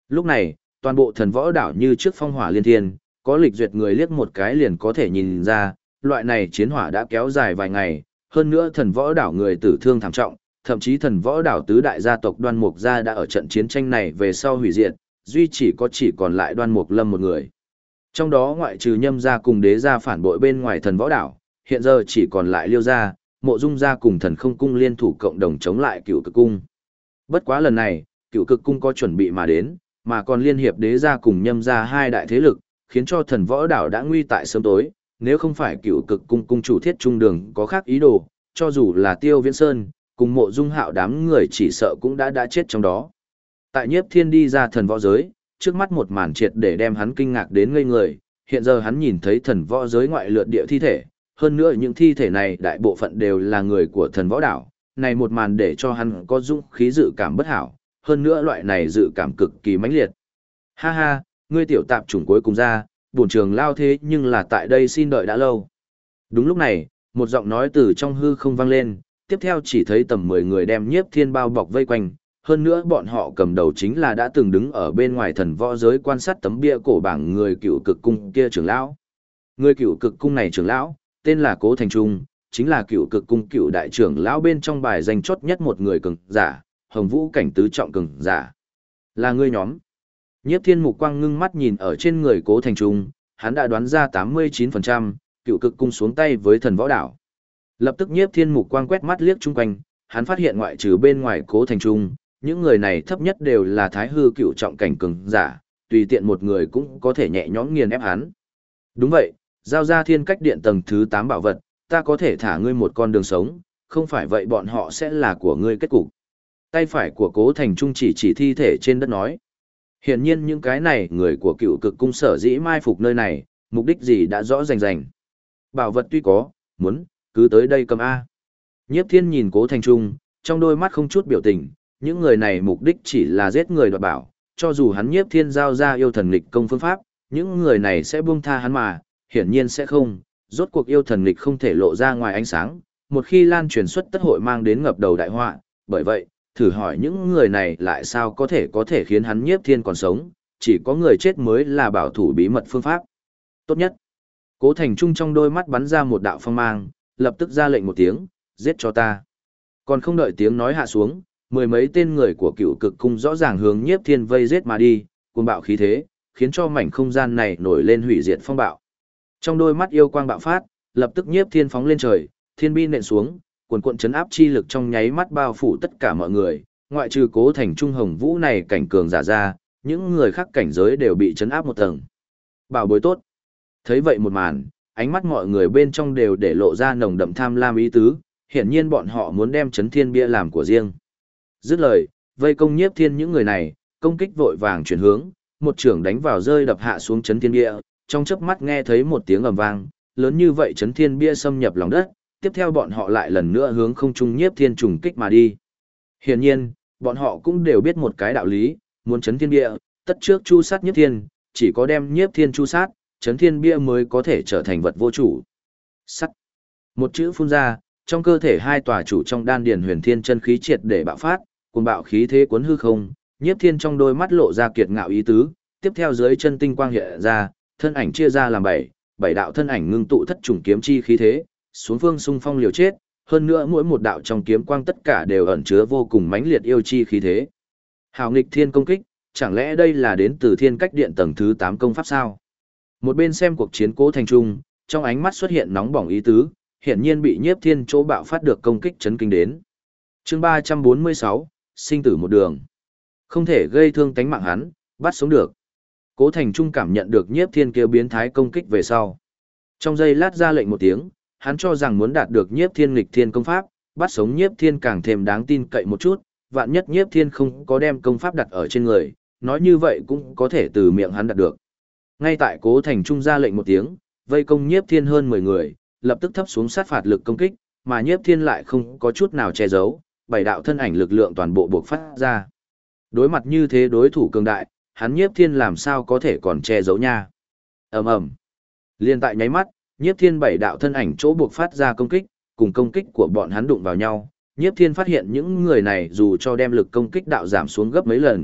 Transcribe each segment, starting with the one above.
Lúc này, toàn bộ thần võ đảo như trước phong hỏa liên thiên, có lịch duyệt người liếc một cái liền có thể nhìn ra, loại này chiến hỏa đã kéo dài vài ngày, hơn nữa thần võ đảo người tử thương thảm trọng, thậm chí thần võ đảo tứ đại gia tộc Đoan Mục gia đã ở trận chiến tranh này về sau hủy diệt, duy chỉ còn lại Đoan Mục Lâm một người. Trong đó ngoại trừ Nhâm gia cùng Đế gia phản bội bên ngoài thần võ đảo, hiện giờ chỉ còn lại Liêu gia, Mộ Dung gia cùng Thần Không cung liên thủ cộng đồng chống lại Cửu Cực cung. Bất quá lần này, Cửu Cực cung có chuẩn bị mà đến, mà còn liên hiệp Đế gia cùng Nhâm gia hai đại thế lực, khiến cho thần võ đảo đã nguy tại sớm tối, nếu không phải Cửu Cực cung cung chủ Thiết Trung Đường có khác ý đồ, cho dù là Tiêu Viễn Sơn, cùng Mộ Dung Hạo đám người chỉ sợ cũng đã chết trong đó. Tại Nhiếp Thiên đi ra thần võ giới, trước mắt một màn triệt để đem hắn kinh ngạc đến ngây người, hiện giờ hắn nhìn thấy thần võ giới ngoại lượn địa thi thể, hơn nữa những thi thể này đại bộ phận đều là người của thần võ đảo, này một màn để cho hắn có dũng khí dự cảm bất hảo, hơn nữa loại này dự cảm cực kỳ mãnh liệt. Ha ha, ngươi tiểu tạp chủng cuối cùng ra, bổn trường lao thế nhưng là tại đây xin đợi đã lâu. Đúng lúc này, một giọng nói từ trong hư không vang lên, tiếp theo chỉ thấy tầm 10 người đem Nhiếp Thiên bao bọc vây quanh, hơn nữa bọn họ cầm đầu chính là đã từng đứng ở bên ngoài thần võ giới quan sát tấm bia cổ bảng người Cửu Cực cung kia trưởng lão. Người Cửu Cực cung này trưởng lão, tên là Cố Thành Trung, chính là Cửu Cực cung cựu đại trưởng lão bên trong bài danh chót nhất một người cường giả, Hồng Vũ cảnh tứ trọng cường giả. Là ngươi nhóm. Nhiếp Thiên mục quang ngưng mắt nhìn ở trên người Cố Thành Trung, hắn đã đoán ra 89%, Cửu Cực cung xuống tay với thần võ đảo. Lập tức Nhiếp Thiên mục quang quét mắt liếc chung quanh, hắn phát hiện ngoại trừ bên ngoài Cố Thành Trung, những người này thấp nhất đều là thái hư cựu trọng cảnh cường giả, tùy tiện một người cũng có thể nhẹ nhõm nghiền ép hắn. Đúng vậy, giao ra thiên cách điện tầng thứ 8 bảo vật, ta có thể thả ngươi một con đường sống, không phải vậy bọn họ sẽ là của ngươi kết cục. Tay phải của Cố Thành Trung chỉ thi thể trên đất nói. Hiển nhiên những cái này người của Cựu Cực cung sở dĩ mai phục nơi này, mục đích gì đã rõ rành rành. Bảo vật tuy có, muốn, cứ tới đây cầm A. Nhiếp Thiên nhìn Cố Thành Trung, trong đôi mắt không chút biểu tình, những người này mục đích chỉ là giết người đoạt bảo, cho dù hắn Nhiếp Thiên giao ra yêu thần nghịch công phương pháp, những người này sẽ buông tha hắn mà, hiển nhiên sẽ không, rốt cuộc yêu thần nghịch không thể lộ ra ngoài ánh sáng, một khi lan truyền xuất tất hội mang đến ngập đầu đại họa, bởi vậy, thử hỏi những người này lại sao có thể khiến hắn Nhiếp Thiên còn sống, chỉ có người chết mới là bảo thủ bí mật phương pháp. Tốt nhất. Cố Thành Trung trong đôi mắt bắn ra một đạo phong mang, lập tức ra lệnh một tiếng, giết cho ta. Còn không đợi tiếng nói hạ xuống, mười mấy tên người của Cựu Cực cung rõ ràng hướng Nhiếp Thiên vây giết mà đi, cuồng bạo khí thế, khiến cho mảnh không gian này nổi lên hủy diệt phong bạo. Trong đôi mắt yêu quang bạo phát, lập tức Nhiếp Thiên phóng lên trời, thiên bi nện xuống, cuồn cuộn chấn áp chi lực trong nháy mắt bao phủ tất cả mọi người, ngoại trừ Cố Thành Trung Hồng Vũ này cảnh cường giả ra, những người khác cảnh giới đều bị chấn áp một tầng. Bảo bối tốt. Thấy vậy một màn, ánh mắt mọi người bên trong đều để lộ ra nồng đậm tham lam ý tứ, hiển nhiên bọn họ muốn đem chấn thiên bia làm của riêng. Dứt lời, vây công Nhiếp Thiên những người này, công kích vội vàng chuyển hướng, một trưởng đánh vào rơi đập hạ xuống chấn thiên bia, trong chớp mắt nghe thấy một tiếng ầm vang, lớn như vậy chấn thiên bia xâm nhập lòng đất, tiếp theo bọn họ lại lần nữa hướng không trung Nhiếp Thiên trùng kích mà đi. Hiển nhiên, bọn họ cũng đều biết một cái đạo lý, muốn chấn thiên bia, tất trước chu sát Nhiếp Thiên, chỉ có đem Nhiếp Thiên chu sát, chấn thiên bia mới có thể trở thành vật vô chủ. Sắt. Một chữ phun ra, trong cơ thể hai tòa chủ trong đan điền huyền thiên chân khí triệt để bạo phát, cuồng bạo khí thế cuốn hư không, Nhiếp Thiên trong đôi mắt lộ ra kiệt ngạo ý tứ, tiếp theo dưới chân tinh quang hiện ra, thân ảnh chia ra làm bảy đạo thân ảnh ngưng tụ thất trùng kiếm chi khí thế, xuống phương xung phong liều chết, hơn nữa mỗi một đạo trong kiếm quang tất cả đều ẩn chứa vô cùng mãnh liệt yêu chi khí thế. Hào nghịch thiên công kích, chẳng lẽ đây là đến từ thiên cách điện tầng thứ 8 công pháp sao? Một bên xem cuộc chiến Cố Thành Trung, trong ánh mắt xuất hiện nóng bỏng ý tứ, hiển nhiên bị Nhiếp Thiên chỗ bạo phát được công kích chấn kinh đến. Chương 346, sinh tử một đường. Không thể gây thương tánh mạng hắn, bắt sống được. Cố Thành Trung cảm nhận được Nhiếp Thiên kia biến thái công kích về sau. Trong giây lát ra lệnh một tiếng, hắn cho rằng muốn đạt được Nhiếp Thiên nghịch thiên công pháp, bắt sống Nhiếp Thiên càng thêm đáng tin cậy một chút, vạn nhất Nhiếp Thiên không có đem công pháp đặt ở trên người, nói như vậy cũng có thể từ miệng hắn đạt được. Ngay tại Cố Thành Trung ra lệnh một tiếng, vây công Nhiếp Thiên hơn 10 người, lập tức thấp xuống sát phạt lực công kích, mà Nhiếp Thiên lại không có chút nào che giấu, bảy đạo thân ảnh lực lượng toàn bộ buộc phát ra. Đối mặt như thế đối thủ cường đại, hắn Nhiếp Thiên làm sao có thể còn che giấu nha. Ầm ầm. Liên tại nháy mắt, Nhiếp Thiên bảy đạo thân ảnh chỗ buộc phát ra công kích, cùng công kích của bọn hắn đụng vào nhau, Nhiếp Thiên phát hiện những người này dù cho đem lực công kích đạo giảm xuống gấp mấy lần,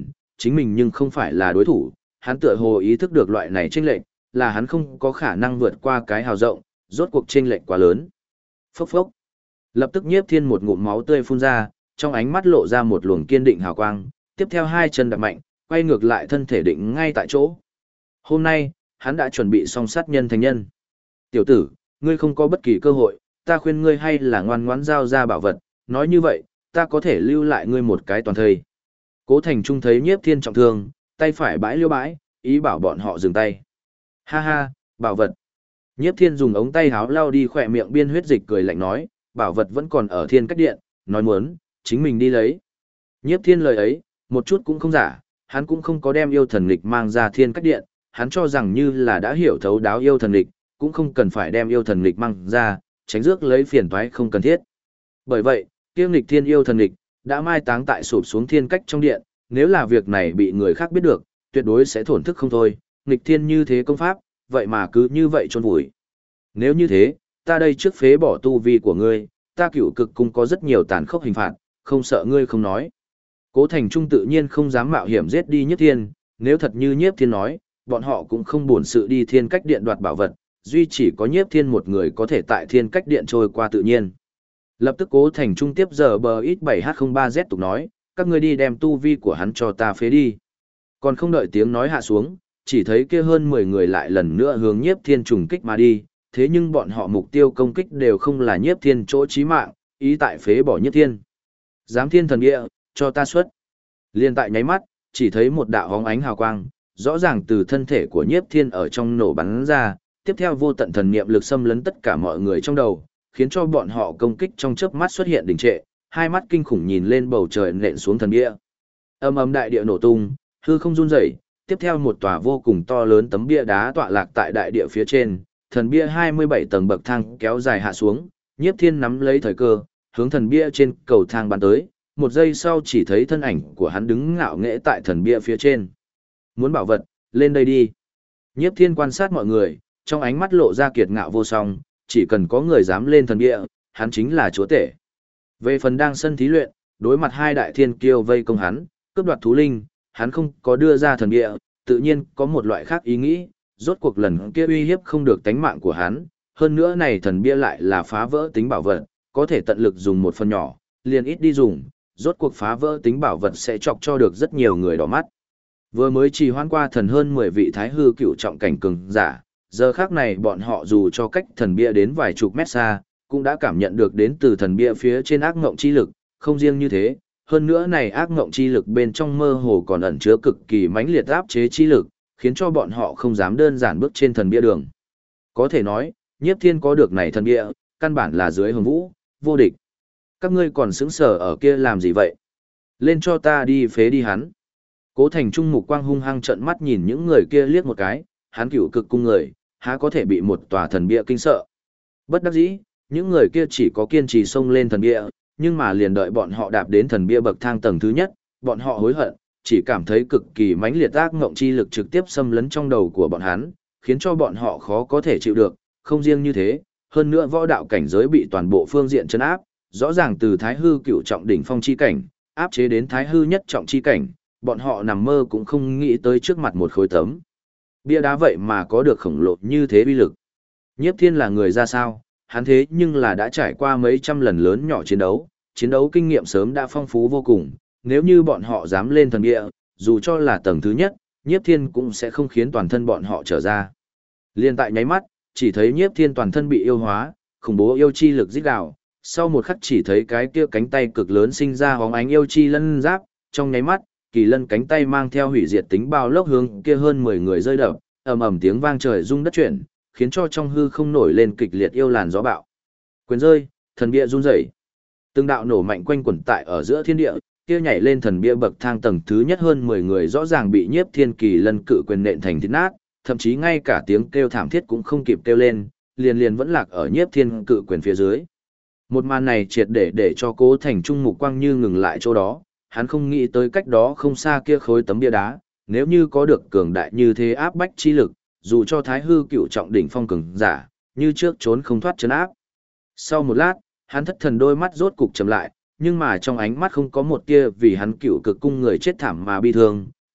chính mình nhưng không phải là đối thủ, hắn tựa hồ ý thức được loại này chênh lệch, là hắn không có khả năng vượt qua cái hào rộng, rốt cuộc chênh lệch quá lớn. Phốc phốc. Lập tức Nhiếp Thiên một ngụm máu tươi phun ra, trong ánh mắt lộ ra một luồng kiên định hào quang, tiếp theo hai chân đạp mạnh, quay ngược lại thân thể định ngay tại chỗ. Hôm nay, hắn đã chuẩn bị xong sát nhân thành nhân. Tiểu tử, ngươi không có bất kỳ cơ hội, ta khuyên ngươi hay là ngoan ngoãn giao ra bảo vật, nói như vậy, ta có thể lưu lại ngươi một cái toàn thây. Cố Thành Trung thấy Nhiếp Thiên trọng thương, tay phải bãi liêu bãi, ý bảo bọn họ dừng tay. Ha ha, bảo vật. Nhiếp Thiên dùng ống tay háo lau đi khỏe miệng biên huyết dịch cười lạnh nói, bảo vật vẫn còn ở Thiên Cách Điện, nói muốn, chính mình đi lấy. Nhiếp Thiên lời ấy, một chút cũng không giả, hắn cũng không có đem yêu thần nghịch mang ra Thiên Cách Điện, hắn cho rằng như là đã hiểu thấu đáo yêu thần nghịch, cũng không cần phải đem yêu thần nghịch mang ra, tránh rước lấy phiền toái không cần thiết. Bởi vậy, kiêm nghịch thiên yêu thần nghịch, đã mai táng tại sụp xuống thiên cách trong điện, nếu là việc này bị người khác biết được, tuyệt đối sẽ thổn thức không thôi, nghịch thiên như thế công pháp, vậy mà cứ như vậy trôn vùi. Nếu như thế, ta đây trước phế bỏ tu vi của ngươi, ta cửu cực cung có rất nhiều tàn khốc hình phạt, không sợ ngươi không nói. Cố Thành Trung tự nhiên không dám mạo hiểm giết đi Nhiếp Thiên, nếu thật như Nhiếp Thiên nói, bọn họ cũng không buồn sự đi thiên cách điện đoạt bảo vật, duy chỉ có Nhiếp Thiên một người có thể tại thiên cách điện trôi qua tự nhiên. Lập tức Cố Thành Trung tiếp giờ bờ ít 7H03Z tục nói, các ngươi đi đem tu vi của hắn cho ta phế đi. Còn không đợi tiếng nói hạ xuống, chỉ thấy kia hơn 10 người lại lần nữa hướng Nhiếp Thiên trùng kích mà đi, thế nhưng bọn họ mục tiêu công kích đều không là Nhiếp Thiên chỗ chí mạng, ý tại phế bỏ Nhiếp Thiên. Giám Thiên thần địa, cho ta xuất. Liên tại nháy mắt, chỉ thấy một đạo hóng ánh hào quang, rõ ràng từ thân thể của Nhiếp Thiên ở trong nổ bắn ra, tiếp theo vô tận thần niệm lực xâm lấn tất cả mọi người trong đầu, khiến cho bọn họ công kích trong chớp mắt xuất hiện đình trệ, hai mắt kinh khủng nhìn lên bầu trời nện xuống thần bia. Âm ầm đại địa nổ tung, hư không run rẩy, tiếp theo một tòa vô cùng to lớn tấm bia đá tọa lạc tại đại địa phía trên, thần bia 27 tầng bậc thang kéo dài hạ xuống, Nhiếp Thiên nắm lấy thời cơ, hướng thần bia trên cầu thang bắn tới, một giây sau chỉ thấy thân ảnh của hắn đứng ngạo nghễ tại thần bia phía trên. Muốn bảo vật, lên đây đi. Nhiếp Thiên quan sát mọi người, trong ánh mắt lộ ra kiệt ngạo vô song, chỉ cần có người dám lên thần bia, hắn chính là chúa tể. Về phần đang sân thí luyện, đối mặt hai đại thiên kiêu vây công hắn, cướp đoạt thú linh, hắn không có đưa ra thần bia, tự nhiên có một loại khác ý nghĩ, rốt cuộc lần kia uy hiếp không được tánh mạng của hắn, hơn nữa này thần bia lại là phá vỡ tính bảo vật, có thể tận lực dùng một phần nhỏ, liền ít đi dùng, rốt cuộc phá vỡ tính bảo vật sẽ chọc cho được rất nhiều người đỏ mắt. Vừa mới trì hoãn qua thần hơn 10 vị thái hư cựu trọng cảnh cường giả, giờ khác này bọn họ dù cho cách thần bia đến vài chục mét xa, cũng đã cảm nhận được đến từ thần bia phía trên ác ngộng chi lực, không riêng như thế, hơn nữa này ác ngộng chi lực bên trong mơ hồ còn ẩn chứa cực kỳ mãnh liệt áp chế chi lực, khiến cho bọn họ không dám đơn giản bước trên thần bia đường. Có thể nói, Nhiếp Thiên có được này thần bia, căn bản là dưới hồng vũ, vô địch. Các ngươi còn sững sờ ở kia làm gì vậy? Lên cho ta đi phế đi hắn. Cố Thành Trung mục quang hung hăng trợn mắt nhìn những người kia liếc một cái, hắn cửu cực cung người, há có thể bị một tòa thần bia kinh sợ. Bất đắc dĩ, những người kia chỉ có kiên trì xông lên thần bia, nhưng mà liền đợi bọn họ đạp đến thần bia bậc thang tầng thứ nhất, bọn họ hối hận, chỉ cảm thấy cực kỳ mãnh liệt ác ngộng chi lực trực tiếp xâm lấn trong đầu của bọn hắn, khiến cho bọn họ khó có thể chịu được, không riêng như thế, hơn nữa võ đạo cảnh giới bị toàn bộ phương diện trấn áp, rõ ràng từ thái hư cửu trọng đỉnh phong chi cảnh, áp chế đến thái hư nhất trọng chi cảnh, bọn họ nằm mơ cũng không nghĩ tới trước mặt một khối tấm. Bia đá vậy mà có được khổng lồ như thế uy lực. Nhiếp Thiên là người ra sao, hắn thế nhưng là đã trải qua mấy trăm lần lớn nhỏ chiến đấu kinh nghiệm sớm đã phong phú vô cùng, nếu như bọn họ dám lên thần bia, dù cho là tầng thứ nhất, Nhiếp Thiên cũng sẽ không khiến toàn thân bọn họ trở ra. Liên tại nháy mắt, chỉ thấy Nhiếp Thiên toàn thân bị yêu hóa, khủng bố yêu chi lực rít gào, sau một khắc chỉ thấy cái kia cánh tay cực lớn sinh ra hóng ánh yêu chi lân giáp, trong nháy mắt, kỳ lân cánh tay mang theo hủy diệt tính bao lốc hướng kia hơn 10 người rơi đập, ầm ầm tiếng vang trời rung đất chuyển, khiến cho trong hư không nổi lên kịch liệt yêu làn gió bạo. Quyền rơi, thần bia run rẩy. Từng đạo nổ mạnh quanh quẩn tại ở giữa thiên địa, kia nhảy lên thần bia bậc thang tầng thứ nhất hơn 10 người rõ ràng bị Nhiếp Thiên kỳ lân cự quyền nện thành thít nát, thậm chí ngay cả tiếng kêu thảm thiết cũng không kịp kêu lên, liền vẫn lạc ở Nhiếp Thiên cự quyền phía dưới. Một màn này triệt để cho Cố Thành Trung mục quang như ngừng lại chỗ đó, hắn không nghĩ tới cách đó không xa kia khối tấm bia đá, nếu như có được cường đại như thế áp bách chi lực, dù cho thái hư cựu trọng đỉnh phong cường giả, như trước trốn không thoát trấn áp. Sau một lát, hắn thất thần đôi mắt rốt cục chậm lại, nhưng mà trong ánh mắt không có một tia vì hắn cựu cực cung người chết thảm mà bi thương,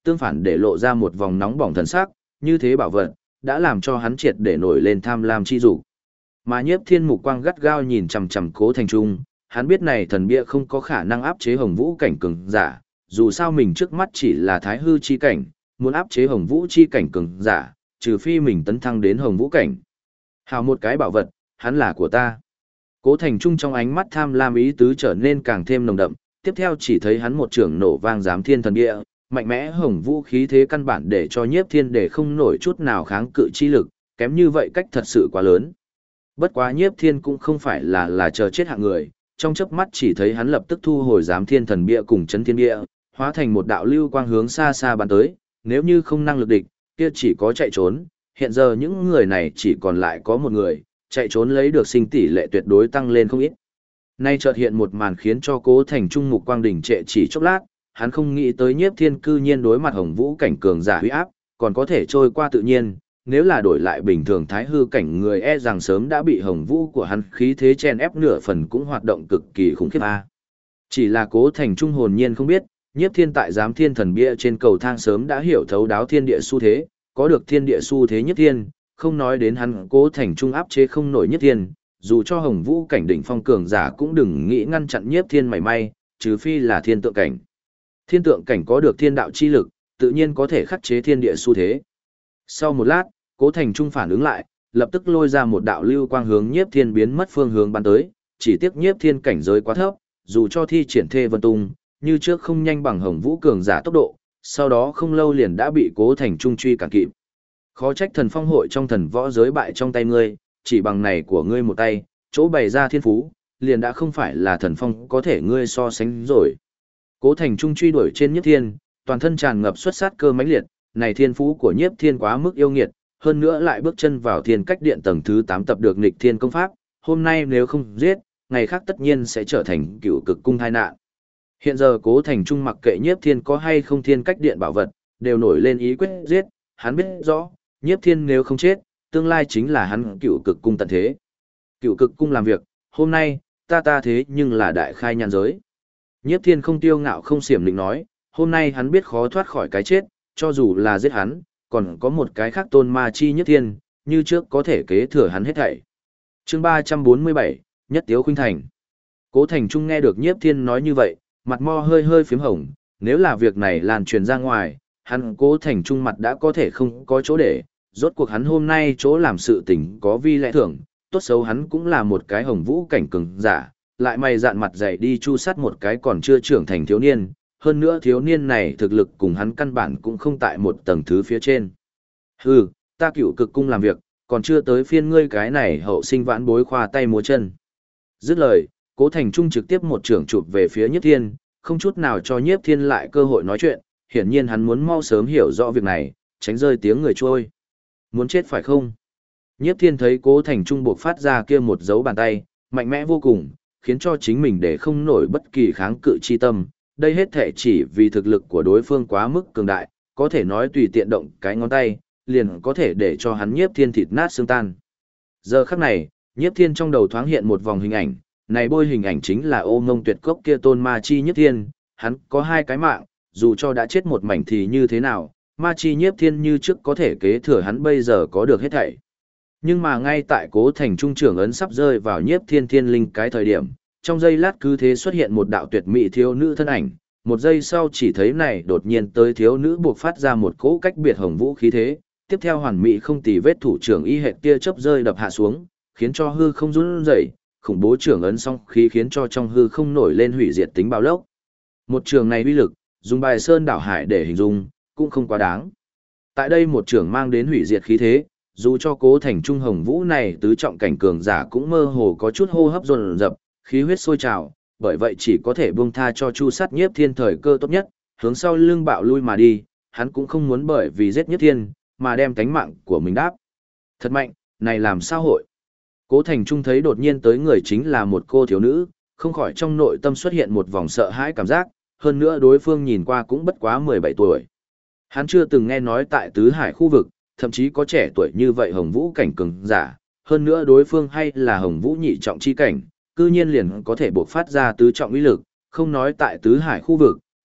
tương phản để lộ ra một vòng nóng bỏng thần sắc, như thế bảo vật, đã làm cho hắn triệt để nổi lên tham lam chi dục. Mà Nhiếp Thiên mục quang gắt gao nhìn chằm chằm Cố Thành Trung, hắn biết này thần bia không có khả năng áp chế Hồng Vũ cảnh cường giả, dù sao mình trước mắt chỉ là Thái hư chi cảnh, muốn áp chế Hồng Vũ chi cảnh cường giả, trừ phi mình tấn thăng đến Hồng Vũ cảnh. Hào một cái bảo vật, hắn là của ta. Cố Thành Trung trong ánh mắt tham lam ý tứ trở nên càng thêm nồng đậm, tiếp theo chỉ thấy hắn một trường nổ vang giám thiên thần bia, mạnh mẽ Hồng Vũ khí thế căn bản để cho Nhiếp Thiên để không nổi chút nào kháng cự chi lực, kém như vậy cách thật sự quá lớn. Bất quá Nhiếp Thiên cũng không phải là chờ chết hạng người, trong chớp mắt chỉ thấy hắn lập tức thu hồi giám thiên thần bia cùng chấn thiên bia, hóa thành một đạo lưu quang hướng xa xa bắn tới, nếu như không năng lực địch, kia chỉ có chạy trốn, hiện giờ những người này chỉ còn lại có một người, chạy trốn lấy được sinh tỷ lệ tuyệt đối tăng lên không ít. Nay chợt hiện một màn khiến cho Cố Thành Trung mục quang đỉnh trệ chỉ chốc lát, hắn không nghĩ tới Nhiếp Thiên cư nhiên đối mặt Hồng Vũ cảnh cường giả huy áp, còn có thể trôi qua tự nhiên, nếu là đổi lại bình thường Thái hư cảnh người e rằng sớm đã bị Hồng Vũ của hắn khí thế chen ép nửa phần cũng hoạt động cực kỳ khủng khiếp a. Chỉ là Cố Thành Trung hồn nhiên không biết, Nhiếp Thiên tại giám thiên thần bia trên cầu thang sớm đã hiểu thấu đáo thiên địa xu thế, có được thiên địa xu thế Nhiếp Thiên, không nói đến hắn Cố Thành Trung áp chế không nổi Nhiếp Thiên, dù cho Hồng Vũ cảnh đỉnh phong cường giả cũng đừng nghĩ ngăn chặn Nhiếp Thiên mảy may, trừ phi là thiên tượng cảnh. Thiên tượng cảnh có được thiên đạo chi lực, tự nhiên có thể khắc chế thiên địa xu thế. Sau một lát, Cố Thành Trung phản ứng lại, lập tức lôi ra một đạo lưu quang hướng Nhiếp Thiên biến mất phương hướng bắn tới, chỉ tiếc Nhiếp Thiên cảnh giới quá thấp, dù cho thi triển Thê Vân Tung, như trước không nhanh bằng Hồng Vũ cường giả tốc độ, sau đó không lâu liền đã bị Cố Thành Trung truy cản kịp. Khó trách thần phong hội trong thần võ giới bại trong tay ngươi, chỉ bằng này của ngươi một tay, chỗ bày ra thiên phú, liền đã không phải là thần phong có thể ngươi so sánh rồi. Cố Thành Trung truy đuổi trên Nhiếp Thiên, toàn thân tràn ngập xuất sát cơ mãnh liệt, này thiên phú của Nhiếp Thiên quá mức yêu nghiệt, hơn nữa lại bước chân vào thiên cách điện tầng thứ 8 tập được nghịch thiên công pháp, hôm nay nếu không giết, ngày khác tất nhiên sẽ trở thành cựu cực cung tai nạn. Hiện giờ Cố Thành Trung mặc kệ Nhiếp Thiên có hay không thiên cách điện bảo vật, đều nổi lên ý quyết giết, hắn biết rõ, Nhiếp Thiên nếu không chết, tương lai chính là hắn cựu cực cung tận thế. Cựu cực cung làm việc, hôm nay, ta thế nhưng là đại khai nhan giới. Nhiếp Thiên không tiêu ngạo không xiểm định nói, hôm nay hắn biết khó thoát khỏi cái chết, cho dù là giết hắn, còn có một cái khác tôn ma chi Nhiếp Thiên, như trước có thể kế thừa hắn hết thảy. Chương 347, Nhất Tiếu Khuynh Thành. Cố Thành Trung nghe được Nhiếp Thiên nói như vậy, mặt mo hơi hơi phím hồng, nếu là việc này lan truyền ra ngoài, hắn Cố Thành Trung mặt đã có thể không có chỗ để, rốt cuộc hắn hôm nay chỗ làm sự tình có vi lẽ thưởng, tốt xấu hắn cũng là một cái Hồng Vũ cảnh cường giả, lại mày dạn mặt dày đi chu sát một cái còn chưa trưởng thành thiếu niên, hơn nữa thiếu niên này thực lực cùng hắn căn bản cũng không tại một tầng thứ phía trên. Hừ, ta cựu cực cung làm việc, còn chưa tới phiên ngươi cái này hậu sinh vãn bối khoa tay múa chân. Dứt lời, Cố Thành Trung trực tiếp một trưởng chụp về phía Nhiếp Thiên, không chút nào cho Nhiếp Thiên lại cơ hội nói chuyện, hiển nhiên hắn muốn mau sớm hiểu rõ việc này, tránh rơi tiếng người trôi. Muốn chết phải không? Nhiếp Thiên thấy Cố Thành Trung buộc phát ra kia một dấu bàn tay, mạnh mẽ vô cùng, khiến cho chính mình để không nổi bất kỳ kháng cự chi tâm. Đây hết thể chỉ vì thực lực của đối phương quá mức cường đại, có thể nói tùy tiện động cái ngón tay, liền có thể để cho hắn Nhiếp Thiên thịt nát xương tan. Giờ khắc này, Nhiếp Thiên trong đầu thoáng hiện một vòng hình ảnh, này bôi hình ảnh chính là Ô Ngông Tuyệt Cốc kia tôn ma chi Nhiếp Thiên, hắn có hai cái mạng, dù cho đã chết một mảnh thì như thế nào, ma chi Nhiếp Thiên như trước có thể kế thừa hắn bây giờ có được hết thảy. Nhưng mà ngay tại Cố Thành Trung trưởng ấn sắp rơi vào Nhiếp Thiên thiên linh cái thời điểm, trong giây lát cứ thế xuất hiện một đạo tuyệt mỹ thiếu nữ thân ảnh, một giây sau chỉ thấy này đột nhiên tới thiếu nữ buộc phát ra một cỗ cách biệt hồng vũ khí thế, tiếp theo hoàn mỹ không tì vết thủ trưởng y hệt tia chớp rơi đập hạ xuống, khiến cho hư không run rẩy, khủng bố trưởng ấn song khí khiến cho trong hư không nổi lên hủy diệt tính bạo lốc. Một trường này uy lực, dùng bài sơn đảo hải để hình dung, cũng không quá đáng. Tại đây một trường mang đến hủy diệt khí thế, dù cho Cố Thành Trung hồng vũ này tứ trọng cảnh cường giả cũng mơ hồ có chút hô hấp dồn dập, khí huyết sôi trào, bởi vậy chỉ có thể buông tha cho Chu Sát Nhiếp Thiên thời cơ tốt nhất, hướng sau lưng bạo lui mà đi, hắn cũng không muốn bởi vì giết Nhiếp Thiên mà đem tánh mạng của mình đáp. Thật mạnh, này làm sao hội? Cố Thành Trung thấy đột nhiên tới người chính là một cô thiếu nữ, không khỏi trong nội tâm xuất hiện một vòng sợ hãi cảm giác, hơn nữa đối phương nhìn qua cũng bất quá 17 tuổi. Hắn chưa từng nghe nói tại Tứ Hải khu vực, thậm chí có trẻ tuổi như vậy hồng vũ cảnh cường giả, hơn nữa đối phương hay là hồng vũ nhị trọng chi cảnh, cư nhiên liền có thể bộc phát ra tứ trọng uy lực, không nói tại Tứ Hải khu vực,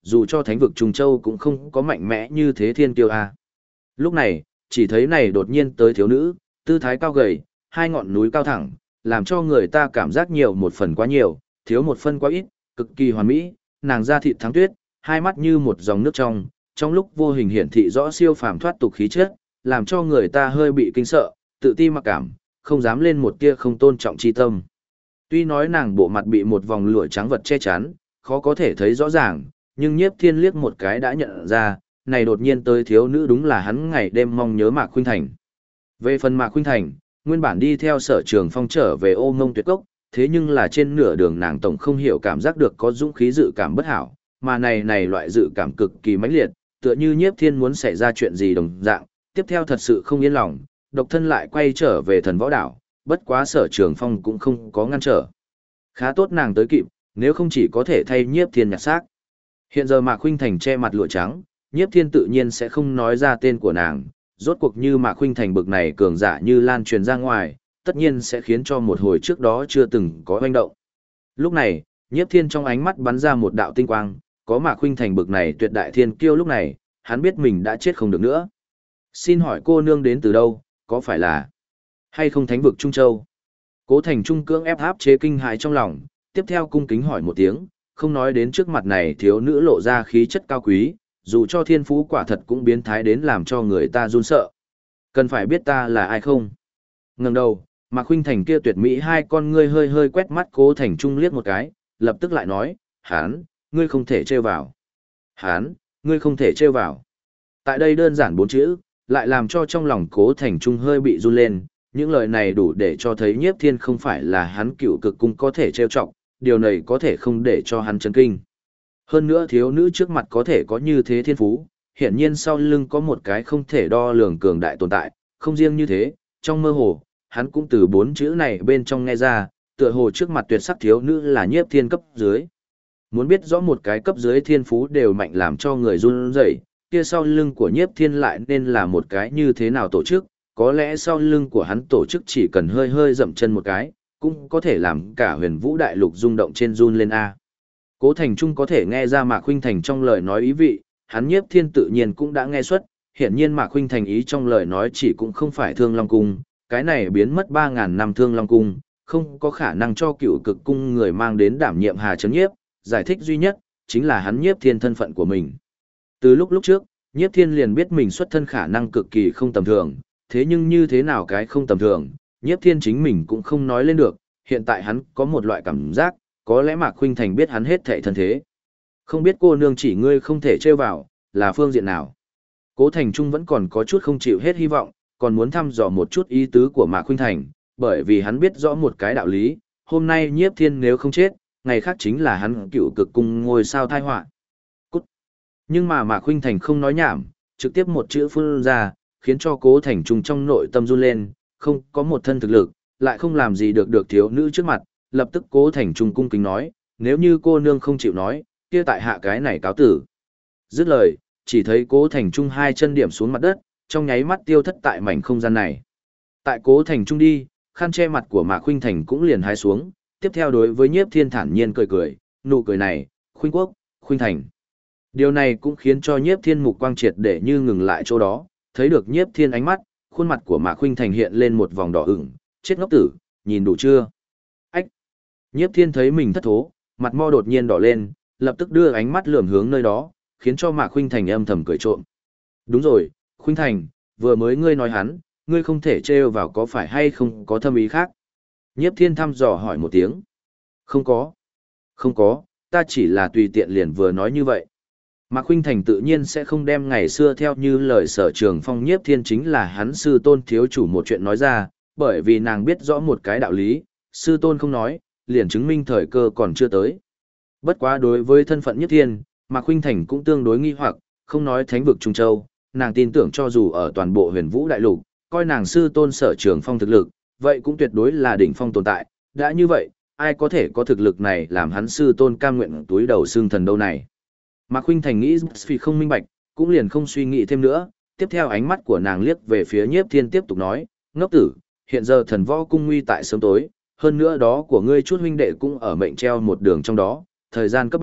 dù cho thánh vực Trung Châu cũng không có mạnh mẽ như thế thiên kiêu a. Lúc này, chỉ thấy này đột nhiên tới thiếu nữ, tư thái cao gầy, hai ngọn núi cao thẳng, làm cho người ta cảm giác nhiều một phần quá nhiều, thiếu một phân quá ít, cực kỳ hoàn mỹ, nàng da thịt thắng tuyết, hai mắt như một dòng nước trong lúc vô hình hiển thị rõ siêu phàm thoát tục khí chất, làm cho người ta hơi bị kinh sợ, tự ti mặc cảm, không dám lên một tia không tôn trọng chi tâm. Tuy nói nàng bộ mặt bị một vòng lụa trắng vật che chắn, khó có thể thấy rõ ràng, nhưng Nhiếp Thiên liếc một cái đã nhận ra, này đột nhiên tới thiếu nữ đúng là hắn ngày đêm mong nhớ Mạc Khuynh Thành. Về phần Mạc Khuynh Thành, nguyên bản đi theo Sở Trường Phong trở về Ô Mông Tuyệt Cốc, thế nhưng là trên nửa đường nàng tổng không hiểu cảm giác được có dũng khí dự cảm bất hảo, mà này loại dự cảm cực kỳ mãnh liệt, tựa như Nhiếp Thiên muốn xảy ra chuyện gì đồng dạng, tiếp theo thật sự không yên lòng, độc thân lại quay trở về Thần Võ Đảo, bất quá Sở Trường Phong cũng không có ngăn trở. Khá tốt nàng tới kịp, nếu không chỉ có thể thay Nhiếp Thiên nhặt xác. Hiện giờ Mạc Khuynh Thành che mặt lụa trắng, Nhiếp Thiên tự nhiên sẽ không nói ra tên của nàng, rốt cuộc như Mạc Khuynh Thành bực này cường giả như lan truyền ra ngoài, tất nhiên sẽ khiến cho một hồi trước đó chưa từng có hoành động. Lúc này, Nhiếp Thiên trong ánh mắt bắn ra một đạo tinh quang, có Mạc Khuynh Thành bực này tuyệt đại thiên kiêu lúc này, hắn biết mình đã chết không được nữa. Xin hỏi cô nương đến từ đâu, có phải là hay không thánh vực Trung Châu? Cố Thành Trung cưỡng ép áp chế kinh hãi trong lòng, tiếp theo cung kính hỏi một tiếng, không nói đến trước mặt này thiếu nữ lộ ra khí chất cao quý, dù cho thiên phú quả thật cũng biến thái đến làm cho người ta run sợ. Cần phải biết ta là ai không? Ngẩng đầu, Mạc Khuynh Thành kia tuyệt mỹ hai con ngươi hơi hơi quét mắt Cố Thành Trung liếc một cái, lập tức lại nói, hán, ngươi không thể trêu vào. Hán, ngươi không thể trêu vào. Tại đây đơn giản bốn chữ, lại làm cho trong lòng Cố Thành Trung hơi bị run lên, những lời này đủ để cho thấy Nhiếp Thiên không phải là hắn cựu cực cung có thể trêu chọc, điều này có thể không để cho hắn chấn kinh. Hơn nữa thiếu nữ trước mặt có thể có như thế thiên phú, hiển nhiên sau lưng có một cái không thể đo lường cường đại tồn tại, không riêng như thế, trong mơ hồ, hắn cũng từ bốn chữ này bên trong nghe ra, tựa hồ trước mặt tuyệt sắc thiếu nữ là Nhiếp Thiên cấp dưới. Muốn biết rõ một cái cấp dưới thiên phú đều mạnh làm cho người run rẩy, kia sau lưng của Nhiếp Thiên lại nên là một cái như thế nào tổ chức, có lẽ sau lưng của hắn tổ chức chỉ cần hơi hơi dậm chân một cái, cũng có thể làm cả huyền vũ đại lục rung động trên run lên A. Cố Thành Trung có thể nghe ra Mạc Khuynh Thành trong lời nói ý vị, hắn Nhiếp Thiên tự nhiên cũng đã nghe xuất, hiển nhiên Mạc Khuynh Thành ý trong lời nói chỉ cũng không phải Thương Long Cung, cái này biến mất 3.000 năm Thương Long Cung, không có khả năng cho cựu cực cung người mang đến đảm nhiệm Hà Trấn Nhiếp, giải thích duy nhất, chính là hắn Nhiếp Thiên thân phận của mình. Từ lúc trước, Nhiếp Thiên liền biết mình xuất thân khả năng cực kỳ không tầm thường, thế nhưng như thế nào cái không tầm thường, Nhiếp Thiên chính mình cũng không nói lên được, hiện tại hắn có một loại cảm giác, có lẽ Mạc Khuynh Thành biết hắn hết thảy thân thế. Không biết cô nương chỉ ngươi không thể trêu vào, là phương diện nào? Cố Thành Trung vẫn còn có chút không chịu hết hy vọng, còn muốn thăm dò một chút ý tứ của Mạc Khuynh Thành, bởi vì hắn biết rõ một cái đạo lý, hôm nay Nhiếp Thiên nếu không chết, ngày khác chính là hắn cựu cực cung ngôi sao tai họa. Cút. Nhưng mà Mạc Khuynh Thành không nói nhảm, trực tiếp một chữ phun ra, khiến cho Cố Thành Trung trong nội tâm run lên, không có một thân thực lực, lại không làm gì được thiếu nữ trước mặt, lập tức Cố Thành Trung cung kính nói, nếu như cô nương không chịu nói, kia tại hạ cái này cáo tử. Dứt lời, chỉ thấy Cố Thành Trung hai chân điểm xuống mặt đất, trong nháy mắt tiêu thất tại mảnh không gian này. Tại Cố Thành Trung đi, khăn che mặt của Mạc Khuynh Thành cũng liền hái xuống, tiếp theo đối với Nhiếp Thiên thản nhiên cười cười, nụ cười này, Khuynh Quốc, Khuynh Thành. Điều này cũng khiến cho Nhiếp Thiên mục quang triệt để như ngừng lại chỗ đó, thấy được Nhiếp Thiên ánh mắt, khuôn mặt của Mạc Khuynh Thành hiện lên một vòng đỏ ửng, chết ngốc tử, nhìn đủ chưa? Ách! Nhiếp Thiên thấy mình thất thố, mặt mo đột nhiên đỏ lên, lập tức đưa ánh mắt lườm hướng nơi đó, khiến cho Mạc Khuynh Thành âm thầm cười trộm. Đúng rồi, Khuynh Thành, vừa mới ngươi nói hắn, ngươi không thể trêu vào có phải hay không có thâm ý khác? Nhiếp Thiên thăm dò hỏi một tiếng. Không có. Không có, ta chỉ là tùy tiện liền vừa nói như vậy. Mạc Khuynh Thành tự nhiên sẽ không đem ngày xưa theo như lời Sở Trường Phong Nhiếp Thiên chính là hắn sư tôn thiếu chủ một chuyện nói ra, bởi vì nàng biết rõ một cái đạo lý, sư tôn không nói, liền chứng minh thời cơ còn chưa tới. Bất quá đối với thân phận Nhiếp Thiên, Mạc Khuynh Thành cũng tương đối nghi hoặc, không nói thánh vực Trung Châu, nàng tin tưởng cho dù ở toàn bộ huyền vũ đại lục, coi nàng sư tôn Sở Trường Phong thực lực, vậy cũng tuyệt đối là đỉnh phong tồn tại, đã như vậy, ai có thể có thực lực này làm hắn sư tôn cam nguyện túi đầu xương thần đâu này. Mạc Khuynh Thành nghĩ vì không minh bạch, cũng liền không suy nghĩ thêm nữa, tiếp theo ánh mắt của nàng liếc về phía Nhiếp Thiên tiếp tục nói, ngốc tử, hiện giờ thần võ cung nguy tại sớm tối, hơn nữa đó của ngươi chút huynh đệ cũng ở mệnh treo một đường trong đó, thời gian cấp bách,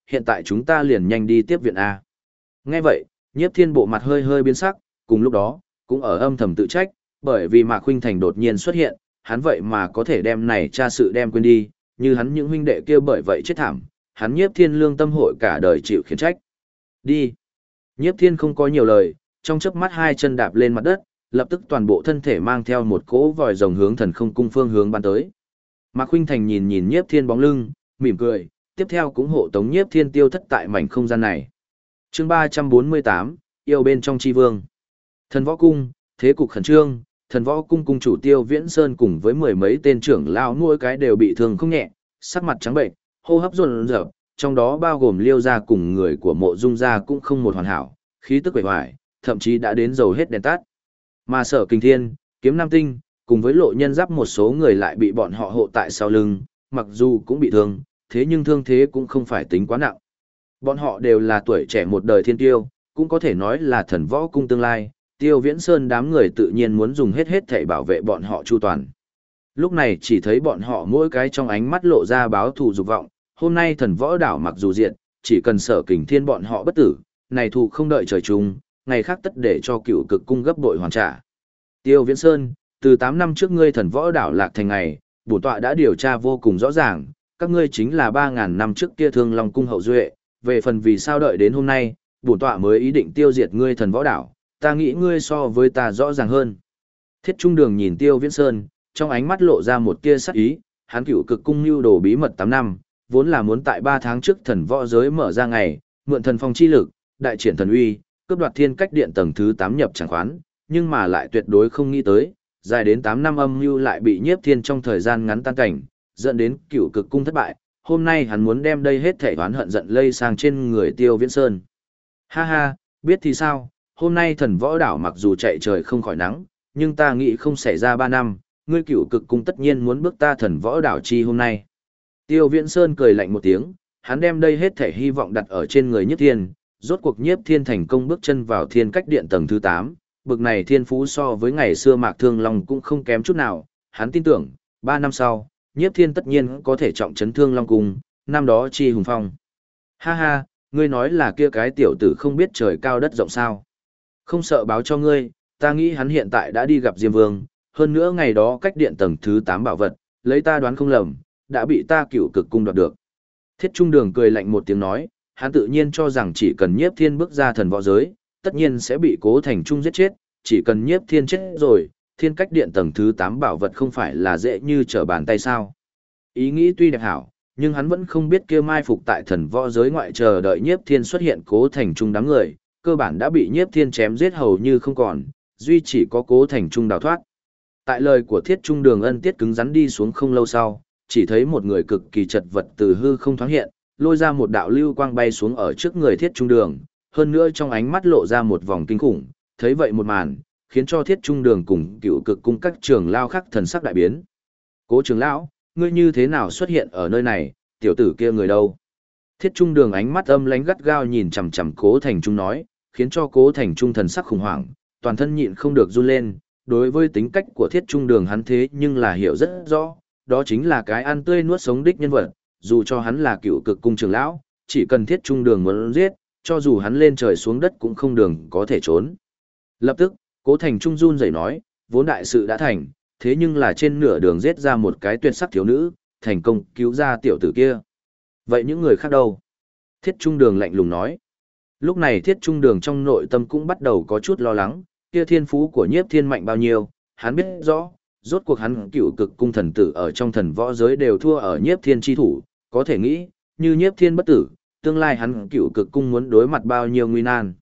hiện tại chúng ta liền nhanh đi tiếp viện A. Nghe vậy, Nhiếp Thiên bộ mặt hơi hơi biến sắc, cùng lúc đó, cũng ở âm thầm tự trách, bởi vì Mạc Khuynh Thành đột nhiên xuất hiện, hắn vậy mà có thể đem này tra sự đem quên đi, như hắn những huynh đệ kia bởi vậy chết thảm, hắn Nhiếp Thiên lương tâm hội cả đời chịu khiển trách. Đi. Nhiếp Thiên không có nhiều lời, trong chớp mắt hai chân đạp lên mặt đất, lập tức toàn bộ thân thể mang theo một cỗ vòi rồng hướng Thần Không cung phương hướng bắn tới. Mạc Khuynh Thành nhìn nhìn Nhiếp Thiên bóng lưng, mỉm cười, tiếp theo cũng hộ tống Nhiếp Thiên tiêu thất tại mảnh không gian này. Chương 348, yêu bên trong chi vương. Thần Võ cung, thế cục khẩn trương, Thần Võ cung cung chủ Tiêu Viễn Sơn cùng với mười mấy tên trưởng lão nuôi cái đều bị thương không nhẹ, sắc mặt trắng bệnh, hô hấp dồn dập, trong đó bao gồm Liêu gia cùng người của Mộ Dung gia cũng không một hoàn hảo, khí tức bề ngoài, thậm chí đã đến dầu hết đèn tắt. Mà Sở Kình Thiên, Kiếm Nam Tinh, cùng với Lộ Nhân Giáp một số người lại bị bọn họ hộ tại sau lưng, mặc dù cũng bị thương, thế nhưng thương thế cũng không phải tính quá nặng. Bọn họ đều là tuổi trẻ một đời thiên tiêu, cũng có thể nói là Thần Võ cung tương lai, Tiêu Viễn Sơn đám người tự nhiên muốn dùng hết thảy bảo vệ bọn họ chu toàn. Lúc này chỉ thấy bọn họ mỗi cái trong ánh mắt lộ ra báo thù dục vọng, hôm nay Thần Võ đảo mặc dù diệt, chỉ cần Sở Kình Thiên bọn họ bất tử, này thù không đợi trời chung, ngày khác tất để cho Cựu Cực cung gấp bội hoàn trả. Tiêu Viễn Sơn, từ 8 năm trước ngươi Thần Võ đảo lạc thành ngày, bổn tọa đã điều tra vô cùng rõ ràng, các ngươi chính là 3000 năm trước kia Thương Long cung hậu duệ, về phần vì sao đợi đến hôm nay, bổn tọa mới ý định tiêu diệt ngươi Thần Võ đảo, ta nghĩ ngươi so với ta rõ ràng hơn. Thiết Trung Đường nhìn Tiêu Viễn Sơn, trong ánh mắt lộ ra một tia sắc ý, hắn Cựu Cực cung lưu đồ bí mật 8 năm, vốn là muốn tại 3 tháng trước Thần Võ giới mở ra ngày, mượn thần phong chi lực, đại triển thần uy, cướp đoạt Thiên Cách Điện tầng thứ 8 nhập tràng khoán, nhưng mà lại tuyệt đối không nghĩ tới, dài đến 8 năm âm mưu lại bị Nhiếp Thiên trong thời gian ngắn tan cảnh, dẫn đến Cựu Cực cung thất bại. Hôm nay hắn muốn đem đây hết thảy oán hận giận lây sang trên người Tiêu Viễn Sơn. Ha ha, biết thì sao, hôm nay Thần Võ đảo mặc dù chạy trời không khỏi nắng, nhưng ta nghĩ không xảy ra 3 năm, ngươi Cựu Cực cung tất nhiên muốn bước ta Thần Võ đảo chi hôm nay. Tiêu Viễn Sơn cười lạnh một tiếng, hắn đem đây hết thảy hy vọng đặt ở trên người Nhiếp Thiên, rốt cuộc Nhiếp Thiên thành công bước chân vào Thiên Cách Điện tầng thứ 8, bực này thiên phú so với ngày xưa Mạc Thương Long cũng không kém chút nào, hắn tin tưởng, 3 năm sau, Nhiếp Thiên tất nhiên có thể trọng trấn Thương Long cung, năm đó chi hùng phong. Ha ha, ngươi nói là kia cái tiểu tử không biết trời cao đất rộng sao? Không sợ báo cho ngươi, ta nghĩ hắn hiện tại đã đi gặp Diêm Vương, hơn nữa ngày đó cách điện tầng thứ 8 bảo vật, lấy ta đoán không lầm, đã bị ta Cựu Cực cung đoạt được. Thiết Trung Đường cười lạnh một tiếng nói, hắn tự nhiên cho rằng chỉ cần Nhiếp Thiên bước ra Thần Võ giới, tất nhiên sẽ bị Cố Thành Trung giết chết, chỉ cần Nhiếp Thiên chết rồi, Thiên Cách Điện tầng thứ 8 bảo vật không phải là dễ như trở bàn tay sao. Ý nghĩ tuy đẹp hảo, nhưng hắn vẫn không biết kia mai phục tại Thần Võ giới ngoại chờ đợi Nhiếp Thiên xuất hiện Cố Thành Trung đám người, cơ bản đã bị Nhiếp Thiên chém giết hầu như không còn, duy chỉ có Cố Thành Trung đào thoát. Tại lời của Thiết Trung Đường ân tiết cứng rắn đi xuống không lâu sau, chỉ thấy một người cực kỳ chật vật từ hư không thoáng hiện, lôi ra một đạo lưu quang bay xuống ở trước người Thiết Trung Đường, hơn nữa trong ánh mắt lộ ra một vòng kinh khủng, thấy vậy một màn, khiến cho Thiết Trung Đường cùng Cựu Cực cung các trưởng lao khác thần sắc đại biến. Cố trưởng lão, ngươi như thế nào xuất hiện ở nơi này, tiểu tử kia người đâu? Thiết Trung Đường ánh mắt âm lãnh gắt gao nhìn chằm chằm Cố Thành Trung nói, khiến cho Cố Thành Trung thần sắc khủng hoảng, toàn thân nhịn không được run lên. Đối với tính cách của Thiết Trung Đường hắn thế nhưng là hiểu rất rõ, đó chính là cái ăn tươi nuốt sống đích nhân vật, dù cho hắn là Cựu Cực cung trưởng lão, chỉ cần Thiết Trung Đường muốn giết, cho dù hắn lên trời xuống đất cũng không đường có thể trốn. Lập tức, Cố Thành Trung run rẩy nói, vốn đại sự đã thành, thế nhưng là trên nửa đường giết ra một cái tuyệt sắc thiếu nữ, thành công cứu ra tiểu tử kia. Vậy những người khác đâu? Thiết Trung Đường lạnh lùng nói. Lúc này Thiết Trung Đường trong nội tâm cũng bắt đầu có chút lo lắng, kia thiên phú của Nhiếp Thiên mạnh bao nhiêu, hắn biết rõ, rốt cuộc hắn Cựu Cực cung thần tử ở trong Thần Võ giới đều thua ở Nhiếp Thiên chi thủ, có thể nghĩ, như Nhiếp Thiên bất tử, tương lai hắn Cựu Cực cung muốn đối mặt bao nhiêu nguy nan.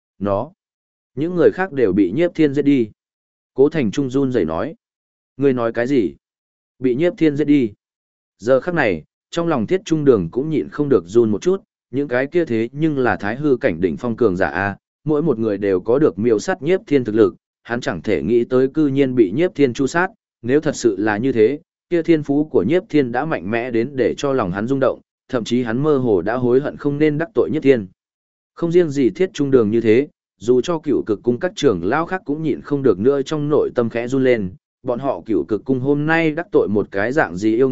Những người khác đều bị Nhiếp Thiên giết đi. Cố Thành Trung run rẩy nói. Ngươi nói cái gì? Bị Nhiếp Thiên giết đi. Giờ khắc này, trong lòng Thiết Trung Đường cũng nhịn không được run một chút, những cái kia thế nhưng là thái hư cảnh đỉnh phong cường giả a, mỗi một người đều có được miêu sát Nhiếp Thiên thực lực, hắn chẳng thể nghĩ tới cư nhiên bị Nhiếp Thiên chu sát, nếu thật sự là như thế, kia thiên phú của Nhiếp Thiên đã mạnh mẽ đến để cho lòng hắn rung động, thậm chí hắn mơ hồ đã hối hận không nên đắc tội Nhiếp Thiên. Không riêng gì Thiết Trung Đường như thế, dù cho Cựu Cực cung các trưởng lão khác cũng nhịn không được nữa trong nội tâm khẽ run lên, bọn họ Cựu Cực cung hôm nay đắc tội một cái dạng gì yêu nghiệt,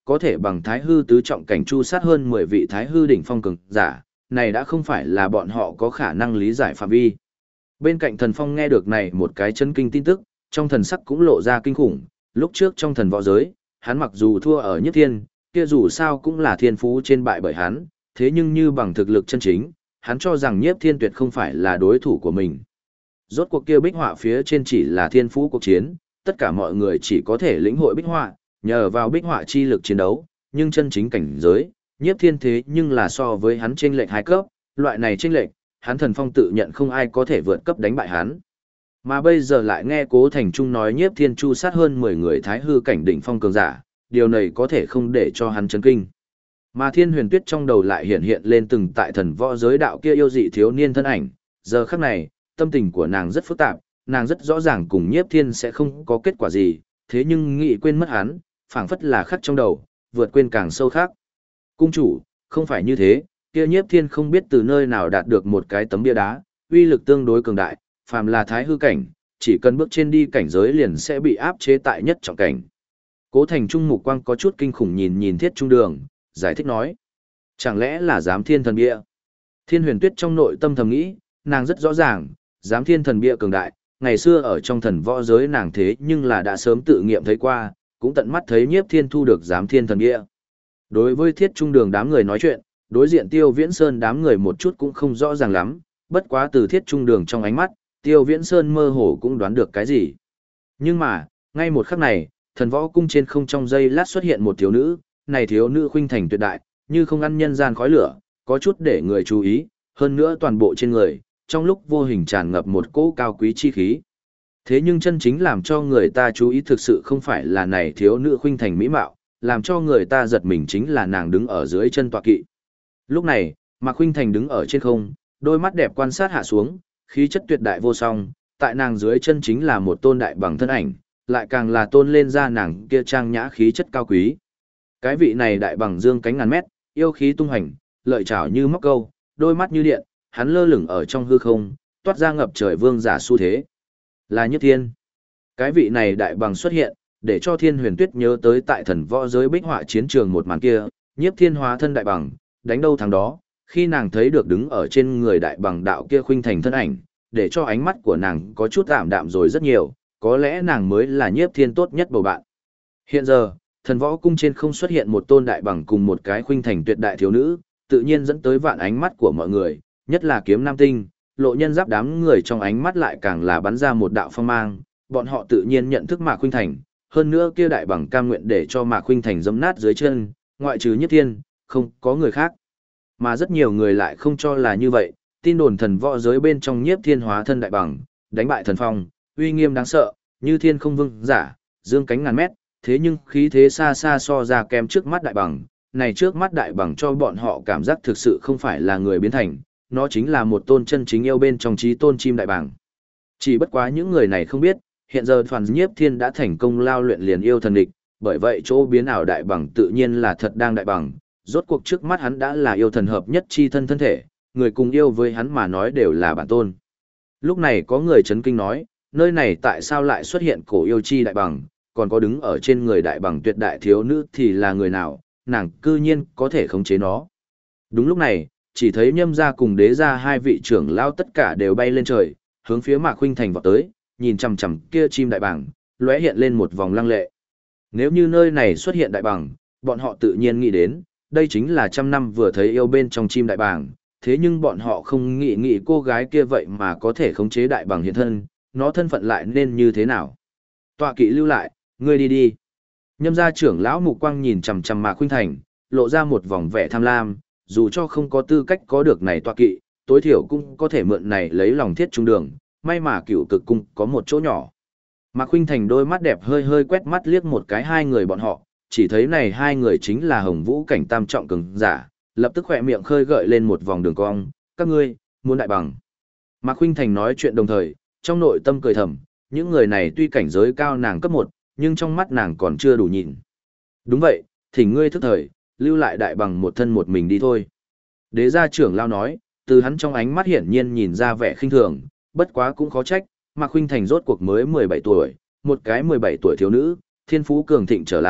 có thể bằng thái hư tứ trọng cảnh chu sát hơn 10 vị thái hư đỉnh phong cường giả, này đã không phải là bọn họ có khả năng lý giải phạm vi. Bên cạnh Thần Phong nghe được này một cái chấn kinh tin tức, trong thần sắc cũng lộ ra kinh khủng, lúc trước trong thần võ giới, hắn mặc dù thua ở Nhiếp Thiên, kia dù sao cũng là thiên phú trên bại bởi hắn, thế nhưng như bằng thực lực chân chính, hắn cho rằng Nhiếp Thiên tuyệt không phải là đối thủ của mình. Rốt cuộc kia bích họa phía trên chỉ là thiên phú cuộc chiến, tất cả mọi người chỉ có thể lĩnh hội bích họa, nhờ vào bích họa chi lực chiến đấu, nhưng chân chính cảnh giới, Nhiếp Thiên thế nhưng là so với hắn chênh lệch 2 cấp, loại này chênh lệch, hắn Thần Phong tự nhận không ai có thể vượt cấp đánh bại hắn. Mà bây giờ lại nghe Cố Thành Trung nói Nhiếp Thiên chu sát hơn 10 người thái hư cảnh đỉnh phong cường giả, điều này có thể không để cho hắn chấn kinh. Mà Thiên Huyền Tuyết trong đầu lại hiện hiện lên từng tại thần võ giới đạo kia yêu dị thiếu niên thân ảnh, giờ khắc này, tâm tình của nàng rất phức tạp, nàng rất rõ ràng cùng Nhiếp Thiên sẽ không có kết quả gì, thế nhưng nghĩ quên mất hắn, phảng phất là khắc trong đầu, vượt quên càng sâu khác. Cung chủ, không phải như thế, kia Nhiếp Thiên không biết từ nơi nào đạt được một cái tấm bia đá, uy lực tương đối cường đại, phàm là thái hư cảnh, chỉ cần bước trên đi cảnh giới liền sẽ bị áp chế tại nhất trọng cảnh. Cố Thành Trung mục quang có chút kinh khủng nhìn nhìn Thiết Trung Đường, giải thích nói. Chẳng lẽ là giám thiên thần bia? Thiên Huyền Tuyết trong nội tâm thầm nghĩ, nàng rất rõ ràng, giám thiên thần bia cường đại, ngày xưa ở trong thần võ giới nàng thế nhưng là đã sớm tự nghiệm thấy qua, cũng tận mắt thấy Nhiếp Thiên thu được giám thiên thần bia. Đối với Thiết Trung Đường đám người nói chuyện, đối diện Tiêu Viễn Sơn đám người một chút cũng không rõ ràng lắm, bất quá từ Thiết Trung Đường trong ánh mắt, Tiêu Viễn Sơn mơ hồ cũng đoán được cái gì. Nhưng mà, ngay một khắc này, thần võ cung trên không trong giây lát xuất hiện một thiếu nữ, này thiếu nữ khuynh thành tuyệt đại, như không ăn nhân gian khói lửa, có chút để người chú ý, hơn nữa toàn bộ trên người, trong lúc vô hình tràn ngập một cỗ cao quý chi khí. Thế nhưng chân chính làm cho người ta chú ý thực sự không phải là này thiếu nữ khuynh thành mỹ mạo, làm cho người ta giật mình chính là nàng đứng ở dưới chân tọa kỵ. Lúc này, Mạc Khuynh Thành đứng ở trên không, đôi mắt đẹp quan sát hạ xuống, khí chất tuyệt đại vô song, tại nàng dưới chân chính là một tôn đại bằng thân ảnh, lại càng là tôn lên ra nàng kia trang nhã khí chất cao quý. Cái vị này đại bằng dương cánh ngàn mét, yêu khí tung hành, lợi chảo như móc câu, đôi mắt như điện, hắn lơ lửng ở trong hư không, toát ra ngập trời vương giả xu thế. Là Nhất Thiên. Cái vị này đại bằng xuất hiện, để cho Thiên Huyền Tuyết nhớ tới tại thần võ giới bích họa chiến trường một màn kia, Nhiếp Thiên hóa thân đại bằng, đánh đâu thắng đó, khi nàng thấy được đứng ở trên người đại bằng đạo kia khuynh thành thân ảnh, để cho ánh mắt của nàng có chút ảm đạm rồi rất nhiều, có lẽ nàng mới là Nhiếp Thiên tốt nhất bầu bạn. Hiện giờ, thần võ cung trên không xuất hiện một tôn đại bằng cùng một cái khuynh thành tuyệt đại thiếu nữ, tự nhiên dẫn tới vạn ánh mắt của mọi người, nhất là Kiếm Nam Tinh, Lộ Nhân Giáp đám người trong ánh mắt lại càng là bắn ra một đạo phong mang, bọn họ tự nhiên nhận thức Mạc Khuynh Thành, hơn nữa kia đại bằng cam nguyện để cho Mạc Khuynh Thành giẫm nát dưới chân, ngoại trừ Nhất Thiên, không có người khác. Mà rất nhiều người lại không cho là như vậy, tin đồn thần võ giới bên trong Nhiếp Thiên hóa thân đại bằng, đánh bại thần phong, uy nghiêm đáng sợ, như thiên không vương giả, dương cánh ngàn mét, thế nhưng khí thế xa xa so ra kém trước mắt đại bằng, này trước mắt đại bằng cho bọn họ cảm giác thực sự không phải là người biến thành, nó chính là một tôn chân chính yêu bên trong trí tôn chim đại bàng. Chỉ bất quá những người này không biết, hiện giờ Toàn Nhiếp Thiên đã thành công lao luyện liền yêu thần địch, bởi vậy chỗ biến ảo đại bằng tự nhiên là thật đang đại bằng, rốt cuộc trước mắt hắn đã là yêu thần hợp nhất chi thân thân thể, người cùng yêu với hắn mà nói đều là bản tôn. Lúc này có người chấn kinh nói, nơi này tại sao lại xuất hiện cổ yêu chi đại bằng, còn có đứng ở trên người đại bằng tuyệt đại thiếu nữ thì là người nào, nàng cư nhiên có thể khống chế nó. Đúng lúc này, chỉ thấy Nhâm gia cùng Đế gia hai vị trưởng lao tất cả đều bay lên trời, hướng phía Mạc Khuynh Thành vọt tới, nhìn chằm chằm kia chim đại bàng, lóe hiện lên một vòng lăng lệ. Nếu như nơi này xuất hiện đại bàng, bọn họ tự nhiên nghĩ đến, đây chính là trăm năm vừa thấy yêu bên trong chim đại bàng, thế nhưng bọn họ không nghĩ cô gái kia vậy mà có thể khống chế đại bàng hiện thân, nó thân phận lại nên như thế nào. Tọa kỵ lưu lại, ngươi đi đi. Nhâm gia trưởng lão mục quang nhìn chằm chằm Mạc Khuynh Thành, lộ ra một vòng vẻ tham lam, dù cho không có tư cách có được này tọa kỵ, tối thiểu cũng có thể mượn này lấy lòng Thiết Trung Đường, may mà Cửu Cực cung có một chỗ nhỏ. Mạc Khuynh Thành đôi mắt đẹp hơi hơi quét mắt liếc một cái hai người bọn họ, chỉ thấy này hai người chính là Hồng Vũ cảnh tam trọng cường giả, lập tức khỏe miệng khơi gợi lên một vòng đường cong, các ngươi, muốn đại bằng. Mạc Khuynh Thành nói chuyện đồng thời, trong nội tâm cười thầm, những người này tuy cảnh giới cao nàng cấp 1, nhưng trong mắt nàng còn chưa đủ nhìn. Đúng vậy, thỉnh ngươi thức thời, lưu lại đại bằng một thân một mình đi thôi. Đế gia trưởng lao nói, từ hắn trong ánh mắt hiển nhiên nhìn ra vẻ khinh thường, bất quá cũng khó trách, Mạc Khuynh Thành rốt cuộc mới 17 tuổi, một cái 17 tuổi thiếu nữ, thiên phú cường thịnh trở lại,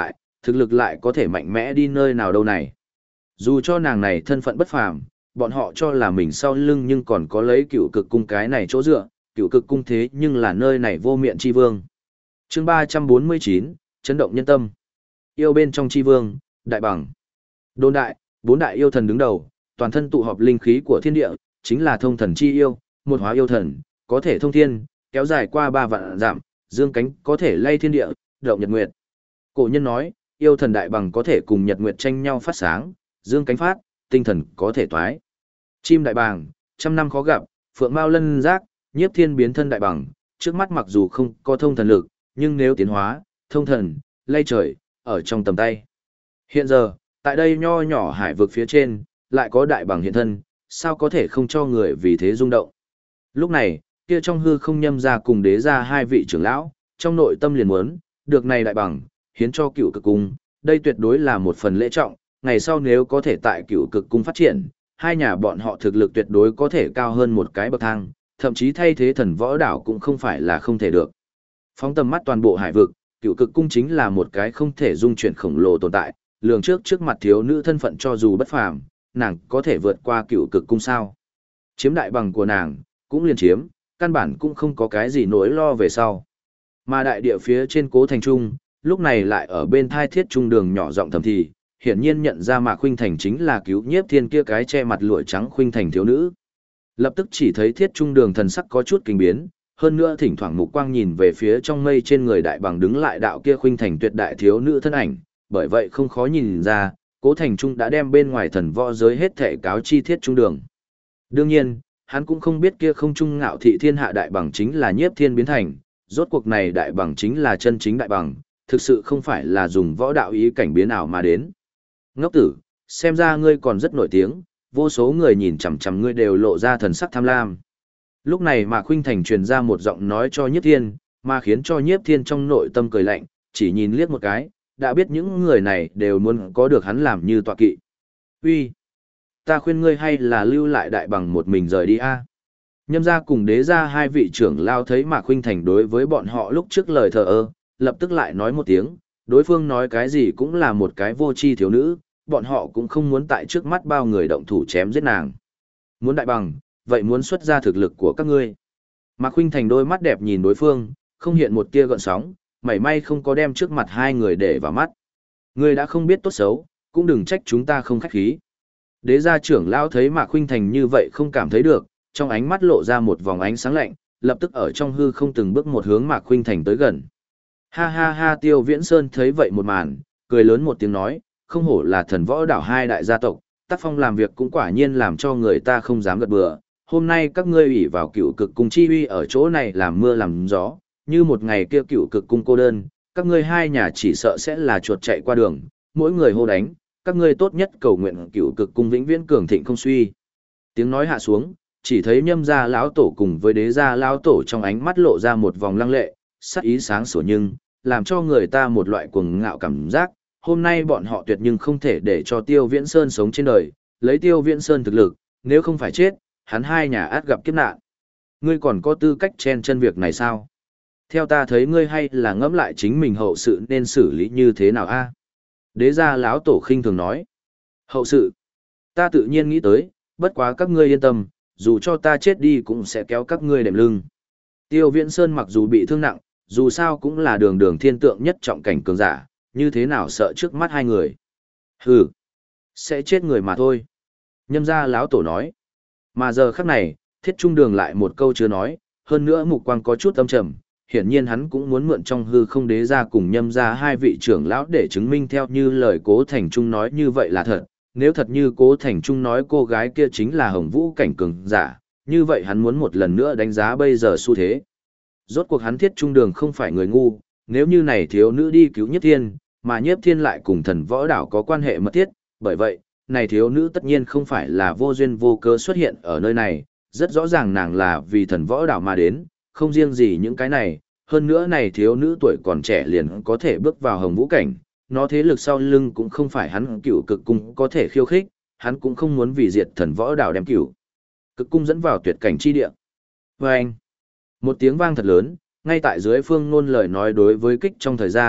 thực lực lại có thể mạnh mẽ đi nơi nào đâu này. Dù cho nàng này thân phận bất phàm, bọn họ cho là mình sau lưng nhưng còn có lấy Cựu Cực cung cái này chỗ dựa, Cựu Cực cung thế nhưng là nơi này vô miệng chi vương. Chương 349, chấn động nhân tâm. Yêu bên trong chi vương, đại bằng. Đồn đại, bốn đại yêu thần đứng đầu, toàn thân tụ họp linh khí của thiên địa, chính là thông thần chi yêu, một hóa yêu thần, có thể thông thiên, kéo dài qua 3 vạn dặm, dương cánh có thể lay thiên địa, động nhật nguyệt. Cổ nhân nói, yêu thần đại bằng có thể cùng nhật nguyệt tranh nhau phát sáng, dương cánh phát, tinh thần có thể toái. Chim đại bàng, trăm năm khó gặp, phượng mao lân giác, nhiếp thiên biến thân đại bằng, trước mắt mặc dù không có thông thần lực, nhưng nếu tiến hóa, thông thần, lay trời, ở trong tầm tay. Hiện giờ, tại đây nho nhỏ hải vực phía trên, lại có đại bằng hiện thân, sao có thể không cho người vì thế rung động. Lúc này, kia trong hư không nhâm ra cùng đế ra hai vị trưởng lão, trong nội tâm liền muốn, được này đại bằng, hiến cho Cựu Cực cung, đây tuyệt đối là một phần lễ trọng, ngày sau nếu có thể tại Cựu Cực cung phát triển, hai nhà bọn họ thực lực tuyệt đối có thể cao hơn một cái bậc thang, thậm chí thay thế Thần Võ đảo cũng không phải là không thể được. Phóng tầm mắt toàn bộ hải vực, Cựu Cực cung chính là một cái không thể dung chuyển khổng lồ tồn tại, lường trước mặt thiếu nữ thân phận cho dù bất phàm, nàng có thể vượt qua Cựu Cực cung sao? Chiếm đại bằng của nàng, cũng liền chiếm, căn bản cũng không có cái gì nỗi lo về sau. Mà đại địa phía trên Cố Thành Trung, lúc này lại ở bên thai Thiết Trung Đường nhỏ giọng thầm thì, hiển nhiên nhận ra Mạc Khuynh Thành chính là cứu nhiếp thiên kia cái che mặt lụa trắng Khuynh Thành thiếu nữ. Lập tức chỉ thấy Thiết Trung Đường thần sắc có chút kinh biến, hơn nữa thỉnh thoảng mục quang nhìn về phía trong mây trên người đại bằng đứng lại đạo kia Khuynh Thành tuyệt đại thiếu nữ thân ảnh, bởi vậy không khó nhìn ra, Cố Thành Trung đã đem bên ngoài thần võ giới hết thể cáo chi Thiết Trung Đường. Đương nhiên, hắn cũng không biết kia không trung ngạo thị thiên hạ đại bằng chính là nhiếp thiên biến thành, rốt cuộc này đại bằng chính là chân chính đại bằng, thực sự không phải là dùng võ đạo ý cảnh biến ảo mà đến. Ngốc tử, xem ra ngươi còn rất nổi tiếng, vô số người nhìn chằm chằm ngươi đều lộ ra thần sắc tham lam. Lúc này Mạc Khuynh Thành truyền ra một giọng nói cho nhiếp thiên, mà khiến cho nhiếp thiên trong nội tâm cười lạnh, chỉ nhìn liếc một cái, đã biết những người này đều muốn có được hắn làm như tọa kỵ. Uy, ta khuyên ngươi hay là lưu lại đại bằng một mình rời đi a. Nhâm gia cùng đế gia hai vị trưởng lao thấy Mạc Khuynh Thành đối với bọn họ lúc trước lời thờ ơ, lập tức lại nói một tiếng, đối phương nói cái gì cũng là một cái vô tri thiếu nữ, bọn họ cũng không muốn tại trước mắt bao người động thủ chém giết nàng. Muốn đại bằng, vậy muốn xuất ra thực lực của các ngươi. Mạc Khuynh Thành đôi mắt đẹp nhìn đối phương, không hiện một tia gợn sóng, mảy may không có đem trước mặt hai người để vào mắt. Ngươi đã không biết tốt xấu, cũng đừng trách chúng ta không khách khí. Đế gia trưởng lão thấy Mạc Khuynh Thành như vậy không cảm thấy được, trong ánh mắt lộ ra một vòng ánh sáng lạnh, lập tức ở trong hư không từng bước một hướng Mạc Khuynh Thành tới gần. Ha ha ha, Tiêu Viễn Sơn thấy vậy một màn, cười lớn một tiếng nói, không hổ là Thần Võ đảo hai đại gia tộc, tác phong làm việc cũng quả nhiên làm cho người ta không dám gật bừa. Hôm nay các ngươi ủy vào Cựu Cực cung chi uy ở chỗ này làm mưa làm gió, như một ngày kia Cựu Cực cung cô đơn, các ngươi hai nhà chỉ sợ sẽ là chuột chạy qua đường, mỗi người hô đánh, các ngươi tốt nhất cầu nguyện Cựu Cực cung vĩnh viễn cường thịnh không suy. Tiếng nói hạ xuống, chỉ thấy Nhâm gia lão tổ cùng với Đế gia lão tổ trong ánh mắt lộ ra một vòng lăng lệ, sắc ý sáng sủa nhưng làm cho người ta một loại cuồng ngạo cảm giác. Hôm nay bọn họ tuyệt nhưng không thể để cho Tiêu Viễn Sơn sống trên đời, lấy Tiêu Viễn Sơn thực lực, nếu không phải chết, hắn hai nhà át gặp kiếp nạn. Ngươi còn có tư cách chen chân việc này sao? Theo ta thấy ngươi hay là ngẫm lại chính mình hậu sự nên xử lý như thế nào a? Đế gia lão tổ khinh thường nói. Hậu sự? Ta tự nhiên nghĩ tới, bất quá các ngươi yên tâm, dù cho ta chết đi cũng sẽ kéo các ngươi đệm lưng. Tiêu Viễn Sơn mặc dù bị thương nặng, dù sao cũng là đường đường thiên tượng nhất trọng cảnh cường giả, như thế nào sợ trước mắt hai người. Hừ, sẽ chết người mà thôi. Nhâm gia lão tổ nói. Mà giờ khắc này, Thiết Trung Đường lại một câu chưa nói, hơn nữa mục quang có chút âm trầm, hiển nhiên hắn cũng muốn mượn trong hư không đế gia cùng Nhâm gia hai vị trưởng lão để chứng minh theo như lời Cố Thành Trung nói như vậy là thật. Nếu thật như Cố Thành Trung nói cô gái kia chính là Hồng Vũ cảnh cường giả, như vậy hắn muốn một lần nữa đánh giá bây giờ xu thế. Rốt cuộc hắn Thiết Trung Đường không phải người ngu, nếu như này thiếu nữ đi cứu Nhiếp Thiên, mà Nhiếp Thiên lại cùng Thần Võ đảo có quan hệ mật thiết, bởi vậy, này thiếu nữ tất nhiên không phải là vô duyên vô cớ xuất hiện ở nơi này, rất rõ ràng nàng là vì Thần Võ đảo mà đến, không riêng gì những cái này, hơn nữa này thiếu nữ tuổi còn trẻ liền có thể bước vào Hồng Vũ cảnh, nó thế lực sau lưng cũng không phải hắn Cựu Cực cung có thể khiêu khích, hắn cũng không muốn vì diệt Thần Võ đảo đem Cựu Cực cung dẫn vào tuyệt cảnh chi địa. Và anh, một tiếng vang thật lớn, ngay tại dưới Phương Nôn lời nói đối với kích trong thời gian,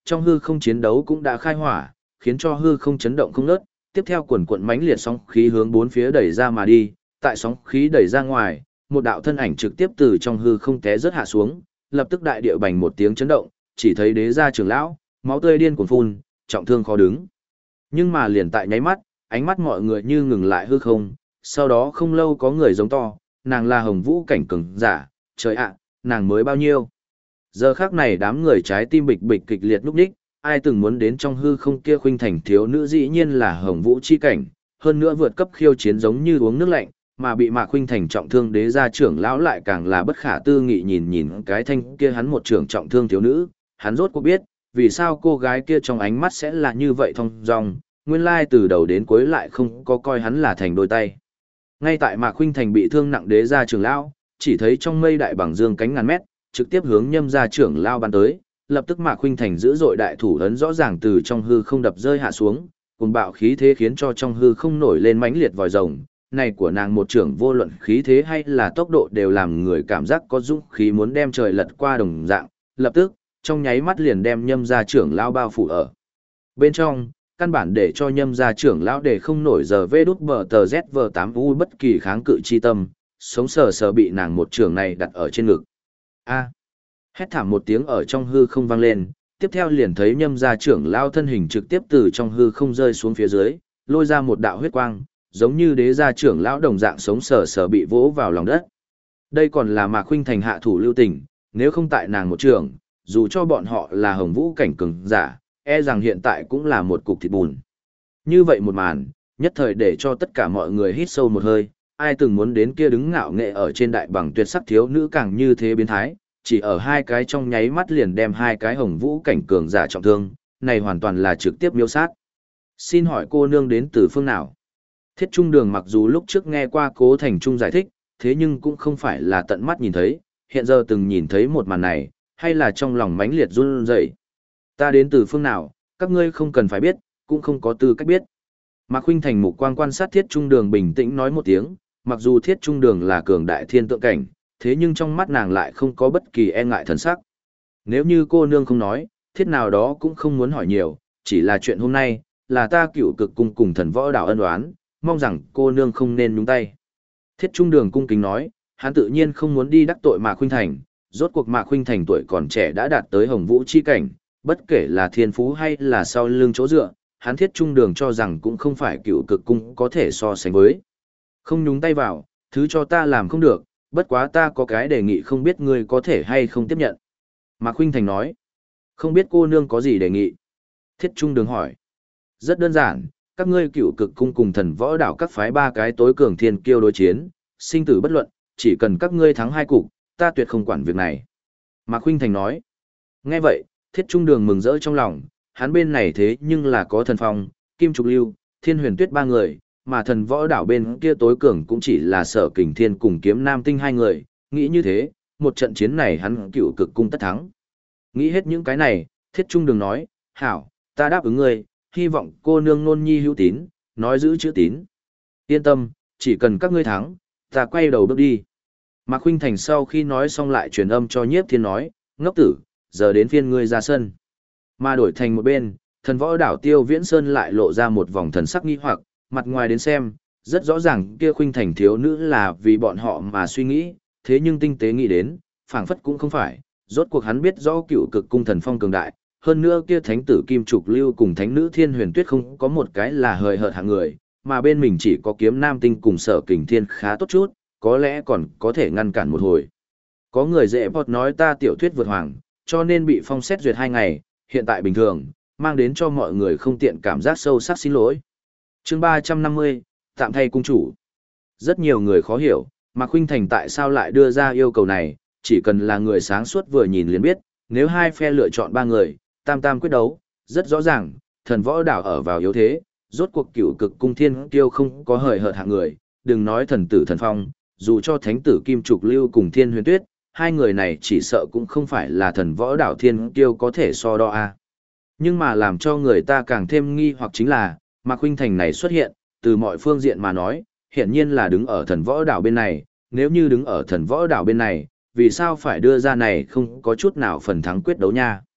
trong hư không chiến đấu cũng đã khai hỏa, khiến cho hư không chấn động không ngớt, tiếp theo quần quận mãnh liệt sóng khí hướng bốn phía đẩy ra mà đi, tại sóng khí đẩy ra ngoài, một đạo thân ảnh trực tiếp từ trong hư không té rớt hạ xuống, lập tức đại địa bành một tiếng chấn động, chỉ thấy đế gia trưởng lão, máu tươi điên cuồng phun, trọng thương khó đứng. Nhưng mà liền tại nháy mắt, ánh mắt mọi người như ngừng lại hư không, sau đó không lâu có người giống to, nàng là Hồng Vũ cảnh cường giả, trời ạ, nàng mới bao nhiêu. Giờ khắc này đám người trái tim bịch bịch kịch liệt lúc đích, ai từng muốn đến trong hư không kia khuynh thành thiếu nữ dĩ nhiên là Hồng Vũ chi cảnh, hơn nữa vượt cấp khiêu chiến giống như uống nước lạnh, mà bị Mạc Khuynh Thành trọng thương đế gia trưởng lão lại càng là bất khả tư nghị nhìn nhìn cái thanh kia hắn một trưởng trọng thương thiếu nữ, hắn rốt cuộc biết, vì sao cô gái kia trong ánh mắt sẽ là như vậy thong dong, nguyên lai từ đầu đến cuối lại không có coi hắn là thành đôi tay. Ngay tại Mạc Khuynh Thành bị thương nặng đế gia trưởng lão, chỉ thấy trong mây đại bằng dương cánh ngàn mét, trực tiếp hướng Nhâm gia trưởng lão bắn tới, lập tức Mạc Khuynh Thành dữ dội đại thủ ấn rõ ràng từ trong hư không đập rơi hạ xuống, cuồng bạo khí thế khiến cho trong hư không nổi lên mãnh liệt vòi rồng, này của nàng một trưởng vô luận khí thế hay là tốc độ đều làm người cảm giác có dũng khí muốn đem trời lật qua đồng dạng, lập tức, trong nháy mắt liền đem Nhâm gia trưởng lão bao phủ ở. Bên trong, căn bản để cho Nhâm gia trưởng lão để không nổi giờ vê đút bờ tờ ZV8U bất kỳ kháng cự chi tâm, sống sờ sờ bị nàng một trưởng này đặt ở trên ngực. A. Hét thảm một tiếng ở trong hư không vang lên, tiếp theo liền thấy Nhâm gia trưởng lão thân hình trực tiếp từ trong hư không rơi xuống phía dưới, lôi ra một đạo huyết quang, giống như đế gia trưởng lão đồng dạng sống sờ sờ bị vỗ vào lòng đất. Đây còn là Mạc Khuynh Thành hạ thủ lưu tình, nếu không tại nàng một trường, dù cho bọn họ là Hồng Vũ cảnh cường giả, e rằng hiện tại cũng là một cục thịt bùn. Như vậy một màn, nhất thời để cho tất cả mọi người hít sâu một hơi, ai từng muốn đến kia đứng ngạo nghệ ở trên đại bằng tuyệt sắc thiếu nữ càng như thế biến thái, chỉ ở hai cái trong nháy mắt liền đem hai cái Hồng Vũ cảnh cường giả trọng thương, này hoàn toàn là trực tiếp miêu sát. Xin hỏi cô nương đến từ phương nào? Thiết Trung Đường mặc dù lúc trước nghe qua Cố Thành Trung giải thích, thế nhưng cũng không phải là tận mắt nhìn thấy, hiện giờ từng nhìn thấy một màn này, hay là trong lòng mãnh liệt run rẩy. Ta đến từ phương nào, các ngươi không cần phải biết, cũng không có tư cách biết. Mạc Khuynh Thành mục quang quan sát Thiết Trung Đường bình tĩnh nói một tiếng, mặc dù Thiết Trung Đường là cường đại thiên tượng cảnh, thế nhưng trong mắt nàng lại không có bất kỳ e ngại thần sắc. Nếu như cô nương không nói, thiết nào đó cũng không muốn hỏi nhiều, chỉ là chuyện hôm nay, là ta Cửu Cực cung cùng Thần Võ Đảo ân oán, mong rằng cô nương không nên nhúng tay. Thiết Trung Đường cung kính nói, hắn tự nhiên không muốn đi đắc tội Mạc Khuynh Thành, rốt cuộc Mạc Khuynh Thành tuổi còn trẻ đã đạt tới Hồng Vũ chi cảnh, bất kể là thiên phú hay là sau lưng chỗ dựa, hắn Thiết Trung Đường cho rằng cũng không phải Cửu Cực cung có thể so sánh với. Không nhúng tay vào, thứ cho ta làm không được, bất quá ta có cái đề nghị không biết ngươi có thể hay không tiếp nhận. Mạc Khuynh Thành nói, không biết cô nương có gì đề nghị. Thiết Trung Đường hỏi, rất đơn giản, các ngươi Cửu Cực cung cùng Thần Võ Đảo các phái ba cái tối cường thiên kiêu đối chiến, sinh tử bất luận, chỉ cần các ngươi thắng hai cục, ta tuyệt không quản việc này. Mạc Khuynh Thành nói, nghe vậy, Thiết Trung Đường mừng rỡ trong lòng, hắn bên này thế nhưng là có Thần Phong, Kim Trục Lưu, Thiên Huyền Tuyết ba người, mà Thần Võ Đảo bên kia tối cường cũng chỉ là Sở Kình Thiên cùng Kiếm Nam Tinh hai người, nghĩ như thế, một trận chiến này hắn Cửu Cực cung tất thắng. Nghĩ hết những cái này, Thiết Trung Đường nói, hảo, ta đáp ứng ngươi, hy vọng cô nương nôn nhi hữu tín, nói giữ chữ tín. Yên tâm, chỉ cần các ngươi thắng, ta quay đầu bước đi. Mạc Khuynh Thành sau khi nói xong lại truyền âm cho Nhiếp Thiên nói, ngốc tử, giờ đến phiên ngươi ra sân. Mà đổi thành một bên, Thần Võ Đảo Tiêu Viễn Sơn lại lộ ra một vòng thần sắc nghi hoặc, mặt ngoài đến xem, rất rõ ràng kia Khuynh Thành thiếu nữ là vì bọn họ mà suy nghĩ, thế nhưng tinh tế nghĩ đến, phảng phất cũng không phải, rốt cuộc hắn biết rõ Cửu Cực cung thần phong cường đại, hơn nữa kia thánh tử Kim Trục Lưu cùng thánh nữ Thiên Huyền Tuyết không có một cái là hời hợt hạng người, mà bên mình chỉ có Kiếm Nam Tinh cùng Sở Kình Thiên khá tốt chút, có lẽ còn có thể ngăn cản một hồi. Có người dễ bọt nói ta tiểu thuyết vượt hoàng, cho nên bị phong xét duyệt 2 ngày, hiện tại bình thường, mang đến cho mọi người không tiện cảm giác sâu sắc xin lỗi. Chương 350, tạm thay cung chủ. Rất nhiều người khó hiểu, Mạc Khuynh Thành tại sao lại đưa ra yêu cầu này, chỉ cần là người sáng suốt vừa nhìn liền biết, nếu hai phe lựa chọn 3 người, tam tam quyết đấu, rất rõ ràng, Thần Võ Đảo ở vào yếu thế, rốt cuộc Cửu Cực cung thiên kiêu không có hời hợt hạng người, đừng nói thần tử thần phong, dù cho thánh tử Kim Trục Lưu cùng Thiên Huyền Tuyết, hai người này chỉ sợ cũng không phải là Thần Võ Đảo thiên kiêu có thể so đo a. Nhưng mà làm cho người ta càng thêm nghi hoặc chính là, Mạc Khuynh Thành này xuất hiện, từ mọi phương diện mà nói, hiển nhiên là đứng ở Thần Võ Đảo bên này, nếu như đứng ở Thần Võ Đảo bên này, vì sao phải đưa ra này không có chút nào phần thắng quyết đấu nha.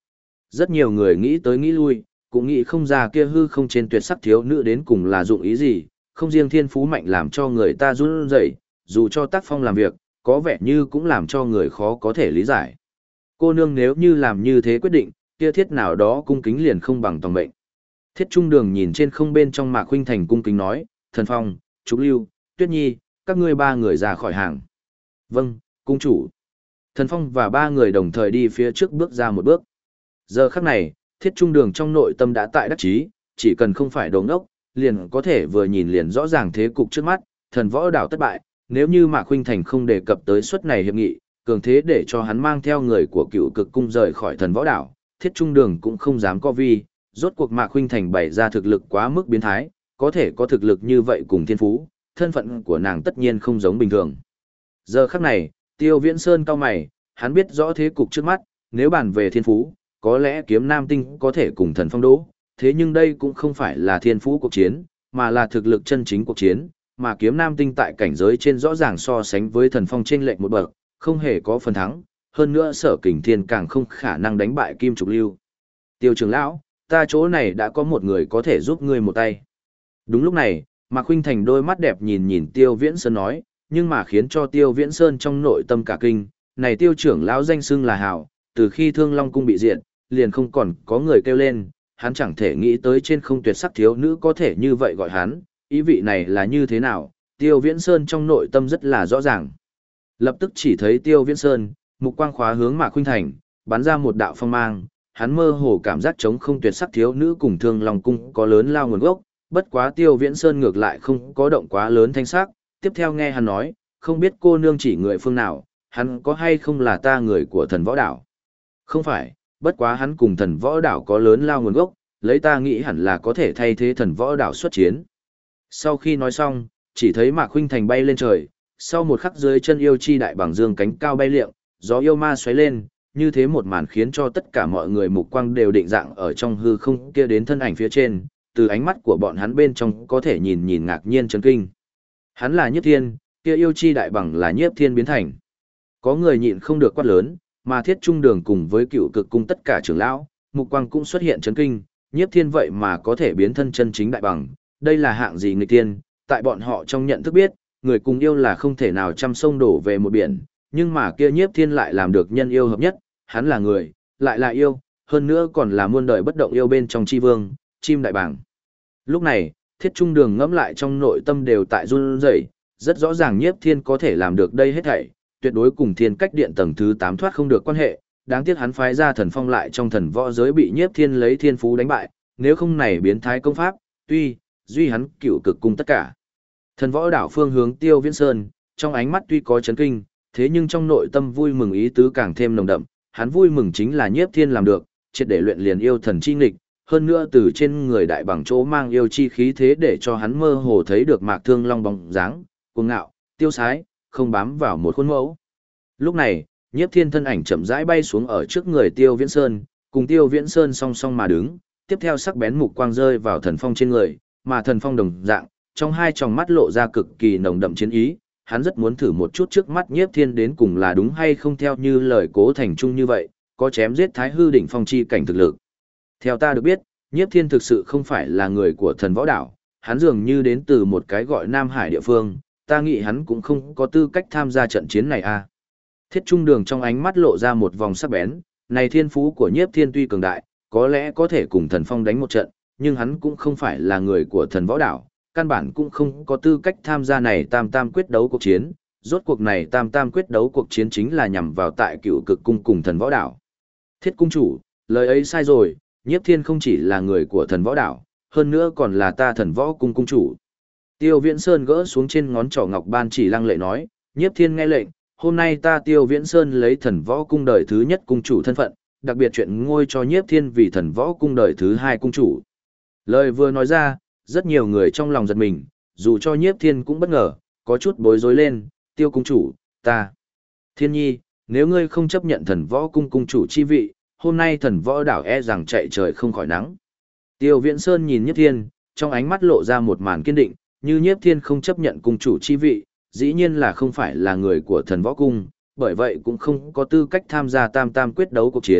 Rất nhiều người nghĩ tới nghĩ lui, cũng nghĩ không ra kia hư không trên tuyệt sắc thiếu nữ đến cùng là dụng ý gì, không riêng thiên phú mạnh làm cho người ta run rẩy, dù cho tác phong làm việc, có vẻ như cũng làm cho người khó có thể lý giải. Cô nương nếu như làm như thế quyết định, kia thiết nào đó cung kính liền không bằng tòng mệnh. Thiết Trung Đường nhìn trên không bên trong Mạc Khuynh Thành cung kính nói, Thần Phong, Trúc Lưu, Tuyết Nhi, các ngươi ba người ra khỏi hàng. Vâng, cung chủ. Thần Phong và ba người đồng thời đi phía trước bước ra một bước. Giờ khắc này, Thiết Trung Đường trong nội tâm đã tại đắc chí, chỉ cần không phải đồ ngốc, liền có thể vừa nhìn liền rõ ràng thế cục trước mắt, thần võ đảo thất bại, nếu như Mạc Khuynh Thành không đề cập tới suất này hiệp nghị, cường thế để cho hắn mang theo người của Cựu Cực cung rời khỏi thần võ đảo, Thiết Trung Đường cũng không dám co vi, rốt cuộc Mạc Khuynh Thành bày ra thực lực quá mức biến thái, có thể có thực lực như vậy cùng thiên phú, thân phận của nàng tất nhiên không giống bình thường. Giờ khắc này, Tiêu Viễn Sơn cau mày, hắn biết rõ thế cục trước mắt, nếu bàn về thiên phú, có lẽ Kiếm Nam Tinh có thể cùng Thần Phong đỗ, thế nhưng đây cũng không phải là thiên phú cuộc chiến, mà là thực lực chân chính cuộc chiến, mà Kiếm Nam Tinh tại cảnh giới trên rõ ràng so sánh với Thần Phong trên lệnh một bậc, không hề có phần thắng, hơn nữa Sở Kình Thiên càng không khả năng đánh bại Kim Trục Lưu. Tiêu trưởng lão, ta chỗ này đã có một người có thể giúp ngươi một tay. Đúng lúc này, Mạc Khuynh Thành đôi mắt đẹp nhìn nhìn Tiêu Viễn Sơn nói, nhưng mà khiến cho Tiêu Viễn Sơn trong nội tâm cả kinh, này Tiêu trưởng lão danh xưng là hảo, từ khi Thương Long cung bị diệt, liền không còn có người kêu lên, hắn chẳng thể nghĩ tới trên không tuyệt sắc thiếu nữ có thể như vậy gọi hắn, ý vị này là như thế nào, Tiêu Viễn Sơn trong nội tâm rất là rõ ràng. Lập tức chỉ thấy Tiêu Viễn Sơn, mục quang khóa hướng Mạc Khuynh Thành, bắn ra một đạo phong mang, hắn mơ hồ cảm giác chống không tuyệt sắc thiếu nữ cùng Thương Long cung có lớn lao nguồn gốc, bất quá Tiêu Viễn Sơn ngược lại không có động quá lớn thanh sắc, tiếp theo nghe hắn nói, không biết cô nương chỉ người phương nào, hắn có hay không là ta người của thần võ đảo. Không phải, bất quá hắn cùng thần võ đảo có lớn lao nguồn gốc, lấy ta nghĩ hẳn là có thể thay thế thần võ đảo xuất chiến. Sau khi nói xong, chỉ thấy Mạc Khuynh Thành bay lên trời, sau một khắc dưới chân yêu chi đại bằng dương cánh cao bay liệng, gió yêu ma xoáy lên, như thế một màn khiến cho tất cả mọi người mục quang đều định dạng ở trong hư không kia đến thân ảnh phía trên, từ ánh mắt của bọn hắn bên trong có thể nhìn nhìn ngạc nhiên chấn kinh. Hắn là Nhiếp Thiên, kia yêu chi đại bằng là Nhiếp Thiên biến thành. Có người nhịn không được quát lớn, mà Thiết Trung Đường cùng với Cựu Cực cung tất cả trưởng lão, mục quang cũng xuất hiện chấn kinh, Nhiếp Thiên vậy mà có thể biến thân chân chính đại bằng, đây là hạng gì nghịch tiên, tại bọn họ trong nhận thức biết, người cùng yêu là không thể nào trăm sông đổ về một biển, nhưng mà kia Nhiếp Thiên lại làm được nhân yêu hợp nhất, hắn là người, lại là yêu, hơn nữa còn là muôn đời bất động yêu bên trong chi vương, chim đại bàng. Lúc này, Thiết Trung Đường ngẫm lại trong nội tâm đều tại run rẩy, rất rõ ràng Nhiếp Thiên có thể làm được đây hết thảy, tuyệt đối cùng Thiên Cách Điện tầng thứ 8 thoát không được quan hệ, đáng tiếc hắn phái ra Thần Phong lại trong thần võ giới bị Nhiếp Thiên lấy thiên phú đánh bại, nếu không này biến thái công pháp, tuy duy hắn Cựu Cực cung tất cả. Thần võ đảo phương hướng Tiêu Viễn Sơn, trong ánh mắt tuy có chấn kinh, thế nhưng trong nội tâm vui mừng ý tứ càng thêm nồng đậm, hắn vui mừng chính là Nhiếp Thiên làm được, triệt để luyện liền yêu thần chi nghịch, hơn nữa từ trên người đại bằng chỗ mang yêu chi khí thế để cho hắn mơ hồ thấy được Mạc Thương Long bóng dáng, cuồng ngạo, tiêu sái, không bám vào một khuôn mẫu. Lúc này, Nhiếp Thiên thân ảnh chậm rãi bay xuống ở trước người Tiêu Viễn Sơn, cùng Tiêu Viễn Sơn song song mà đứng, tiếp theo sắc bén mục quang rơi vào Thần Phong trên người, mà Thần Phong đồng dạng, trong hai tròng mắt lộ ra cực kỳ nồng đậm chiến ý, hắn rất muốn thử một chút trước mắt Nhiếp Thiên đến cùng là đúng hay không theo như lời Cố Thành Trung như vậy, có chém giết Thái Hư đỉnh phong chi cảnh thực lực. Theo ta được biết, Nhiếp Thiên thực sự không phải là người của thần võ đảo, hắn dường như đến từ một cái gọi Nam Hải địa phương, ta nghĩ hắn cũng không có tư cách tham gia trận chiến này à. Thiết Trung Đường trong ánh mắt lộ ra một vòng sắc bén, này thiên phú của Nhiếp Thiên tuy cường đại, có lẽ có thể cùng thần phong đánh một trận, nhưng hắn cũng không phải là người của thần võ đảo, căn bản cũng không có tư cách tham gia này tam tam quyết đấu cuộc chiến, rốt cuộc này tam tam quyết đấu cuộc chiến chính là nhằm vào tại Cựu Cực cung cùng thần võ đảo. Thiết cung chủ, lời ấy sai rồi, Nhiếp Thiên không chỉ là người của thần võ đảo, hơn nữa còn là ta thần võ cung cung chủ. Tiêu Viễn Sơn gỡ xuống trên ngón trỏ ngọc ban chỉ lăng lệ nói, Nhiếp Thiên nghe lệnh, hôm nay ta Tiêu Viễn Sơn lấy thần võ cung đời thứ nhất cung chủ thân phận, đặc biệt chuyện ngôi cho Nhiếp Thiên vì thần võ cung đời thứ hai cung chủ. Lời vừa nói ra, rất nhiều người trong lòng giật mình, dù cho Nhiếp Thiên cũng bất ngờ, có chút bối rối lên, Tiêu cung chủ, ta. Thiên nhi, nếu ngươi không chấp nhận thần võ cung cung chủ chi vị, hôm nay thần võ đảo e rằng chạy trời không khỏi nắng. Tiêu Viễn Sơn nhìn Nhiếp Thiên, trong ánh mắt lộ ra một màn kiên định, như Nhiếp Thiên không chấp nhận cung chủ chi vị, dĩ nhiên là không phải là người của thần võ cung, bởi vậy cũng không có tư cách tham gia tam tam quyết đấu cuộc chiến,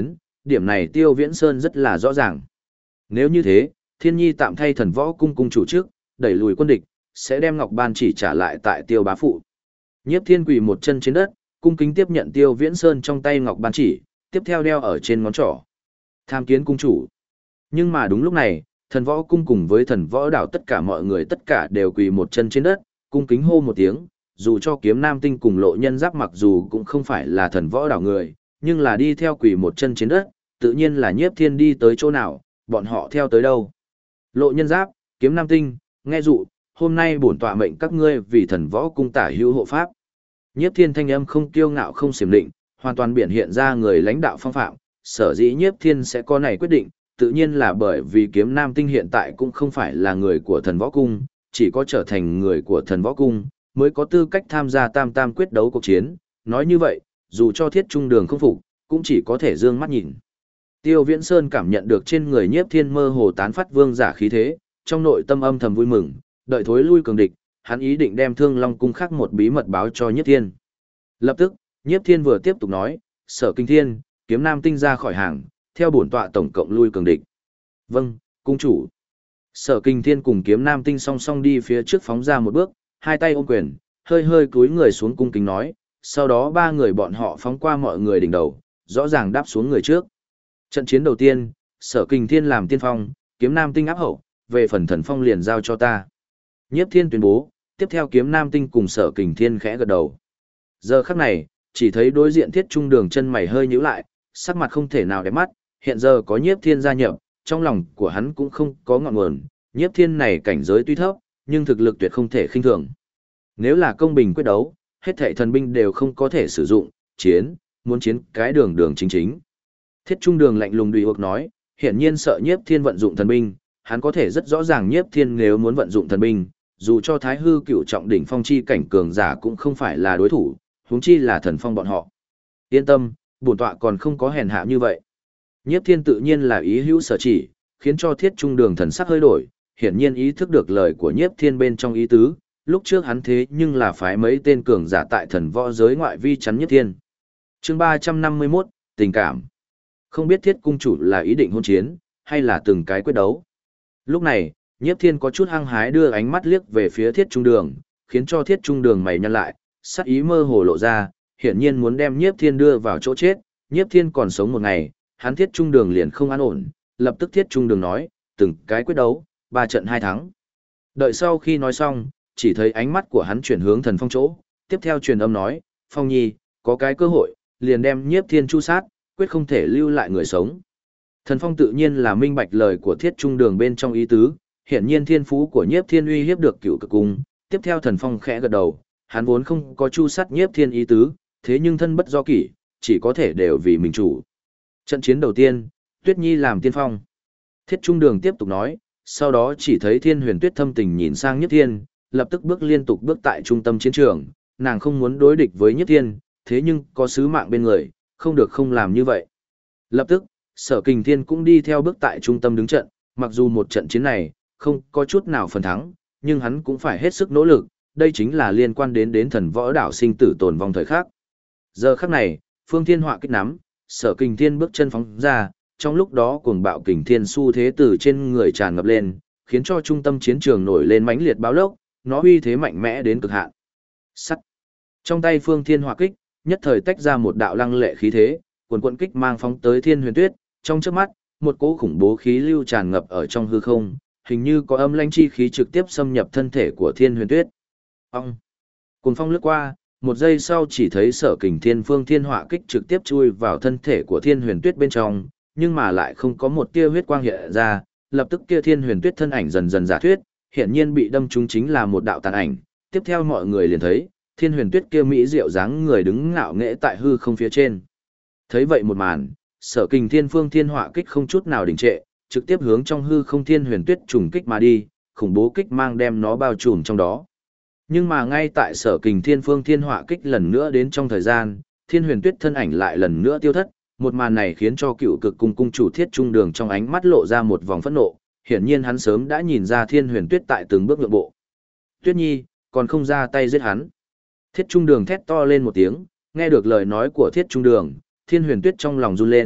điểm này Tiêu Viễn Sơn rất là rõ ràng. Nếu như thế, Thiên Nhi tạm thay Thần Võ cung cung chủ trước, đẩy lùi quân địch, sẽ đem Ngọc Ban chỉ trả lại tại Tiêu bá phụ. Nhiếp Thiên quỳ một chân trên đất, cung kính tiếp nhận Tiêu Viễn Sơn trong tay Ngọc Ban chỉ, tiếp theo đeo ở trên ngón trỏ. Tham kiến cung chủ. Nhưng mà đúng lúc này, Thần Võ cung cùng với Thần Võ đảo tất cả mọi người tất cả đều quỳ một chân trên đất, cung kính hô một tiếng, dù cho Kiếm Nam Tinh cùng Lộ Nhân Giáp mặc dù cũng không phải là Thần Võ đảo người, nhưng là đi theo quỳ một chân trên đất, tự nhiên là Nhiếp Thiên đi tới chỗ nào, bọn họ theo tới đâu. Lộ Nhân Giáp, Kiếm Nam Tinh, nghe dụ, hôm nay bổn tọa mệnh các ngươi vì Thần Võ cung tả hữu hộ pháp. Nhiếp Thiên thanh âm không kiêu ngạo không xiểm định, hoàn toàn biểu hiện ra người lãnh đạo phong phạm, sở dĩ Nhiếp Thiên sẽ có này quyết định, tự nhiên là bởi vì Kiếm Nam Tinh hiện tại cũng không phải là người của Thần Võ cung, chỉ có trở thành người của Thần Võ cung mới có tư cách tham gia tam tam quyết đấu cuộc chiến. Nói như vậy, dù cho Thiết Trung Đường không phục, cũng chỉ có thể dương mắt nhìn. Tiêu Viễn Sơn cảm nhận được trên người Nhiếp Thiên mơ hồ tán phát vương giả khí thế, trong nội tâm âm thầm vui mừng, đợi thối lui cường địch, hắn ý định đem Thương Long cung khác một bí mật báo cho Nhiếp Thiên. Lập tức, Nhiếp Thiên vừa tiếp tục nói, Sở Kinh Thiên, Kiếm Nam Tinh ra khỏi hàng, theo bổn tọa tổng cộng lui cường địch. Vâng, cung chủ. Sở Kinh Thiên cùng Kiếm Nam Tinh song song đi phía trước phóng ra một bước, hai tay ôm quyền, hơi hơi cúi người xuống cung kính nói, sau đó ba người bọn họ phóng qua mọi người đỉnh đầu, rõ ràng đáp xuống người trước. Trận chiến đầu tiên, Sở Kinh Thiên làm tiên phong, Kiếm Nam Tinh áp hậu, về phần thần phong liền giao cho ta. Nhiếp Thiên tuyên bố, tiếp theo Kiếm Nam Tinh cùng Sở Kinh Thiên khẽ gật đầu. Giờ khắc này, chỉ thấy đối diện Thiết Trung Đường chân mày hơi nhíu lại, sắc mặt không thể nào đẹp mắt, hiện giờ có Nhiếp Thiên gia nhập, trong lòng của hắn cũng không có ngọn nguồn, Nhiếp Thiên này cảnh giới tuy thấp, nhưng thực lực tuyệt không thể khinh thường. Nếu là công bình quyết đấu, hết thảy thần binh đều không có thể sử dụng, muốn chiến cái đường đường chính chính. Thiết Trung Đường lạnh lùng đùi ước nói, hiển nhiên sợ Nhiếp Thiên vận dụng thần binh, hắn có thể rất rõ ràng Nhiếp Thiên nếu muốn vận dụng thần binh, dù cho Thái Hư Cựu trọng đỉnh phong chi cảnh cường giả cũng không phải là đối thủ, huống chi là thần phong bọn họ. Yên tâm, bổn tọa còn không có hèn hạ như vậy. Nhiếp Thiên tự nhiên là ý hữu sở chỉ, khiến cho Thiết Trung Đường thần sắc hơi đổi, hiển nhiên ý thức được lời của Nhiếp Thiên bên trong ý tứ, lúc trước hắn thế nhưng là phái mấy tên cường giả tại thần võ giới ngoại vi chắn Nhiếp Thiên. Chương 351, tình cảm. Không biết Thiết cung chủ là ý định hôn chiến, hay là từng cái quyết đấu. Lúc này, Nhiếp Thiên có chút hăng hái đưa ánh mắt liếc về phía Thiết Trung Đường, khiến cho Thiết Trung Đường mày nhăn lại, sắc ý mơ hồ lộ ra, hiển nhiên muốn đem Nhiếp Thiên đưa vào chỗ chết. Nhiếp Thiên còn sống một ngày, hắn Thiết Trung Đường liền không an ổn, lập tức Thiết Trung Đường nói, từng cái quyết đấu, 3 trận 2 thắng. Đợi sau khi nói xong, chỉ thấy ánh mắt của hắn chuyển hướng Thần Phong chỗ, tiếp theo truyền âm nói, Phong Nhi, có cái cơ hội, liền đem Nhiếp Thiên chu sát, quyết không thể lưu lại người sống. Thần Phong tự nhiên là minh bạch lời của Thiết Trung Đường bên trong ý tứ, hiển nhiên thiên phú của Nhiếp Thiên uy hiếp được Cửu Cực cung, tiếp theo Thần Phong khẽ gật đầu, hắn vốn không có chu sát Nhiếp Thiên ý tứ, thế nhưng thân bất do kỷ, chỉ có thể đều vì mình chủ. Trận chiến đầu tiên, Tuyết Nhi làm tiên phong. Thiết Trung Đường tiếp tục nói, sau đó chỉ thấy Thiên Huyền Tuyết thâm tình nhìn sang Nhiếp Thiên, lập tức liên tục bước tại trung tâm chiến trường, nàng không muốn đối địch với Nhiếp Thiên, thế nhưng có sứ mạng bên người, không được không làm như vậy. Lập tức, Sở Kình Thiên cũng đi theo bước tại trung tâm đứng trận, mặc dù một trận chiến này, không có chút nào phần thắng, nhưng hắn cũng phải hết sức nỗ lực, đây chính là liên quan đến thần võ đảo sinh tử tồn vong thời khắc. Giờ khắc này, Phương Thiên Họa kích nắm, Sở Kình Thiên bước chân phóng ra, trong lúc đó cuồng bạo kình thiên xu thế từ trên người tràn ngập lên, khiến cho trung tâm chiến trường nổi lên mãnh liệt báo lốc, nó uy thế mạnh mẽ đến cực hạn. Sắt. Trong tay Phương Thiên Họa kích, nhất thời tách ra một đạo lăng lệ khí thế, cuồn cuộn kích mang phóng tới Thiên Huyền Tuyết, trong chớp mắt, một cỗ khủng bố khí lưu tràn ngập ở trong hư không, hình như có âm lãnh chi khí trực tiếp xâm nhập thân thể của Thiên Huyền Tuyết. Ong. Cuồng phong lướt qua, một giây sau chỉ thấy Sở Kình Thiên Phương Thiên Họa kích trực tiếp chui vào thân thể của Thiên Huyền Tuyết bên trong, nhưng mà lại không có một tia huyết quang hiện ra, lập tức kia Thiên Huyền Tuyết thân ảnh dần dần giả thuyết, hiển nhiên bị đâm trúng chính là một đạo tàn ảnh. Tiếp theo mọi người liền thấy, Thiên Huyền Tuyết kia mỹ diệu dáng người đứng ngạo nghễ tại hư không phía trên. Thấy vậy một màn, Sở Kình Thiên Phương Thiên Họa kích không chút nào đình trệ, trực tiếp hướng trong hư không Thiên Huyền Tuyết trùng kích mà đi, khủng bố kích mang đem nó bao trùm trong đó. Nhưng mà ngay tại Sở Kình Thiên Phương Thiên Họa kích lần nữa đến trong thời gian, Thiên Huyền Tuyết thân ảnh lại lần nữa tiêu thất, một màn này khiến cho Cựu Cực cung cung chủ Thiết Trung Đường trong ánh mắt lộ ra một vòng phẫn nộ, hiển nhiên hắn sớm đã nhìn ra Thiên Huyền Tuyết tại từng bước nhượng bộ. Tuyết Nhi, còn không ra tay giết hắn. Thiết Trung Đường thét to lên một tiếng, nghe được lời nói của Thiết Trung Đường, Thiên Huyền Tuyết trong lòng run lên,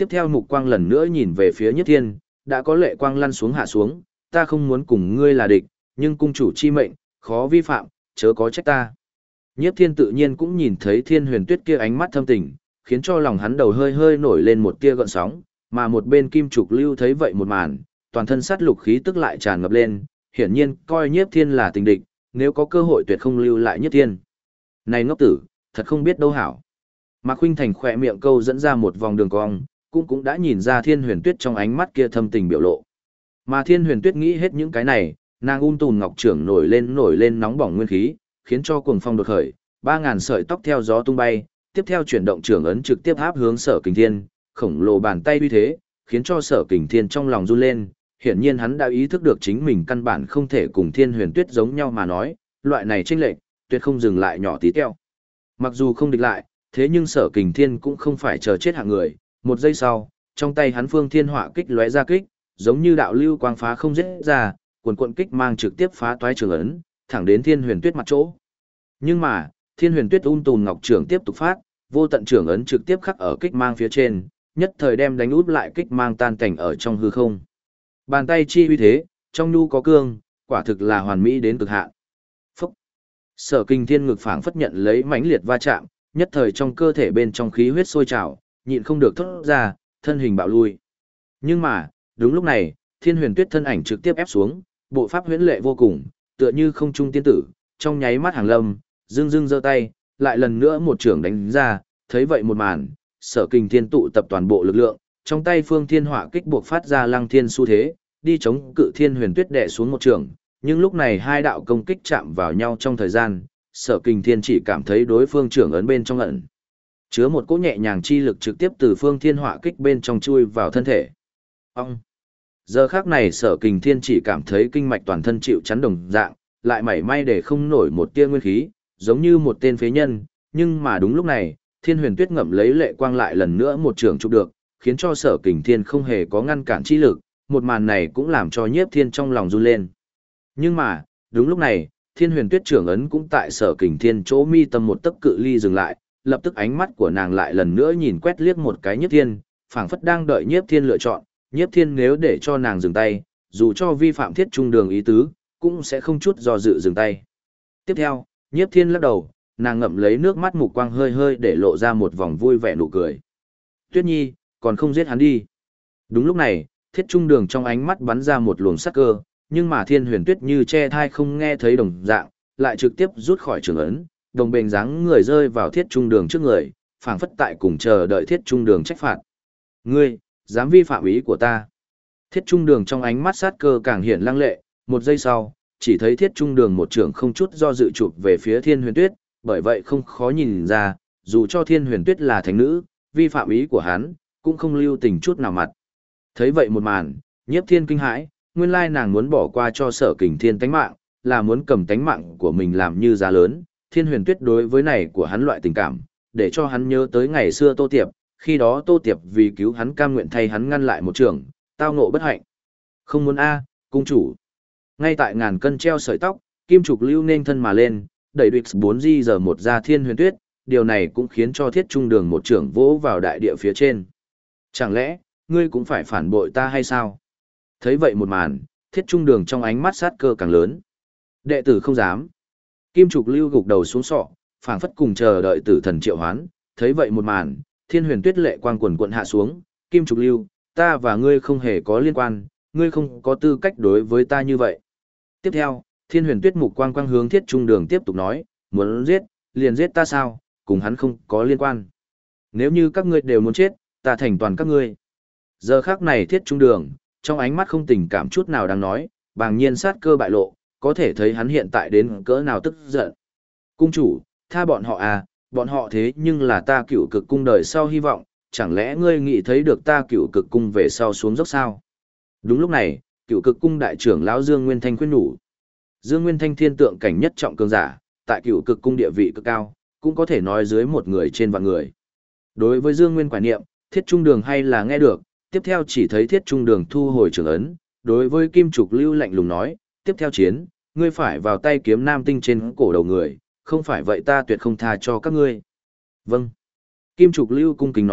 tiếp theo mục quang lần nữa nhìn về phía Nhiếp Thiên, đã có lệ quang lăn xuống hạ xuống, ta không muốn cùng ngươi là địch, nhưng cung chủ chi mệnh, khó vi phạm, chớ có trách ta. Nhiếp Thiên tự nhiên cũng nhìn thấy Thiên Huyền Tuyết kia ánh mắt thâm tình, khiến cho lòng hắn đầu hơi hơi nổi lên một tia gợn sóng, mà một bên Kim Trục Lưu thấy vậy một màn, toàn thân sát lục khí tức lại tràn ngập lên, hiển nhiên coi Nhiếp Thiên là tình địch, nếu có cơ hội tuyệt không lưu lại Nhiếp Thiên. Này ngốc tử, thật không biết đâu hảo. Mạc Khuynh Thành khỏe miệng câu dẫn ra một vòng đường cong, cũng đã nhìn ra Thiên Huyền Tuyết trong ánh mắt kia thâm tình biểu lộ. Mà Thiên Huyền Tuyết nghĩ hết những cái này, nàng tùn ngọc trưởng nổi lên nóng bỏng nguyên khí, khiến cho cuồng phong đột khởi, 3000 sợi tóc theo gió tung bay, tiếp theo chuyển động trưởng ấn trực tiếp áp hướng Sở Kình Thiên, khổng lồ bàn tay uy thế, khiến cho Sở Kình Thiên trong lòng run lên, hiển nhiên hắn đã ý thức được chính mình căn bản không thể cùng Thiên Huyền Tuyết giống nhau mà nói, loại này chênh lệch, tuyệt không dừng lại nhỏ tí teo. Mặc dù không địch lại, thế nhưng Sở Kình Thiên cũng không phải chờ chết hạng người, một giây sau, trong tay hắn Phương Thiên Họa kích lóe ra kích, giống như đạo lưu quang phá không giết ra, cuộn kích mang trực tiếp phá toái trường ấn, thẳng đến Thiên Huyền Tuyết mặt chỗ. Nhưng mà, Thiên Huyền Tuyết tùn ngọc trưởng tiếp tục phát, vô tận trưởng ấn trực tiếp khắc ở kích mang phía trên, nhất thời đem đánh út lại kích mang tan cảnh ở trong hư không. Bàn tay chi uy thế, trong nhu có cương, quả thực là hoàn mỹ đến cực hạn. Phúc! Sở Kình Thiên ngực phảng phất nhận lấy mãnh liệt va chạm, nhất thời trong cơ thể bên trong khí huyết sôi trào, nhịn không được thốt ra, thân hình bạo lui. Nhưng mà, đúng lúc này, Thiên Huyền Tuyết thân ảnh trực tiếp ép xuống, bộ pháp huyễn lệ vô cùng, tựa như không trung tiên tử, trong nháy mắt hàng lâm, dưng giơ tay, lại lần nữa một trưởng đánh ra, thấy vậy một màn, Sở Kình Thiên tụ tập toàn bộ lực lượng, trong tay Phương Thiên Họa kích buộc phát ra lăng thiên xu thế, đi chống cự Thiên Huyền Tuyết đè xuống một trường, nhưng lúc này hai đạo công kích chạm vào nhau trong thời gian, Sở Kình Thiên chỉ cảm thấy đối phương trưởng ấn bên trong ẩn chứa một cỗ nhẹ nhàng chi lực trực tiếp từ Phương Thiên Họa kích bên trong chui vào thân thể. Ông! Giờ khắc này Sở Kình Thiên chỉ cảm thấy kinh mạch toàn thân chịu chấn đồng dạng, lại mảy may để không nổi một tia nguyên khí, giống như một tên phế nhân, nhưng mà đúng lúc này, Thiên Huyền Tuyết ngậm lấy lệ quang lại lần nữa một trường chụp được, khiến cho Sở Kình Thiên không hề có ngăn cản chi lực, một màn này cũng làm cho Nhiếp Thiên trong lòng run lên. Nhưng mà, đúng lúc này, Thiên Huyền Tuyết trưởng ấn cũng tại Sở Kình Thiên chỗ mi tâm một tấc cự ly dừng lại, lập tức ánh mắt của nàng lại lần nữa nhìn quét liếc một cái Nhiếp Thiên, phảng phất đang đợi Nhiếp Thiên lựa chọn, Nhiếp Thiên nếu để cho nàng dừng tay, dù cho vi phạm thiết trung đường ý tứ, cũng sẽ không chút do dự dừng tay. Tiếp theo, Nhiếp Thiên lắc đầu, nàng ngậm lấy nước mắt mục quang hơi hơi để lộ ra một vòng vui vẻ nụ cười. Tuyết Nhi, còn không giết hắn đi. Đúng lúc này, thiết trung đường trong ánh mắt bắn ra một luồng sắc cơ, nhưng mà Thiên Huyền Tuyết như che thai không nghe thấy đồng dạng, lại trực tiếp rút khỏi trường ấn, đồng bền dáng người rơi vào thiết trung đường trước người, phảng phất tại cùng chờ đợi thiết trung đường trách phạt. Ngươi, dám vi phạm ý của ta. Thiết trung đường trong ánh mắt sát cơ càng hiện lăng lệ, một giây sau, chỉ thấy thiết trung đường một trường không chút do dự chụp về phía Thiên Huyền Tuyết, bởi vậy không khó nhìn ra, dù cho Thiên Huyền Tuyết là thánh nữ, vi phạm ý của hắn, cũng không lưu tình chút nào mặt. Thấy vậy một màn, Nhiếp Thiên kinh hãi, nguyên lai nàng muốn bỏ qua cho Sở Kình Thiên tánh mạng, là muốn cầm tánh mạng của mình làm như giá lớn. Thiên Huyền Tuyết đối với này của hắn loại tình cảm, để cho hắn nhớ tới ngày xưa Tô Tiệp, khi đó Tô Tiệp vì cứu hắn cam nguyện thay hắn ngăn lại một trường, tao ngộ bất hạnh. Không muốn a, cung chủ. Ngay tại ngàn cân treo sợi tóc, Kim Trục Lưu nên thân mà lên, đẩy địch 4G giờ một ra Thiên Huyền Tuyết, điều này cũng khiến cho thiết trung đường một trưởng vỗ vào đại địa phía trên. Chẳng lẽ, ngươi cũng phải phản bội ta hay sao? Thấy vậy một màn, thiết trung đường trong ánh mắt sát cơ càng lớn. Đệ tử không dám. Kim Trục Lưu gục đầu xuống sọ, phảng phất cùng chờ đợi tử thần triệu hoán. Thấy vậy một màn, Thiên Huyền Tuyết lệ quang quần quận hạ xuống. Kim Trục Lưu, ta và ngươi không hề có liên quan, ngươi không có tư cách đối với ta như vậy. Tiếp theo, Thiên Huyền Tuyết mục quang quang hướng thiết trung đường tiếp tục nói, muốn giết, liền giết ta sao, cùng hắn không có liên quan. Nếu như các ngươi đều muốn chết, ta thành toàn các ngươi. Giờ khắc này thiết trung đường, trong ánh mắt không tình cảm chút nào đang nói, bàng nhiên sát cơ bại lộ, có thể thấy hắn hiện tại đến cỡ nào tức giận. Cung chủ, tha bọn họ à, bọn họ thế nhưng là ta Cửu Cực cung đời sau hy vọng, chẳng lẽ ngươi nghĩ thấy được ta Cửu Cực cung về sau xuống dốc sao? Đúng lúc này, Cửu Cực cung đại trưởng lão Dương Nguyên Thanh khuyên nhủ. Dương Nguyên Thanh thiên tượng cảnh nhất trọng cường giả, tại Cửu Cực cung địa vị cực cao, cũng có thể nói dưới một người trên vạn người. Đối với Dương Nguyên quả niệm, thiết trung đường hay là nghe được, tiếp theo chỉ thấy thiết trung đường thu hồi trường ấn, đối với Kim Trục Lưu lạnh lùng nói, tiếp theo chiến, ngươi phải vào tay kiếm nam tinh trên cổ đầu người, không phải vậy ta tuyệt không tha cho các ngươi. Vâng. Kim Trục Lưu cung kính nói,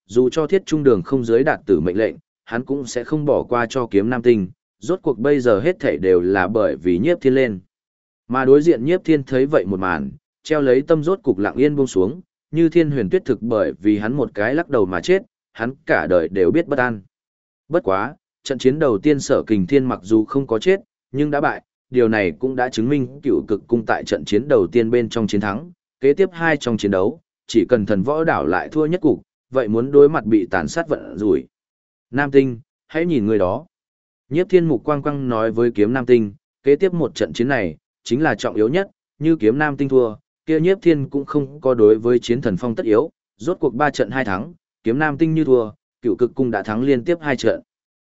dù cho thiết trung đường không giới đạt tử mệnh lệnh, hắn cũng sẽ không bỏ qua cho kiếm nam tinh, rốt cuộc bây giờ hết thảy đều là bởi vì nhiếp thiên lên. Mà đối diện nhiếp thiên thấy vậy một màn, treo lấy tâm rốt cục lặng yên buông xuống, như thiên huyền tuyết thực bởi vì hắn một cái lắc đầu mà chết, hắn cả đời đều biết bất an. Bất quá, trận chiến đầu tiên Sở Kình Thiên mặc dù không có chết, nhưng đã bại, điều này cũng đã chứng minh Cựu Cực Cung tại trận chiến đầu tiên bên trong chiến thắng, kế tiếp hai trong chiến đấu, chỉ cần Thần Võ Đảo lại thua nhất cục, vậy muốn đối mặt bị tàn sát vận rủi. Nam Tinh, hãy nhìn người đó. Nhiếp Thiên Mục quang quang nói với Kiếm Nam Tinh, kế tiếp một trận chiến này, chính là trọng yếu nhất, như Kiếm Nam Tinh thua, kia Nhiếp Thiên cũng không có đối với Chiến Thần Phong tất yếu, rốt cuộc 3 trận 2 thắng, Kiếm Nam Tinh như thua, Cựu Cực Cung đã thắng liên tiếp 2 trận.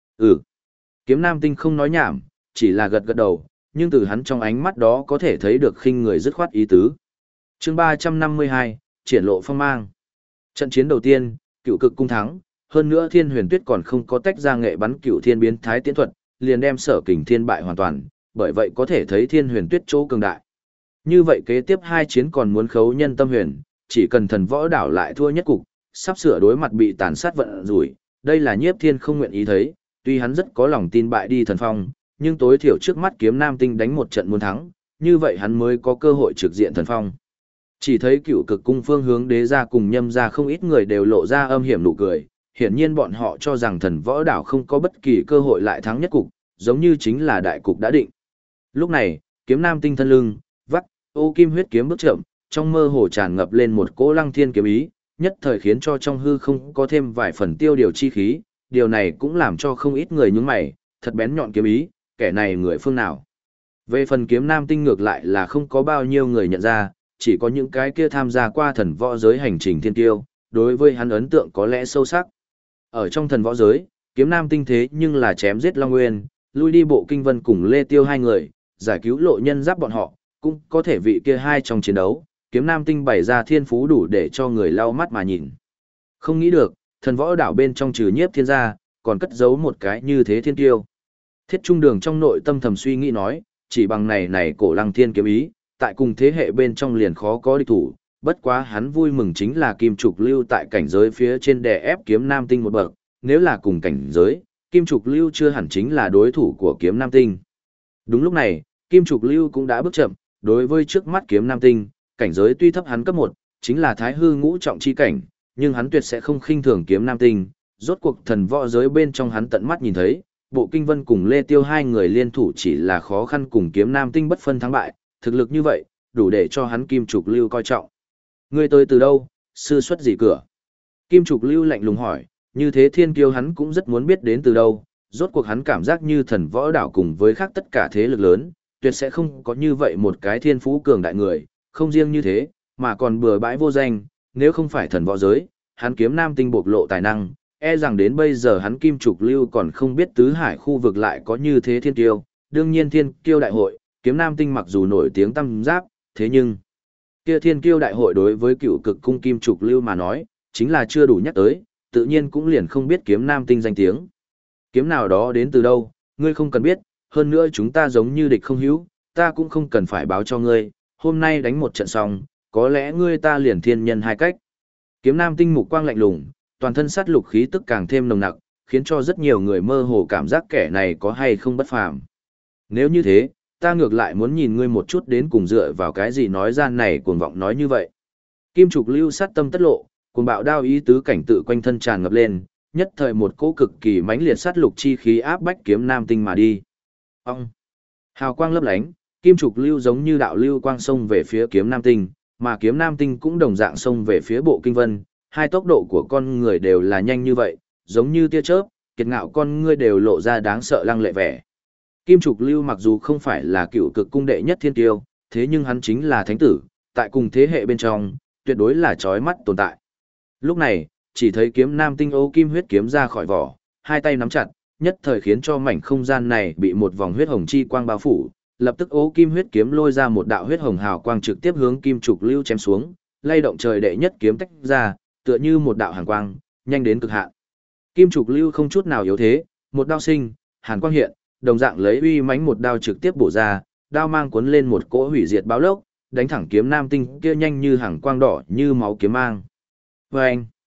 Kiếm Nam Tinh không nói nhảm, chỉ là gật gật đầu, nhưng từ hắn trong ánh mắt đó có thể thấy được khinh người dứt khoát ý tứ. Chương 352, triển lộ phong mang. Trận chiến đầu tiên, Cựu Cực Cung thắng, hơn nữa Thiên Huyền Tuyết còn không có tách ra nghệ bắn Cựu Thiên biến thái tiến thuật, liền đem Sở Kình Thiên bại hoàn toàn, bởi vậy có thể thấy Thiên Huyền Tuyết chỗ cường đại. Như vậy kế tiếp hai chiến còn muốn khấu nhân tâm huyền, chỉ cần Thần Võ Đảo lại thua nhất cục, sắp sửa đối mặt bị tàn sát vận rủi, đây là Nhiếp Thiên không nguyện ý thấy, tuy hắn rất có lòng tin bại đi Thần Phong, nhưng tối thiểu trước mắt Kiếm Nam Tinh đánh một trận muốn thắng, như vậy hắn mới có cơ hội trực diện Thần Phong. Chỉ thấy Cựu Cực Cung phương hướng Đế gia cùng Nhâm gia không ít người đều lộ ra âm hiểm nụ cười, hiển nhiên bọn họ cho rằng Thần Võ Đảo không có bất kỳ cơ hội lại thắng nhất cục, giống như chính là đại cục đã định. Lúc này, Kiếm Nam Tinh thân lưng, vắt, ô kim huyết kiếm bước chậm, trong mơ hồ tràn ngập lên một cỗ lăng thiên kiếm ý, nhất thời khiến cho trong hư không có thêm vài phần tiêu điều chi khí, điều này cũng làm cho không ít người nhướng mày, thật bén nhọn kiếm ý, kẻ này người phương nào. Về phần Kiếm Nam Tinh ngược lại là không có bao nhiêu người nhận ra, chỉ có những cái kia tham gia qua thần võ giới hành trình thiên tiêu, đối với hắn ấn tượng có lẽ sâu sắc. Ở trong thần võ giới, Kiếm Nam Tinh thế nhưng là chém giết Long Nguyên, lui đi Bộ Kinh Vân cùng Lê Tiêu hai người, giải cứu lộ nhân giáp bọn họ, cũng có thể vị kia hai trong chiến đấu, Kiếm Nam Tinh bày ra thiên phú đủ để cho người lau mắt mà nhìn. Không nghĩ được, thần võ đảo bên trong trừ Nhiếp Thiên gia, còn cất giấu một cái như thế thiên tiêu. Thiết Trung Đường trong nội tâm thầm suy nghĩ nói, chỉ bằng này cổ lăng thiên kiếm ý, tại cùng thế hệ bên trong liền khó có địch thủ, bất quá hắn vui mừng chính là Kim Trục Lưu tại cảnh giới phía trên đè ép Kiếm Nam Tinh một bậc, nếu là cùng cảnh giới, Kim Trục Lưu chưa hẳn chính là đối thủ của Kiếm Nam Tinh. Đúng lúc này, Kim Trục Lưu cũng đã bước chậm, đối với trước mắt Kiếm Nam Tinh, cảnh giới tuy thấp hắn cấp 1, chính là Thái Hư ngũ trọng chi cảnh, nhưng hắn tuyệt sẽ không khinh thường Kiếm Nam Tinh, rốt cuộc thần võ giới bên trong hắn tận mắt nhìn thấy, Bộ Kinh Vân cùng Lê Tiêu hai người liên thủ chỉ là khó khăn cùng Kiếm Nam Tinh bất phân thắng bại, thực lực như vậy, đủ để cho hắn Kim Trục Lưu coi trọng. Ngươi tới từ đâu, sư xuất gì cửa? Kim Trục Lưu lạnh lùng hỏi, như thế thiên kiêu hắn cũng rất muốn biết đến từ đâu, rốt cuộc hắn cảm giác như thần võ đảo cùng với khác tất cả thế lực lớn, tuyệt sẽ không có như vậy một cái thiên phú cường đại người, không riêng như thế, mà còn bừa bãi vô danh, nếu không phải thần võ giới, hắn Kiếm Nam Tinh bộc lộ tài năng, e rằng đến bây giờ hắn Kim Trục Lưu còn không biết tứ hải khu vực lại có như thế thiên kiêu, đương nhiên thiên kiêu đại hội, Kiếm Nam Tinh mặc dù nổi tiếng tăm giáp, thế nhưng kia thiên kiêu đại hội đối với Cựu Cực Cung Kim Trục Lưu mà nói, chính là chưa đủ nhắc tới, tự nhiên cũng liền không biết Kiếm Nam Tinh danh tiếng. Kiếm nào đó đến từ đâu, ngươi không cần biết, hơn nữa chúng ta giống như địch không hữu, ta cũng không cần phải báo cho ngươi, hôm nay đánh một trận xong, có lẽ ngươi ta liền thiên nhân hai cách. Kiếm Nam Tinh mục quang lạnh lùng, toàn thân sát lục khí tức càng thêm nồng nặc, khiến cho rất nhiều người mơ hồ cảm giác kẻ này có hay không bất phàm. Nếu như thế, ta ngược lại muốn nhìn ngươi một chút đến cùng dựa vào cái gì nói ra này cuồng vọng nói như vậy. Kim Trục Lưu sát tâm tất lộ, cuồng bạo đao ý tứ cảnh tự quanh thân tràn ngập lên, nhất thời một cỗ cực kỳ mãnh liệt sát lục chi khí áp bách Kiếm Nam Tinh mà đi. Ông! Hào quang lấp lánh, Kim Trục Lưu giống như đạo lưu quang xông về phía Kiếm Nam Tinh, mà Kiếm Nam Tinh cũng đồng dạng xông về phía Bộ Kinh Vân, hai tốc độ của con người đều là nhanh như vậy, giống như tia chớp, kiệt ngạo con ngươi đều lộ ra đáng sợ lăng lệ vẻ. Kim Trục Lưu mặc dù không phải là Cựu Cực Cung đệ nhất thiên tiêu, thế nhưng hắn chính là thánh tử, tại cùng thế hệ bên trong, tuyệt đối là chói mắt tồn tại. Lúc này, chỉ thấy Kiếm Nam Tinh ô kim huyết kiếm ra khỏi vỏ, hai tay nắm chặt, nhất thời khiến cho mảnh không gian này bị một vòng huyết hồng chi quang bao phủ, lập tức ô kim huyết kiếm lôi ra một đạo huyết hồng hào quang trực tiếp hướng Kim Trục Lưu chém xuống, lay động trời đệ nhất kiếm tách ra, tựa như một đạo hàn quang, nhanh đến cực hạn. Kim Trục Lưu không chút nào yếu thế, một đao sinh, hàn quang hiện, đồng dạng lấy uy mãnh một đao trực tiếp bổ ra, đao mang cuốn lên một cỗ hủy diệt báo lốc, đánh thẳng Kiếm Nam Tinh kia nhanh như hàng quang đỏ như máu kiếm mang. Vâng!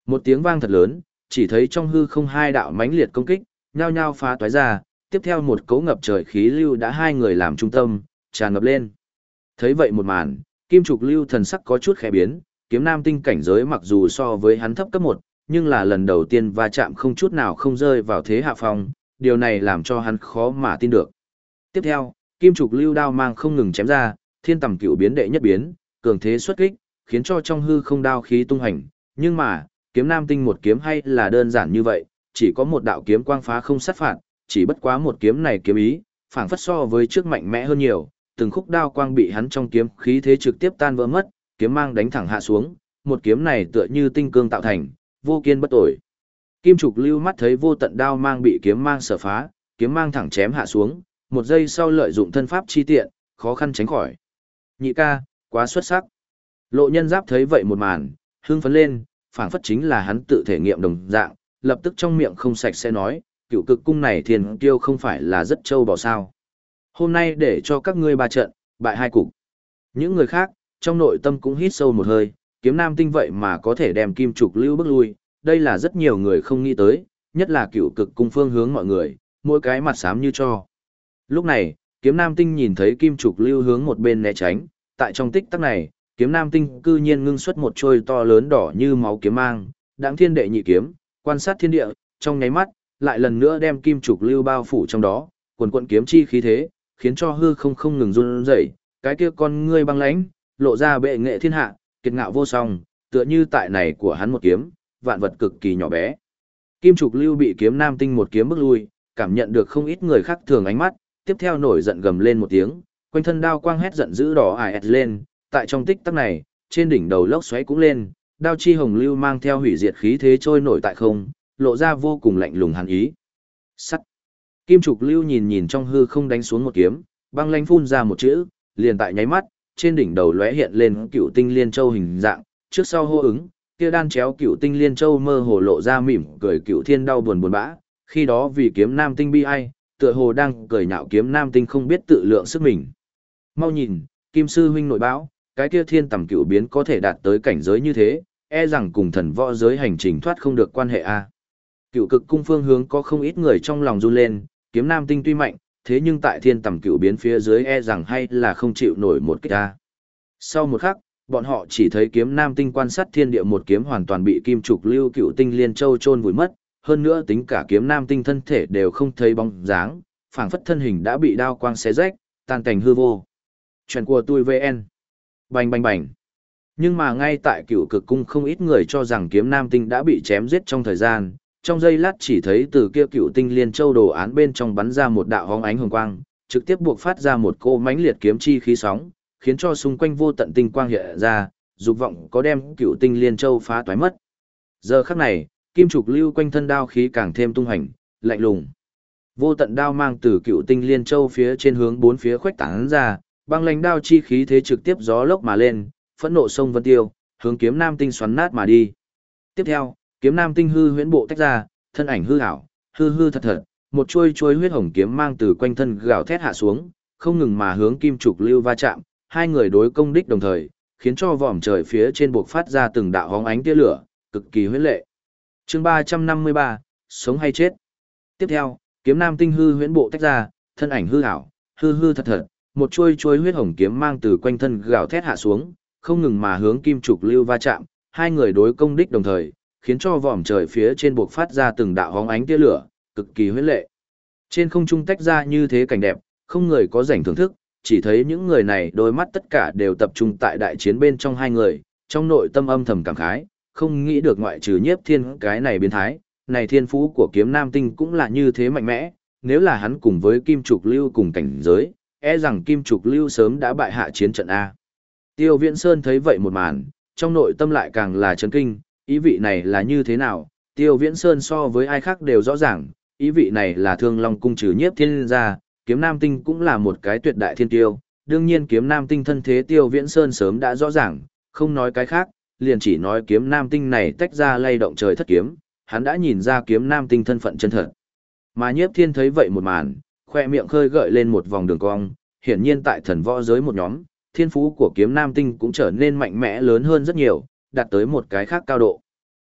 Một tiếng vang thật lớn, chỉ thấy trong hư không hai đạo mãnh liệt công kích, nhao nhao phá toái ra, tiếp theo một cấu ngập trời khí lưu đã hai người làm trung tâm, tràn ngập lên. Thấy vậy một màn, Kim Trục Lưu thần sắc có chút khẽ biến, kiếm nam tinh cảnh giới mặc dù so với hắn thấp cấp 1, nhưng là lần đầu tiên va chạm không chút nào không rơi vào thế hạ phong, điều này làm cho hắn khó mà tin được. Tiếp theo, Kim Trục Lưu đao mang không ngừng chém ra, thiên tầm cửu biến đệ nhất biến, cường thế xuất kích, khiến cho trong hư không đao khí tung hành, nhưng mà, kiếm nam tinh một kiếm hay là đơn giản như vậy, chỉ có một đạo kiếm quang phá không sát phạt, chỉ bất quá một kiếm này kiếm ý, phảng phất so với trước mạnh mẽ hơn nhiều, từng khúc đao quang bị hắn trong kiếm khí thế trực tiếp tan vỡ mất, kiếm mang đánh thẳng hạ xuống, một kiếm này tựa như tinh cương tạo thành, vô kiên bất tồi. Kim Trục Lưu mắt thấy vô tận đao mang bị kiếm mang sở phá, kiếm mang thẳng chém hạ xuống, một giây sau lợi dụng thân pháp chi tiện, khó khăn tránh khỏi. Nhị ca, quá xuất sắc. Lộ Nhân Giáp thấy vậy một màn, hưng phấn lên, phảng phất chính là hắn tự thể nghiệm đồng dạng, lập tức trong miệng không sạch sẽ nói, cựu cực cung này thiên kiêu không phải là rất trâu bò sao. Hôm nay để cho các ngươi ba trận, bại hai cục. Những người khác, trong nội tâm cũng hít sâu một hơi, kiếm nam tinh vậy mà có thể đem Kim Trục Lưu bước lui, đây là rất nhiều người không nghĩ tới, nhất là cựu cực cung phương hướng mọi người, mỗi cái mặt xám như cho. Lúc này, kiếm nam tinh nhìn thấy Kim Trục Lưu hướng một bên né tránh, tại trong tích tắc này, kiếm nam tinh cư nhiên ngưng xuất một trôi to lớn đỏ như máu kiếm mang, đãng thiên đệ nhị kiếm, quan sát thiên địa, trong nháy mắt, lại lần nữa đem Kim Trục Lưu bao phủ trong đó, quần quận kiếm chi khí thế, khiến cho hư không không ngừng run rẩy, cái kia con ngươi băng lãnh, lộ ra bệ nghệ thiên hạ, kiệt ngạo vô song, tựa như tại này của hắn một kiếm, vạn vật cực kỳ nhỏ bé. Kim Trục Lưu bị kiếm nam tinh một kiếm bước lui, cảm nhận được không ít người khác thường ánh mắt, tiếp theo nổi giận gầm lên một tiếng, quanh thân đao quang hét giận dữ đỏ ải lên, tại trong tích tắc này, trên đỉnh đầu lốc xoáy cũng lên, đao chi hồng lưu mang theo hủy diệt khí thế trôi nổi tại không, lộ ra vô cùng lạnh lùng hàn ý. Sắt. Kim Trục Lưu nhìn nhìn trong hư không đánh xuống một kiếm, băng lãnh phun ra một chữ, liền tại nháy mắt, trên đỉnh đầu lóe hiện lên cựu tinh liên châu hình dạng, trước sau hô ứng, kia đan chéo cựu tinh liên châu mơ hồ lộ ra mỉm cười cựu thiên đau buồn buồn bã, khi đó vì kiếm nam tinh bi ai, tựa hồ đang cười nhạo kiếm nam tinh không biết tự lượng sức mình. Mau nhìn, Kim sư huynh nội báo, cái kia thiên tầm cựu biến có thể đạt tới cảnh giới như thế, e rằng cùng thần võ giới hành trình thoát không được quan hệ a. Cựu cực cung phương hướng có không ít người trong lòng run lên, kiếm nam tinh tuy mạnh, thế nhưng tại thiên tầm cựu biến phía dưới e rằng hay là không chịu nổi một kích a. Sau một khắc, bọn họ chỉ thấy kiếm nam tinh quan sát thiên địa một kiếm hoàn toàn bị Kim Trục Lưu cựu tinh liên châu chôn vùi mất, hơn nữa tính cả kiếm nam tinh thân thể đều không thấy bóng dáng, phảng phất thân hình đã bị đao quang xé rách, tan cảnh hư vô. Chuyện của tôi VN. Bành bành bành. Nhưng mà ngay tại cựu cực cung không ít người cho rằng kiếm nam tinh đã bị chém giết trong thời gian, trong giây lát chỉ thấy từ kia cựu tinh liên châu đồ án bên trong bắn ra một đạo hóng ánh hồng quang, trực tiếp buộc phát ra một cô mãnh liệt kiếm chi khí sóng, khiến cho xung quanh vô tận tinh quang hiện ra, dục vọng có đem cựu tinh liên châu phá toái mất. Giờ khắc này, Kim Trục Lưu quanh thân đao khí càng thêm tung hành, lạnh lùng. Vô tận đao mang từ cựu tinh liên châu phía trên hướng bốn phía khuếch tán ra, băng lãnh đao chi khí thế trực tiếp gió lốc mà lên, phẫn nộ sông vân tiêu, hướng kiếm nam tinh xoắn nát mà đi. Tiếp theo, kiếm nam tinh hư huyễn bộ tách ra, thân ảnh hư ảo, hư hư thật thật, một chuôi chuôi huyết hồng kiếm mang từ quanh thân gào thét hạ xuống, không ngừng mà hướng Kim Trục Lưu va chạm, hai người đối công đích đồng thời, khiến cho vòm trời phía trên buộc phát ra từng đạo hóng ánh tia lửa, cực kỳ huyễn lệ. Chương 353, sống hay chết. Tiếp theo, kiếm nam tinh hư huyễn bộ tách ra, thân ảnh hư ảo, hư hư thật thật, một chuôi chuôi huyết hồng kiếm mang từ quanh thân gào thét hạ xuống, không ngừng mà hướng Kim Trục Lưu va chạm, hai người đối công đích đồng thời, khiến cho vòm trời phía trên buộc phát ra từng đạo hóng ánh tia lửa, cực kỳ huyễn lệ. Trên không trung tách ra như thế cảnh đẹp, không người có rảnh thưởng thức, chỉ thấy những người này đôi mắt tất cả đều tập trung tại đại chiến bên trong hai người, trong nội tâm âm thầm cảm khái, không nghĩ được ngoại trừ Nhiếp Thiên cái này biến thái, này thiên phú của kiếm nam tinh cũng là như thế mạnh mẽ, nếu là hắn cùng với Kim Trục Lưu cùng cảnh giới, e rằng Kim Trục Lưu sớm đã bại hạ chiến trận A. Tiêu Viễn Sơn thấy vậy một màn, trong nội tâm lại càng là chấn kinh, ý vị này là như thế nào, Tiêu Viễn Sơn so với ai khác đều rõ ràng, ý vị này là Thương Long cung trừ Nhiếp Thiên ra, kiếm nam tinh cũng là một cái tuyệt đại thiên tiêu, đương nhiên kiếm nam tinh thân thế Tiêu Viễn Sơn sớm đã rõ ràng, không nói cái khác, liền chỉ nói kiếm nam tinh này tách ra lay động trời thất kiếm, hắn đã nhìn ra kiếm nam tinh thân phận chân thật. Mà Nhiếp Thiên thấy vậy một màn, khoe miệng khơi gợi lên một vòng đường cong, hiển nhiên tại thần võ giới một nhóm, thiên phú của kiếm nam tinh cũng trở nên mạnh mẽ lớn hơn rất nhiều, đạt tới một cái khác cao độ.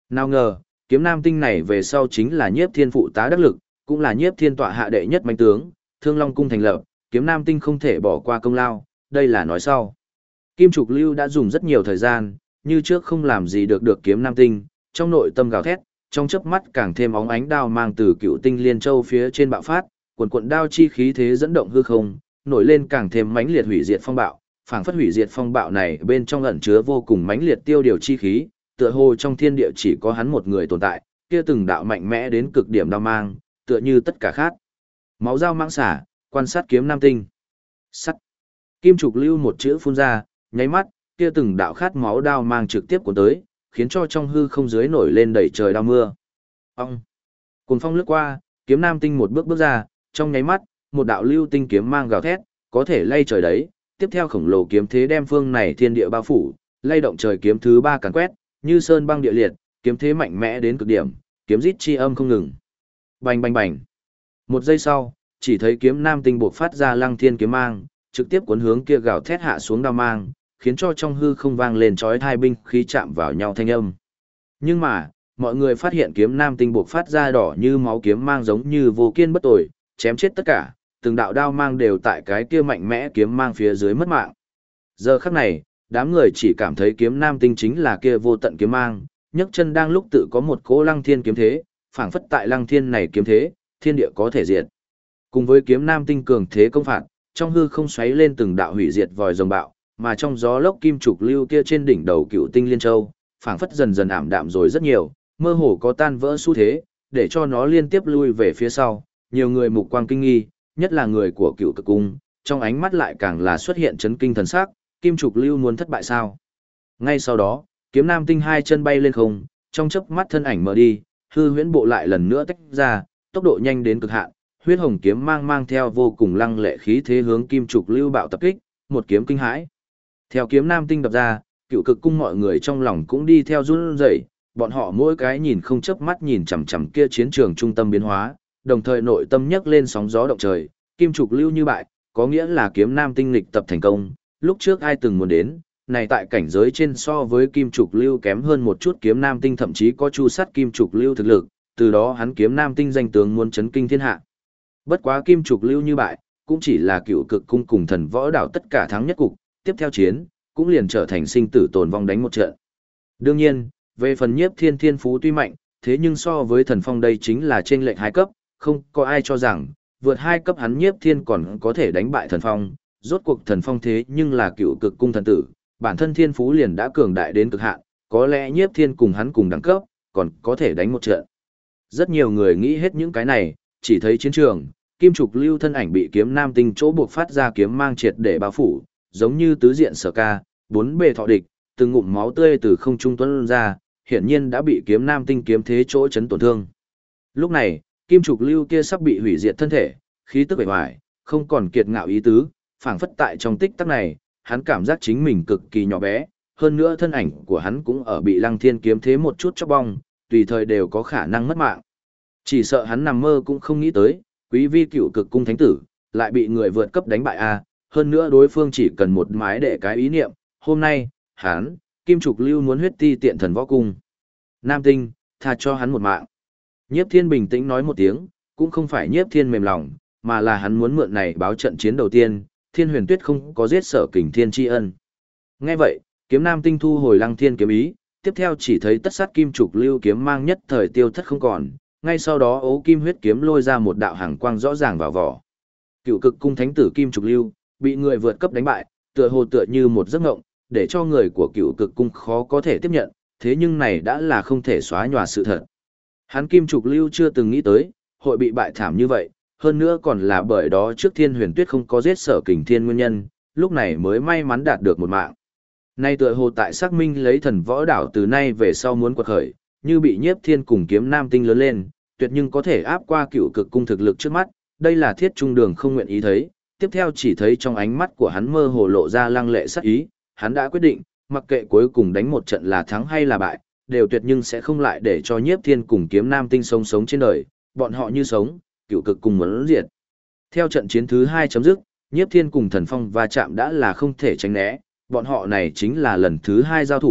Nào ngờ, kiếm nam tinh này về sau chính là Nhiếp Thiên phụ tá đắc lực, cũng là Nhiếp Thiên tọa hạ đệ nhất mãnh tướng, Thương Long cung thành lập, kiếm nam tinh không thể bỏ qua công lao, đây là nói sau. Kim Trục Lưu đã dùng rất nhiều thời gian, như trước không làm gì được kiếm nam tinh, trong nội tâm gào thét, trong chớp mắt càng thêm óng ánh đao mang từ Cựu Tinh Liên Châu phía trên bạo phát, cuồn cuộn đao chi khí thế dẫn động hư không, nổi lên càng thêm mãnh liệt hủy diệt phong bạo, phảng phất hủy diệt phong bạo này bên trong ẩn chứa vô cùng mãnh liệt tiêu điều chi khí, tựa hồ trong thiên địa chỉ có hắn một người tồn tại, kia từng đạo mạnh mẽ đến cực điểm đao mang, tựa như tất cả khác. Máu dao mang xả, quan sát kiếm nam tinh. Sắt. Kim Trục Lưu một chữ phun ra, nháy mắt, kia từng đạo khát máu đao mang trực tiếp cuốn tới, khiến cho trong hư không dưới nổi lên đầy trời đao mưa. Ong. Cuồng phong lướt qua, kiếm nam tinh một bước bước ra, trong nháy mắt, một đạo lưu tinh kiếm mang gào thét, có thể lay trời đấy, tiếp theo khổng lồ kiếm thế đem phương này thiên địa bao phủ, lay động trời kiếm thứ 3 càn quét, như sơn băng địa liệt, kiếm thế mạnh mẽ đến cực điểm, kiếm rít chi âm không ngừng. Bành bành bành. Một giây sau, chỉ thấy kiếm nam tinh bộc phát ra lăng thiên kiếm mang, trực tiếp cuốn hướng kia gào thét hạ xuống đao mang, khiến cho trong hư không vang lên chói tai binh khí chạm vào nhau thanh âm. Nhưng mà, mọi người phát hiện kiếm nam tinh bộc phát ra đỏ như máu kiếm mang giống như vô kiên bất tồi, chém chết tất cả, từng đạo đao mang đều tại cái kia mạnh mẽ kiếm mang phía dưới mất mạng. Giờ khắc này, đám người chỉ cảm thấy kiếm nam tinh chính là kia vô tận kiếm mang, nhấc chân đang lúc tự có một cỗ lăng thiên kiếm thế, phảng phất tại lăng thiên này kiếm thế, thiên địa có thể diệt. Cùng với kiếm nam tinh cường thế công phạt, trong hư không xoáy lên từng đạo hủy diệt vòi rồng bạo, mà trong gió lốc kim trục lưu kia trên đỉnh đầu Cựu Tinh Liên Châu, phảng phất dần dần ảm đạm rồi rất nhiều, mơ hồ có tan vỡ xu thế, để cho nó liên tiếp lui về phía sau, nhiều người mục quang kinh nghi, nhất là người của Cựu Cực cung, trong ánh mắt lại càng là xuất hiện chấn kinh thần sắc, kim trục lưu muốn thất bại sao? Ngay sau đó, kiếm nam tinh hai chân bay lên không, trong chớp mắt thân ảnh mở đi, hư huyễn bộ lại lần nữa tách ra, tốc độ nhanh đến cực hạn, huyết hồng kiếm mang theo vô cùng lăng lệ khí thế hướng kim trục lưu bạo tập kích, một kiếm kinh hãi. Theo kiếm nam tinh đập ra, Cựu Cực cung mọi người trong lòng cũng đi theo run rẩy, bọn họ mỗi cái nhìn không chớp mắt nhìn chằm chằm kia chiến trường trung tâm biến hóa, đồng thời nội tâm nhấc lên sóng gió động trời, kim trục lưu như bại, có nghĩa là kiếm nam tinh lịch tập thành công, lúc trước ai từng muốn đến, này tại cảnh giới trên so với kim trục lưu kém hơn một chút kiếm nam tinh thậm chí có chu sát kim trục lưu thực lực, từ đó hắn kiếm nam tinh danh tướng muốn chấn kinh thiên hạ. Bất quá kim trục lưu như bại, cũng chỉ là Cựu Cực cung cùng Thần Võ đảo tất cả thắng nhất cục, tiếp theo chiến, cũng liền trở thành sinh tử tồn vong đánh một trận. Đương nhiên, về phần Nhiếp Thiên thiên phú tuy mạnh, thế nhưng so với Thần Phong đây chính là trên lệnh 2 cấp, không có ai cho rằng, vượt 2 cấp hắn Nhiếp Thiên còn có thể đánh bại Thần Phong, rốt cuộc Thần Phong thế nhưng là Cựu Cực cung thần tử, bản thân thiên phú liền đã cường đại đến cực hạn, có lẽ Nhiếp Thiên cùng hắn cùng đẳng cấp, còn có thể đánh một trận. Rất nhiều người nghĩ hết những cái này, chỉ thấy chiến trường, kim trục lưu thân ảnh bị kiếm nam tinh chỗ buộc phát ra kiếm mang triệt để bao phủ, giống như tứ diện sở ca, bốn bề thọ địch, từng ngụm máu tươi từ không trung tuôn ra, hiển nhiên đã bị kiếm nam tinh kiếm thế chỗ chấn tổn thương. Lúc này, kim trục lưu kia sắp bị hủy diệt thân thể, khí tức bề ngoài, không còn kiệt ngạo ý tứ, phảng phất tại trong tích tắc này, hắn cảm giác chính mình cực kỳ nhỏ bé, hơn nữa thân ảnh của hắn cũng ở bị lăng thiên kiếm thế một chút chóc bong, tùy thời đều có khả năng mất mạng. Chỉ sợ hắn nằm mơ cũng không nghĩ tới, quý vi Cựu Cực cung thánh tử, lại bị người vượt cấp đánh bại a, hơn nữa đối phương chỉ cần một mái để cái ý niệm, hôm nay, hắn, kim trục lưu muốn huyết ti tiện Thần Võ cung. Nam tinh, tha cho hắn một mạng. Nhiếp Thiên bình tĩnh nói một tiếng, cũng không phải Nhiếp Thiên mềm lòng, mà là hắn muốn mượn này báo trận chiến đầu tiên, Thiên Huyền Tuyết không có giết Sở Kình Thiên tri ân. Nghe vậy, kiếm nam tinh thu hồi lăng thiên kiếm ý, tiếp theo chỉ thấy tất sát kim trục lưu kiếm mang nhất thời tiêu thất không còn, ngay sau đó ố kim huyết kiếm lôi ra một đạo hàng quang rõ ràng vào vỏ. Cựu Cực cung thánh tử kim trục lưu, bị người vượt cấp đánh bại, tựa như một giấc mộng, để cho người của Cựu Cực cung khó có thể tiếp nhận, thế nhưng này đã là không thể xóa nhòa sự thật. Hắn kim trục lưu chưa từng nghĩ tới, hội bị bại thảm như vậy, hơn nữa còn là bởi đó trước Thiên Huyền Tuyết không có giết Sở Kình Thiên nguyên nhân, lúc này mới may mắn đạt được một mạng. Nay tựa hồ tại xác minh lấy Thần Võ đảo từ nay về sau muốn quật khởi, như bị Nhiếp Thiên cùng kiếm nam tinh lớn lên, tuyệt nhưng có thể áp qua Cựu Cực cung thực lực trước mắt, đây là Thiết Trung Đường không nguyện ý thấy, tiếp theo chỉ thấy trong ánh mắt của hắn mơ hồ lộ ra lăng lệ sắc ý, hắn đã quyết định, mặc kệ cuối cùng đánh một trận là thắng hay là bại, đều tuyệt nhưng sẽ không lại để cho Nhiếp Thiên cùng kiếm nam tinh sống trên đời, bọn họ như sống, Cựu Cực cung muốn diệt. Theo trận chiến thứ 2 chấm dứt, Nhiếp Thiên cùng Thần Phong va chạm đã là không thể tránh né, bọn họ này chính là lần thứ 2 giao thủ,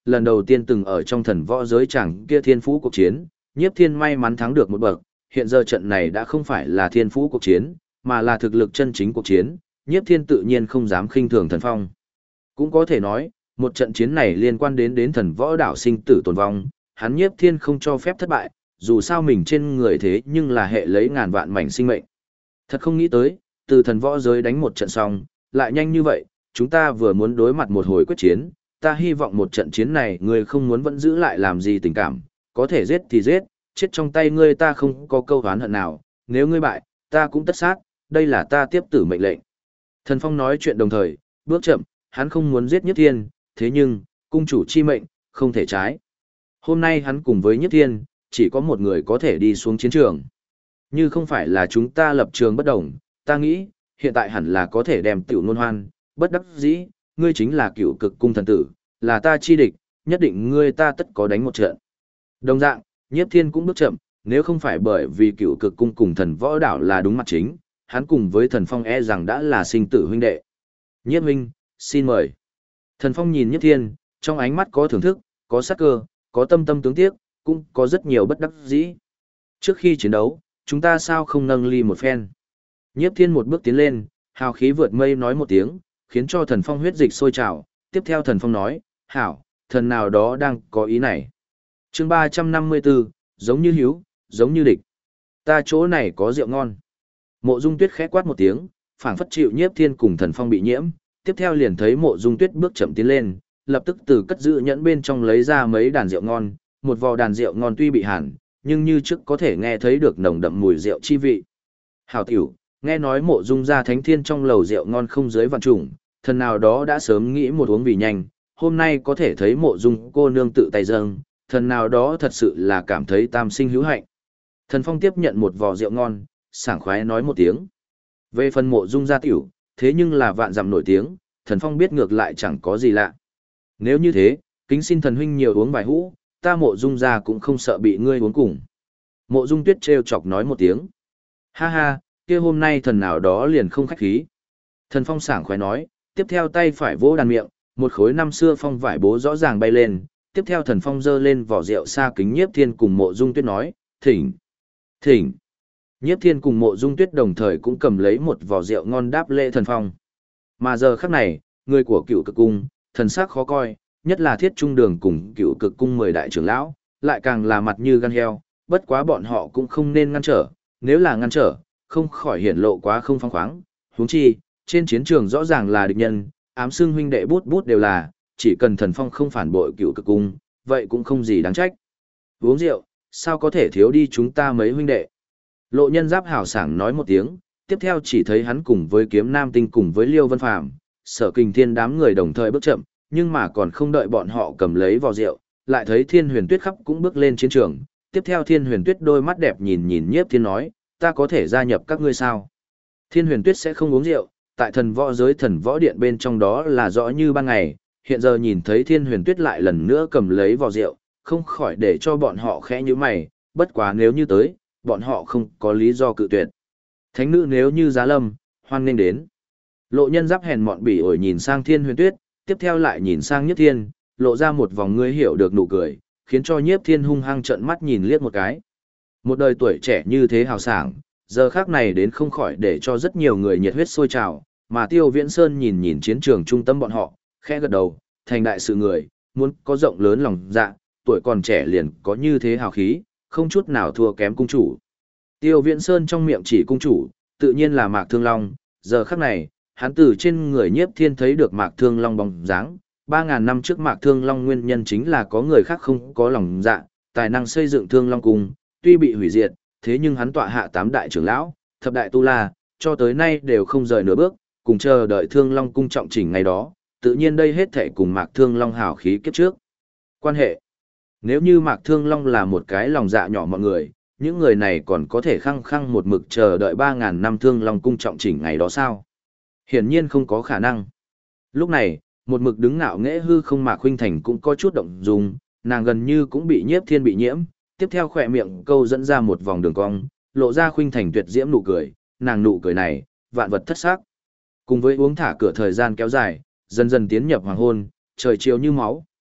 lần đầu tiên từng ở trong thần võ giới chẳng kia thiên phú cuộc chiến, Nhiếp Thiên may mắn thắng được một bậc, hiện giờ trận này đã không phải là thiên phú cuộc chiến, mà là thực lực chân chính cuộc chiến, Nhiếp Thiên tự nhiên không dám khinh thường Thần Phong. Cũng có thể nói, một trận chiến này liên quan đến thần võ đảo sinh tử tồn vong, hắn Nhiếp Thiên không cho phép thất bại, dù sao mình trên người thế nhưng là hệ lấy ngàn vạn mảnh sinh mệnh. Thật không nghĩ tới, từ thần võ giới đánh một trận xong, lại nhanh như vậy, chúng ta vừa muốn đối mặt một hồi quyết chiến, ta hy vọng một trận chiến này ngươi không muốn vẫn giữ lại làm gì tình cảm, có thể giết thì giết, chết trong tay ngươi ta không có câu oán hận nào, nếu ngươi bại, ta cũng tất sát, đây là ta tiếp tử mệnh lệnh. Thần Phong nói chuyện đồng thời, bước chậm, hắn không muốn giết Nhiếp Thiên, thế nhưng, cung chủ chi mệnh, không thể trái. Hôm nay hắn cùng với Nhiếp Thiên, chỉ có một người có thể đi xuống chiến trường. Như không phải là chúng ta lập trường bất đồng, ta nghĩ, hiện tại hẳn là có thể đem tiểu nôn hoan, bất đắc dĩ, ngươi chính là cựu cực cung thần tử, là ta chi địch, nhất định ngươi ta tất có đánh một trận. Đồng dạng, Nhiếp Thiên cũng bước chậm, nếu không phải bởi vì cựu cực cung cùng thần võ đảo là đúng mặt chính, hắn cùng với Thần Phong e rằng đã là sinh tử huynh đệ. Nhiếp huynh, xin mời. Thần Phong nhìn Nhiếp Thiên, trong ánh mắt có thưởng thức, có sát cơ, có tâm tâm tướng tiếc, cũng có rất nhiều bất đắc dĩ. Trước khi chiến đấu, chúng ta sao không nâng ly một phen? Nhiếp Thiên một bước tiến lên, hào khí vượt mây nói một tiếng, khiến cho Thần Phong huyết dịch sôi trào. Tiếp theo Thần Phong nói, hảo, thần nào đó đang có ý này. Chương 354, giống như hiếu, giống như địch. Ta chỗ này có rượu ngon. Mộ Dung Tuyết khẽ quát một tiếng, phảng phất chịu Nhiếp Thiên cùng Thần Phong bị nhiễm, tiếp theo liền thấy Mộ Dung Tuyết bước chậm tiến lên, lập tức từ cất giữ nhẫn bên trong lấy ra mấy đàn rượu ngon, một vò đàn rượu ngon tuy bị hàn, nhưng như trước có thể nghe thấy được nồng đậm mùi rượu chi vị. Hảo tiểu, nghe nói Mộ Dung gia thánh thiên trong lầu rượu ngon không dưới vạn chủng, thần nào đó đã sớm nghĩ một uống vì nhanh, hôm nay có thể thấy Mộ Dung cô nương tự tay dâng, thần nào đó thật sự là cảm thấy tam sinh hữu hạnh. Thần Phong tiếp nhận một vò rượu ngon, sảng khoái nói một tiếng. Về phần Mộ Dung gia tiểu, thế nhưng là vạn dặm nổi tiếng, Thần Phong biết ngược lại chẳng có gì lạ. Nếu như thế, kính xin thần huynh nhiều uống vài hũ, ta Mộ Dung gia cũng không sợ bị ngươi uống cùng. Mộ Dung Tuyết trêu chọc nói một tiếng. Ha ha, kia hôm nay thần nào đó liền không khách khí. Thần Phong sảng khoái nói, tiếp theo tay phải vỗ đàn miệng, một khối năm xưa phong vải bố rõ ràng bay lên, tiếp theo Thần Phong giơ lên vỏ rượu xa kính Nhiếp Thiên cùng Mộ Dung Tuyết nói, thỉnh, thỉnh. Nhiếp Thiên cùng Mộ Dung Tuyết đồng thời cũng cầm lấy một vỏ rượu ngon đáp lễ Thần Phong. Mà giờ khắc này, người của cựu cực cung, thần sắc khó coi, nhất là Thiết Trung Đường cùng cựu cực cung 10 đại trưởng lão, lại càng là mặt như gan heo, bất quá bọn họ cũng không nên ngăn trở, nếu là ngăn trở, không khỏi hiển lộ quá không phóng khoáng, huống chi, trên chiến trường rõ ràng là địch nhân, ám xưng huynh đệ bút bút đều là, chỉ cần Thần Phong không phản bội cựu cực cung, vậy cũng không gì đáng trách. Uống rượu, sao có thể thiếu đi chúng ta mấy huynh đệ? Lộ Nhân Giáp hào sảng nói một tiếng, tiếp theo chỉ thấy hắn cùng với Kiếm Nam Tinh cùng với Liêu Vân Phàm, Sở Kình Thiên đám người đồng thời bước chậm, nhưng mà còn không đợi bọn họ cầm lấy vò rượu, lại thấy Thiên Huyền Tuyết khắp cũng bước lên chiến trường. Tiếp theo Thiên Huyền Tuyết đôi mắt đẹp nhìn nhìn Nhiếp Thiên nói, ta có thể gia nhập các ngươi sao? Thiên Huyền Tuyết sẽ không uống rượu, tại thần võ giới thần võ điện bên trong đó là rõ như ban ngày, hiện giờ nhìn thấy Thiên Huyền Tuyết lại lần nữa cầm lấy vò rượu, không khỏi để cho bọn họ khẽ nhíu mày, bất quá nếu như tới, bọn họ không có lý do cự tuyệt. Thánh nữ nếu như giá lâm, hoan nghênh đến. Lộ Nhân Giáp hèn mọn bỉ ổi nhìn sang Thiên Huyền Tuyết, tiếp theo lại nhìn sang Nhiếp Thiên, lộ ra một vòng ngươi hiểu được nụ cười, khiến cho Nhiếp Thiên hung hăng trợn mắt nhìn liếc một cái. Một đời tuổi trẻ như thế hào sảng, giờ khác này đến không khỏi để cho rất nhiều người nhiệt huyết sôi trào, mà Tiêu Viễn Sơn nhìn nhìn chiến trường trung tâm bọn họ, khẽ gật đầu, thành đại sự người, muốn có rộng lớn lòng dạ, tuổi còn trẻ liền có như thế hào khí, không chút nào thua kém cung chủ. Tiêu Viễn Sơn trong miệng chỉ cung chủ, tự nhiên là Mạc Thương Long, giờ khắc này, hắn từ trên người Nhiếp Thiên thấy được Mạc Thương Long bóng dáng, 3000 năm trước Mạc Thương Long nguyên nhân chính là có người khác không có lòng dạ, tài năng xây dựng Thương Long cung, tuy bị hủy diệt, thế nhưng hắn tọa hạ 8 đại trưởng lão, thập đại tu la, cho tới nay đều không rời nửa bước, cùng chờ đợi Thương Long cung trọng chỉnh ngày đó, tự nhiên đây hết thảy cùng Mạc Thương Long hảo khí kiếp trước. Quan hệ. Nếu như Mạc Thương Long là một cái lòng dạ nhỏ mọi người, những người này còn có thể khăng khăng một mực chờ đợi 3000 năm Thương Long cung trọng chỉnh ngày đó sao? Hiển nhiên không có khả năng. Lúc này, một mực đứng ngạo nghễ hư không Mạc Khuynh Thành cũng có chút động dung, nàng gần như cũng bị Nhiếp Thiên bị nhiễm, tiếp theo khỏe miệng câu dẫn ra một vòng đường cong, lộ ra Khuynh Thành tuyệt diễm nụ cười, nàng nụ cười này, vạn vật thất sắc. Cùng với uống thả cửa thời gian kéo dài, dần dần tiến nhập hoàng hôn, trời chiều như máu,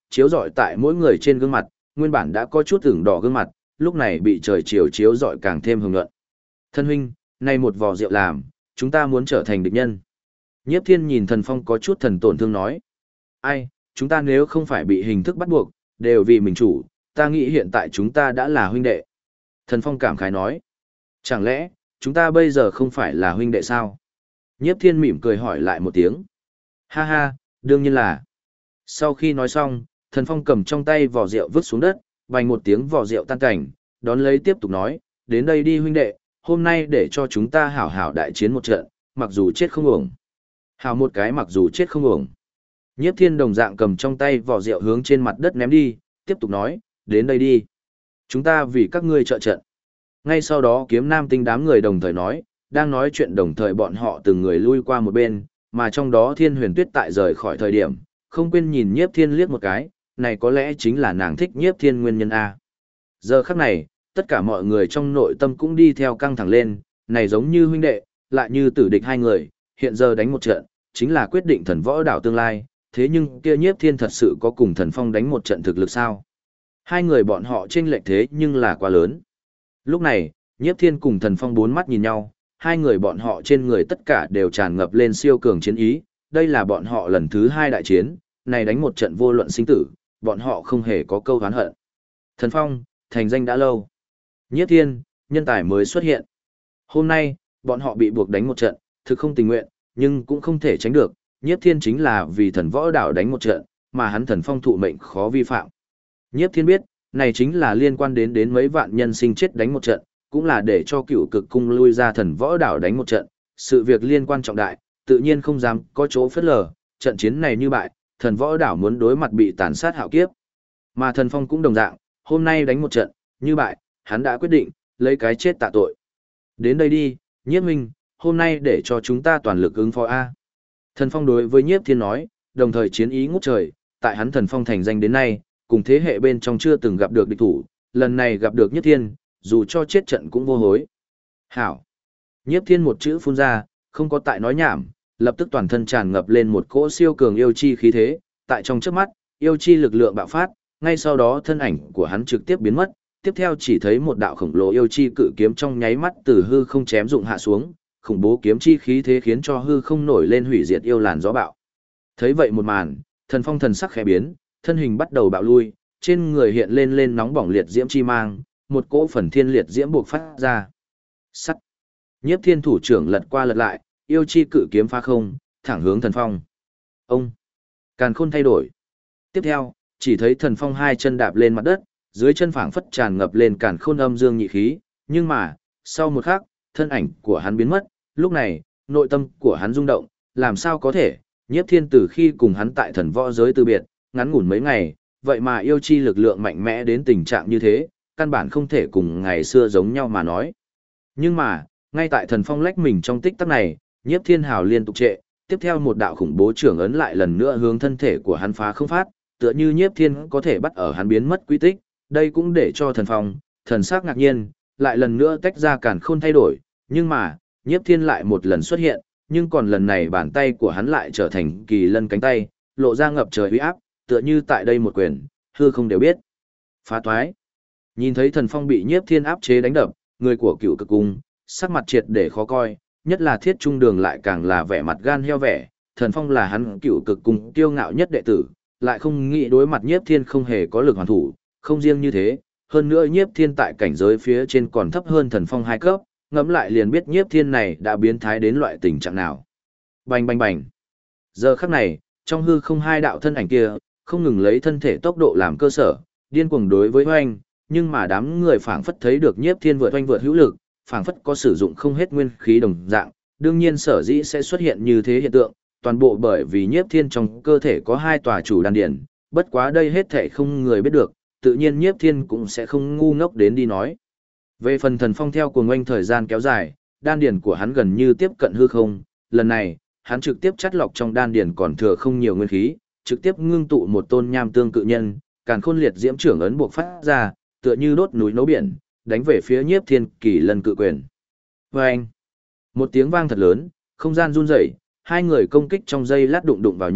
chiếu rọi tại mỗi người trên gương mặt, nguyên bản đã có chút ửng đỏ gương mặt, lúc này bị trời chiều chiếu rọi càng thêm hồng nhuận. Thân huynh, nay một vò rượu làm, chúng ta muốn trở thành địch nhân. Nhiếp Thiên nhìn Thần Phong có chút thần tổn thương nói. Ai, chúng ta nếu không phải bị hình thức bắt buộc, đều vì mình chủ, ta nghĩ hiện tại chúng ta đã là huynh đệ. Thần Phong cảm khái nói. Chẳng lẽ, chúng ta bây giờ không phải là huynh đệ sao? Nhiếp Thiên mỉm cười hỏi lại một tiếng. Ha ha, đương nhiên là. Sau khi nói xong, Thần Phong cầm trong tay vò rượu vứt xuống đất, vành một tiếng vò rượu tan cảnh, đón lấy tiếp tục nói, đến đây đi huynh đệ, hôm nay để cho chúng ta hảo hảo đại chiến một trận, mặc dù chết không uổng. Hảo một cái mặc dù chết không uổng. Nhiếp Thiên đồng dạng cầm trong tay vò rượu hướng trên mặt đất ném đi, tiếp tục nói, đến đây đi. Chúng ta vì các ngươi trợ trận. Ngay sau đó Kiếm Nam Tinh đám người đồng thời nói, đang nói chuyện đồng thời bọn họ từng người lui qua một bên, mà trong đó Thiên Huyền Tuyết tại rời khỏi thời điểm, không quên nhìn Nhiếp Thiên liếc một cái, này có lẽ chính là nàng thích Nhiếp Thiên nguyên nhân A. Giờ khắc này, tất cả mọi người trong nội tâm cũng đi theo căng thẳng lên, này giống như huynh đệ, lại như tử địch hai người, hiện giờ đánh một trận, chính là quyết định thần võ đảo tương lai, thế nhưng kia Nhiếp Thiên thật sự có cùng Thần Phong đánh một trận thực lực sao? Hai người bọn họ chênh lệch thế nhưng là quá lớn. Lúc này, Nhiếp Thiên cùng Thần Phong bốn mắt nhìn nhau, hai người bọn họ trên người tất cả đều tràn ngập lên siêu cường chiến ý, đây là bọn họ lần thứ hai đại chiến, này đánh một trận vô luận sinh tử, bọn họ không hề có câu oán hận. Thần Phong, thành danh đã lâu. Nhiếp Thiên, nhân tài mới xuất hiện. Hôm nay, bọn họ bị buộc đánh một trận, thực không tình nguyện, nhưng cũng không thể tránh được, Nhiếp Thiên chính là vì thần võ đảo đánh một trận, mà hắn Thần Phong thụ mệnh khó vi phạm. Nhiếp Thiên biết, này chính là liên quan đến mấy vạn nhân sinh chết đánh một trận, cũng là để cho Cựu Cực cung lui ra thần võ đảo đánh một trận, sự việc liên quan trọng đại, tự nhiên không dám có chỗ phớt lờ, trận chiến này như bại, thần võ đảo muốn đối mặt bị tàn sát hạo kiếp. Mà Thần Phong cũng đồng dạng, hôm nay đánh một trận, như bại, hắn đã quyết định, lấy cái chết tạ tội. Đến đây đi, Nhiếp huynh, hôm nay để cho chúng ta toàn lực ứng phó A. Thần Phong đối với Nhiếp Thiên nói, đồng thời chiến ý ngút trời, tại hắn Thần Phong thành danh đến nay, cùng thế hệ bên trong chưa từng gặp được địch thủ, lần này gặp được Nhiếp Thiên, dù cho chết trận cũng vô hối. Hảo. Nhiếp Thiên một chữ phun ra, không có tại nói nhảm, lập tức toàn thân tràn ngập lên một cỗ siêu cường yêu chi khí thế, tại trong chớp mắt, yêu chi lực lượng bạo phát, ngay sau đó thân ảnh của hắn trực tiếp biến mất, tiếp theo chỉ thấy một đạo khổng lồ yêu chi cự kiếm trong nháy mắt từ hư không chém dụng hạ xuống, khủng bố kiếm chi khí thế khiến cho hư không nổi lên hủy diệt yêu làn gió bạo. Thấy vậy một màn, Thần Phong thần sắc khẽ biến, thân hình bắt đầu bạo lui, trên người hiện lên nóng bỏng liệt diễm chi mang, một cỗ phần thiên liệt diễm buộc phát ra. Sắt. Nhiếp Thiên thủ trưởng lật qua lật lại, yêu chi cự kiếm phá không, thẳng hướng Thần Phong. Ông. Càn khôn thay đổi. Tiếp theo, chỉ thấy Thần Phong hai chân đạp lên mặt đất, dưới chân phảng phất tràn ngập lên càn khôn âm dương nhị khí, nhưng mà, sau một khắc, thân ảnh của hắn biến mất, lúc này, nội tâm của hắn rung động, làm sao có thể, Nhiếp Thiên từ khi cùng hắn tại thần võ giới từ biệt, ngắn ngủn mấy ngày, vậy mà yêu chi lực lượng mạnh mẽ đến tình trạng như thế, căn bản không thể cùng ngày xưa giống nhau mà nói. Nhưng mà, ngay tại Thần Phong lách mình trong tích tắc này, Nhiếp Thiên hào liên tục trệ, tiếp theo một đạo khủng bố trưởng ấn lại lần nữa hướng thân thể của hắn phá không phát, tựa như Nhiếp Thiên có thể bắt ở hắn biến mất quy tích, đây cũng để cho Thần Phong, thần sắc ngạc nhiên, lại lần nữa tách ra càn khôn thay đổi, nhưng mà, Nhiếp Thiên lại một lần xuất hiện, nhưng còn lần này bàn tay của hắn lại trở thành kỳ lân cánh tay, lộ ra ngập trời uy áp, tựa như tại đây một quyền, hư không đều biết. Phá toái. Nhìn thấy Thần Phong bị Nhiếp Thiên áp chế đánh đập, người của Cựu Cực cung, sắc mặt triệt để khó coi, nhất là Thiết Trung Đường lại càng là vẻ mặt gan heo vẻ, Thần Phong là hắn Cựu Cực cung kiêu ngạo nhất đệ tử, lại không nghĩ đối mặt Nhiếp Thiên không hề có lực hoàn thủ, không riêng như thế, hơn nữa Nhiếp Thiên tại cảnh giới phía trên còn thấp hơn Thần Phong 2 cấp, ngẫm lại liền biết Nhiếp Thiên này đã biến thái đến loại tình trạng nào. Bành bành bành. Giờ khắc này, trong hư không hai đạo thân ảnh kia, không ngừng lấy thân thể tốc độ làm cơ sở, điên cuồng đối với oanh, nhưng mà đám người phảng phất thấy được Nhiếp Thiên vượt oanh vượt hữu lực, phảng phất có sử dụng không hết nguyên khí đồng dạng, đương nhiên sở dĩ sẽ xuất hiện như thế hiện tượng, toàn bộ bởi vì Nhiếp Thiên trong cơ thể có hai tòa chủ đan điển, bất quá đây hết thể không người biết được, tự nhiên Nhiếp Thiên cũng sẽ không ngu ngốc đến đi nói. Về phần Thần Phong theo cuồng oanh thời gian kéo dài, đan điển của hắn gần như tiếp cận hư không, lần này, hắn trực tiếp chắt lọc trong đan điển còn thừa không nhiều nguyên khí, trực tiếp ngưng tụ một tôn nham tương cự nhân, càn khôn liệt diễm trưởng ấn buộc phát ra, tựa như đốt núi nấu biển, đánh về phía Nhiếp Thiên kỳ lân cự quyền. Vâng! Một tiếng vang thật lớn, không gian run rẩy, hai người công kích trong giây lát đụng đụng vào nhau,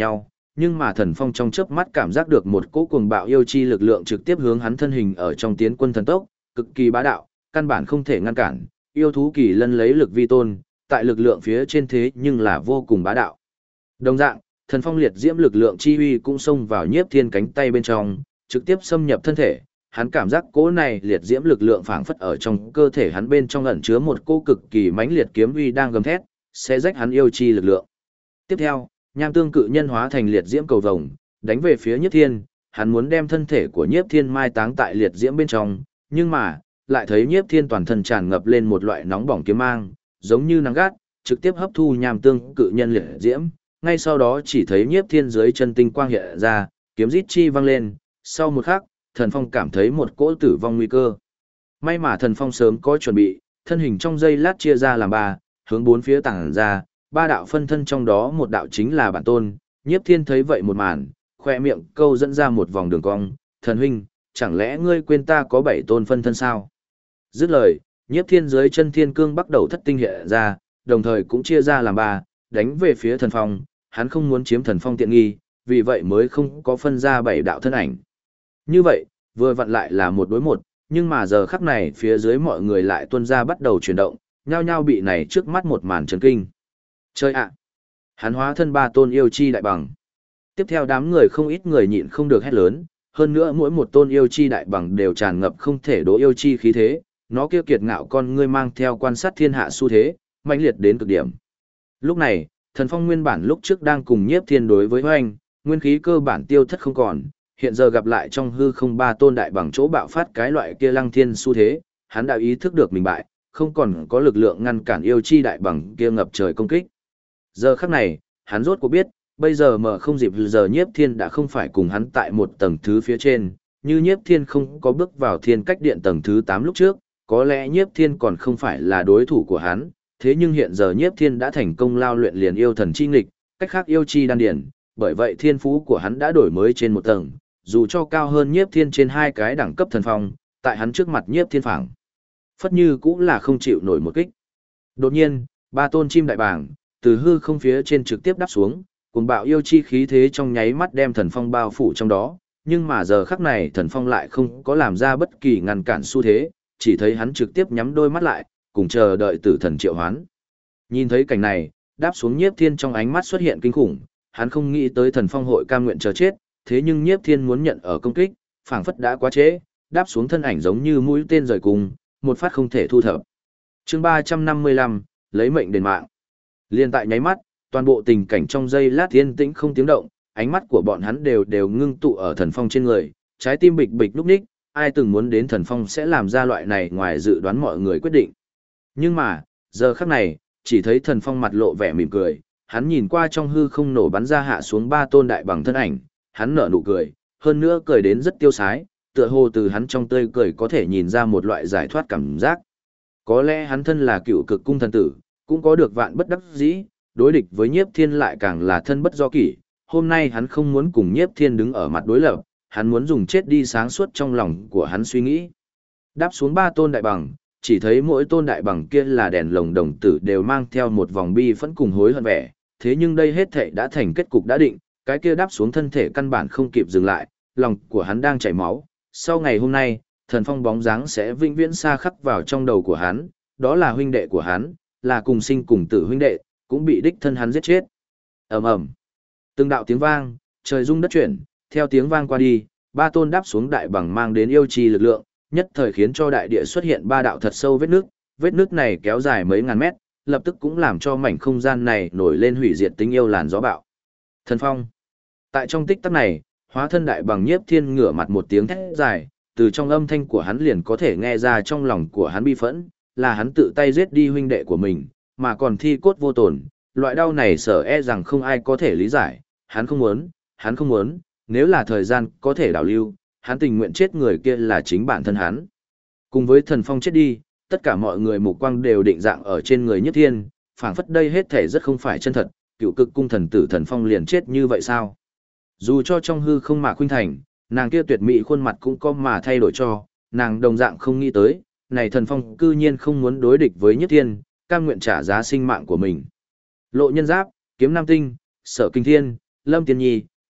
nhưng mà Thần Phong trong chớp mắt cảm giác được một cỗ cuồng bạo yêu chi lực lượng trực tiếp hướng hắn thân hình ở trong tiến quân thần tốc, cực kỳ bá đạo, căn bản không thể ngăn cản, yêu thú kỳ lân lấy lực vi tôn, tại lực lượng phía trên thế nhưng là vô cùng bá đạo. Đồng dạng, Thần Phong liệt diễm lực lượng chi uy cũng xông vào Nhiếp Thiên cánh tay bên trong, trực tiếp xâm nhập thân thể. Hắn cảm giác cỗ này liệt diễm lực lượng phảng phất ở trong cơ thể hắn bên trong ẩn chứa một cỗ cực kỳ mãnh liệt kiếm uy đang gầm thét, sẽ rách hắn yêu chi lực lượng. Tiếp theo, Nham Tương Cự Nhân hóa thành liệt diễm cầu vồng, đánh về phía Nhiếp Thiên, hắn muốn đem thân thể của Nhiếp Thiên mai táng tại liệt diễm bên trong, nhưng mà, lại thấy Nhiếp Thiên toàn thân tràn ngập lên một loại nóng bỏng kiếm mang, giống như nắng gắt, trực tiếp hấp thu Nham Tương Cự Nhân liệt diễm, ngay sau đó chỉ thấy Nhiếp Thiên dưới chân tinh quang hiện ra, kiếm rít chi vang lên, sau một khắc, Thần Phong cảm thấy một cỗ tử vong nguy cơ. May mà Thần Phong sớm có chuẩn bị, thân hình trong giây lát chia ra làm ba, hướng bốn phía tản ra, ba đạo phân thân trong đó một đạo chính là bản tôn. Nhiếp Thiên thấy vậy một màn, khoe miệng câu dẫn ra một vòng đường cong, "Thần huynh, chẳng lẽ ngươi quên ta có 7 tôn phân thân sao?" Dứt lời, Nhiếp Thiên dưới chân thiên cương bắt đầu thất tinh hiện ra, đồng thời cũng chia ra làm ba, đánh về phía Thần Phong. Hắn không muốn chiếm Thần Phong tiện nghi, vì vậy mới không có phân ra 7 đạo thân ảnh. Như vậy, vừa vặn lại là một đối một, nhưng mà giờ khắc này phía dưới mọi người lại tuôn ra bắt đầu chuyển động, nhao nhao bị này trước mắt một màn chấn kinh. Chơi ạ! Hắn hóa thân 3 tôn yêu chi đại bằng. Tiếp theo đám người không ít người nhịn không được hét lớn, hơn nữa mỗi một tôn yêu chi đại bằng đều tràn ngập không thể đỗ yêu chi khí thế, nó kia kiệt ngạo con ngươi mang theo quan sát thiên hạ xu thế, mãnh liệt đến cực điểm. Lúc này, Thần Phong nguyên bản lúc trước đang cùng Nhiếp Thiên đối với hoành, nguyên khí cơ bản tiêu thất không còn, hiện giờ gặp lại trong hư không 3 tôn đại bằng chỗ bạo phát cái loại kia lăng thiên xu thế, hắn đã ý thức được mình bại, không còn có lực lượng ngăn cản yêu chi đại bằng kia ngập trời công kích. Giờ khắc này, hắn rốt cuộc biết, bây giờ mở không dịp giờ Nhiếp Thiên đã không phải cùng hắn tại một tầng thứ phía trên, như Nhiếp Thiên không có bước vào thiên cách điện tầng thứ 8 lúc trước, có lẽ Nhiếp Thiên còn không phải là đối thủ của hắn, thế nhưng hiện giờ Nhiếp Thiên đã thành công lao luyện liền yêu thần chi nghịch, cách khác yêu chi đan điển, bởi vậy thiên phú của hắn đã đổi mới trên một tầng, dù cho cao hơn Nhiếp Thiên trên 2 cái đẳng cấp thần phong, tại hắn trước mặt Nhiếp Thiên phảng phất như cũng là không chịu nổi một kích. Đột nhiên, 3 tôn chim đại bàng từ hư không phía trên trực tiếp đáp xuống, cuồng bạo yêu chi khí thế trong nháy mắt đem thần phong bao phủ trong đó, nhưng mà giờ khắc này thần phong lại không có làm ra bất kỳ ngăn cản xu thế, chỉ thấy hắn trực tiếp nhắm đôi mắt lại, cùng chờ đợi tử thần triệu hoán. Nhìn thấy cảnh này, đáp xuống Nhiếp Thiên trong ánh mắt xuất hiện kinh khủng, hắn không nghĩ tới thần phong hội cam nguyện chờ chết, thế nhưng Nhiếp Thiên muốn nhận ở công kích, phảng phất đã quá trễ, đáp xuống thân ảnh giống như mũi tên rời cùng, một phát không thể thu thập. Chương 355, lấy mệnh đền mạng. Liên tại nháy mắt, toàn bộ tình cảnh trong giây lát yên tĩnh không tiếng động, ánh mắt của bọn hắn đều ngưng tụ ở thần phong trên người, trái tim bịch bịch lúc ních, ai từng muốn đến thần phong sẽ làm ra loại này ngoài dự đoán mọi người quyết định. Nhưng mà, giờ khắc này, chỉ thấy thần phong mặt lộ vẻ mỉm cười, hắn nhìn qua trong hư không nổ bắn ra hạ xuống 3 tôn đại bằng thân ảnh, hắn nở nụ cười, hơn nữa cười đến rất tiêu sái, tựa hồ từ hắn trong tươi cười có thể nhìn ra một loại giải thoát cảm giác. Có lẽ hắn thân là cựu cực cung thần tử, cũng có được vạn bất đắc dĩ, đối địch với Nhiếp Thiên lại càng là thân bất do kỷ, hôm nay hắn không muốn cùng Nhiếp Thiên đứng ở mặt đối lập, hắn muốn dùng chết đi sáng suốt trong lòng của hắn suy nghĩ. Đáp xuống 3 tôn đại bằng, chỉ thấy mỗi tôn đại bằng kia là đèn lồng đồng tử đều mang theo một vòng bi phẫn cùng hối hận vẻ, thế nhưng đây hết thảy đã thành kết cục đã định, cái kia đáp xuống thân thể căn bản không kịp dừng lại, lòng của hắn đang chảy máu, sau ngày hôm nay, thần phong bóng dáng sẽ vĩnh viễn xa khắc vào trong đầu của hắn, đó là huynh đệ của hắn, là cùng sinh cùng tử huynh đệ, cũng bị đích thân hắn giết chết. Ầm ầm. Từng đạo tiếng vang, trời rung đất chuyển, theo tiếng vang qua đi, 3 tôn đáp xuống đại bằng mang đến yêu chi lực lượng, nhất thời khiến cho đại địa xuất hiện 3 đạo thật sâu vết nước này kéo dài mấy ngàn mét, lập tức cũng làm cho mảnh không gian này nổi lên hủy diệt tính yêu làn gió bạo. Thần phong. Tại trong tích tắc này, hóa thân đại bằng Nhiếp Thiên ngửa mặt một tiếng thét dài, từ trong âm thanh của hắn liền có thể nghe ra trong lòng của hắn bi phẫn, là hắn tự tay giết đi huynh đệ của mình, mà còn thi cốt vô tổn, loại đau này sợ e rằng không ai có thể lý giải, hắn không muốn, nếu là thời gian có thể đảo lưu, hắn tình nguyện chết người kia là chính bản thân hắn. Cùng với thần phong chết đi, tất cả mọi người mục quang đều định dạng ở trên người Nhiếp Thiên, phảng phất đây hết thể rất không phải chân thật, cựu cực cung thần tử thần phong liền chết như vậy sao? Dù cho trong hư không mà khuynh thành, nàng kia tuyệt mỹ khuôn mặt cũng có mà thay đổi cho, nàng đồng dạng không nghĩ tới, này thần phong cư nhiên không muốn đối địch với Nhiếp Thiên, cam nguyện trả giá sinh mạng của mình. Lộ Nhân Giáp, Kiếm Nam Tinh, Sở Kinh Thiên, Lâm Tiên Nhi,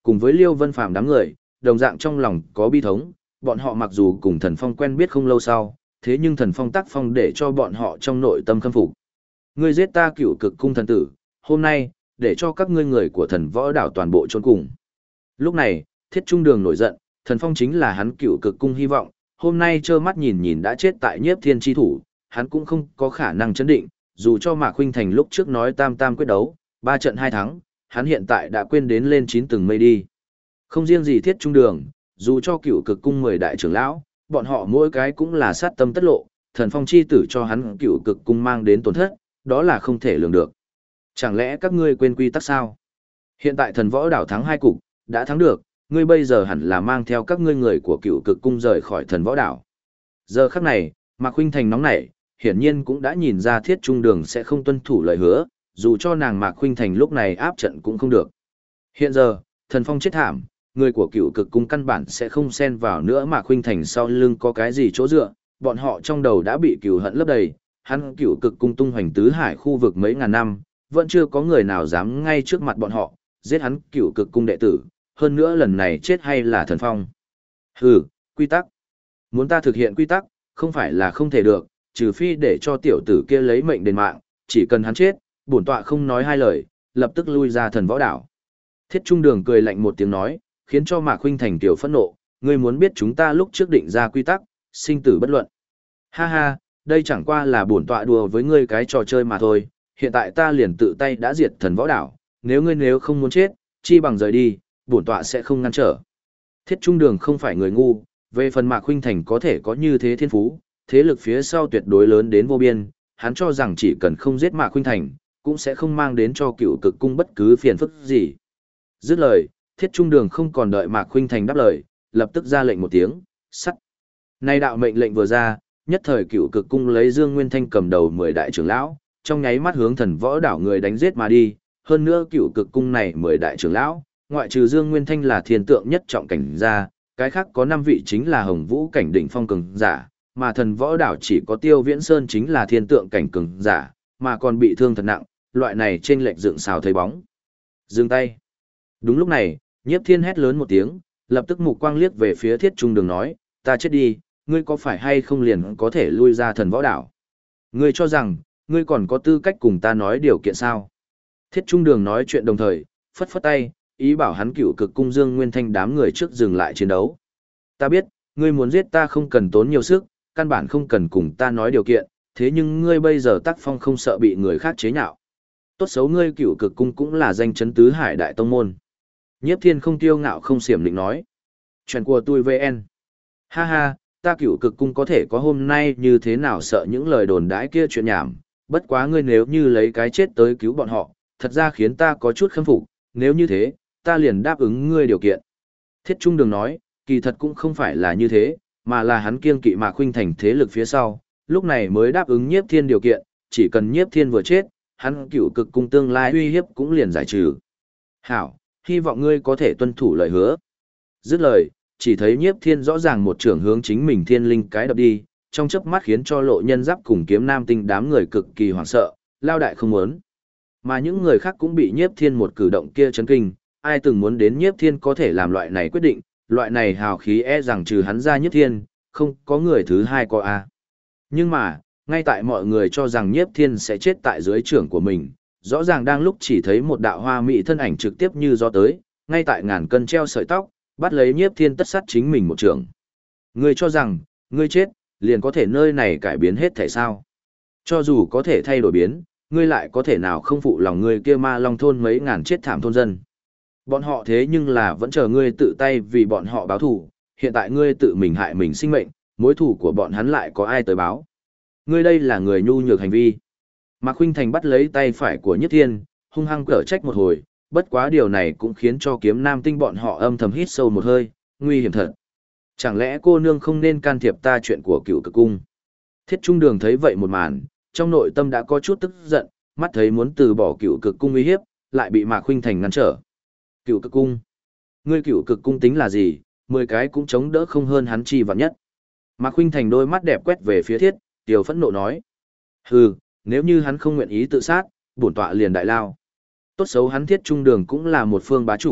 cùng với Liêu Vân Phàm đám người, đồng dạng trong lòng có bi thống, bọn họ mặc dù cùng Thần Phong quen biết không lâu sau, thế nhưng Thần Phong tác phong để cho bọn họ trong nội tâm khâm phục. Ngươi giết ta Cửu Cực cung thần tử, hôm nay, để cho các ngươi người của Thần Võ đảo toàn bộ chôn cùng. Lúc này, Thiết Trung Đường nổi giận, Thần Phong chính là hắn Cửu Cực cung hy vọng, hôm nay trơ mắt nhìn nhìn đã chết tại Nhiếp Thiên chi thủ, hắn cũng không có khả năng chấn định, dù cho Mạc Khuynh Thành lúc trước nói tam tam quyết đấu, 3 trận 2 thắng, hắn hiện tại đã quên đến lên 9 tầng mây đi. Không riêng gì Thiết Trung Đường, dù cho Cửu Cực cung 10 đại trưởng lão, bọn họ mỗi cái cũng là sát tâm tất lộ, Thần Phong chi tử cho hắn Cửu Cực cung mang đến tổn thất, đó là không thể lường được. Chẳng lẽ các ngươi quên quy tắc sao? Hiện tại Thần Võ đảo thắng 2 cục, đã thắng được, ngươi bây giờ hẳn là mang theo các ngươi người của Cửu Cực cung rời khỏi Thần Võ đảo. Giờ khắc này, Mạc Khuynh Thành nóng nảy, hiển nhiên cũng đã nhìn ra Thiết Trung Đường sẽ không tuân thủ lời hứa, dù cho nàng Mạc Khuynh Thành lúc này áp trận cũng không được. Hiện giờ, Thần Phong chết thảm, người của Cửu Cực cung căn bản sẽ không xen vào nữa Mạc Khuynh Thành sau lưng có cái gì chỗ dựa, bọn họ trong đầu đã bị cừu hận lấp đầy, hắn Cửu Cực cung tung hoành tứ hải khu vực mấy ngàn năm, vẫn chưa có người nào dám ngay trước mặt bọn họ giết hắn Cửu Cực cung đệ tử, hơn nữa lần này chết hay là Thần Phong. Hừ, quy tắc. Muốn ta thực hiện quy tắc, không phải là không thể được, trừ phi để cho tiểu tử kia lấy mệnh đền mạng, chỉ cần hắn chết, bổn tọa không nói hai lời, lập tức lui ra Thần Võ đảo. Thiết Trung Đường cười lạnh một tiếng nói, khiến cho Mạc Khuynh Thành tiểu phẫn nộ, ngươi muốn biết chúng ta lúc trước định ra quy tắc, sinh tử bất luận. Ha ha, đây chẳng qua là bổn tọa đùa với ngươi cái trò chơi mà thôi, hiện tại ta liền tự tay đã diệt Thần Võ đảo, nếu không muốn chết, chi bằng rời đi, bổn tọa sẽ không ngăn trở. Thiết Trung Đường không phải người ngu, về phần Mạc Khuynh Thành có thể có như thế thiên phú, thế lực phía sau tuyệt đối lớn đến vô biên, hắn cho rằng chỉ cần không giết Mạc Khuynh Thành, cũng sẽ không mang đến cho Cửu Cực cung bất cứ phiền phức gì. Dứt lời, Thiết Trung Đường không còn đợi Mạc Khuynh Thành đáp lời, lập tức ra lệnh một tiếng, sắt. Nay đạo mệnh lệnh vừa ra, nhất thời Cửu Cực cung lấy Dương Nguyên Thanh cầm đầu 10 đại trưởng lão, trong nháy mắt hướng Thần Võ đảo người đánh giết mà đi, hơn nữa Cửu Cực cung này 10 đại trưởng lão, ngoại trừ Dương Nguyên Thanh là thiên tượng nhất trọng cảnh ra, cái khác có 5 vị chính là Hồng Vũ cảnh đỉnh phong cường giả, mà Thần Võ đảo chỉ có Tiêu Viễn Sơn chính là thiên tượng cảnh cường giả, mà còn bị thương thật nặng, loại này trên lệch dựng xào thấy bóng. Dừng tay. Đúng lúc này, Nhiếp Thiên hét lớn một tiếng, lập tức mục quang liếc về phía Thiết Trung Đường nói, ta chết đi, ngươi có phải hay không liền có thể lui ra Thần Võ đảo? Ngươi cho rằng, ngươi còn có tư cách cùng ta nói điều kiện sao? Thiết Trung Đường nói chuyện đồng thời, phất phất tay, ý bảo hắn Cửu Cực cung Dương Nguyên Thanh đám người trước dừng lại chiến đấu. Ta biết, ngươi muốn giết ta không cần tốn nhiều sức, căn bản không cần cùng ta nói điều kiện, thế nhưng ngươi bây giờ tác phong không sợ bị người khác chế nhạo. Tốt xấu ngươi Cửu Cực cung cũng là danh chấn tứ hải đại tông môn. Nhiếp Thiên không tiêu ngạo không xiểm định nói. Chuyện của tôi VN. Ha ha, ta Cửu Cực cung có thể có hôm nay như thế nào sợ những lời đồn đãi kia chuyện nhảm, bất quá ngươi nếu như lấy cái chết tới cứu bọn họ, thật ra khiến ta có chút khâm phục, nếu như thế, ta liền đáp ứng ngươi điều kiện. Thiết Trung Đường nói, kỳ thật cũng không phải là như thế, mà là hắn kiêng kỵ Mạc Khuynh Thành thế lực phía sau, lúc này mới đáp ứng Nhiếp Thiên điều kiện, chỉ cần Nhiếp Thiên vừa chết, hắn Cửu Cực cung tương lai uy hiếp cũng liền giải trừ. Hảo, hy vọng ngươi có thể tuân thủ lời hứa. Dứt lời, chỉ thấy Nhiếp Thiên rõ ràng một trưởng hướng chính mình thiên linh cái đập đi, trong chớp mắt khiến cho Lộ Nhân Giáp cùng Kiếm Nam Tinh đám người cực kỳ hoảng sợ, lao đại không muốn. Mà những người khác cũng bị Nhiếp Thiên một cử động kia chấn kinh, ai từng muốn đến Nhiếp Thiên có thể làm loại này quyết định, loại này hào khí rằng trừ hắn ra Nhiếp Thiên, không có người thứ hai có a. Nhưng mà, ngay tại mọi người cho rằng Nhiếp Thiên sẽ chết tại dưới trưởng của mình, rõ ràng đang lúc chỉ thấy một đạo hoa mỹ thân ảnh trực tiếp như gió tới, ngay tại ngàn cân treo sợi tóc, bắt lấy Nhiếp Thiên tất sát chính mình một trường. Ngươi cho rằng, ngươi chết, liền có thể nơi này cải biến hết thể sao? Cho dù có thể thay đổi biến, ngươi lại có thể nào không phụ lòng ngươi kia Ma Long thôn mấy ngàn chết thảm thôn dân. Bọn họ thế nhưng là vẫn chờ ngươi tự tay vì bọn họ báo thù, hiện tại ngươi tự mình hại mình sinh mệnh, mối thù của bọn hắn lại có ai tới báo. Ngươi đây là người nhu nhược hành vi. Mạc Khuynh Thành bắt lấy tay phải của Nhất Thiên, hung hăng cở trách một hồi, bất quá điều này cũng khiến cho Kiếm Nam Tinh bọn họ âm thầm hít sâu một hơi, nguy hiểm thật. Chẳng lẽ cô nương không nên can thiệp ta chuyện của Cửu Cực cung? Thiết Trung Đường thấy vậy một màn, trong nội tâm đã có chút tức giận, mắt thấy muốn từ bỏ Cửu Cực cung uy hiếp, lại bị Mạc Khuynh Thành ngăn trở. Cửu Cực cung? Ngươi Cửu Cực cung tính là gì, 10 cái cũng chống đỡ không hơn hắn chi vạn nhất. Mạc Khuynh Thành đôi mắt đẹp quét về phía Thiết, tiểu phẫn nộ nói. Hừ, nếu như hắn không nguyện ý tự sát, bổn tọa liền đại lao. Tốt xấu hắn Thiết Trung Đường cũng là một phương bá chủ,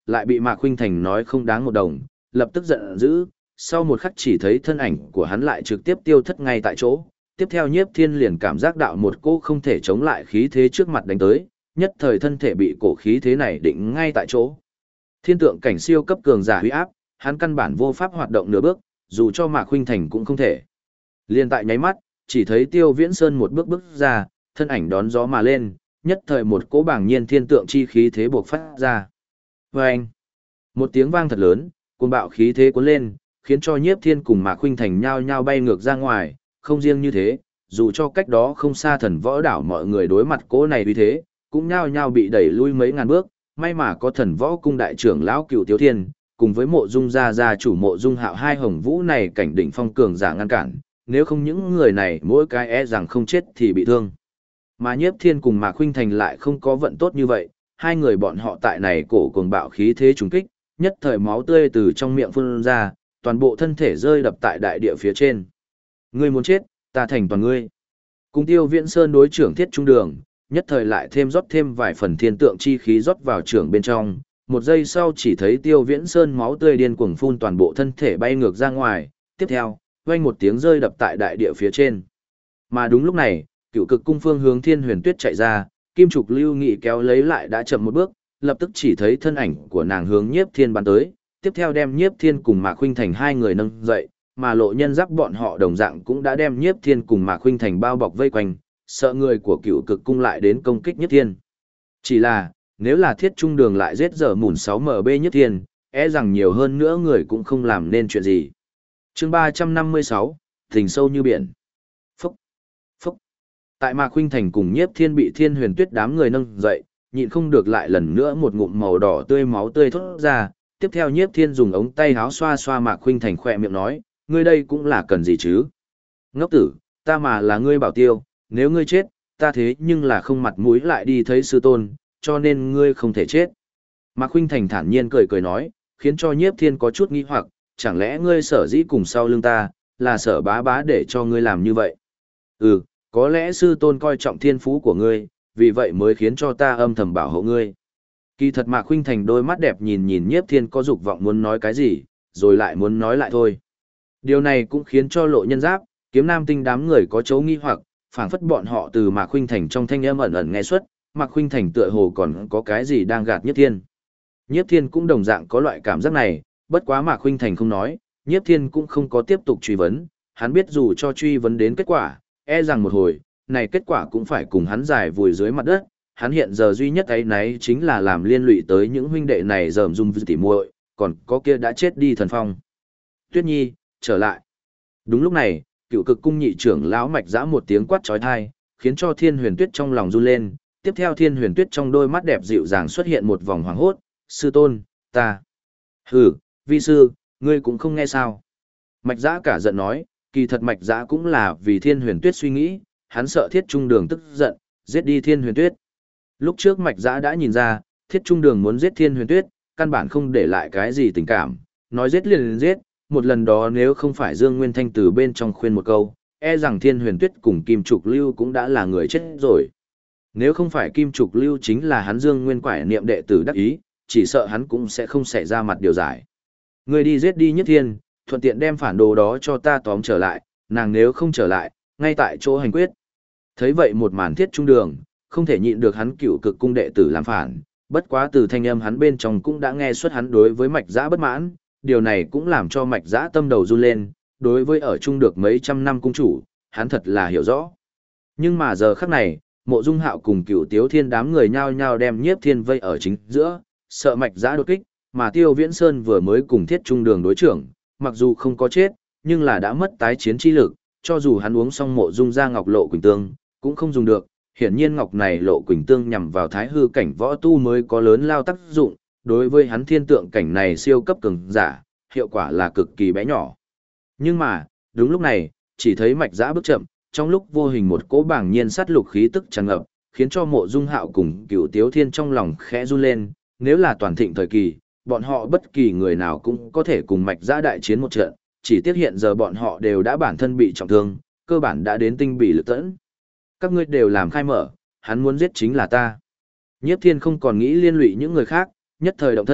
lại bị Mạc Khuynh Thành nói không đáng một đồng, lập tức giận dữ, sau một khắc chỉ thấy thân ảnh của hắn lại trực tiếp tiêu thất ngay tại chỗ. Tiếp theo Nhiếp Thiên liền cảm giác đạo một cỗ không thể chống lại khí thế trước mặt đánh tới, nhất thời thân thể bị cổ khí thế này định ngay tại chỗ. Thiên tượng cảnh siêu cấp cường giả huy áp, hắn căn bản vô pháp hoạt động nửa bước, dù cho Mạc Khuynh Thành cũng không thể. Liên tại nháy mắt, chỉ thấy Tiêu Viễn Sơn một bước bước ra, thân ảnh đón gió mà lên, nhất thời một cỗ bảng nhiên thiên tượng chi khí thế buộc phát ra. Vâng! Một tiếng vang thật lớn, cuồng bạo khí thế cuốn lên, khiến cho Nhiếp Thiên cùng Mạc Khuynh Thành nhao nhao bay ngược ra ngoài, không riêng như thế, dù cho cách đó không xa Thần Võ đảo mọi người đối mặt cỗ này uy thế, cũng nhao nhao bị đẩy lui mấy ngàn bước, may mà có Thần Võ cung đại trưởng lão Cửu Tiếu Thiên, cùng với Mộ Dung gia chủ Mộ Dung Hạo hai hồng vũ này cảnh đỉnh phong cường giả ngăn cản, nếu không những người này mỗi cái e rằng không chết thì bị thương. Mà Nhiếp Thiên cùng Mạc Khuynh Thành lại không có vận tốt như vậy, hai người bọn họ tại này cổ cuồng bạo khí thế trùng kích, nhất thời máu tươi từ trong miệng phun ra, toàn bộ thân thể rơi đập tại đại địa phía trên. Ngươi muốn chết, ta thành toàn ngươi. Cùng Tiêu Viễn Sơn đối trưởng Thiết Trung Đường, nhất thời lại rót thêm vài phần thiên tượng chi khí rót vào trưởng bên trong, một giây sau chỉ thấy Tiêu Viễn Sơn máu tươi điên cuồng phun toàn bộ thân thể bay ngược ra ngoài, tiếp theo, vang một tiếng rơi đập tại đại địa phía trên. Mà đúng lúc này, Cựu Cực cung phương hướng Thiên Huyền Tuyết chạy ra, Kim Trục Lưu Nghị kéo lấy lại đã chậm một bước, lập tức chỉ thấy thân ảnh của nàng hướng Nhiếp Thiên bắn tới, tiếp theo đem Nhiếp Thiên cùng Mạc Khuynh Thành hai người nâng dậy, mà Lộ Nhân Giáp bọn họ đồng dạng cũng đã đem Nhiếp Thiên cùng Mạc Khuynh Thành bao bọc vây quanh, sợ người của Cựu Cực cung lại đến công kích Nhiếp Thiên. Chỉ là, nếu là Thiết Trung Đường lại giết dở mùn 6MB Nhiếp Thiên, e rằng nhiều hơn nữa người cũng không làm nên chuyện gì. Chương 356, Tình sâu như biển. Phúc, phúc. Tại Mạc Khuynh Thành cùng Nhiếp Thiên bị Thiên Huyền Tuyết đám người nâng dậy, nhịn không được lại lần nữa một ngụm màu đỏ tươi máu tươi thốt ra, tiếp theo Nhiếp Thiên dùng ống tay háo xoa xoa Mạc Khuynh Thành khỏe miệng nói, ngươi đây cũng là cần gì chứ? Ngốc tử, ta mà là ngươi bảo tiêu, nếu ngươi chết, ta thế nhưng là không mặt mũi lại đi thấy sư tôn, cho nên ngươi không thể chết. Mạc Khuynh Thành thản nhiên cười cười nói, khiến cho Nhiếp Thiên có chút nghi hoặc, chẳng lẽ ngươi sở dĩ cùng sau lưng ta, là sở bá bá để cho ngươi làm như vậy? Ừ, có lẽ sư tôn coi trọng thiên phú của ngươi, vì vậy mới khiến cho ta âm thầm bảo hộ ngươi. Kỳ thật Mạc Khuynh Thành đôi mắt đẹp nhìn nhìn Nhiếp Thiên có dục vọng muốn nói cái gì, rồi lại muốn nói lại thôi. Điều này cũng khiến cho Lộ Nhân Giáp, Kiếm Nam Tinh đám người có chấu nghi hoặc, phảng phất bọn họ từ Mạc Khuynh Thành trong thanh âm ẩn ẩn nghe xuất, Mạc Khuynh Thành tựa hồ còn có cái gì đang gạt Nhiếp Thiên. Nhiếp Thiên cũng đồng dạng có loại cảm giác này, bất quá Mạc Khuynh Thành không nói, Nhiếp Thiên cũng không có tiếp tục truy vấn, hắn biết dù cho truy vấn đến kết quả, e rằng một hồi, này kết quả cũng phải cùng hắn giải vùi dưới mặt đất, hắn hiện giờ duy nhất ấy nấy chính là làm liên lụy tới những huynh đệ này dởm dung tỉ muội, còn có kia đã chết đi Thần Phong. Tuyết Nhi, trở lại. Đúng lúc này, Cựu Cực cung nhị trưởng lão Mạch Dã một tiếng quát chói tai, khiến cho Thiên Huyền Tuyết trong lòng run lên, tiếp theo Thiên Huyền Tuyết trong đôi mắt đẹp dịu dàng xuất hiện một vòng hoảng hốt, sư tôn, ta. Hừ, vi sư, ngươi cũng không nghe sao. Mạch Dã cả giận nói, kỳ thật Mạch Dã cũng là vì Thiên Huyền Tuyết suy nghĩ, hắn sợ Thiết Trung Đường tức giận, giết đi Thiên Huyền Tuyết. Lúc trước Mạch Dã đã nhìn ra, Thiết Trung Đường muốn giết Thiên Huyền Tuyết, căn bản không để lại cái gì tình cảm, nói giết liền giết, một lần đó nếu không phải Dương Nguyên Thanh từ bên trong khuyên một câu, e rằng Thiên Huyền Tuyết cùng Kim Trục Lưu cũng đã là người chết rồi. Nếu không phải Kim Trục Lưu chính là hắn Dương Nguyên Quải niệm đệ tử đắc ý, chỉ sợ hắn cũng sẽ không xảy ra mặt điều giải. Ngươi đi giết đi Nhất Thiên, thuận tiện đem phản đồ đó cho ta tóm trở lại, nàng nếu không trở lại, ngay tại chỗ hành quyết. Thấy vậy một màn Thiết Trung Đường, không thể nhịn được hắn Cựu Cực cung đệ tử làm phản, bất quá từ thanh âm hắn bên trong cũng đã nghe xuất hắn đối với Mạch Dã bất mãn, điều này cũng làm cho Mạch Dã tâm đầu run lên, đối với ở chung được mấy trăm năm cung chủ, hắn thật là hiểu rõ. Nhưng mà giờ khắc này, Mộ Dung Hạo cùng Cựu Tiếu Thiên đám người nhao nhao đem Nhiếp Thiên vây ở chính giữa, sợ Mạch Dã đột kích, mà Tiêu Viễn Sơn vừa mới cùng Thiết Trung Đường đối trưởng, mặc dù không có chết, nhưng là đã mất tái chiến chi lực, cho dù hắn uống xong Mộ Dung gia ngọc lộ quỳnh tương, cũng không dùng được. Hiển nhiên ngọc này lộ quỳnh tương nhằm vào thái hư cảnh võ tu mới có lớn lao tác dụng, đối với hắn thiên tượng cảnh này siêu cấp cường giả, hiệu quả là cực kỳ bé nhỏ. Nhưng mà, đúng lúc này, chỉ thấy Mạch Dã bước chậm, trong lúc vô hình một cỗ bảng nhiên sát lục khí tức tràn ngập, khiến cho Mộ Dung Hạo cùng Cựu Tiếu Thiên trong lòng khẽ run lên, nếu là toàn thịnh thời kỳ, bọn họ bất kỳ người nào cũng có thể cùng Mạch Dã đại chiến một trận, chỉ tiếc hiện giờ bọn họ đều đã bản thân bị trọng thương, cơ bản đã đến tinh bị lực tẫn. Các ngươi đều làm khai mở, hắn muốn giết chính là ta. Nhiếp Thiên không còn nghĩ liên lụy những người khác, nhất thời động thân,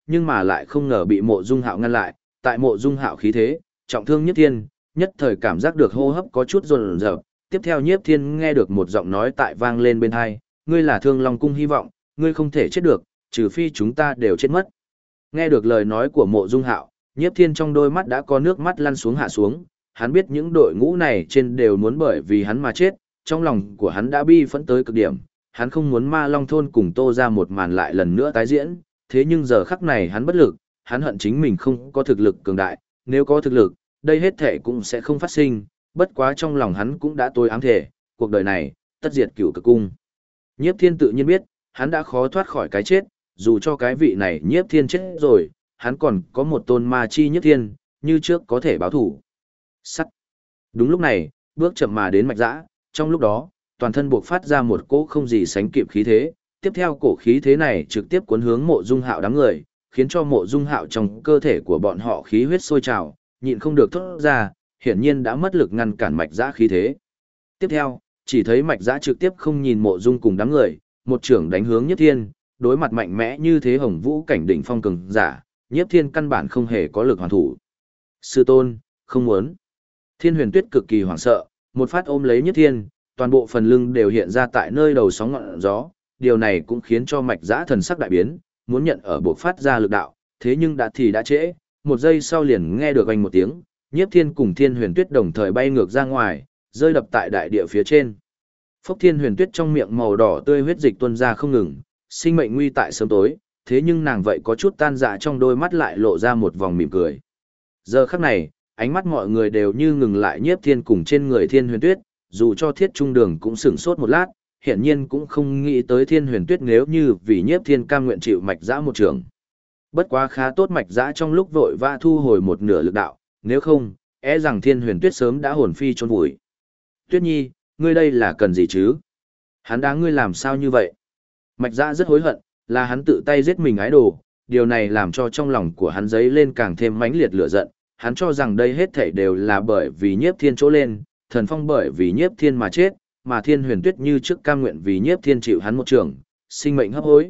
nhưng mà lại không ngờ bị Mộ Dung Hạo ngăn lại, tại Mộ Dung Hạo khí thế, trọng thương Nhiếp Thiên, nhất thời cảm giác được hô hấp có chút run rợn, tiếp theo Nhiếp Thiên nghe được một giọng nói tại vang lên bên tai, ngươi là Thương Long cung hy vọng, ngươi không thể chết được, trừ phi chúng ta đều chết mất. Nghe được lời nói của Mộ Dung Hạo, Nhiếp Thiên trong đôi mắt đã có nước mắt lăn xuống hạ xuống, hắn biết những đội ngũ này trên đều muốn bởi vì hắn mà chết, trong lòng của hắn đã bi phẫn tới cực điểm, hắn không muốn Ma Long thôn cùng Tô ra một màn lại lần nữa tái diễn, thế nhưng giờ khắc này hắn bất lực, hắn hận chính mình không có thực lực cường đại, nếu có thực lực, đây hết thể cũng sẽ không phát sinh, bất quá trong lòng hắn cũng đã tối ám thể, cuộc đời này, tất diệt Cửu Cực cung. Nhiếp Thiên tự nhiên biết, hắn đã khó thoát khỏi cái chết, dù cho cái vị này Nhiếp Thiên chết rồi, hắn còn có một tôn ma chi Nhiếp Thiên, như trước có thể báo thủ. Sắt. Đúng lúc này, bước chậm mà đến Mạch Dã, trong lúc đó, toàn thân buộc phát ra một cỗ không gì sánh kịp khí thế, tiếp theo cổ khí thế này trực tiếp cuốn hướng Mộ Dung Hạo đám người, khiến cho Mộ Dung Hạo trong cơ thể của bọn họ khí huyết sôi trào, nhịn không được thốt ra, hiển nhiên đã mất lực ngăn cản Mạch Dã khí thế. Tiếp theo, chỉ thấy Mạch Dã trực tiếp không nhìn Mộ Dung cùng đám người, một trưởng đánh hướng Nhiếp Thiên, đối mặt mạnh mẽ như thế Hồng Vũ cảnh đỉnh phong cường giả, Nhiếp Thiên căn bản không hề có lực hoàn thủ. Sư tôn, không muốn. Thiên Huyền Tuyết cực kỳ hoảng sợ, một phát ôm lấy Nhiếp Thiên, toàn bộ phần lưng đều hiện ra tại nơi đầu sóng ngọn gió, điều này cũng khiến cho Mạch Dã thần sắc đại biến, muốn nhận ở bộ phát ra lực đạo, thế nhưng đã trễ, một giây sau liền nghe được oanh một tiếng, Nhiếp Thiên cùng Thiên Huyền Tuyết đồng thời bay ngược ra ngoài, rơi đập tại đại địa phía trên. Phốc Thiên Huyền Tuyết trong miệng màu đỏ tươi huyết dịch tuôn ra không ngừng, sinh mệnh nguy tại sớm tối, thế nhưng nàng vậy có chút tan dạ trong đôi mắt lại lộ ra một vòng mỉm cười. Giờ khắc này, ánh mắt mọi người đều như ngừng lại Nhiếp Thiên cùng trên người Thiên Huyền Tuyết, dù cho Thiết Trung Đường cũng sửng sốt một lát, hiển nhiên cũng không nghĩ tới Thiên Huyền Tuyết nếu như vì Nhiếp Thiên cam nguyện chịu Mạch Dã một trường. Bất quá khá tốt Mạch Dã trong lúc vội vã thu hồi một nửa lực đạo, nếu không, e rằng Thiên Huyền Tuyết sớm đã hồn phi chôn vùi. Tuyết Nhi, ngươi đây là cần gì chứ? Hắn đáng ngươi làm sao như vậy? Mạch Dã rất hối hận, là hắn tự tay giết mình ái đồ, điều này làm cho trong lòng của hắn dấy lên càng thêm mãnh liệt lửa giận, hắn cho rằng đây hết thảy đều là bởi vì Nhiếp Thiên chỗ lên, Thần Phong bởi vì Nhiếp Thiên mà chết, mà Thiên Huyền Tuyết như trước cam nguyện vì Nhiếp Thiên chịu hắn một trường, sinh mệnh hấp hối.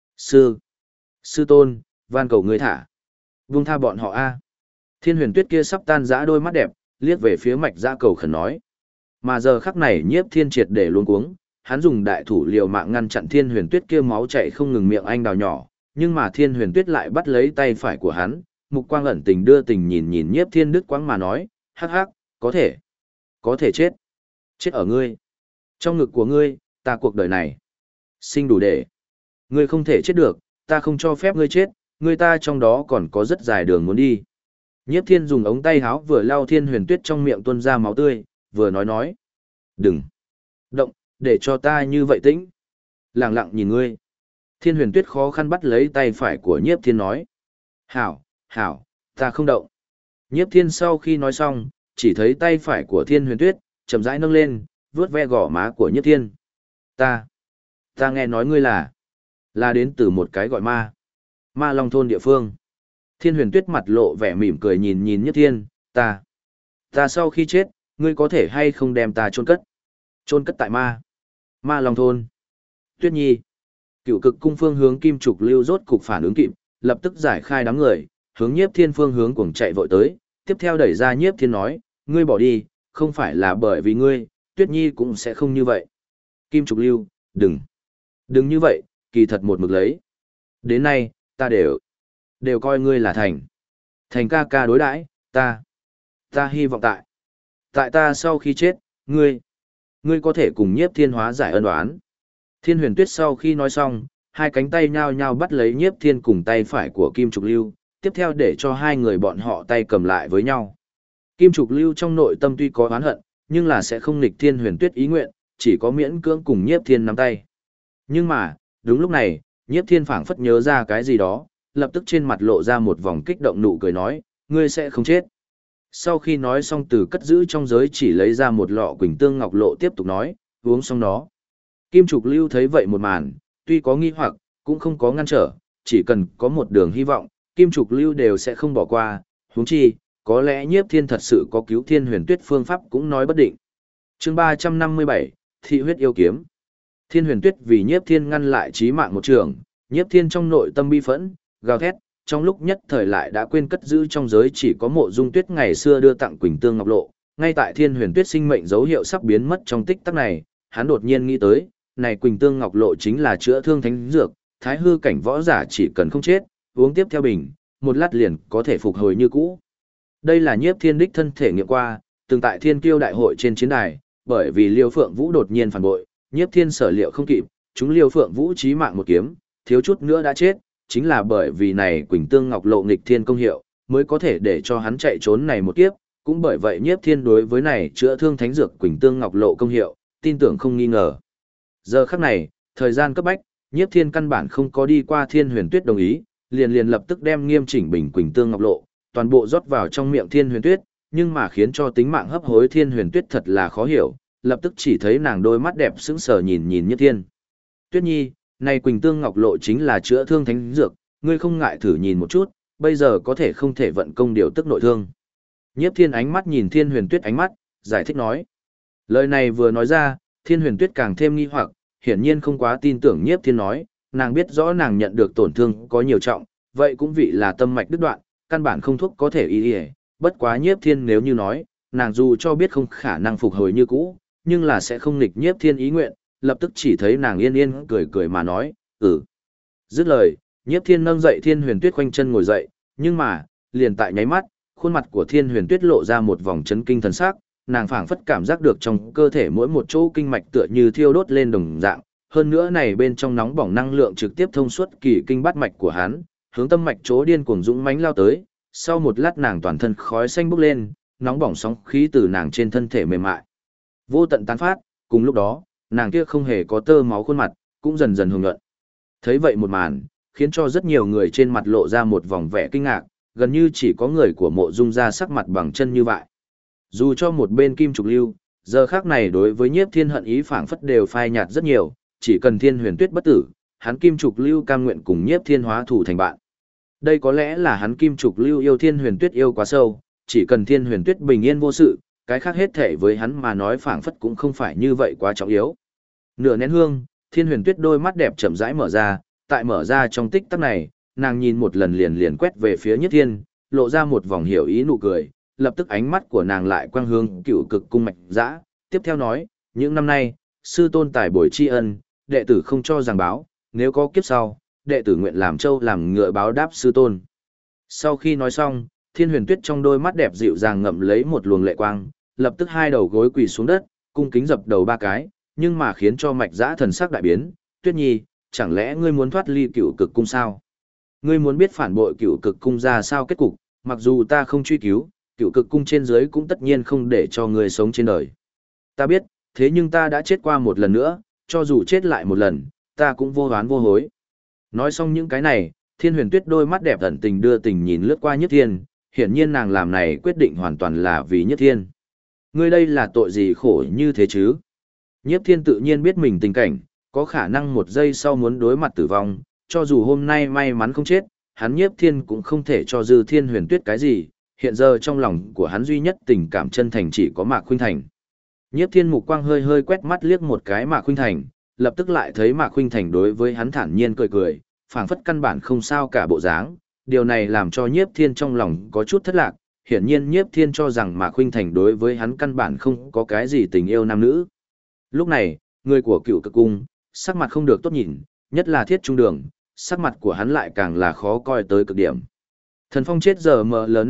Sư tôn, van cầu ngươi thả. Buông tha bọn họ a. Thiên Huyền Tuyết kia sắp tan rã đôi mắt đẹp, liếc về phía Mạch Dã cầu khẩn nói. Mà giờ khắc này Nhiếp Thiên triệt để luống cuống, hắn dùng đại thủ liều mạng ngăn chặn Thiên Huyền Tuyết kia máu chảy không ngừng miệng anh đào nhỏ, nhưng mà Thiên Huyền Tuyết lại bắt lấy tay phải của hắn, mục quang ẩn tình đưa tình nhìn nhìn Nhiếp Thiên đứt quãng mà nói, hắc hắc, có thể chết. Chết ở ngươi. Trong ngực của ngươi, ta cuộc đời này. Sinh đủ để. Ngươi không thể chết được, ta không cho phép ngươi chết, ngươi ta trong đó còn có rất dài đường muốn đi. Nhiếp Thiên dùng ống tay háo vừa lau Thiên Huyền Tuyết trong miệng tuôn ra máu tươi, vừa nói. Đừng. Động, để cho ta như vậy tĩnh. Lặng lặng nhìn ngươi. Thiên Huyền Tuyết khó khăn bắt lấy tay phải của Nhiếp Thiên nói. Hảo, ta không động. Nhiếp Thiên sau khi nói xong, chỉ thấy tay phải của Thiên Huyền Tuyết, chậm rãi nâng lên, vuốt ve gò má của Nhiếp Thiên. Ta nghe nói ngươi là đến từ một cái gọi Ma Long thôn địa phương. Thiên Huyền Tuyết mặt lộ vẻ mỉm cười nhìn Nhiếp Thiên, ta sau khi chết, ngươi có thể hay không đem ta chôn cất tại Ma Long thôn. Tuyết Nhi. Cựu Cực cung phương hướng Kim Trục Lưu rốt cục phản ứng kịp, lập tức giải khai đám người, hướng Nhiếp Thiên phương hướng cuồng chạy vội tới, tiếp theo đẩy ra Nhiếp Thiên nói, ngươi bỏ đi, không phải là bởi vì ngươi, Tuyết Nhi cũng sẽ không như vậy. Kim Trục Lưu, đừng như vậy, kỳ thật một mực lấy. Đến nay, ta đều coi ngươi là thành ca ca đối đãi, ta hy vọng tại ta sau khi chết, ngươi có thể cùng Nhiếp Thiên hóa giải ân oán. Thiên Huyền Tuyết sau khi nói xong, hai cánh tay nhao nhao bắt lấy Nhiếp Thiên cùng tay phải của Kim Trục Lưu, tiếp theo để cho hai người bọn họ tay cầm lại với nhau. Kim Trục Lưu trong nội tâm tuy có oán hận, nhưng là sẽ không nghịch Thiên Huyền Tuyết ý nguyện, chỉ có miễn cưỡng cùng Nhiếp Thiên nắm tay. Nhưng mà, đúng lúc này, Nhiếp Thiên phảng phất nhớ ra cái gì đó, lập tức trên mặt lộ ra một vòng kích động nụ cười nói, ngươi sẽ không chết. Sau khi nói xong từ cất giữ trong giới chỉ lấy ra một lọ Quỳnh Tương Ngọc Lộ tiếp tục nói, uống xong đó. Kim Trục Lưu thấy vậy một màn, tuy có nghi hoặc, cũng không có ngăn trở, chỉ cần có một đường hy vọng, Kim Trục Lưu đều sẽ không bỏ qua, huống chi, có lẽ Nhiếp Thiên thật sự có cứu Thiên Huyền Tuyết phương pháp cũng nói bất định. Chương 357, Thị huyết yêu kiếm. Thiên Huyền Tuyết vì Nhiếp Thiên ngăn lại chí mạng một trường, Nhiếp Thiên trong nội tâm bi phẫn, gào thét, trong lúc nhất thời lại đã quên cất giữ trong giới chỉ có Mộ Dung Tuyết ngày xưa đưa tặng Quỳnh Tương Ngọc Lộ. Ngay tại Thiên Huyền Tuyết sinh mệnh dấu hiệu sắp biến mất trong tích tắc này, hắn đột nhiên nghĩ tới, này Quỳnh Tương Ngọc Lộ chính là chữa thương thánh dược, thái hư cảnh võ giả chỉ cần không chết, uống tiếp theo bình, một lát liền có thể phục hồi như cũ. Đây là Nhiếp Thiên đích thân thể nghiệm qua, từng tại Thiên Kiêu đại hội trên chiến đài, bởi vì Liêu Phượng Vũ đột nhiên phản bội, Nhiếp Thiên sở liệu không kịp, chúng Liêu Phượng Vũ chí mạng một kiếm, thiếu chút nữa đã chết, chính là bởi vì này Quỳnh Tương Ngọc Lộ nghịch thiên công hiệu, mới có thể để cho hắn chạy trốn này một kiếp, cũng bởi vậy Nhiếp Thiên đối với này chữa thương thánh dược Quỳnh Tương Ngọc Lộ công hiệu, tin tưởng không nghi ngờ. Giờ khắc này, thời gian cấp bách, Nhiếp Thiên căn bản không có đi qua Thiên Huyền Tuyết đồng ý, liền lập tức đem nghiêm chỉnh bình Quỳnh Tương Ngọc Lộ, toàn bộ rót vào trong miệng Thiên Huyền Tuyết, nhưng mà khiến cho tính mạng hấp hối Thiên Huyền Tuyết thật là khó hiểu, lập tức chỉ thấy nàng đôi mắt đẹp sững sờ nhìn Nhiếp Thiên. Tuyết Nhi, này Quỳnh Tương Ngọc Lộ chính là chữa thương thánh dược, ngươi không ngại thử nhìn một chút, bây giờ có thể không thể vận công điều tức nội thương. Nhiếp Thiên ánh mắt nhìn Thiên Huyền Tuyết ánh mắt, giải thích nói. Lời này vừa nói ra, Thiên Huyền Tuyết càng thêm nghi hoặc, hiển nhiên không quá tin tưởng Nhiếp Thiên nói, nàng biết rõ nàng nhận được tổn thương có nhiều trọng, vậy cũng vì là tâm mạch đứt đoạn, căn bản không thuốc có thể y, bất quá Nhiếp Thiên nếu như nói, nàng dù cho biết không khả năng phục hồi như cũ, nhưng là sẽ không nghịch Nhiếp Thiên ý nguyện, lập tức chỉ thấy nàng yên yên cười cười mà nói, Dứt lời, Nhiếp Thiên nâng dậy Thiên Huyền Tuyết khoanh chân ngồi dậy, nhưng mà, liền tại nháy mắt, khuôn mặt của Thiên Huyền Tuyết lộ ra một vòng chấn kinh thần sắc, nàng phảng phất cảm giác được trong cơ thể mỗi một chỗ kinh mạch tựa như thiêu đốt lên đồng dạng, hơn nữa này bên trong nóng bỏng năng lượng trực tiếp thông suốt kỳ kinh bát mạch của hắn, hướng tâm mạch chỗ điên cuồng dũng mãnh lao tới, sau một lát nàng toàn thân khói xanh bốc lên, nóng bỏng sóng khí từ nàng trên thân thể mềm mại vô tận tán phát, cùng lúc đó, nàng kia không hề có tơ máu khuôn mặt, cũng dần dần hồng nhuận. Thấy vậy một màn, khiến cho rất nhiều người trên mặt lộ ra một vòng vẻ kinh ngạc, gần như chỉ có người của Mộ Dung ra sắc mặt bằng chân như vậy. Dù cho một bên Kim Trục Lưu, giờ khác này đối với Nhiếp Thiên hận ý phảng phất đều phai nhạt rất nhiều, chỉ cần Thiên Huyền Tuyết bất tử, hắn Kim Trục Lưu cam nguyện cùng Nhiếp Thiên hóa thủ thành bạn. Đây có lẽ là hắn Kim Trục Lưu yêu Thiên Huyền Tuyết yêu quá sâu, chỉ cần Thiên Huyền Tuyết bình yên vô sự, cái khác hết thể với hắn mà nói phảng phất cũng không phải như vậy quá trọng yếu. Nửa nén hương, Thiên Huyền Tuyết đôi mắt đẹp chậm rãi mở ra, tại mở ra trong tích tắc này, nàng nhìn một lần liền quét về phía Nhiếp Thiên, lộ ra một vòng hiểu ý nụ cười, lập tức ánh mắt của nàng lại quang hướng Cựu Cực cung Mạch Dã, tiếp theo nói, những năm nay, sư tôn tài bồi tri ân, đệ tử không cho giảng báo, nếu có kiếp sau, đệ tử nguyện làm trâu làm ngựa báo đáp sư tôn. Sau khi nói xong, Thiên Huyền Tuyết trong đôi mắt đẹp dịu dàng ngậm lấy một luồng lệ quang, lập tức hai đầu gối quỳ xuống đất, cung kính dập đầu ba cái, nhưng mà khiến cho Mạch Dã thần sắc đại biến, Tuyết Nhi, chẳng lẽ ngươi muốn thoát ly Cựu Cực cung sao? Ngươi muốn biết phản bội Cựu Cực cung ra sao kết cục, mặc dù ta không truy cứu, Cựu Cực cung trên dưới cũng tất nhiên không để cho ngươi sống trên đời. Ta biết, thế nhưng ta đã chết qua một lần nữa, cho dù chết lại một lần, ta cũng vô oán vô hối. Nói xong những cái này, Thiên Huyền Tuyết đôi mắt đẹp ẩn tình đưa tình nhìn lướt qua Nhất Thiên, hiển nhiên nàng làm này quyết định hoàn toàn là vì Nhất Thiên. Ngươi đây là tội gì khổ như thế chứ? Nhất Thiên tự nhiên biết mình tình cảnh, có khả năng một giây sau muốn đối mặt tử vong, cho dù hôm nay may mắn không chết, hắn Nhiếp Thiên cũng không thể cho dư Thiên Huyền Tuyết cái gì, hiện giờ trong lòng của hắn duy nhất tình cảm chân thành chỉ có Mạc Khuynh Thành. Nhiếp Thiên mục quang hơi hơi quét mắt liếc một cái Mạc Khuynh Thành, lập tức lại thấy Mạc Khuynh Thành đối với hắn thản nhiên cười cười, phảng phất căn bản không sao cả bộ dáng, điều này làm cho Nhiếp Thiên trong lòng có chút thất lạc, hiển nhiên Nhiếp Thiên cho rằng Mạc Khuynh Thành đối với hắn căn bản không có cái gì tình yêu nam nữ. Lúc này, người của Cựu Cực cung, sắc mặt không được tốt nhìn, nhất là Thiết Trung Đường, sắc mặt của hắn lại càng là khó coi tới cực điểm. Thần Phong chết giờ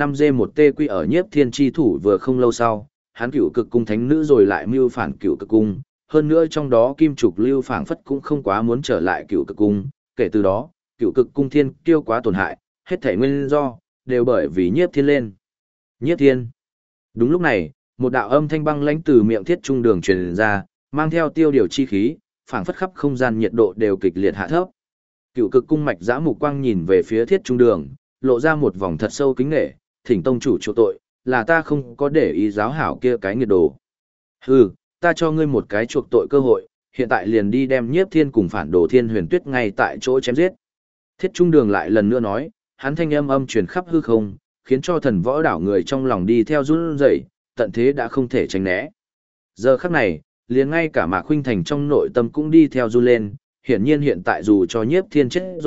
ML5G1T ở Nhiếp Thiên chi thủ vừa không lâu sau, hắn Cựu Cực cung thánh nữ rồi lại mưu phản Cựu Cực cung, hơn nữa trong đó Kim Trục Lưu phảng phất cũng không quá muốn trở lại Cựu Cực cung, kể từ đó, Cựu Cực cung thiên kiêu quá tổn hại, hết thảy nguyên do đều bởi vì Nhiếp Thiên lên. Nhiếp Thiên. Đúng lúc này, một đạo âm thanh băng lãnh từ miệng Thiết Trung Đường truyền ra, mang theo tiêu điều chi khí, phảng phất khắp không gian nhiệt độ đều kịch liệt hạ thấp. Cựu Cực cung Mạch Dã mục quang nhìn về phía Thiết Trung Đường, lộ ra một vòng thật sâu kính nể, thỉnh tông chủ chỗ tội, là ta không có để ý giáo hảo kia cái nghiệt đồ. Hừ, ta cho ngươi một cái chuộc tội cơ hội, hiện tại liền đi đem Nhiếp Thiên cùng phản đồ Thiên Huyền Tuyết ngay tại chỗ chém giết. Thiết Trung Đường lại lần nữa nói, hắn thanh âm truyền khắp hư không, khiến cho thần võ đảo người trong lòng đi theo run rẩy, tận thế đã không thể tránh né. Giờ khắc này, liền ngay cả Mạc Khuynh Thành trong nội tâm cũng đi theo run lên, hiển nhiên hiện tại dù cho Nhiếp Thiên chết rồi,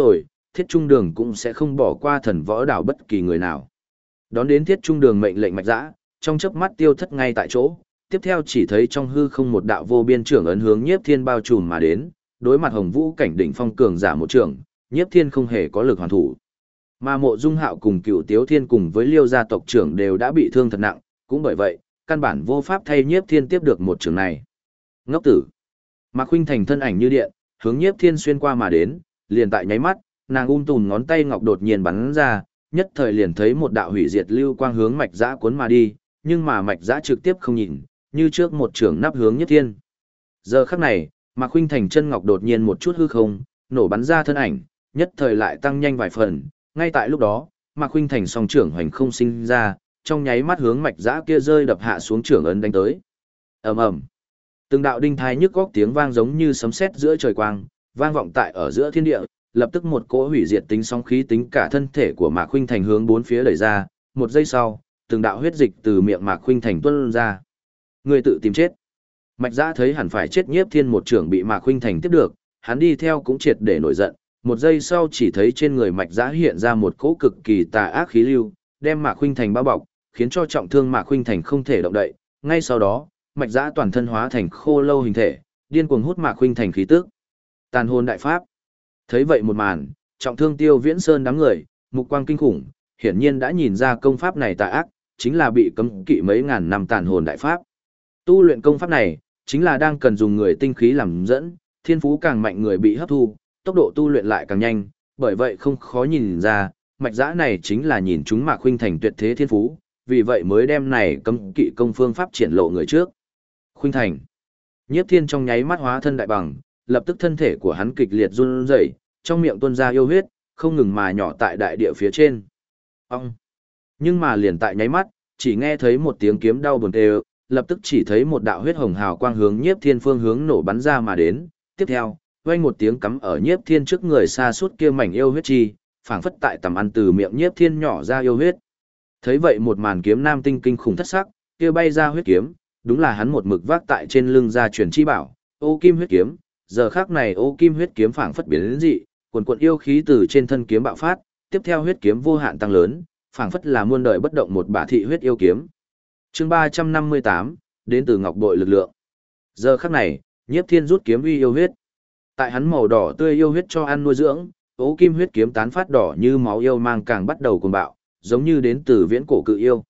Thiết Trung Đường cũng sẽ không bỏ qua thần võ đảo bất kỳ người nào. Đón đến Thiết Trung Đường mệnh lệnh Mạch Dã, trong chớp mắt tiêu thất ngay tại chỗ, tiếp theo chỉ thấy trong hư không một đạo vô biên trưởng ấn hướng Nhiếp Thiên bao trùm mà đến, đối mặt Hồng Vũ cảnh đỉnh phong cường giả một trưởng, Nhiếp Thiên không hề có lực hoàn thủ. Mà Mộ Dung Hạo cùng Cửu Tiếu Thiên cùng với Liêu gia tộc trưởng đều đã bị thương thật nặng, cũng bởi vậy, căn bản vô pháp thay Nhiếp Thiên tiếp được một trường này. Ngốc tử. Mạc Khuynh Thành thân ảnh như điện, hướng Nhiếp Thiên xuyên qua mà đến, liền tại nháy mắt, nàng tùm ngón tay ngọc đột nhiên bắn ra, nhất thời liền thấy một đạo hủy diệt lưu quang hướng Mạch Dã cuốn mà đi, nhưng mà Mạch Dã trực tiếp không nhìn, như trước một trường nắp hướng Nhiếp Thiên. Giờ khắc này, Mạc Khuynh Thành chân ngọc đột nhiên một chút hư không, nổ bắn ra thân ảnh, nhất thời lại tăng nhanh vài phần, ngay tại lúc đó, Mạc Khuynh Thành song trưởng hoành không sinh ra, trong nháy mắt hướng Mạch Dã kia rơi đập hạ xuống trưởng ấn đánh tới. Ầm ầm. Từng đạo đinh thai nhức góc tiếng vang giống như sấm sét giữa trời quang, vang vọng tại ở giữa thiên địa, lập tức một cỗ hủy diệt tính sóng khí tính cả thân thể của Mạc Khuynh Thành hướng bốn phía đẩy ra, một giây sau, từng đạo huyết dịch từ miệng Mạc Khuynh Thành tuôn ra. Người tự tìm chết. Mạch Dã thấy hẳn phải chết Nhiếp Thiên một trưởng bị Mạc Khuynh Thành tiếp được, hắn đi theo cũng triệt để nổi giận, một giây sau chỉ thấy trên người Mạch Dã hiện ra một cỗ cực kỳ tà ác khí lưu, đem Mạc Khuynh Thành bao bọc, khiến cho trọng thương Mạc Khuynh Thành không thể động đậy. Ngay sau đó, Mạch Dã toàn thân hóa thành khô lâu hình thể, điên cuồng hút Mạc Khuynh Thành khí tức. Tàn hồn đại pháp. Thấy vậy một màn, trọng thương Tiêu Viễn Sơn đám người, mục quang kinh khủng, hiển nhiên đã nhìn ra công pháp này tà ác, chính là bị cấm kỵ mấy ngàn năm tàn hồn đại pháp. Tu luyện công pháp này, chính là đang cần dùng người tinh khí làm dẫn, thiên phú càng mạnh người bị hấp thu, tốc độ tu luyện lại càng nhanh, bởi vậy không khó nhìn ra, Mạch Dã này chính là nhìn chúng Mạc Khuynh Thành tuyệt thế thiên phú, vì vậy mới đem này cấm kỵ công phương pháp triển lộ người trước. Khuynh Thành. Nhiếp Thiên trong nháy mắt hóa thân đại bằng, lập tức thân thể của hắn kịch liệt run rẩy, trong miệng tuôn ra yêu huyết, không ngừng mà nhỏ tại đại địa phía trên. Ông. Nhưng mà liền tại nháy mắt, chỉ nghe thấy một tiếng kiếm đau buồn kêu, lập tức chỉ thấy một đạo huyết hồng hào quang hướng Nhiếp Thiên phương hướng nổ bắn ra mà đến, tiếp theo, vang một tiếng cắm ở Nhiếp Thiên trước người xa suốt kia mảnh yêu huyết chi, phảng phất tại tầm ăn từ miệng Nhiếp Thiên nhỏ ra yêu huyết. Thấy vậy một màn kiếm nam tinh kinh khủng thất sắc, kia bay ra huyết kiếm, đúng là hắn một mực vác tại trên lưng gia truyền chi bảo, Ô Kim huyết kiếm. Giờ khắc này Ô Kim huyết kiếm phảng phất biến đến dị, cuồn cuộn yêu khí từ trên thân kiếm bạo phát, tiếp theo huyết kiếm vô hạn tăng lớn, phảng phất là muôn đời bất động một bả thị huyết yêu kiếm. Chương 358, đến từ ngọc bội lực lượng. Giờ khắc này, Nhiếp Thiên rút kiếm uy yêu huyết. Tại hắn màu đỏ tươi yêu huyết cho ăn nuôi dưỡng, Ô Kim huyết kiếm tán phát đỏ như máu yêu mang càng bắt đầu cuồng bạo, giống như đến từ viễn cổ cự yêu.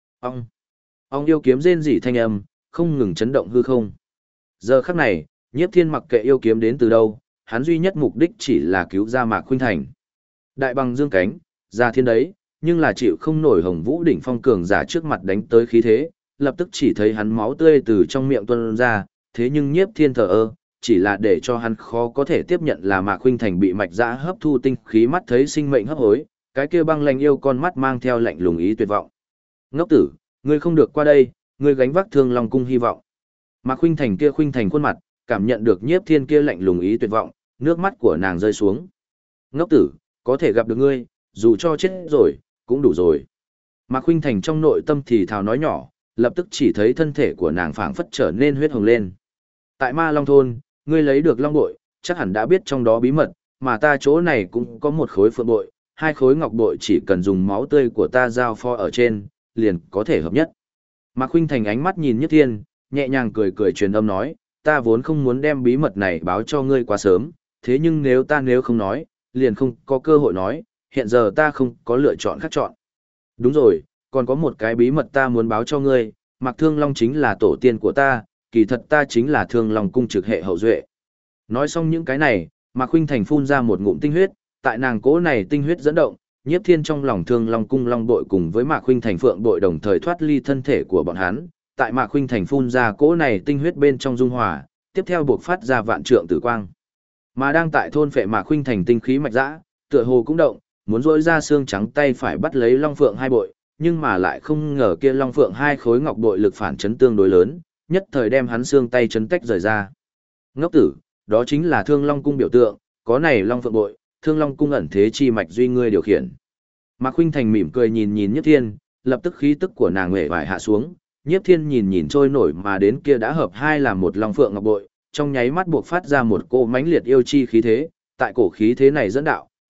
Ong yêu kiếm rên rỉ thanh âm, không ngừng chấn động hư không. Giờ khắc này, Nhiếp Thiên mặc kệ yêu kiếm đến từ đâu, hắn duy nhất mục đích chỉ là cứu ra Mạc Khuynh Thành. Đại bằng dương cánh, ra thiên đấy, nhưng là chịu không nổi Hồng Vũ đỉnh phong cường giả trước mặt đánh tới khí thế, lập tức chỉ thấy hắn máu tươi từ trong miệng tuôn ra, thế nhưng Nhiếp Thiên thờ ơ, chỉ là để cho hắn khó có thể tiếp nhận là Mạc Khuynh Thành bị Mạch Dã hấp thu tinh khí, mắt thấy sinh mệnh hấp hối, cái kia băng lạnh yêu con mắt mang theo lạnh lùng ý tuyệt vọng. Ngốc tử, ngươi không được qua đây, ngươi gánh vác Thương Long cung hy vọng. Mạc Khuynh Thành kia khuynh thành khuôn mặt, cảm nhận được Nhiếp Thiên kia lạnh lùng ý tuyệt vọng, nước mắt của nàng rơi xuống. Ngốc tử, có thể gặp được ngươi, dù cho chết rồi, cũng đủ rồi. Mạc Khuynh Thành trong nội tâm thì thào nói nhỏ, lập tức chỉ thấy thân thể của nàng phảng phất trở nên huyết hồng lên. Tại Ma Long thôn, ngươi lấy được long bội, chắc hẳn đã biết trong đó bí mật, mà ta chỗ này cũng có một khối phượng bội, hai khối ngọc bội chỉ cần dùng máu tươi của ta giao pho ở trên, liền có thể hợp nhất. Mạc Khuynh Thành ánh mắt nhìn Nhất Thiên, nhẹ nhàng cười cười truyền âm nói, ta vốn không muốn đem bí mật này báo cho ngươi quá sớm, thế nhưng nếu không nói, liền không có cơ hội nói, hiện giờ ta không có lựa chọn khác chọn. Đúng rồi, còn có một cái bí mật ta muốn báo cho ngươi, Mạc Thương Long chính là tổ tiên của ta, kỳ thật ta chính là Thương Long cung trực hệ hậu duệ. Nói xong những cái này, Mạc Khuynh Thành phun ra một ngụm tinh huyết, tại nàng cố này tinh huyết dẫn động, Nhiếp Thiên trong lòng Thương Long cung long bội cùng với Mạc Khuynh Thành phượng bội đồng thời thoát ly thân thể của bọn hắn, tại Mạc Khuynh Thành phun ra cố này tinh huyết bên trong dung hòa, tiếp theo buộc phát ra vạn trượng tử quang. Mà đang tại thôn phệ Mạc Khuynh Thành tinh khí Mạch Dã, tựa hồ cũng động, muốn rỗi ra xương trắng tay phải bắt lấy long phượng hai bội, nhưng mà lại không ngờ kia long phượng hai khối ngọc bội lực phản chấn tương đối lớn, nhất thời đem hắn xương tay chấn tách rời ra. Ngốc tử, đó chính là Thương Long cung biểu tượng, có này long phượng bội, Thương Long cung ẩn thế chi mạch duy ngươi điều khiển. Mạc Khuynh Thành mỉm cười nhìn Nhiếp Thiên, lập tức khí tức của nàng uể oải hạ xuống, Nhiếp Thiên nhìn trôi nổi mà đến kia đã hợp hai làm một long phượng ngọc bội, trong nháy mắt buộc phát ra một cỗ mãnh liệt yêu chi khí thế, tại cổ khí thế này dẫn đạo,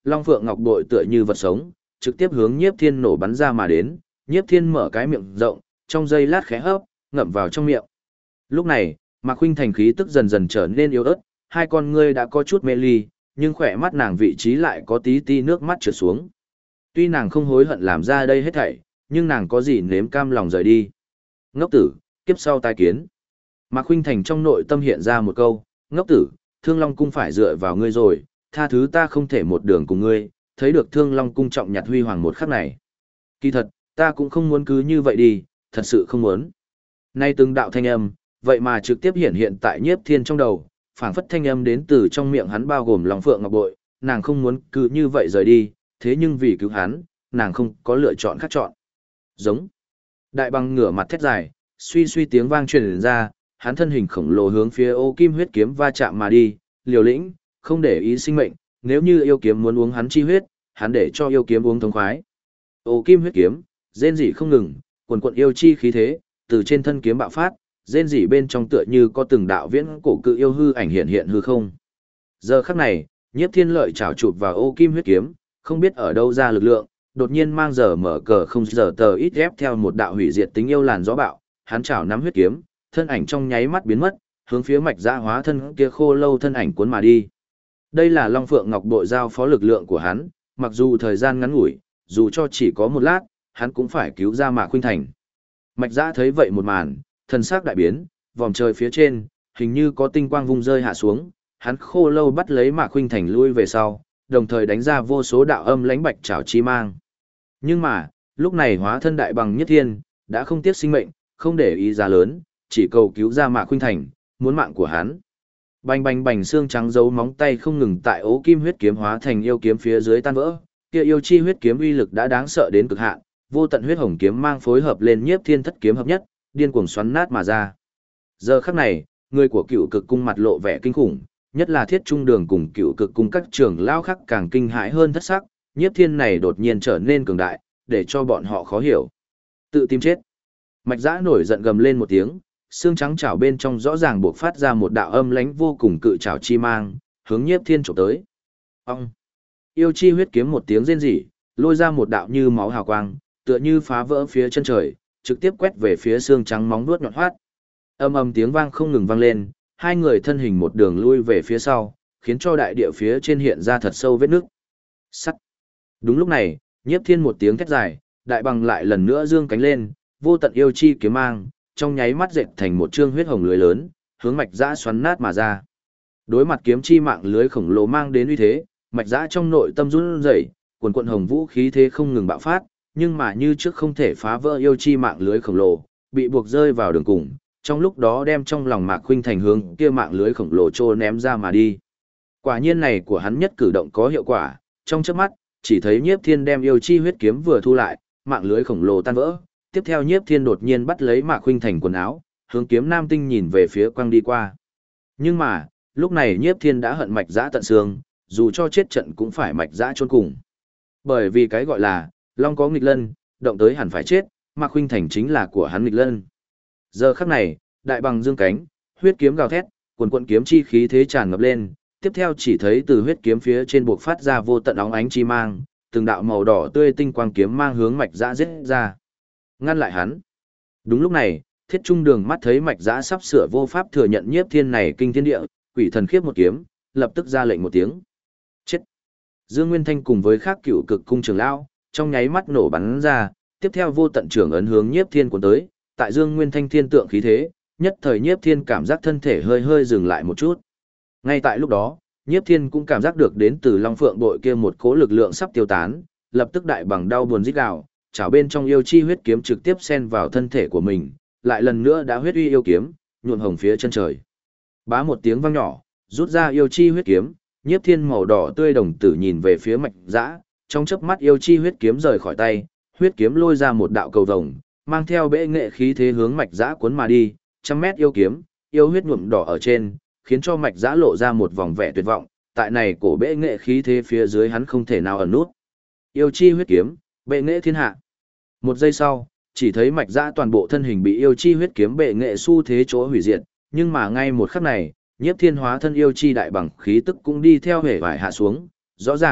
Long Phượng Ngọc bội tựa như vật sống, trực tiếp hướng Nhiếp Thiên nổ bắn ra mà đến, Nhiếp Thiên mở cái miệng rộng, trong giây lát khẽ hấp, ngậm vào trong miệng. Lúc này, Mạc Khuynh Thành khí tức dần dần trở nên yếu ớt, hai con ngươi đã có chút mê ly, nhưng khỏe mắt nàng vị trí lại có tí ti nước mắt trượt xuống. Tuy nàng không hối hận làm ra đây hết thảy, nhưng nàng có gì nếm cam lòng rời đi. Ngốc tử, kiếp sau tai kiến. Mạc Khuynh Thành trong nội tâm hiện ra một câu, ngốc tử, Thương Long Cung phải dựa vào ngươi rồi, tha thứ ta không thể một đường cùng ngươi, thấy được Thương Long Cung trọng nhặt huy hoàng một khắc này. Kỳ thật, ta cũng không muốn cứ như vậy đi, thật sự không muốn. Nay từng đạo thanh âm, vậy mà trực tiếp hiện hiện tại Nhiếp Thiên trong đầu, phảng phất thanh âm đến từ trong miệng hắn bao gồm Long Phượng Ngọc bội, nàng không muốn cứ như vậy rời đi, thế nhưng vì cứu hắn, nàng không có lựa chọn khác chọn. Giống. Đại bằng ngửa mặt thét dài, suy suy tiếng vang truyền ra, hắn thân hình khổng lồ hướng phía ô kim huyết kiếm va chạm mà đi, liều lĩnh, không để ý sinh mệnh, nếu như yêu kiếm muốn uống hắn chi huyết, hắn để cho yêu kiếm uống thống khoái. Ô kim huyết kiếm, rên rỉ không ngừng, quần quần yêu chi khí thế, từ trên thân kiếm bạo phát, rên rỉ bên trong tựa như có từng đạo viễn cổ cự yêu hư ảnh hiện hiện hư không. Giờ khắc này, Nhiếp Thiên lợi chảo chụp vào ô kim huyết kiếm, không biết ở đâu ra lực lượng, đột nhiên mang giờ mở cờ không giờ tờ ít ép theo một đạo hủy diệt tính yêu làn gió bạo, hắn chảo nắm huyết kiếm, thân ảnh trong nháy mắt biến mất, hướng phía mạch dã hóa thân kia khô lâu thân ảnh cuốn mà đi. Đây là Long Phượng Ngọc bội giao phó lực lượng của hắn, mặc dù thời gian ngắn ngủi, dù cho chỉ có một lát, hắn cũng phải cứu ra Mạc Khuynh Thành. Mạch dã thấy vậy một màn, thần sắc đại biến, vòm trời phía trên, hình như có tinh quang vung rơi hạ xuống, hắn khô lâu bắt lấy Mạc Khuynh Thành lui về sau, đồng thời đánh ra vô số đạo âm lãnh bạch trảo chi mang. Nhưng mà, lúc này hóa thân đại bằng Nhất Thiên, đã không tiếc sinh mệnh, không để ý giá lớn, chỉ cầu cứu ra Mạc Khuynh Thành, muốn mạng của hắn. Bành bành bành xương trắng giấu móng tay không ngừng tại ố kim huyết kiếm hóa thành yêu kiếm phía dưới tan vỡ, kia yêu chi huyết kiếm uy lực đã đáng sợ đến cực hạn, vô tận huyết hồng kiếm mang phối hợp lên Nhiếp Thiên thất kiếm hợp nhất, điên cuồng xoắn nát mà ra. Giờ khắc này, người của Cựu Cực cung mặt lộ vẻ kinh khủng, nhất là Thiết Trung Đường cùng Cựu Cực cung các trưởng lão khác càng kinh hãi hơn thất sắc, Nhiếp Thiên này đột nhiên trở nên cường đại, để cho bọn họ khó hiểu. Tự tìm chết. Mạch Dã nổi giận gầm lên một tiếng, xương trắng chảo bên trong rõ ràng bộc phát ra một đạo âm lãnh vô cùng cự chảo chi mang, hướng Nhiếp Thiên chụp tới. Ông. Yêu chi huyết kiếm một tiếng rên rỉ, lôi ra một đạo như máu hào quang, tựa như phá vỡ phía chân trời, trực tiếp quét về phía xương trắng móng vuốt nhọn hoắt. Âm ầm tiếng vang không ngừng vang lên, hai người thân hình một đường lui về phía sau, khiến cho đại địa phía trên hiện ra thật sâu vết nước. Sắt. Đúng lúc này, Nhiếp Thiên một tiếng thét dài, đại bằng lại lần nữa dương cánh lên, vô tận yêu chi kiếm mang, trong nháy mắt dệt thành một trương huyết hồng lưới lớn, hướng Mạch Dã xoắn nát mà ra. Đối mặt kiếm chi mạng lưới khổng lồ mang đến uy thế, Mạch Dã trong nội tâm run rẩy, quần quần hồng vũ khí thế không ngừng bạo phát, nhưng mà như trước không thể phá vỡ yêu chi mạng lưới khổng lồ, bị buộc rơi vào đường cùng, trong lúc đó đem trong lòng Mạc Khuynh Thành hướng kia mạng lưới khổng lồ trô ném ra mà đi. Quả nhiên này của hắn nhất cử động có hiệu quả, trong chớp mắt, chỉ thấy Nhiếp Thiên đem yêu chi huyết kiếm vừa thu lại, mạng lưới khổng lồ tan vỡ, tiếp theo Nhiếp Thiên đột nhiên bắt lấy Mạc Khuynh Thành quần áo, hướng kiếm nam tinh nhìn về phía quang đi qua. Nhưng mà, lúc này Nhiếp Thiên đã hận Mạch Dã tận xương, dù cho chết trận cũng phải Mạch Dã chôn cùng. Bởi vì cái gọi là long có nghịch lân, động tới hẳn phải chết, Mạc Khuynh Thành chính là của hắn nghịch lân. Giờ khắc này, đại bằng dương cánh, huyết kiếm gào thét, quần quần kiếm chi khí thế tràn ngập lên, tiếp theo chỉ thấy từ huyết kiếm phía trên buộc phát ra vô tận óng ánh chi mang, từng đạo màu đỏ tươi tinh quang kiếm mang hướng Mạch Dã giết ra. Ngăn lại hắn. Đúng lúc này, Thiết Trung Đường mắt thấy Mạch Dã sắp sửa vô pháp thừa nhận Nhiếp Thiên này kinh thiên địa, quỷ thần khiếp một kiếm, lập tức ra lệnh một tiếng. Chết. Dương Nguyên Thanh cùng với khác Cựu Cực cung trưởng lão, trong nháy mắt nổ bắn ra, tiếp theo vô tận trưởng ấn hướng Nhiếp Thiên cuốn tới, tại Dương Nguyên Thanh thiên tượng khí thế, nhất thời Nhiếp Thiên cảm giác thân thể hơi hơi dừng lại một chút. Ngay tại lúc đó, Nhiếp Thiên cũng cảm giác được đến từ Long Phượng bội kia một cỗ lực lượng sắp tiêu tán, lập tức đại bằng đau buồn rít gào, chảo bên trong yêu chi huyết kiếm trực tiếp xen vào thân thể của mình, lại lần nữa đã huyết uy yêu kiếm, nhuộm hồng phía chân trời. Bá một tiếng vang nhỏ, rút ra yêu chi huyết kiếm, Nhiếp Thiên màu đỏ tươi đồng tử nhìn về phía Mạch Dã, trong chớp mắt yêu chi huyết kiếm rời khỏi tay, huyết kiếm lôi ra một đạo cầu vồng, mang theo bệ nghệ khí thế hướng Mạch Dã cuốn mà đi, trăm mét yêu kiếm, yêu huyết nhuộm đỏ ở trên, khiến cho Mạch Dã lộ ra một vòng vẻ tuyệt vọng, tại này cổ bệ nghệ khí thế phía dưới hắn không thể nào ẩn nút. Yêu chi huyết kiếm, bệ nghệ thiên hạ. Một giây sau, chỉ thấy Mạch Dã toàn bộ thân hình bị yêu chi huyết kiếm bệ nghệ xu thế chỗ hủy diệt, nhưng mà ngay một khắc này, Nhiếp Thiên hóa thân yêu chi đại bằng khí tức cũng đi theo hề vải hạ xuống, rõ ràng,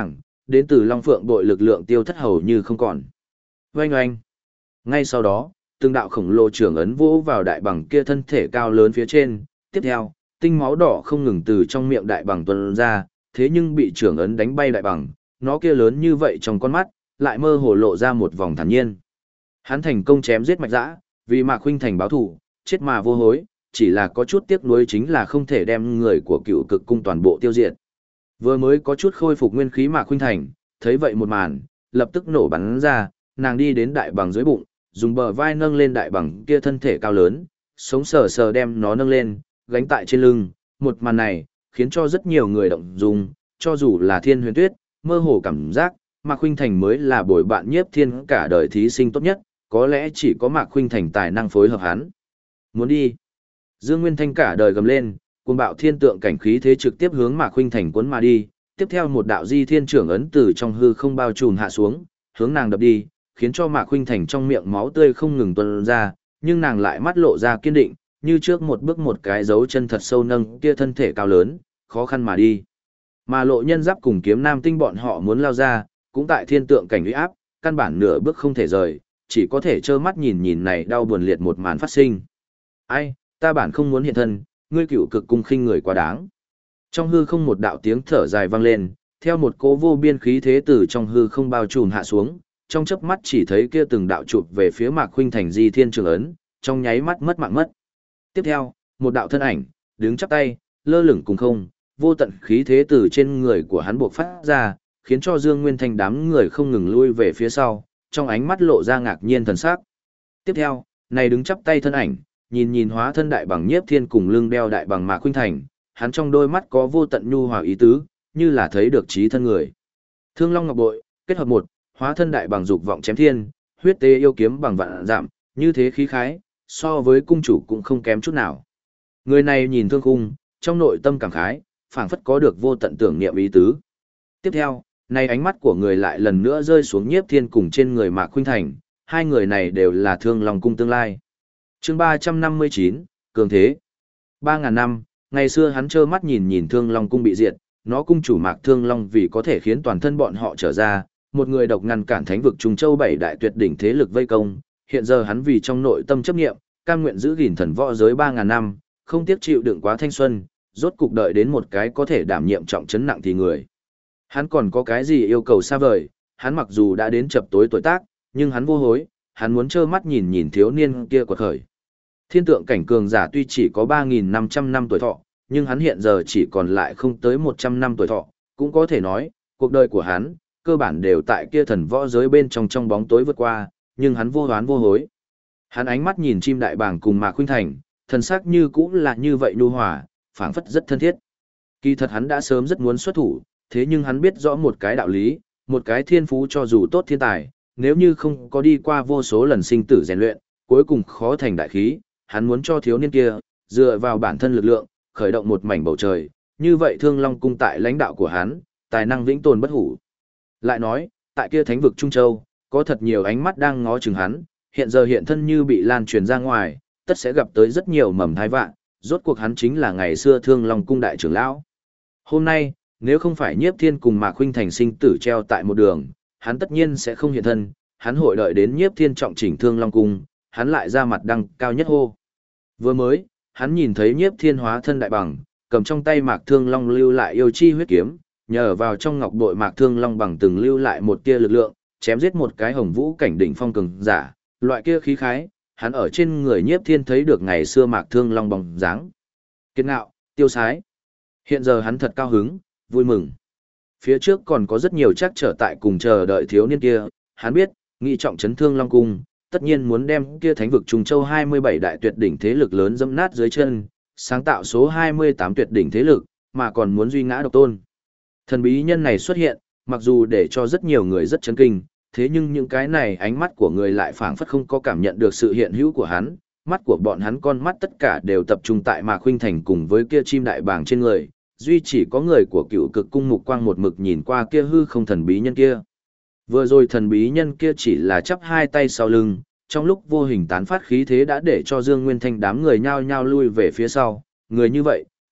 đến từ Long Phượng đội lực lượng tiêu thất hầu như không còn. Oanh oanh. Ngay sau đó, từng đạo khổng lồ trưởng ấn vỗ vào đại bằng kia thân thể cao lớn phía trên, tiếp theo, tinh máu đỏ không ngừng từ trong miệng đại bằng tuôn ra, thế nhưng bị trưởng ấn đánh bay đại bằng, nó kia lớn như vậy trong con mắt, lại mơ hồ lộ ra một vòng thản nhiên. Hắn thành công chém giết Mạch Dã, vì Mạc Khuynh Thành báo thù, chết mà vô hối, chỉ là có chút tiếc nuối chính là không thể đem người của Cựu Cực cung toàn bộ tiêu diệt. Vừa mới có chút khôi phục nguyên khí Mạc Khuynh Thành, thấy vậy một màn, lập tức nổ bắn ra, nàng đi đến đại bằng dưới bụng, dùng bờ vai nâng lên đại bằng kia thân thể cao lớn, sống sờ sờ đem nó nâng lên, gánh tại trên lưng. Một màn này, khiến cho rất nhiều người động dung, cho dù là Thiên Huyền Tuyết, mơ hồ cảm giác, Mạc Khuynh Thành mới là bồi bạn Nhiếp Thiên cả đời thí sinh tốt nhất, có lẽ chỉ có Mạc Khuynh Thành tài năng phối hợp hắn. Muốn đi. Dương Nguyên Thanh cả đời gầm lên, cuồng bạo thiên tượng cảnh khí thế trực tiếp hướng Mạc Khuynh Thành cuốn mà đi, tiếp theo một đạo di thiên trưởng ấn từ trong hư không bao trùm hạ xuống, hướng nàng đập đi, khiến cho Mạc Khuynh Thành trong miệng máu tươi không ngừng tuôn ra, nhưng nàng lại mắt lộ ra kiên định, như trước một bước một cái dấu chân thật sâu nâng kia thân thể cao lớn, khó khăn mà đi. Mà Lộ Nhân Giáp cùng Kiếm Nam Tinh bọn họ muốn lao ra, cũng tại thiên tượng cảnh uy áp, căn bản nửa bước không thể rời, chỉ có thể trơ mắt nhìn nhìn này đau buồn liệt một màn phát sinh. Ai, ta bản không muốn hiện thân, ngươi Cựu Cực cung khinh người quá đáng. Trong hư không một đạo tiếng thở dài vang lên, theo một cỗ vô biên khí thế từ trong hư không bao trùm hạ xuống, trong chớp mắt chỉ thấy kia từng đạo chụp về phía Mạc Khuynh Thành di thiên trường ấn, trong nháy mắt mất mạng mất. Tiếp theo, một đạo thân ảnh, đứng chắp tay, lơ lửng cùng không, vô tận khí thế từ trên người của hắn buộc phát ra, khiến cho Dương Nguyên Thanh đám người không ngừng lui về phía sau, trong ánh mắt lộ ra ngạc nhiên thần sắc. Tiếp theo, này đứng chắp tay thân ảnh, nhìn nhìn hóa thân đại bằng Nhiếp Thiên cùng lưng đeo đại bằng Mạc Khuynh Thành, hắn trong đôi mắt có vô tận nhu hòa ý tứ, như là thấy được trí thân người. Thương Long Ngọc Bội, kết hợp một, hóa thân đại bằng dục vọng chém thiên, huyết tế yêu kiếm bằng vạn giảm, như thế khí khái, so với cung chủ cũng không kém chút nào. Người này nhìn Thương Khung, trong nội tâm cảm khái, phảng phất có được vô tận tưởng niệm ý tứ. Tiếp theo, này ánh mắt của người lại lần nữa rơi xuống Nhiếp Thiên cùng trên người Mạc Khuynh Thành, hai người này đều là Thương Long cung tương lai. Chương 359, cường thế. 3000 năm, ngày xưa hắn trơ mắt nhìn nhìn Thương Long cung bị diệt, nó cung chủ Mạc Thương Long vì có thể khiến toàn thân bọn họ trở ra, một người độc ngăn cản thánh vực Trung Châu bảy đại tuyệt đỉnh thế lực vây công, hiện giờ hắn vì trong nội tâm chấp niệm, cam nguyện giữ gìn thần võ giới 3000 năm, không tiếc chịu đựng quá thanh xuân, rốt cục đợi đến một cái có thể đảm nhiệm trọng trấn nặng thì người. Hắn còn có cái gì yêu cầu xa vời, hắn mặc dù đã đến chập tối tuổi tác, nhưng hắn vô hối, hắn muốn trơ mắt nhìn nhìn thiếu niên kia quật khởi. Thiên tượng cảnh cường giả tuy chỉ có 3500 năm tuổi thọ, nhưng hắn hiện giờ chỉ còn lại không tới 100 năm tuổi thọ, cũng có thể nói, cuộc đời của hắn, cơ bản đều tại kia thần võ giới bên trong bóng tối vượt qua, nhưng hắn vô hoán vô hối. Hắn ánh mắt nhìn chim đại bàng cùng Mạc Khuynh Thành, thần sắc như cũng là như vậy nhu hòa, phảng phất rất thân thiết. Kỳ thật hắn đã sớm rất muốn xuất thủ, thế nhưng hắn biết rõ một cái đạo lý, một cái thiên phú cho dù tốt thiên tài, nếu như không có đi qua vô số lần sinh tử rèn luyện, cuối cùng khó thành đại khí, hắn muốn cho thiếu niên kia, dựa vào bản thân lực lượng, khởi động một mảnh bầu trời, như vậy Thương Long cung tại lãnh đạo của hắn, tài năng vĩnh tồn bất hủ. Lại nói, tại kia thánh vực Trung Châu, có thật nhiều ánh mắt đang ngó chừng hắn, hiện giờ hiện thân như bị lan truyền ra ngoài, tất sẽ gặp tới rất nhiều mầm thai vạn, rốt cuộc hắn chính là ngày xưa Thương Long cung đại trưởng lão. Hôm nay, nếu không phải Nhiếp Thiên cùng Mạc Khuynh Thành sinh tử treo tại một đường, hắn tất nhiên sẽ không hiện thân, hắn hội đợi đến Nhiếp Thiên trọng chỉnh Thương Long cung, hắn lại ra mặt đăng cao nhất hô. Vừa mới, hắn nhìn thấy Nhiếp Thiên hóa thân đại bằng, cầm trong tay Mạc Thương Long lưu lại yêu chi huyết kiếm, nhờ vào trong ngọc bội Mạc Thương Long bằng từng lưu lại một tia lực lượng, chém giết một cái hồng vũ cảnh đỉnh phong cường giả, loại kia khí khái, hắn ở trên người Nhiếp Thiên thấy được ngày xưa Mạc Thương Long bóng dáng. Kiệt ngạo, tiêu sái. Hiện giờ hắn thật cao hứng, vui mừng. Phía trước còn có rất nhiều trắc trở tại cùng chờ đợi thiếu niên kia, hắn biết, nghị trọng trấn Thương Long cung, tất nhiên muốn đem kia thánh vực Trung Châu 27 đại tuyệt đỉnh thế lực lớn dẫm nát dưới chân, sáng tạo số 28 tuyệt đỉnh thế lực, mà còn muốn duy ngã độc tôn. Thần bí nhân này xuất hiện, mặc dù để cho rất nhiều người rất chấn kinh, thế nhưng những cái này ánh mắt của người lại phảng phất không có cảm nhận được sự hiện hữu của hắn, mắt của bọn hắn con mắt tất cả đều tập trung tại Mạc Khuynh Thành cùng với kia chim đại bàng trên người, duy chỉ có người của Cựu Cực cung mục quang một mực nhìn qua kia hư không thần bí nhân kia. Vừa rồi thần bí nhân kia chỉ là chắp hai tay sau lưng, trong lúc vô hình tán phát khí thế đã để cho Dương Nguyên Thanh đám người nhao nhao lui về phía sau, người như vậy,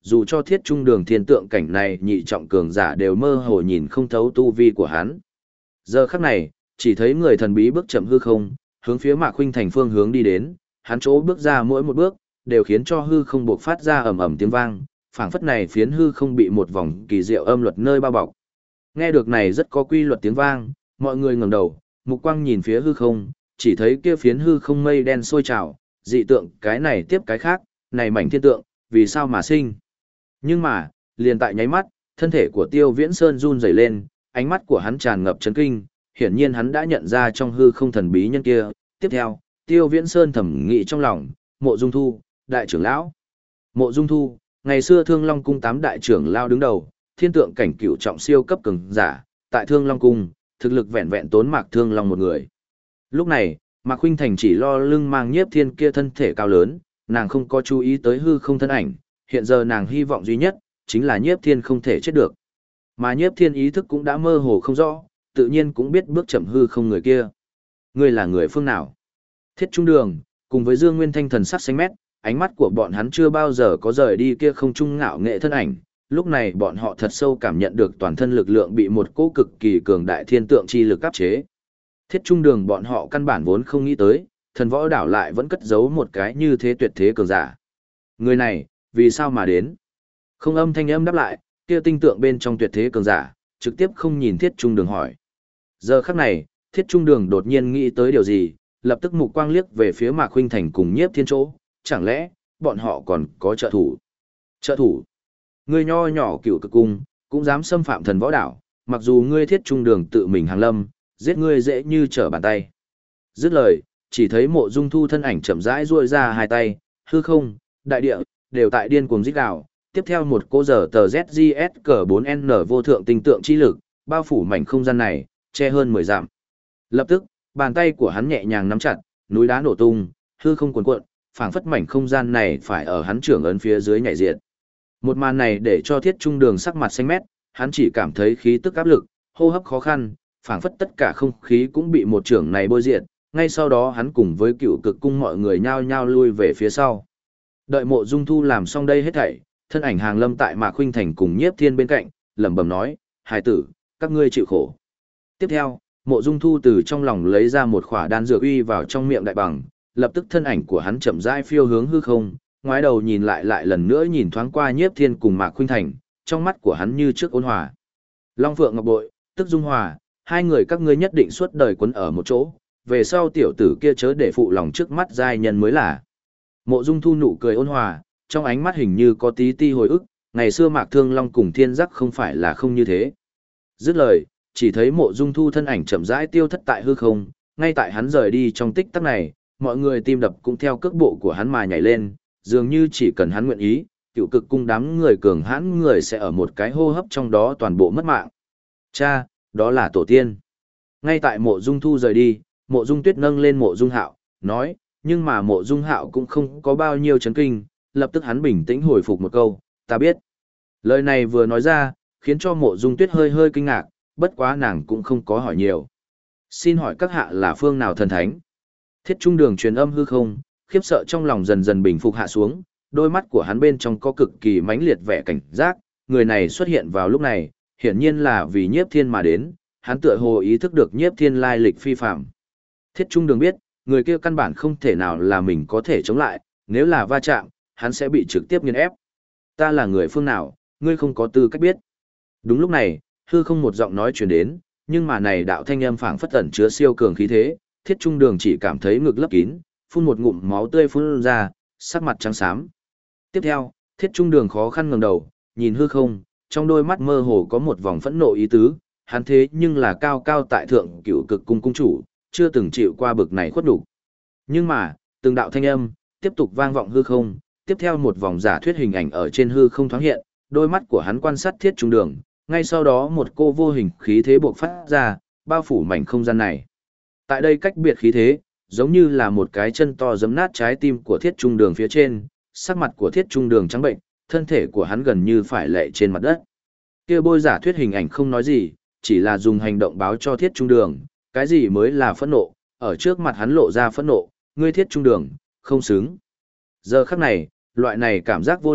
dù cho thiết trung đường thiên tượng cảnh này nhị trọng cường giả đều mơ hồ nhìn không thấu tu vi của hắn. Giờ khắc này, chỉ thấy người thần bí bước chậm hư không, hướng phía Mạc Khuynh Thành phương hướng đi đến, hắn chỗ bước ra mỗi một bước, đều khiến cho hư không buộc phát ra ầm ầm tiếng vang, phảng phất này phiến hư không bị một vòng kỳ diệu âm luật nơi bao bọc. Nghe được này rất có quy luật tiếng vang, mọi người ngẩng đầu, mục quang nhìn phía hư không, chỉ thấy kia phiến hư không mây đen sôi trào, dị tượng cái này tiếp cái khác, này mảnh thiên tượng, vì sao mà sinh. Nhưng mà, liền tại nháy mắt, thân thể của Tiêu Viễn Sơn run rẩy lên, ánh mắt của hắn tràn ngập chấn kinh, hiển nhiên hắn đã nhận ra trong hư không thần bí nhân kia. Tiếp theo, Tiêu Viễn Sơn thầm nghĩ trong lòng, Mộ Dung Thu, đại trưởng lão. Mộ Dung Thu, ngày xưa Thương Long cung 8 đại trưởng lão đứng đầu, thiên tượng cảnh cửu trọng siêu cấp cường giả, tại Thương Long cung, thực lực vẹn vẹn tốn Mạc Thương Long một người. Lúc này, Mạc Khuynh Thành chỉ lo lưng mang Nhiếp Thiên kia thân thể cao lớn, nàng không có chú ý tới hư không thân ảnh, hiện giờ nàng hy vọng duy nhất chính là Nhiếp Thiên không thể chết được. Mà Nhiếp Thiên ý thức cũng đã mơ hồ không rõ, tự nhiên cũng biết bước chậm hư không người kia. Ngươi là người phương nào? Thiết Trung Đường, cùng với Dương Nguyên Thanh thần sắc xanh mét, ánh mắt của bọn hắn chưa bao giờ có rời đi kia không trung ngạo nghệ thân ảnh, lúc này bọn họ thật sâu cảm nhận được toàn thân lực lượng bị một cỗ cực kỳ cường đại thiên tượng chi lực áp chế. Thiết Trung Đường bọn họ căn bản vốn không nghĩ tới, thần võ đảo lại vẫn cất giấu một cái như thế tuyệt thế cường giả. Người này, vì sao mà đến? Không âm thanh âm đáp lại, kia tinh tượng bên trong tuyệt thế cường giả, trực tiếp không nhìn Thiết Trung Đường hỏi. Giờ khắc này, Thiết Trung Đường đột nhiên nghĩ tới điều gì, lập tức mục quang liếc về phía Mạc Khuynh Thành cùng Nhiếp Thiên chỗ, chẳng lẽ, bọn họ còn có trợ thủ? Trợ thủ? Ngươi nho nhỏ Cửu Cực cung, cũng dám xâm phạm thần võ đảo, mặc dù ngươi Thiết Trung Đường tự mình hàng lâm, giết ngươi dễ như trở bàn tay. Dứt lời, chỉ thấy Mộ Dung Thu thân ảnh chậm rãi duỗi ra hai tay, hư không, đại địa, đều tại điên cuồng rít gào. Tiếp theo một cô giờ tờ ZGS cờ 4N vô thượng tinh tượng chi lực, bao phủ mảnh không gian này, che hơn 10 dặm. Lập tức, bàn tay của hắn nhẹ nhàng nắm chặt, núi đá nổ tung, hư không cuồn cuộn, phảng phất mảnh không gian này phải ở hắn trưởng ấn phía dưới nhảy diệt. Một màn này để cho Thiết Trung Đường sắc mặt xanh mét, hắn chỉ cảm thấy khí tức áp lực, hô hấp khó khăn, phảng phất tất cả không khí cũng bị một trưởng này bôi diệt, ngay sau đó hắn cùng với Cửu Cực cung mọi người nhao nhao lui về phía sau. Đợi Mộ Dung Thu làm xong đây hết thảy, thân ảnh hàng lâm tại Mạc Khuynh Thành cùng Nhiếp Thiên bên cạnh, lẩm bẩm nói, hài tử, các ngươi chịu khổ. Tiếp theo, Mộ Dung Thu từ trong lòng lấy ra một khỏa đan dược uy vào trong miệng đại bằng, lập tức thân ảnh của hắn chậm rãi phiêu hướng hư không, ngoái đầu nhìn lại lần nữa nhìn thoáng qua Nhiếp Thiên cùng Mạc Khuynh Thành, trong mắt của hắn như trước ôn hòa. Long Phượng Ngọc Bội, tức dung hòa, hai người các ngươi nhất định suốt đời quấn ở một chỗ, về sau tiểu tử kia chớ để phụ lòng trước mắt giai nhân mới là. Mộ Dung Thu nụ cười ôn hòa, trong ánh mắt hình như có tí ti hồi ức, ngày xưa Mạc Thương Long cùng Thiên Giác không phải là không như thế. Dứt lời, chỉ thấy Mộ Dung Thu thân ảnh chậm rãi tiêu thất tại hư không, ngay tại hắn rời đi trong tích tắc này, mọi người tim đập cũng theo cước bộ của hắn mà nhảy lên, dường như chỉ cần hắn nguyện ý, Cửu Cực cung đám người cường hãn người sẽ ở một cái hô hấp trong đó toàn bộ mất mạng. Cha, đó là tổ tiên. Ngay tại Mộ Dung Thu rời đi, Mộ Dung Tuyết nâng lên Mộ Dung Hạo, nói, nhưng mà Mộ Dung Hạo cũng không có bao nhiêu chấn kinh, lập tức hắn bình tĩnh hồi phục một câu, ta biết. Lời này vừa nói ra, khiến cho Mộ Dung Tuyết hơi hơi kinh ngạc, bất quá nàng cũng không có hỏi nhiều. Xin hỏi các hạ là phương nào thần thánh? Thiết Trung Đường truyền âm hư không, khiếp sợ trong lòng dần dần bình phục hạ xuống, đôi mắt của hắn bên trong có cực kỳ mãnh liệt vẻ cảnh giác, người này xuất hiện vào lúc này, hiển nhiên là vì Nhiếp Thiên mà đến, hắn tựa hồ ý thức được Nhiếp Thiên lai lịch phi phàm. Thiết Trung Đường biết, người kia căn bản không thể nào là mình có thể chống lại, nếu là va chạm, hắn sẽ bị trực tiếp nghiền ép. Ta là người phương nào, ngươi không có tư cách biết. Đúng lúc này, hư không một giọng nói truyền đến, nhưng mà này đạo thanh âm phảng phất ẩn chứa siêu cường khí thế, Thiết Trung Đường chỉ cảm thấy ngực lấp kín, phun một ngụm máu tươi phun ra, sắc mặt trắng xám. Tiếp theo, Thiết Trung Đường khó khăn ngẩng đầu, nhìn hư không, trong đôi mắt mơ hồ có một vòng phẫn nộ ý tứ, hắn thế nhưng là cao cao tại thượng Cửu Cực cung cung chủ, chưa từng chịu qua bực này khuất nhục. Nhưng mà, từng đạo thanh âm tiếp tục vang vọng hư không, tiếp theo một vòng giả thuyết hình ảnh ở trên hư không thoáng hiện, đôi mắt của hắn quan sát Thiết Trung Đường, ngay sau đó một cô vô hình khí thế bộc phát ra, bao phủ mảnh không gian này. Tại đây cách biệt khí thế, giống như là một cái chân to giẫm nát trái tim của Thiết Trung Đường phía trên, sắc mặt của Thiết Trung Đường trắng bệnh, thân thể của hắn gần như phải lệ trên mặt đất. Kia bôi giả thuyết hình ảnh không nói gì, chỉ là dùng hành động báo cho Thiết Trung Đường, cái gì mới là phẫn nộ, ở trước mặt hắn lộ ra phẫn nộ, ngươi Thiết Trung Đường, không xứng. Giờ khắc này, loại này cảm giác vô lực,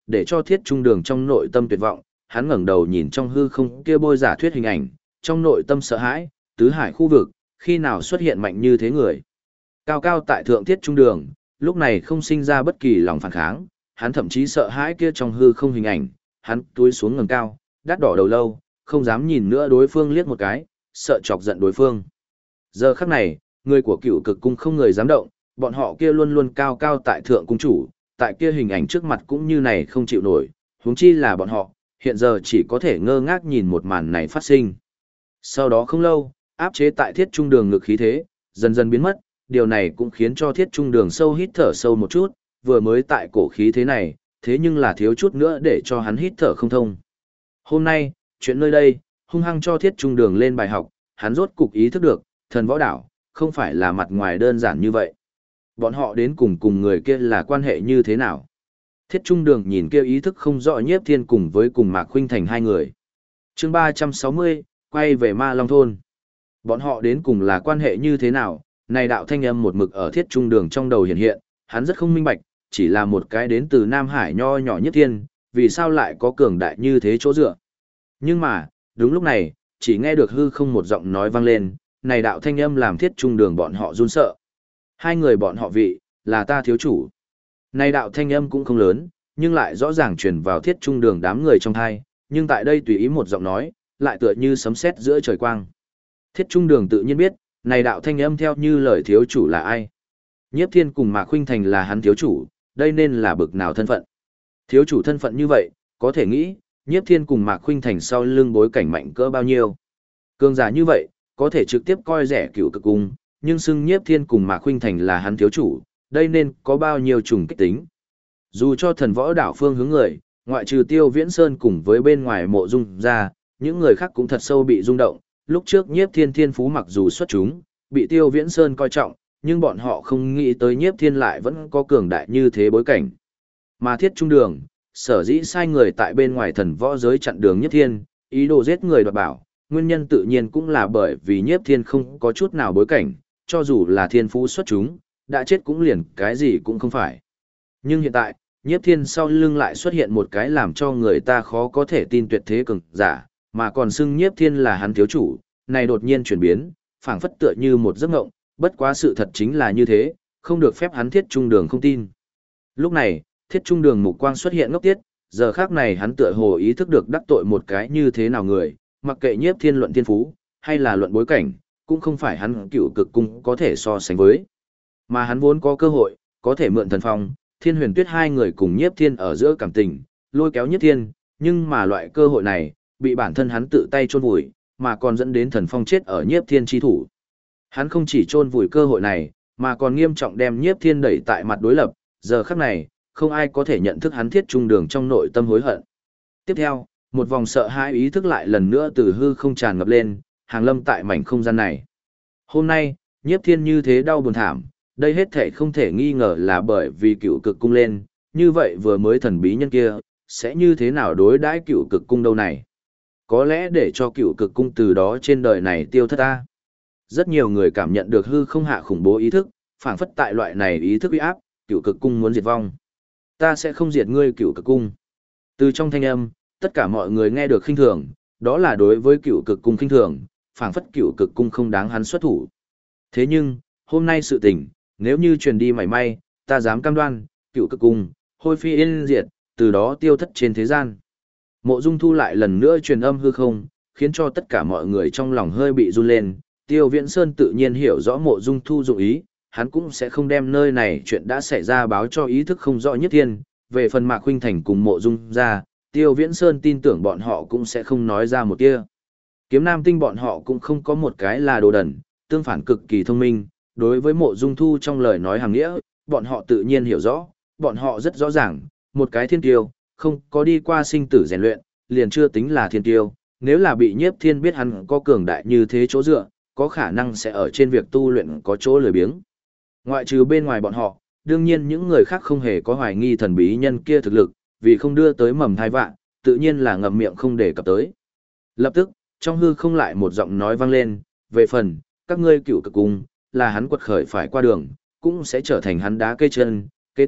để cho Thiết Trung Đường trong nội tâm tuyệt vọng, hắn ngẩng đầu nhìn trong hư không kia bôi giả thuyết hình ảnh, trong nội tâm sợ hãi, tứ hải khu vực, khi nào xuất hiện mạnh như thế người. Cao cao tại thượng Thiết Trung Đường, lúc này không sinh ra bất kỳ lòng phản kháng, hắn thậm chí sợ hãi kia trong hư không hình ảnh, hắn túi xuống ngẩng cao, đắt đỏ đầu lâu, không dám nhìn nữa đối phương liếc một cái, sợ chọc giận đối phương. Giờ khắc này, người của Cựu Cực cung không người dám động, bọn họ kia luôn luôn cao cao tại thượng cung chủ, tại kia hình ảnh trước mặt cũng như này không chịu nổi, huống chi là bọn họ, hiện giờ chỉ có thể ngơ ngác nhìn một màn này phát sinh. Sau đó không lâu, áp chế tại Thiết Trung Đường ngực khí thế, dần dần biến mất, điều này cũng khiến cho Thiết Trung Đường sâu hít thở sâu một chút, vừa mới tại cổ khí thế này, thế nhưng là thiếu chút nữa để cho hắn hít thở không thông. Hôm nay, chuyện nơi đây, hung hăng cho Thiết Trung Đường lên bài học, hắn rốt cục ý thức được, thần võ đảo, không phải là mặt ngoài đơn giản như vậy. Bọn họ đến cùng người kia là quan hệ như thế nào? Thiết Trung Đường nhìn kia ý thức không rõ Nhiếp Thiên cùng với cùng Mạc Khuynh Thành hai người. Chương 360, quay về Ma Long Thôn. Bọn họ đến cùng là quan hệ như thế nào? Này đạo thanh âm một mực ở Thiết Trung Đường trong đầu hiện hiện, hắn rất không minh bạch, chỉ là một cái đến từ Nam Hải nho nhỏ Nhiếp Thiên, vì sao lại có cường đại như thế chỗ dựa. Nhưng mà, đúng lúc này, chỉ nghe được hư không một giọng nói vang lên, này đạo thanh âm làm Thiết Trung Đường bọn họ run sợ. Hai người bọn họ vị, là ta thiếu chủ. Này đạo thanh âm cũng không lớn, nhưng lại rõ ràng truyền vào Thiết Trung Đường đám người trong thai, nhưng tại đây tùy ý một giọng nói, lại tựa như sấm sét giữa trời quang. Thiết Trung Đường tự nhiên biết, này đạo thanh âm theo như lời thiếu chủ là ai. Nhiếp Thiên cùng Mạc Khuynh Thành là hắn thiếu chủ, đây nên là bực nào thân phận. Thiếu chủ thân phận như vậy, có thể nghĩ, Nhiếp Thiên cùng Mạc Khuynh Thành sau lưng bối cảnh mạnh cỡ bao nhiêu. Cường giả như vậy, có thể trực tiếp coi rẻ Cựu Cực cung, nhưng xưng Nhiếp Thiên cùng Mạc Khuynh Thành là hắn thiếu chủ, đây nên có bao nhiêu trùng kích tính. Dù cho thần võ đảo phương hướng người, ngoại trừ Tiêu Viễn Sơn cùng với bên ngoài Mộ Dung ra, những người khác cũng thật sâu bị rung động. Lúc trước Nhiếp Thiên thiên phú mặc dù xuất chúng, bị Tiêu Viễn Sơn coi trọng, nhưng bọn họ không nghĩ tới Nhiếp Thiên lại vẫn có cường đại như thế bối cảnh. Mà Thiết Trung Đường, sở dĩ sai người tại bên ngoài thần võ giới chặn đường Nhiếp Thiên, ý đồ giết người đoạt bảo, nguyên nhân tự nhiên cũng là bởi vì Nhiếp Thiên không có chút nào bối cảnh, cho dù là thiên phú xuất chúng, đã chết cũng liền cái gì cũng không phải. Nhưng hiện tại, Nhiếp Thiên sau lưng lại xuất hiện một cái làm cho người ta khó có thể tin tuyệt thế cường giả, mà còn xưng Nhiếp Thiên là hắn thiếu chủ, này đột nhiên chuyển biến, phảng phất tựa như một giấc mộng, bất quá sự thật chính là như thế, không được phép hắn Thiết Trung Đường không tin. Lúc này, Thiết Trung Đường mục quang xuất hiện ngốc tiết, giờ khác này hắn tựa hồ ý thức được đắc tội một cái như thế nào người, mặc kệ Nhiếp Thiên luận thiên phú, hay là luận bối cảnh, cũng không phải hắn Cựu Cực cung có thể so sánh với. Mà hắn vốn có cơ hội, có thể mượn thần phong, Thiên Huyền Tuyết hai người cùng Nhiếp Thiên ở giữa cảm tình, lôi kéo Nhiếp Thiên, nhưng mà loại cơ hội này, bị bản thân hắn tự tay chôn vùi, mà còn dẫn đến thần phong chết ở Nhiếp Thiên chi thủ. Hắn không chỉ chôn vùi cơ hội này, mà còn nghiêm trọng đem Nhiếp Thiên đẩy tại mặt đối lập, giờ khắc này, không ai có thể nhận thức hắn Thiết Trung Đường trong nội tâm hối hận. Tiếp theo, một vòng sợ hãi ý thức lại lần nữa từ hư không tràn ngập lên, hàng lâm tại mảnh không gian này. Hôm nay, Nhiếp Thiên như thế đau buồn thảm, đây hết thể không thể nghi ngờ là bởi vì Cựu Cực cung lên, như vậy vừa mới thần bí nhân kia, sẽ như thế nào đối đãi Cựu Cực cung đâu này? Có lẽ để cho Cựu Cực cung từ đó trên đời này tiêu thất ta. Rất nhiều người cảm nhận được hư không hạ khủng bố ý thức, phảng phất tại loại này ý thức uy áp, Cựu Cực cung muốn diệt vong. Ta sẽ không diệt ngươi Cựu Cực cung. Từ trong thanh âm, tất cả mọi người nghe được khinh thường, đó là đối với Cựu Cực cung khinh thường, phảng phất Cựu Cực cung không đáng hắn xuất thủ. Thế nhưng, hôm nay sự tình, nếu như truyền đi mảy may, ta dám cam đoan, Cựu Cực cung, hôi phi yên diệt, từ đó tiêu thất trên thế gian. Mộ Dung Thu lại lần nữa truyền âm hư không, khiến cho tất cả mọi người trong lòng hơi bị run lên. Tiêu Viễn Sơn tự nhiên hiểu rõ Mộ Dung Thu dụng ý, hắn cũng sẽ không đem nơi này chuyện đã xảy ra báo cho ý thức không rõ Nhất Thiên. Về phần Mạc Khuynh Thành cùng Mộ Dung ra, Tiêu Viễn Sơn tin tưởng bọn họ cũng sẽ không nói ra một tia. Kiếm Nam Tinh bọn họ cũng không có một cái là đồ đần, tương phản cực kỳ thông minh. Đối với Mộ Dung Thu trong lời nói hàng nghĩa, bọn họ tự nhiên hiểu rõ, bọn họ rất rõ ràng, một cái thiên tiêu, không có đi qua sinh tử rèn luyện, liền chưa tính là thiên tiêu, nếu là bị Nhiếp Thiên biết hắn có cường đại như thế chỗ dựa, có khả năng sẽ ở trên việc tu luyện có chỗ lười biếng. Ngoại trừ bên ngoài bọn họ, đương nhiên những người khác không hề có hoài nghi thần bí nhân kia thực lực, vì không đưa tới mầm thai vạn, tự nhiên là ngậm miệng không để cập tới. Lập tức, trong hư không lại một giọng nói vang lên, về phần, các ngươi Cựu Cực cung, là hắn quật khởi phải qua đường, cũng sẽ trở thành hắn đá cây chân, kế tiếp,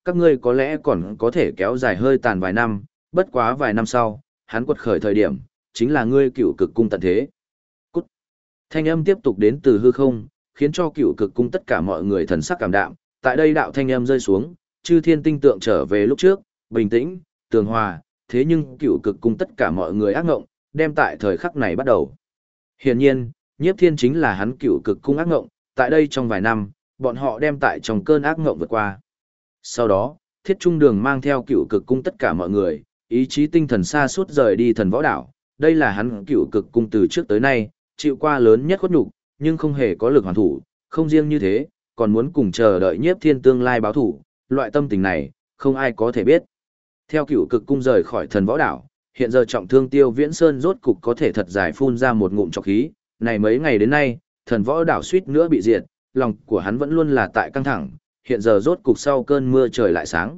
các ngươi có lẽ còn có thể kéo dài hơi tàn vài năm, bất quá vài năm sau, hắn quật khởi thời điểm, chính là ngươi cựu cực cung tận thế. Cút. Thanh âm tiếp tục đến từ hư không, khiến cho cựu cực cung tất cả mọi người thần sắc cảm đạm. Tại đây đạo thanh âm rơi xuống, chư thiên tinh tượng trở về lúc trước, bình tĩnh, tường hòa, thế nhưng cựu cực cung tất cả mọi người ác ngộng, đem tại thời khắc này bắt đầu. Hiển nhiên, Nhiếp Thiên chính là hắn cựu cực cung ác ngộng, tại đây trong vài năm, bọn họ đem tại trong cơn ác ngộng vượt qua. Sau đó, Thiết Trung Đường mang theo cựu cực cung tất cả mọi người, ý chí tinh thần xa suốt rời đi thần võ đảo, đây là hắn cựu cực cung từ trước tới nay, chịu qua lớn nhất khuất nhục, nhưng không hề có lực hoàn thủ, không riêng như thế, còn muốn cùng chờ đợi Nhiếp Thiên tương lai báo thủ, loại tâm tình này, không ai có thể biết. Theo cựu cực cung rời khỏi thần võ đảo, hiện giờ trọng thương Tiêu Viễn Sơn rốt cục có thể thật dài phun ra một ngụm trọc khí, này mấy ngày đến nay, thần võ đảo suýt nữa bị diệt, lòng của hắn vẫn luôn là tại căng thẳng, hiện giờ rốt cục sau cơn mưa trời lại sáng.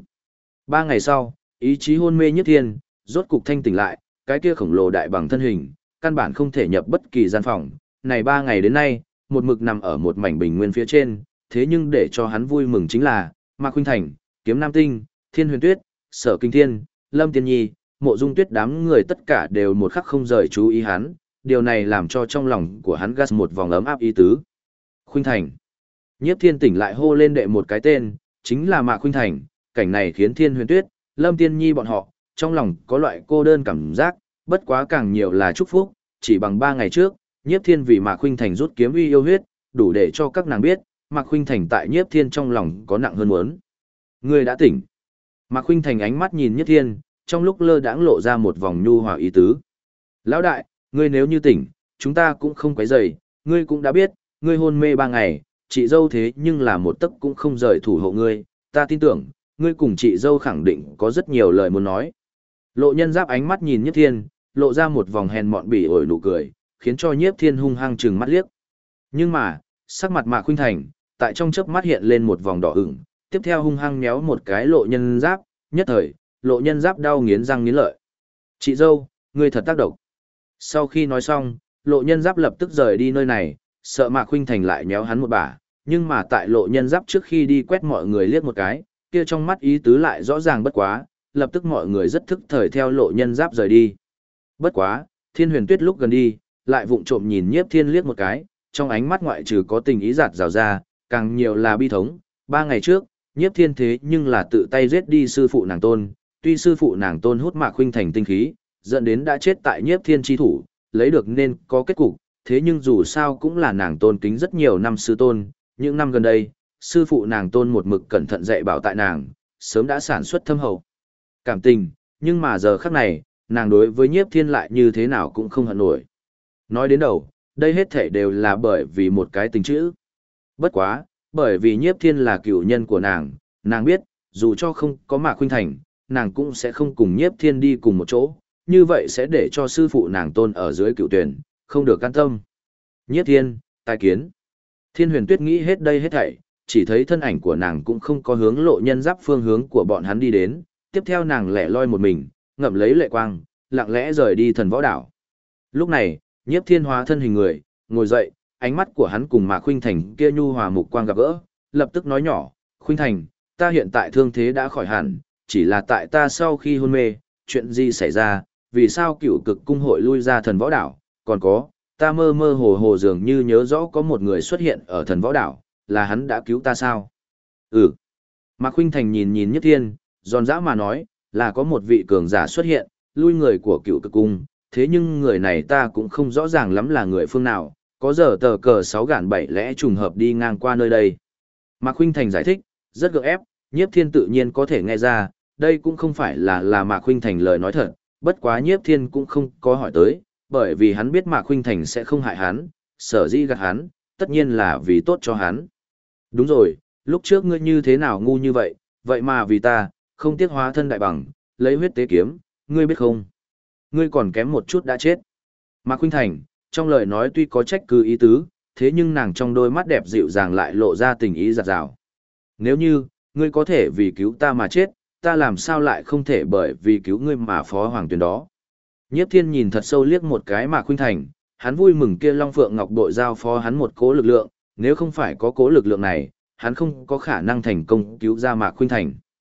3 ngày sau, ý chí hôn mê Nhiếp Thiên, rốt cục thanh tỉnh lại, cái kia khổng lồ đại bằng thân hình, căn bản không thể nhập bất kỳ gian phòng, này 3 ngày đến nay, một mực nằm ở một mảnh bình nguyên phía trên, thế nhưng để cho hắn vui mừng chính là, Mạc Khuynh Thành, Kiếm Nam Tinh, Thiên Huyền Tuyết, Sở Kinh Thiên, Lâm Tiên Nhi, Mộ Dung Tuyết đám người tất cả đều một khắc không rời chú ý hắn, điều này làm cho trong lòng của hắn gas một vòng ấm áp ý tứ. Khuynh Thành. Nhiếp Thiên tỉnh lại hô lên đệ một cái tên, chính là Mạc Khuynh Thành, cảnh này khiến Thiên Huyền Tuyết, Lâm Tiên Nhi bọn họ, trong lòng có loại cô đơn cảm giác, bất quá càng nhiều là chúc phúc, chỉ bằng 3 ngày trước, Nhiếp Thiên vì Mạc Khuynh Thành rút kiếm uy yêu huyết, đủ để cho các nàng biết, Mạc Khuynh Thành tại Nhiếp Thiên trong lòng có nặng hơn muốn. Ngươi đã tỉnh. Mạc Khuynh Thành ánh mắt nhìn Nhiếp Thiên, trong lúc lơ đãng lộ ra một vòng nhu hòa ý tứ. Lão đại, ngươi nếu như tỉnh, chúng ta cũng không quấy rầy, ngươi cũng đã biết, ngươi hôn mê 3 ngày, chị dâu thế nhưng là một tấc cũng không rời thủ hộ ngươi, ta tin tưởng, ngươi cùng chị dâu khẳng định có rất nhiều lời muốn nói. Lộ Nhân Giáp ánh mắt nhìn Nhiếp Thiên, lộ ra một vòng hèn mọn bỉ ổi nụ cười, khiến cho Nhiếp Thiên hung hăng trừng mắt liếc. Nhưng mà, sắc mặt Mạc Khuynh Thành, tại trong chớp mắt hiện lên một vòng đỏ ửng, tiếp theo hung hăng méo một cái Lộ Nhân Giáp, nhất thời, Lộ Nhân Giáp đau nghiến răng nghiến lợi. Chị dâu, ngươi thật tác động. Sau khi nói xong, Lộ Nhân Giáp lập tức rời đi nơi này, sợ Mạc Khuynh Thành lại nhéo hắn một bả, nhưng mà tại Lộ Nhân Giáp trước khi đi quét mọi người liếc một cái, kia trong mắt ý tứ lại rõ ràng bất quá, lập tức mọi người rất thức thời theo Lộ Nhân Giáp rời đi. Bất quá, Thiên Huyền Tuyết lúc gần đi, lại vụng trộm nhìn Nhiếp Thiên liếc một cái, trong ánh mắt ngoại trừ có tình ý giạt rào ra, càng nhiều là bi thống. 3 ngày trước, Nhiếp Thiên thế nhưng là tự tay giết đi sư phụ nàng Tôn, tuy sư phụ nàng Tôn hút Mạc Khuynh Thành tinh khí, dẫn đến đã chết tại Nhiếp Thiên chi thủ, lấy được nên có kết cục, thế nhưng dù sao cũng là nàng tôn kính rất nhiều năm sư tôn, những năm gần đây, sư phụ nàng Tôn một mực cẩn thận dạy bảo tại nàng, sớm đã sản xuất thâm hậu cảm tình, nhưng mà giờ khắc này, nàng đối với Nhiếp Thiên lại như thế nào cũng không hận nổi. Nói đến đầu, đây hết thể đều là bởi vì một cái tình chữ. Bất quá, bởi vì Nhiếp Thiên là cựu nhân của nàng biết, dù cho không có Mạc Khuynh Thành, nàng cũng sẽ không cùng Nhiếp Thiên đi cùng một chỗ, như vậy sẽ để cho sư phụ nàng Tôn ở dưới cựu tuyển, không được can tâm. Nhiếp Thiên, tai kiến. Thiên Huyền Tuyết nghĩ hết đây hết thảy, chỉ thấy thân ảnh của nàng cũng không có hướng Lộ Nhân Giáp phương hướng của bọn hắn đi đến, tiếp theo nàng lẻ loi một mình, ngậm lấy lệ quang, lặng lẽ rời đi thần võ đảo. Lúc này, Nhiếp Thiên hóa thân hình người, ngồi dậy, ánh mắt của hắn cùng Mạc Khuynh Thành kia nhu hòa mục quang gặp gỡ, lập tức nói nhỏ, Khuynh Thành, ta hiện tại thương thế đã khỏi hẳn, chỉ là tại ta sau khi hôn mê, chuyện gì xảy ra, vì sao cựu cực cung hội lui ra thần võ đảo, còn có, ta mơ mơ hồ hồ dường như nhớ rõ có một người xuất hiện ở thần võ đảo, là hắn đã cứu ta sao? Ừ. Mạc Khuynh Thành nhìn nhìn Nhiếp Thiên, giòn giã mà nói, là có một vị cường giả xuất hiện, lui người của cựu cực cung, thế nhưng người này ta cũng không rõ ràng lắm là người phương nào, có giờ tờ cờ 6 gạn 7 lẽ trùng hợp đi ngang qua nơi đây. Mạc Khuynh Thành giải thích, rất gượng ép, Nhiếp Thiên tự nhiên có thể nghe ra, đây cũng không phải là Mạc Khuynh Thành lời nói thật, bất quá Nhiếp Thiên cũng không có hỏi tới, bởi vì hắn biết Mạc Khuynh Thành sẽ không hại hắn, sở dĩ gạt hắn, tất nhiên là vì tốt cho hắn. Đúng rồi, lúc trước ngươi như thế nào ngu như vậy, vậy mà vì ta, không tiếc hóa thân đại bằng, lấy huyết tế kiếm, ngươi biết không? Ngươi còn kém một chút đã chết. Mạc Khuynh Thành, trong lời nói tuy có trách cứ ý tứ, thế nhưng nàng trong đôi mắt đẹp dịu dàng lại lộ ra tình ý dạt dào. Nếu như, ngươi có thể vì cứu ta mà chết, ta làm sao lại không thể bởi vì cứu ngươi mà phó hoàng tuyển đó. Nhiếp Thiên nhìn thật sâu liếc một cái Mạc Khuynh Thành, hắn vui mừng kia Long Phượng Ngọc bội giao phó hắn một cố lực lượng, nếu không phải có cố lực lượng này, hắn không có khả năng thành công cứu ra Mạc Khuynh Thành.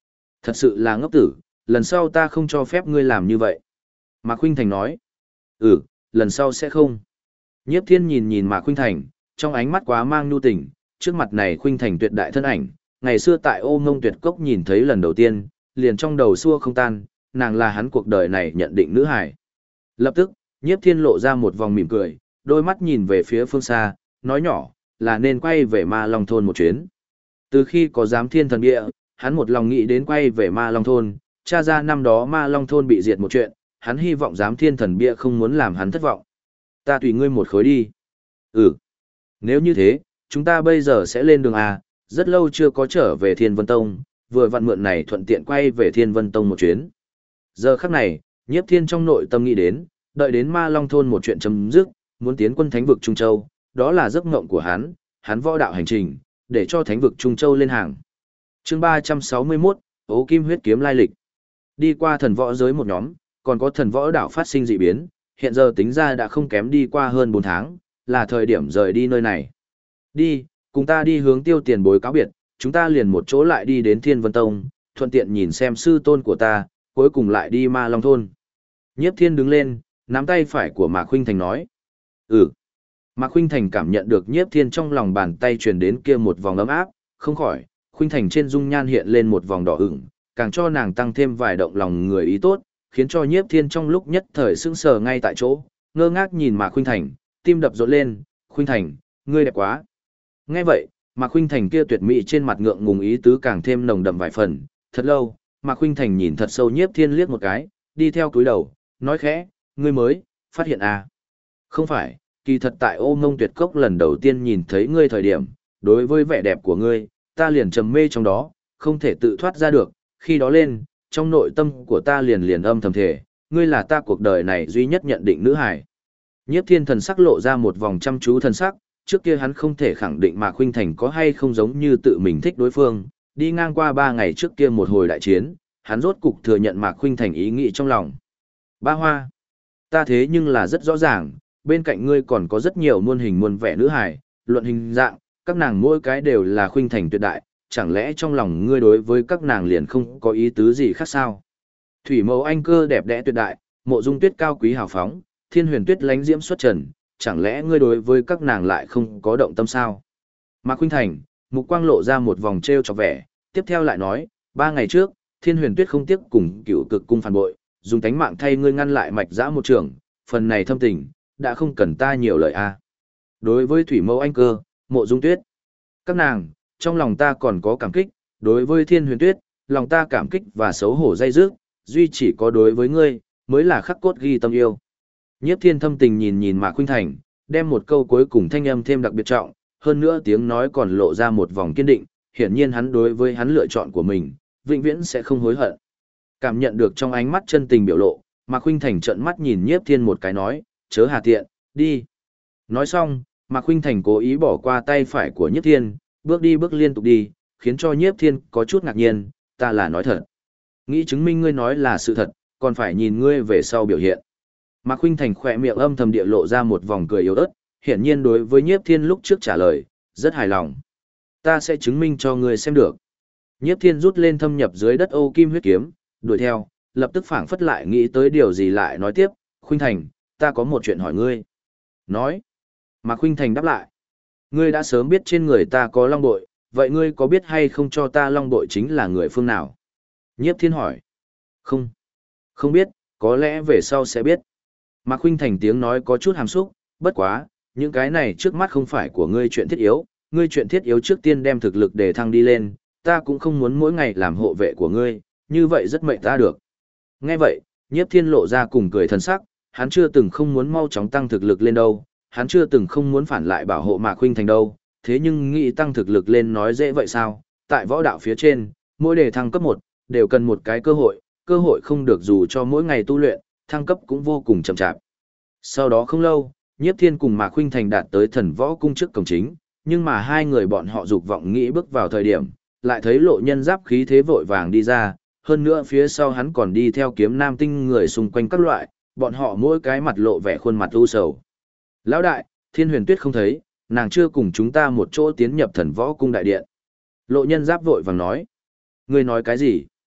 Thật sự là ngốc tử, lần sau ta không cho phép ngươi làm như vậy. Mạc Khuynh Thành nói. Ừ, lần sau sẽ không. Nhiếp Thiên nhìn nhìn Mạc Khuynh Thành, trong ánh mắt quá mang nhu tình, trước mặt này Khuynh Thành tuyệt đại thân ảnh, ngày xưa tại Ô Ngông Tuyệt Cốc nhìn thấy lần đầu tiên, liền trong đầu xua không tan, nàng là hắn cuộc đời này nhận định nữ hải. Lập tức, Nhiếp Thiên lộ ra một vòng mỉm cười, đôi mắt nhìn về phía phương xa, nói nhỏ, là nên quay về Ma Long Thôn một chuyến. Từ khi có giám thiên thần bia, hắn một lòng nghĩ đến quay về Ma Long Thôn, tra ra năm đó Ma Long Thôn bị diệt một chuyện, hắn hy vọng giám thiên thần bia không muốn làm hắn thất vọng. Ta tùy ngươi một khối đi. Ừ. Nếu như thế, chúng ta bây giờ sẽ lên đường A, rất lâu chưa có trở về Thiên Vân Tông, vừa vặn mượn này thuận tiện quay về Thiên Vân Tông một chuyến. Giờ khắc này, Nhiếp Thiên trong nội tâm nghĩ đến, đợi đến Ma Long Thôn một chuyện chấm dứt, muốn tiến quân Thánh vực Trung Châu, đó là giấc mộng của hắn võ đạo hành trình, để cho Thánh vực Trung Châu lên hàng. Chương 361, Ố Kim huyết kiếm lai lịch. Đi qua thần võ giới một nhóm, còn có thần võ đảo phát sinh dị biến, hiện giờ tính ra đã không kém đi qua hơn 4 tháng, là thời điểm rời đi nơi này. Đi, cùng ta đi hướng Tiêu tiền bối cáo biệt, chúng ta liền một chỗ lại đi đến Thiên Vân Tông, thuận tiện nhìn xem sư tôn của ta, cuối cùng lại đi Ma Long Thôn. Nhiếp Thiên đứng lên, nắm tay phải của Mạc Khuynh Thành nói. Ừ. Mạc Khuynh Thành cảm nhận được Nhiếp Thiên trong lòng bàn tay truyền đến kia một vòng ấm áp, không khỏi, Khuynh Thành trên dung nhan hiện lên một vòng đỏ ửng, càng cho nàng tăng thêm vài động lòng người ý tốt, khiến cho Nhiếp Thiên trong lúc nhất thời sững sờ ngay tại chỗ, ngơ ngác nhìn Mạc Khuynh Thành, tim đập rộn lên, "Khuynh Thành, ngươi đẹp quá." Nghe vậy, Mạc Khuynh Thành kia tuyệt mỹ trên mặt ngượng ngùng ý tứ càng thêm nồng đậm vài phần, thật lâu, Mạc Khuynh Thành nhìn thật sâu Nhiếp Thiên liếc một cái, đi theo cúi đầu, nói khẽ, "Ngươi mới phát hiện à?" "Không phải, kỳ thật tại Ô Ngông Tuyệt Cốc lần đầu tiên nhìn thấy ngươi thời điểm, đối với vẻ đẹp của ngươi, ta liền trầm mê trong đó, không thể tự thoát ra được, khi đó lên, trong nội tâm của ta liền âm thầm thể, ngươi là ta cuộc đời này duy nhất nhận định nữ hải." Nhiếp Thiên thần sắc lộ ra một vòng chăm chú thần sắc, trước kia hắn không thể khẳng định Mạc Khuynh Thành có hay không giống như tự mình thích đối phương, đi ngang qua 3 ngày trước kia một hồi đại chiến, hắn rốt cục thừa nhận Mạc Khuynh Thành ý nghĩ trong lòng. "Ba Hoa, ta thế nhưng là rất rõ ràng, bên cạnh ngươi còn có rất nhiều muôn hình muôn vẻ nữ hài, luận hình dạng, các nàng mỗi cái đều là Khuynh Thành tuyệt đại, chẳng lẽ trong lòng ngươi đối với các nàng liền không có ý tứ gì khác sao? Thủy Mẫu Anh Cơ đẹp đẽ tuyệt đại, Mộ Dung Tuyết cao quý hào phóng, Thiên Huyền Tuyết lánh diễm xuất trần, chẳng lẽ ngươi đối với các nàng lại không có động tâm sao?" Mạc Khuynh Thành, mục quang lộ ra một vòng trêu chọc vẻ, tiếp theo lại nói, 3 ngày trước, Thiên Huyền Tuyết không tiếc cùng Cựu Cực cung phản bội, dùng tánh mạng thay ngươi ngăn lại mạch giã một trường, phần này thâm tình, đã không cần ta nhiều lời a. Đối với Thủy Mẫu Anh Cơ, Mộ Dung Tuyết, các nàng, trong lòng ta còn có cảm kích, đối với Thiên Huyền Tuyết, lòng ta cảm kích và xấu hổ dây dứt, duy chỉ có đối với ngươi, mới là khắc cốt ghi tâm yêu. Nhiếp Thiên thâm tình nhìn nhìn Mạc Khuynh Thành, đem một câu cuối cùng thanh âm thêm đặc biệt trọng, hơn nữa tiếng nói còn lộ ra một vòng kiên định, hiển nhiên hắn đối với hắn lựa chọn của mình, vĩnh viễn sẽ không hối hận. Cảm nhận được trong ánh mắt chân tình biểu lộ, Mạc Khuynh Thành trợn mắt nhìn Nhiếp Thiên một cái nói, chớ hà tiện, đi. Nói xong, Mạc Khuynh Thành cố ý bỏ qua tay phải của Nhiếp Thiên, bước đi bước liên tục đi, khiến cho Nhiếp Thiên có chút ngạc nhiên, ta là nói thật. Nghĩ chứng minh ngươi nói là sự thật, còn phải nhìn ngươi về sau biểu hiện. Mạc Khuynh Thành khỏe miệng âm thầm địa lộ ra một vòng cười yếu ớt, hiển nhiên đối với Nhiếp Thiên lúc trước trả lời, rất hài lòng. Ta sẽ chứng minh cho ngươi xem được. Nhiếp Thiên rút lên thâm nhập dưới đất Ô Kim huyết kiếm, đuổi theo, lập tức phảng phất lại nghĩ tới điều gì lại nói tiếp, Khuynh Thành, ta có một chuyện hỏi ngươi. Nói. Mạc Khuynh Thành đáp lại. Ngươi đã sớm biết trên người ta có long bội, vậy ngươi có biết hay không cho ta long bội chính là người phương nào? Nhiếp Thiên hỏi. Không. Không biết, có lẽ về sau sẽ biết. Mạc Khuynh Thành tiếng nói có chút hàm xúc, bất quá, những cái này trước mắt không phải của ngươi chuyện thiết yếu, ngươi chuyện thiết yếu trước tiên đem thực lực để thăng đi lên, ta cũng không muốn mỗi ngày làm hộ vệ của ngươi, như vậy rất mệt ta được. Nghe vậy, Nhiếp Thiên lộ ra cùng cười thần sắc, hắn chưa từng không muốn mau chóng tăng thực lực lên đâu, hắn chưa từng không muốn phản lại bảo hộ Mạc Khuynh Thành đâu, thế nhưng nghĩ tăng thực lực lên nói dễ vậy sao? Tại võ đạo phía trên, mỗi đề thăng cấp 1, đều cần một cái cơ hội không được dù cho mỗi ngày tu luyện, thăng cấp cũng vô cùng chậm chạp. Sau đó không lâu, Nhiếp Thiên cùng Mạc Khuynh Thành đạt tới Thần Võ cung trước cổng chính, nhưng mà hai người bọn họ dục vọng nghĩ bước vào thời điểm, lại thấy Lộ Nhân Giáp khí thế vội vàng đi ra, hơn nữa phía sau hắn còn đi theo Kiếm Nam Tinh người xung quanh các loại, bọn họ mỗi cái mặt lộ vẻ khuôn mặt u sầu. Lão đại, Thiên Huyền Tuyết không thấy, nàng chưa cùng chúng ta một chỗ tiến nhập Thần Võ cung đại điện. Lộ Nhân Giáp vội vàng nói. Ngươi nói cái gì?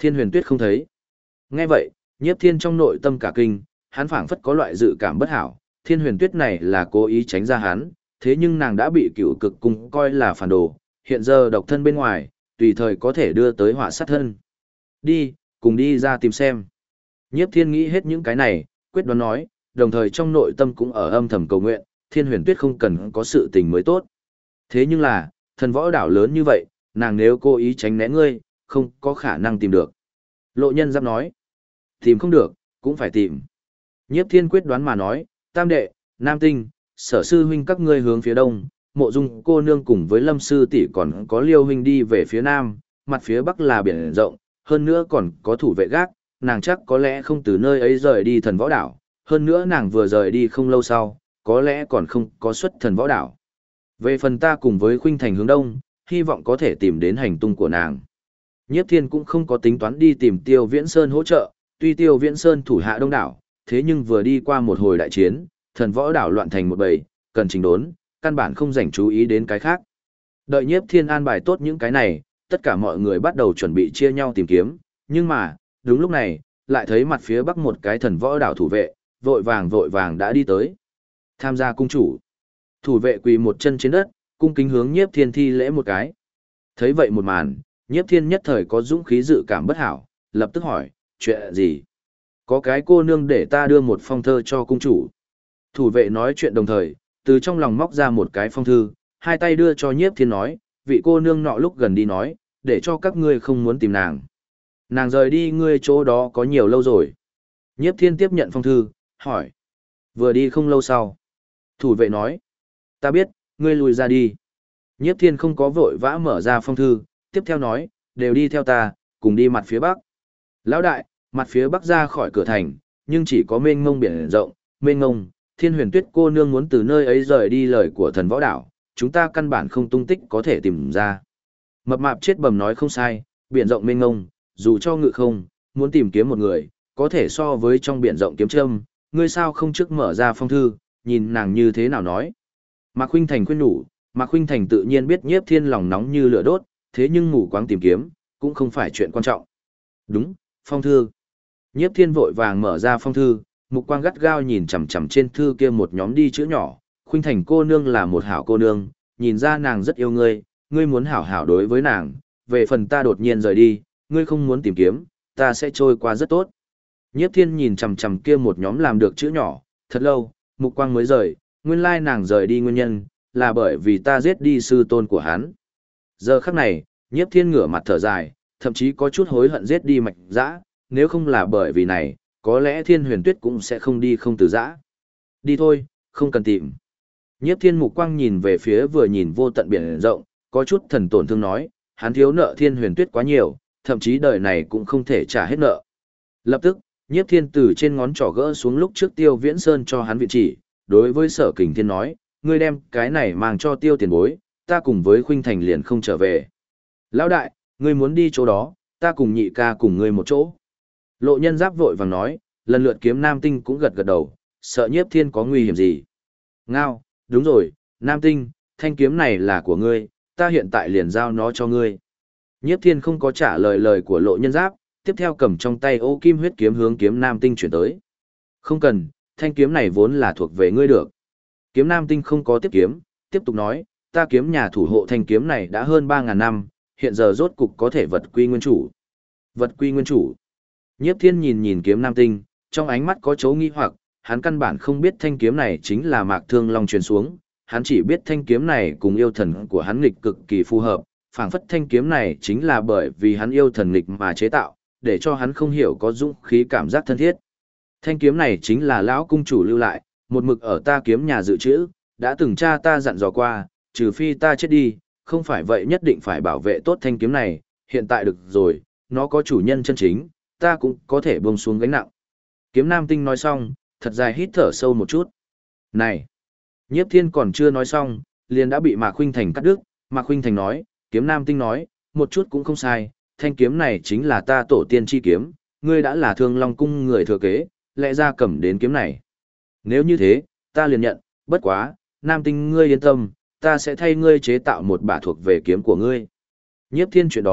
Thiên Huyền Tuyết không thấy. Nghe vậy, Nhiếp Thiên trong nội tâm cả kinh, hắn phảng phất có loại dự cảm bất hảo, Thiên Huyền Tuyết này là cố ý tránh ra hắn, thế nhưng nàng đã bị Cựu Cực Cung coi là phản đồ, hiện giờ độc thân bên ngoài, tùy thời có thể đưa tới họa sát thân. Đi, cùng đi ra tìm xem. Nhiếp Thiên nghĩ hết những cái này, quyết đoán nói, đồng thời trong nội tâm cũng ở âm thầm cầu nguyện, Thiên Huyền Tuyết không cần có sự tình mới tốt. Thế nhưng là, thần võ đảo lớn như vậy, nàng nếu cố ý tránh né ngươi, không có khả năng tìm được. Lộ Nhân Giáp nói, tìm không được, cũng phải tìm. Nhiếp Thiên quyết đoán mà nói, Tam đệ, Nam Tinh, Sở sư huynh các ngươi hướng phía đông, Mộ Dung cô nương cùng với Lâm sư tỷ còn có Liêu huynh đi về phía nam, mặt phía bắc là biển rộng, hơn nữa còn có thủ vệ gác, nàng chắc có lẽ không từ nơi ấy rời đi thần võ đảo, hơn nữa nàng vừa rời đi không lâu sau, có lẽ còn không có xuất thần võ đảo. Về phần ta cùng với Khuynh Thành hướng đông, hy vọng có thể tìm đến hành tung của nàng. Nhiếp Thiên cũng không có tính toán đi tìm Tiêu Viễn Sơn hỗ trợ, tuy Tiêu Viễn Sơn thủ hạ đông đảo, thế nhưng vừa đi qua một hồi đại chiến, thần võ đảo loạn thành một bầy, cần chỉnh đốn, căn bản không dành chú ý đến cái khác. Đợi Nhiếp Thiên an bài tốt những cái này, tất cả mọi người bắt đầu chuẩn bị chia nhau tìm kiếm, nhưng mà, đúng lúc này, lại thấy mặt phía bắc một cái thần võ đảo thủ vệ, vội vàng đã đi tới. Tham gia cung chủ. Thủ vệ quỳ một chân trên đất, cung kính hướng Nhiếp Thiên thi lễ một cái. Thấy vậy một màn, Nhiếp Thiên nhất thời có dũng khí dự cảm bất hảo, lập tức hỏi, chuyện gì? Có cái cô nương để ta đưa một phong thơ cho cung chủ. Thủ vệ nói chuyện đồng thời, từ trong lòng móc ra một cái phong thư, hai tay đưa cho Nhiếp Thiên nói, vị cô nương nọ lúc gần đi nói, để cho các ngươi không muốn tìm nàng. Nàng rời đi ngươi chỗ đó có nhiều lâu rồi. Nhiếp Thiên tiếp nhận phong thư, hỏi. Vừa đi không lâu sau. Thủ vệ nói. Ta biết, ngươi lùi ra đi. Nhiếp Thiên không có vội vã mở ra phong thư, tiếp theo nói, đều đi theo ta, cùng đi mặt phía bắc. Lão đại, mặt phía bắc ra khỏi cửa thành, nhưng chỉ có mênh mông biển rộng, mênh mông, Thiên Huyền Tuyết cô nương muốn từ nơi ấy rời đi lời của thần võ đảo, chúng ta căn bản không tung tích có thể tìm ra. Mập mạp chết bầm nói không sai, biển rộng mênh mông, dù cho ngự không, muốn tìm kiếm một người, có thể so với trong biển rộng kiếm châm, ngươi sao không trước mở ra phong thư, nhìn nàng như thế nào nói. Mạc Khuynh Thành khuyên nhủ, Mạc Khuynh Thành tự nhiên biết Nhiếp Thiên lòng nóng như lửa đốt, thế nhưng mù quáng tìm kiếm, cũng không phải chuyện quan trọng. Đúng, phong thư. Nhiếp Thiên vội vàng mở ra phong thư, mục quang gắt gao nhìn chằm chằm trên thư kia một nhóm đi chữ nhỏ, Khuynh Thành cô nương là một hảo cô nương, nhìn ra nàng rất yêu ngươi, ngươi muốn hảo hảo đối với nàng, về phần ta đột nhiên rời đi, ngươi không muốn tìm kiếm, ta sẽ trôi qua rất tốt. Nhiếp Thiên nhìn chằm chằm kia một nhóm làm được chữ nhỏ, thật lâu, mục quang mới rời, nguyên lai nàng rời đi nguyên nhân, là bởi vì ta giết đi sư tôn của hắn. Giờ khắc này, Nhiếp Thiên ngửa mặt thở dài, thậm chí có chút hối hận giết đi Mạch Dã, nếu không là bởi vì này, có lẽ Thiên Huyền Tuyết cũng sẽ không đi không từ giã. Đi thôi, không cần tìm. Nhiếp Thiên mục quang nhìn về phía vừa nhìn vô tận biển rộng, có chút thần tổn thương nói, hắn thiếu nợ Thiên Huyền Tuyết quá nhiều, thậm chí đời này cũng không thể trả hết nợ. Lập tức, Nhiếp Thiên từ trên ngón trỏ gỡ xuống lúc trước Tiêu Viễn Sơn cho hắn vị chỉ, đối với Sở Kình Thiên nói, ngươi đem cái này mang cho Tiêu tiền bối, ta cùng với Khuynh Thành liền không trở về. Lão đại, ngươi muốn đi chỗ đó, ta cùng nhị ca cùng ngươi một chỗ. Lộ Nhân Giáp vội vàng nói, lần lượt Kiếm Nam Tinh cũng gật gật đầu, sợ Nhiếp Thiên có nguy hiểm gì. Ngao, đúng rồi, Nam Tinh, thanh kiếm này là của ngươi, ta hiện tại liền giao nó cho ngươi. Nhiếp Thiên không có trả lời lời của Lộ Nhân Giáp, tiếp theo cầm trong tay ô kim huyết kiếm hướng Kiếm Nam Tinh chuyển tới. Không cần, thanh kiếm này vốn là thuộc về ngươi được. Kiếm Nam Tinh không có tiếp kiếm, tiếp tục nói, ta kiếm nhà thủ hộ thanh kiếm này đã hơn 3.000 năm, hiện giờ rốt cục có thể vật quy nguyên chủ. Vật quy nguyên chủ. Nhiếp Thiên nhìn nhìn Kiếm Nam Tinh, trong ánh mắt có chấu nghi hoặc, hắn căn bản không biết thanh kiếm này chính là Mạc Thương Long truyền xuống, hắn chỉ biết thanh kiếm này cùng yêu thần của hắn nghịch cực kỳ phù hợp, phảng phất thanh kiếm này chính là bởi vì hắn yêu thần nghịch mà chế tạo, để cho hắn không hiểu có dũng khí cảm giác thân thiết. Thanh kiếm này chính là lão cung chủ lưu lại, một mực ở ta kiếm nhà dự trữ, đã từng cha ta dặn dò qua, trừ phi ta chết đi, không phải vậy nhất định phải bảo vệ tốt thanh kiếm này, hiện tại được rồi, nó có chủ nhân chân chính, ta cũng có thể buông xuống gánh nặng. Kiếm Nam Tinh nói xong, thật dài hít thở sâu một chút. Này! Nhiếp Thiên còn chưa nói xong, liền đã bị Mạc Khuynh Thành cắt đứt. Mạc Khuynh Thành nói, Kiếm Nam Tinh nói, một chút cũng không sai, thanh kiếm này chính là ta tổ tiên chi kiếm, ngươi đã là Thương Long cung người thừa kế, lẽ ra cầm đến kiếm này. Nếu như thế, ta liền nhận, bất quá, Nam Tinh ngươi yên tâm, ta sẽ thay ngươi chế tạo một bả thuộc về kiếm của ngươi. Nhiếp Thiên chuyện đó,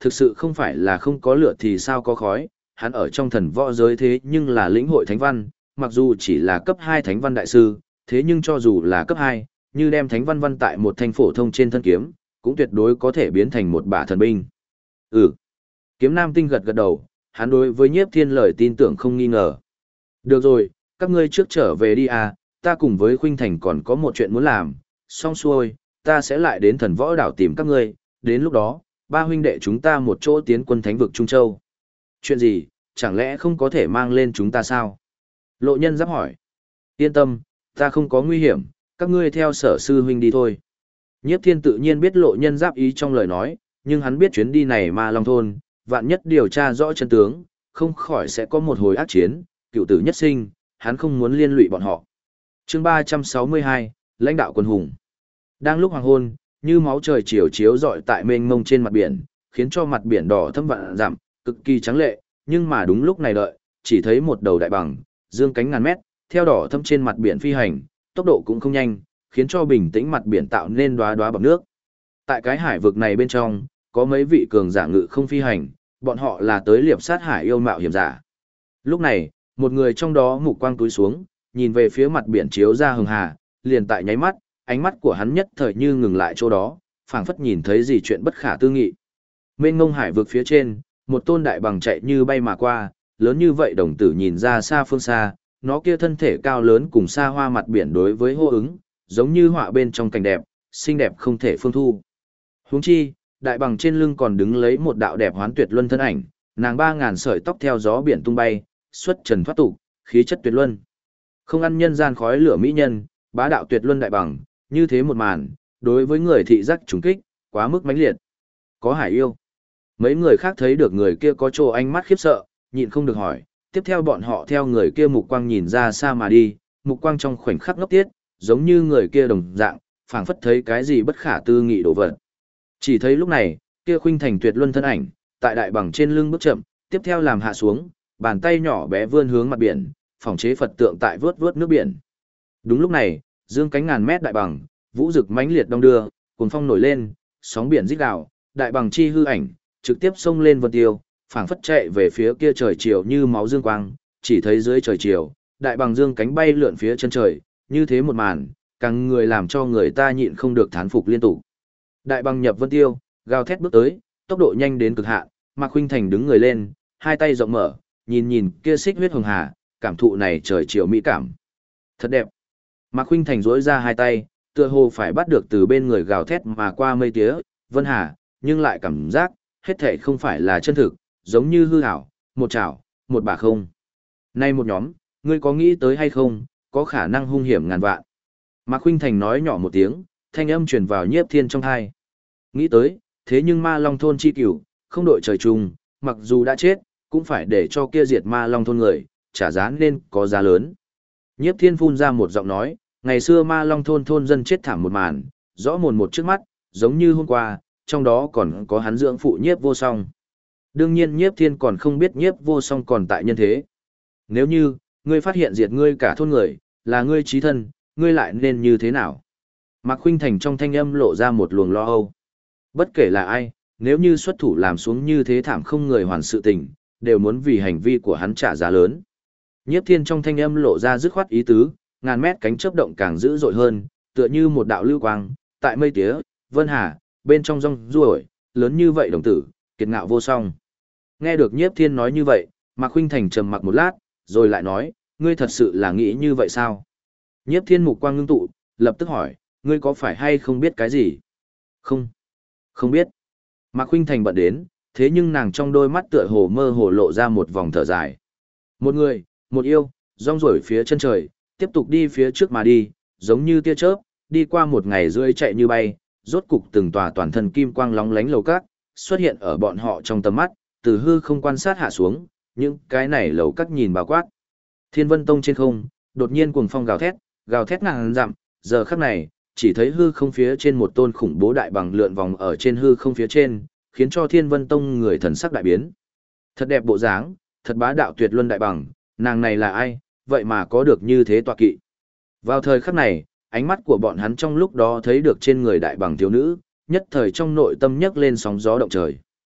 thực sự không phải là không có lửa thì sao có khói, hắn ở trong thần võ giới thế nhưng là lĩnh hội thánh văn, mặc dù chỉ là cấp 2 thánh văn đại sư, thế nhưng cho dù là cấp 2, như đem thánh văn văn tại một thanh phổ thông trên thân kiếm, cũng tuyệt đối có thể biến thành một bả thần binh. Ừ. Kiếm Nam Tinh gật gật đầu, hắn đối với Nhiếp Thiên lời tin tưởng không nghi ngờ. Được rồi, các ngươi trước trở về đi à, ta cùng với Khuynh Thành còn có một chuyện muốn làm, xong xuôi, ta sẽ lại đến thần võ đảo tìm các ngươi, đến lúc đó, ba huynh đệ chúng ta một chỗ tiến quân thánh vực Trung Châu. Chuyện gì, chẳng lẽ không có thể mang lên chúng ta sao? Lộ Nhân Giáp hỏi. Yên tâm, ta không có nguy hiểm, các ngươi theo Sở sư huynh đi thôi. Nhiếp Thiên tự nhiên biết Lộ Nhân Giáp ý trong lời nói, nhưng hắn biết chuyến đi này Ma Long thôn, vạn nhất điều tra rõ chân tướng, không khỏi sẽ có một hồi ác chiến, cựu tử nhất sinh, hắn không muốn liên lụy bọn họ. Chương 362, lãnh đạo quân hùng. Đang lúc hoàng hôn, như máu trời chiều chiếu rọi tại mênh mông trên mặt biển, khiến cho mặt biển đỏ thâm vạn dặm, cực kỳ trắng lệ, nhưng mà đúng lúc này đợi, chỉ thấy một đầu đại bằng, dương cánh ngàn mét, theo đỏ thâm trên mặt biển phi hành, tốc độ cũng không nhanh, khiến cho bình tĩnh mặt biển tạo nên đóa đóa bọt nước. Tại cái hải vực này bên trong, có mấy vị cường giả ngự không phi hành, bọn họ là tới liệp sát hải yêu mạo hiểm giả. Lúc này, một người trong đó mục quang túi xuống, nhìn về phía mặt biển chiếu ra hường hà, liền tại nháy mắt, ánh mắt của hắn nhất thời như ngừng lại chỗ đó, phảng phất nhìn thấy gì chuyện bất khả tư nghị. Mênh mông hải vực phía trên, một tôn đại bằng chạy như bay mà qua, lớn như vậy đồng tử nhìn ra xa phương xa, nó kia thân thể cao lớn cùng xa hoa mặt biển đối với hô ứng, giống như họa bên trong cảnh đẹp, xinh đẹp không thể phương thu. Huống chi, đại bằng trên lưng còn đứng lấy một đạo đẹp hoán tuyệt luân thân ảnh, nàng 3000 sợi tóc theo gió biển tung bay, xuất trần thoát tục, khí chất tuyệt luân. Không ăn nhân gian khói lửa mỹ nhân, bá đạo tuyệt luân đại bằng, như thế một màn, đối với người thị giác trùng kích, quá mức mãnh liệt. Có hải yêu. Mấy người khác thấy được người kia có trô ánh mắt khiếp sợ, nhịn không được hỏi, tiếp theo bọn họ theo người kia mục quang nhìn ra xa mà đi, mục quang trong khoảnh khắc ngốc tiết, giống như người kia đồng dạng, phảng phất thấy cái gì bất khả tư nghị đổ vật. Chỉ thấy lúc này, kia Khuynh Thành tuyệt luân thân ảnh, tại đại bằng trên lưng bước chậm, tiếp theo làm hạ xuống, bàn tay nhỏ bé vươn hướng mặt biển, phòng chế Phật tượng tại vớt vớt nước biển. Đúng lúc này, dương cánh ngàn mét đại bằng, vũ rực mãnh liệt đong đưa, cuồng phong nổi lên, sóng biển rít gào, đại bằng chi hư ảnh, trực tiếp xông lên vân tiêu, phảng phất chạy về phía kia trời chiều như máu dương quang, chỉ thấy dưới trời chiều, đại bằng dương cánh bay lượn phía chân trời, như thế một màn, càng người làm cho người ta nhịn không được thán phục liên tục. Đại bằng nhập vân tiêu, gào thét bước tới, tốc độ nhanh đến cực hạn, Mạc Khuynh Thành đứng người lên, hai tay rộng mở, nhìn nhìn kia xích huyết hồng hà, cảm thụ này trời chiều mỹ cảm. Thật đẹp. Mạc Khuynh Thành duỗi ra hai tay, tựa hồ phải bắt được từ bên người gào thét mà qua mây tía, vân hà, nhưng lại cảm giác, hết thảy không phải là chân thực, giống như hư ảo, một chảo, một bả không. Nay một nhóm, ngươi có nghĩ tới hay không, có khả năng hung hiểm ngàn vạn. Mạc Khuynh Thành nói nhỏ một tiếng, thanh âm truyền vào Nhiếp Thiên trong tai. Nghĩ tới, thế nhưng Ma Long thôn chi cửu, không đội trời chung, mặc dù đã chết, cũng phải để cho kia diệt Ma Long thôn người, trả giá nên có giá lớn. Nhiếp Thiên phun ra một giọng nói, ngày xưa Ma Long thôn thôn dân chết thảm một màn, rõ mồn một trước mắt, giống như hôm qua, trong đó còn có hắn dưỡng phụ Nhiếp Vô Song. Đương nhiên Nhiếp Thiên còn không biết Nhiếp Vô Song còn tại nhân thế. Nếu như, ngươi phát hiện diệt ngươi cả thôn người, là ngươi chí thân, ngươi lại nên như thế nào? Mạc Khuynh Thành trong thanh âm lộ ra một luồng lo âu. Bất kể là ai, nếu như xuất thủ làm xuống như thế thảm không người hoàn sự tình, đều muốn vì hành vi của hắn trả giá lớn. Nhiếp Thiên trong thanh âm lộ ra dứt khoát ý tứ, ngàn mét cánh chớp động càng dữ dội hơn, tựa như một đạo lưu quang, tại mây tía, vân hà, bên trong rong ruổi, lớn như vậy đồng tử, kiệt ngạo vô song. Nghe được Nhiếp Thiên nói như vậy, Mạc Khuynh Thành trầm mặc một lát, rồi lại nói, ngươi thật sự là nghĩ như vậy sao? Nhiếp Thiên mục quang ngưng tụ, lập tức hỏi, ngươi có phải hay không biết cái gì? Không, không biết. Mạc Khuynh Thành bận đến, thế nhưng nàng trong đôi mắt tựa hồ mơ hồ lộ ra một vòng thở dài. Một người, một yêu, rong ruổi phía chân trời, tiếp tục đi phía trước mà đi, giống như tia chớp, đi qua một ngày rưỡi chạy như bay, rốt cục từng tòa toàn thân kim quang lóng lánh lầu các, xuất hiện ở bọn họ trong tầm mắt, từ hư không quan sát hạ xuống, những cái này lầu các nhìn bao quát. Thiên Vân Tông trên không, đột nhiên cuồng phong gào thét ngàn dặm, giờ khắc này, chỉ thấy hư không phía trên một tôn khủng bố đại bằng lượn vòng ở trên hư không phía trên, khiến cho Thiên Vân Tông người thần sắc đại biến. Thật đẹp bộ dáng, thật bá đạo tuyệt luân đại bằng, nàng này là ai, vậy mà có được như thế tọa kỵ. Vào thời khắc này, ánh mắt của bọn hắn trong lúc đó thấy được trên người đại bằng thiếu nữ, nhất thời trong nội tâm nhấc lên sóng gió động trời.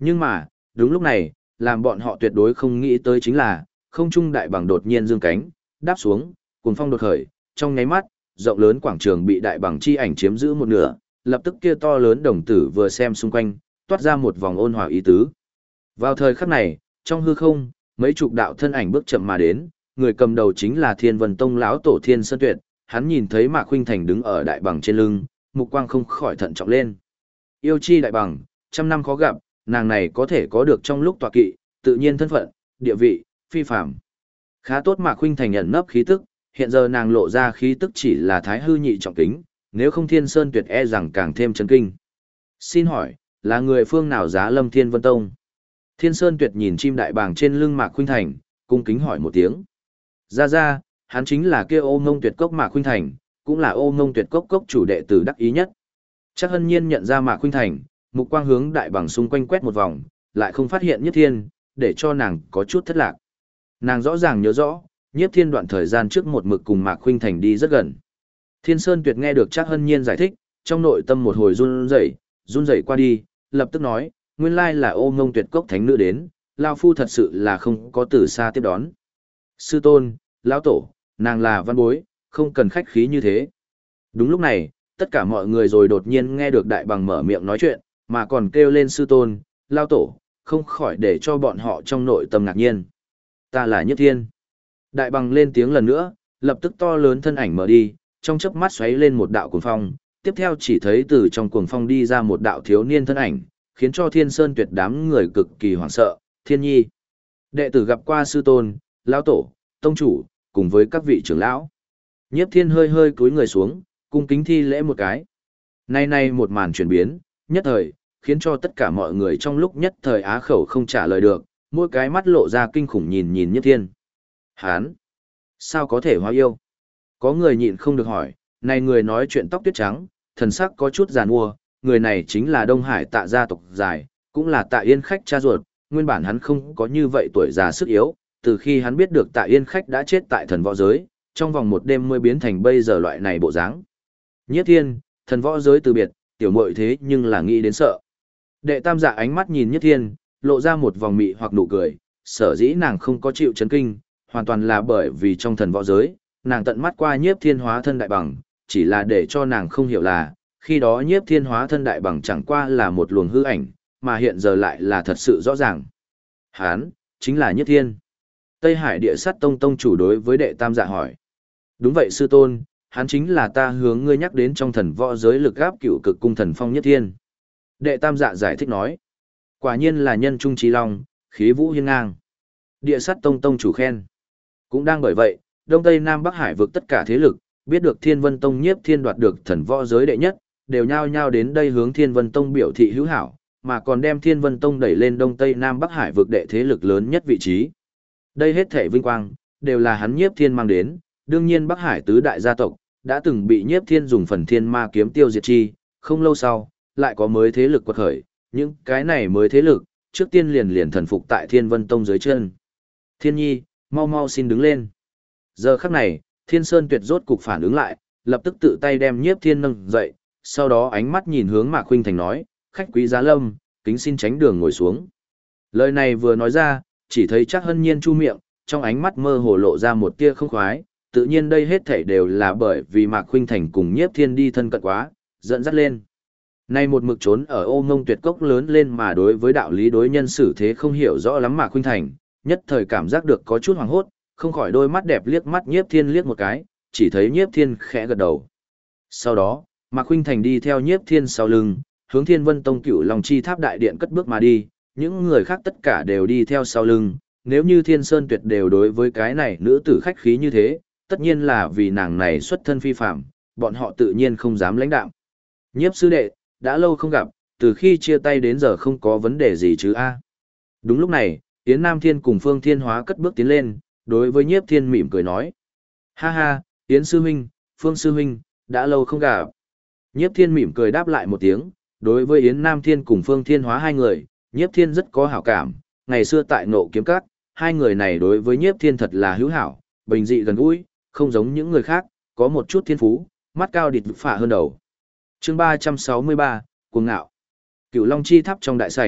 Nhưng mà, đúng lúc này, làm bọn họ tuyệt đối không nghĩ tới chính là, không trung đại bằng đột nhiên dương cánh, đáp xuống, cuồng phong đột khởi, trong nháy mắt, rộng lớn quảng trường bị đại bằng chi ảnh chiếm giữ một nửa, lập tức kia to lớn đồng tử vừa xem xung quanh, toát ra một vòng ôn hòa ý tứ. Vào thời khắc này, trong hư không, mấy chục đạo thân ảnh bước chậm mà đến, người cầm đầu chính là Thiên Vân Tông lão tổ Thiên Sơn Tuyệt, hắn nhìn thấy Mạc Khuynh Thành đứng ở đại bằng trên lưng, mục quang không khỏi thận trọng lên. Yêu chi đại bằng, trăm năm khó gặp, nàng này có thể có được trong lúc tọa kỵ, tự nhiên thân phận, địa vị, phi phàm. Khá tốt Mạc Khuynh Thành nhận nấp khí tức, hiện giờ nàng lộ ra khí tức chỉ là thái hư nhị trọng kính, nếu không Thiên Sơn Tuyệt e rằng càng thêm chấn kinh. Xin hỏi, là người phương nào giá lâm Thiên Vân Tông? Thiên Sơn Tuyệt nhìn chim đại bàng trên lưng Mạc Khuynh Thành, cung kính hỏi một tiếng. Ra, hắn chính là kia Ô Ngông Tuyệt Cốc Mạc Khuynh Thành, cũng là Ô Ngông Tuyệt Cốc cốc chủ đệ tử đắc ý nhất. Chắc Hân Nhiên nhận ra Mạc Khuynh Thành, mục quang hướng đại bàng xung quanh quét một vòng, lại không phát hiện Nhiếp Thiên, để cho nàng có chút thất lạc. Nàng rõ ràng nhớ rõ, Nhiếp Thiên đoạn thời gian trước một mực cùng Mạc Khuynh Thành đi rất gần. Thiên Sơn Tuyệt nghe được Trác Hân Nhiên giải thích, trong nội tâm một hồi run rẩy qua đi, lập tức nói, nguyên lai là Ô Ngông Tuyệt Cốc thánh nữ đến, lão phu thật sự là không có từ xa tiếp đón. Sư tôn, lão tổ, nàng là văn bối, không cần khách khí như thế. Đúng lúc này, tất cả mọi người rồi đột nhiên nghe được đại bằng mở miệng nói chuyện, mà còn kêu lên sư tôn, lão tổ, không khỏi để cho bọn họ trong nội tâm ngạc nhiên. Ta là Nhất Thiên. Đại bằng lên tiếng lần nữa, lập tức to lớn thân ảnh mở đi, trong chớp mắt xoáy lên một đạo cuồng phong, tiếp theo chỉ thấy từ trong cuồng phong đi ra một đạo thiếu niên thân ảnh, khiến cho Thiên Sơn Tuyệt đám người cực kỳ hoảng sợ. Thiên Nhi, đệ tử gặp qua sư tôn, lão tổ, tông chủ, cùng với các vị trưởng lão. Nhiếp Thiên hơi hơi cúi người xuống, cung kính thi lễ một cái. Nay một màn chuyển biến, nhất thời, khiến cho tất cả mọi người trong lúc nhất thời á khẩu không trả lời được, mỗi cái mắt lộ ra kinh khủng nhìn Nhiếp Thiên. Hán, sao có thể hóa yêu? Có người nhịn không được hỏi, này người nói chuyện tóc tuyết trắng, thần sắc có chút giàn mua, người này chính là Đông Hải Tạ gia tộc dài, cũng là Tạ Yên Khách cha ruột, nguyên bản hắn không có như vậy tuổi già sức yếu, từ khi hắn biết được Tạ Yên Khách đã chết tại thần võ giới, trong vòng một đêm mới biến thành bây giờ loại này bộ dáng. Nhiếp Thiên, thần võ giới từ biệt, tiểu muội thế nhưng là nghĩ đến sợ. Đệ Tam Dạ ánh mắt nhìn Nhiếp Thiên, lộ ra một vòng mị hoặc nụ cười, sở dĩ nàng không có chịu chấn kinh, hoàn toàn là bởi vì trong thần võ giới, nàng tận mắt qua Nhiếp Thiên hóa thân đại bằng, chỉ là để cho nàng không hiểu là, khi đó Nhiếp Thiên hóa thân đại bằng chẳng qua là một luồng hư ảnh, mà hiện giờ lại là thật sự rõ ràng. Hán, chính là Nhiếp Thiên. Tây Hải Địa Sát Tông tông chủ đối với Đệ Tam Dạ hỏi. Đúng vậy sư tôn, hắn chính là ta hướng ngươi nhắc đến trong thần võ giới lực gáp cựu cực cung thần phong Nhiếp Thiên. Đệ Tam Dạ giải thích nói. Quả nhiên là nhân trung trí long, khí vũ hiên ngang. Địa Sát Tông tông chủ khen. Cũng đang bởi vậy, Đông Tây Nam Bắc Hải vực tất cả thế lực, biết được Thiên Vân Tông Nhiếp Thiên đoạt được thần võ giới đệ nhất, đều nhao nhao đến đây hướng Thiên Vân Tông biểu thị hữu hảo, mà còn đem Thiên Vân Tông đẩy lên Đông Tây Nam Bắc Hải vực đệ thế lực lớn nhất vị trí. Đây hết thể vinh quang, đều là hắn Nhiếp Thiên mang đến, đương nhiên Bắc Hải tứ đại gia tộc, đã từng bị Nhiếp Thiên dùng phần thiên ma kiếm tiêu diệt chi, không lâu sau, lại có mới thế lực quật khởi, những cái này mới thế lực, trước tiên liền thần phục tại Thiên Vân Tông dưới chân. Thiên Nhi, mau mau xin đứng lên. Giờ khắc này, Thiên Sơn Tuyệt rốt cục phản ứng lại, lập tức tự tay đem Nhiếp Thiên nâng dậy, sau đó ánh mắt nhìn hướng Mạc Khuynh Thành nói, khách quý giá lâm, kính xin tránh đường ngồi xuống. Lời này vừa nói ra, chỉ thấy Trác Hân Nhiên chu miệng, trong ánh mắt mơ hồ lộ ra một tia không khoái, tự nhiên đây hết thảy đều là bởi vì Mạc Khuynh Thành cùng Nhiếp Thiên đi thân cận quá, giận dắt lên. Nay một mực trốn ở Ô Ngông Tuyệt Cốc lớn lên mà đối với đạo lý đối nhân xử thế không hiểu rõ lắm Mạc Khuynh Thành, nhất thời cảm giác được có chút hoảng hốt, không khỏi đôi mắt đẹp liếc mắt Nhiếp Thiên liếc một cái, chỉ thấy Nhiếp Thiên khẽ gật đầu. Sau đó, Mạc Khuynh Thành đi theo Nhiếp Thiên sau lưng, hướng Thiên Vân Tông Cửu Long Chi Tháp đại điện cất bước mà đi, những người khác tất cả đều đi theo sau lưng, nếu như Thiên Sơn Tuyệt đều đối với cái này nữ tử khách khí như thế, tất nhiên là vì nàng này xuất thân phi phàm, bọn họ tự nhiên không dám lãnh đạm. Nhiếp sư đệ, đã lâu không gặp, từ khi chia tay đến giờ không có vấn đề gì chứ a? Đúng lúc này, Yến Nam Thiên cùng Phương Thiên Hóa cất bước tiến lên, đối với Nhiếp Thiên mỉm cười nói. Ha ha, Yến sư huynh, Phương sư huynh, đã lâu không gặp. Nhiếp Thiên mỉm cười đáp lại một tiếng, đối với Yến Nam Thiên cùng Phương Thiên Hóa hai người, Nhiếp Thiên rất có hảo cảm, ngày xưa tại Ngộ Kiếm Các, hai người này đối với Nhiếp Thiên thật là hữu hảo, bình dị gần gũi, không giống những người khác, có một chút thiên phú, mắt cao địt phả hơn đầu. Chương 363, Cuồng ngạo. Cửu Long Chi Tháp trong đại sảnh,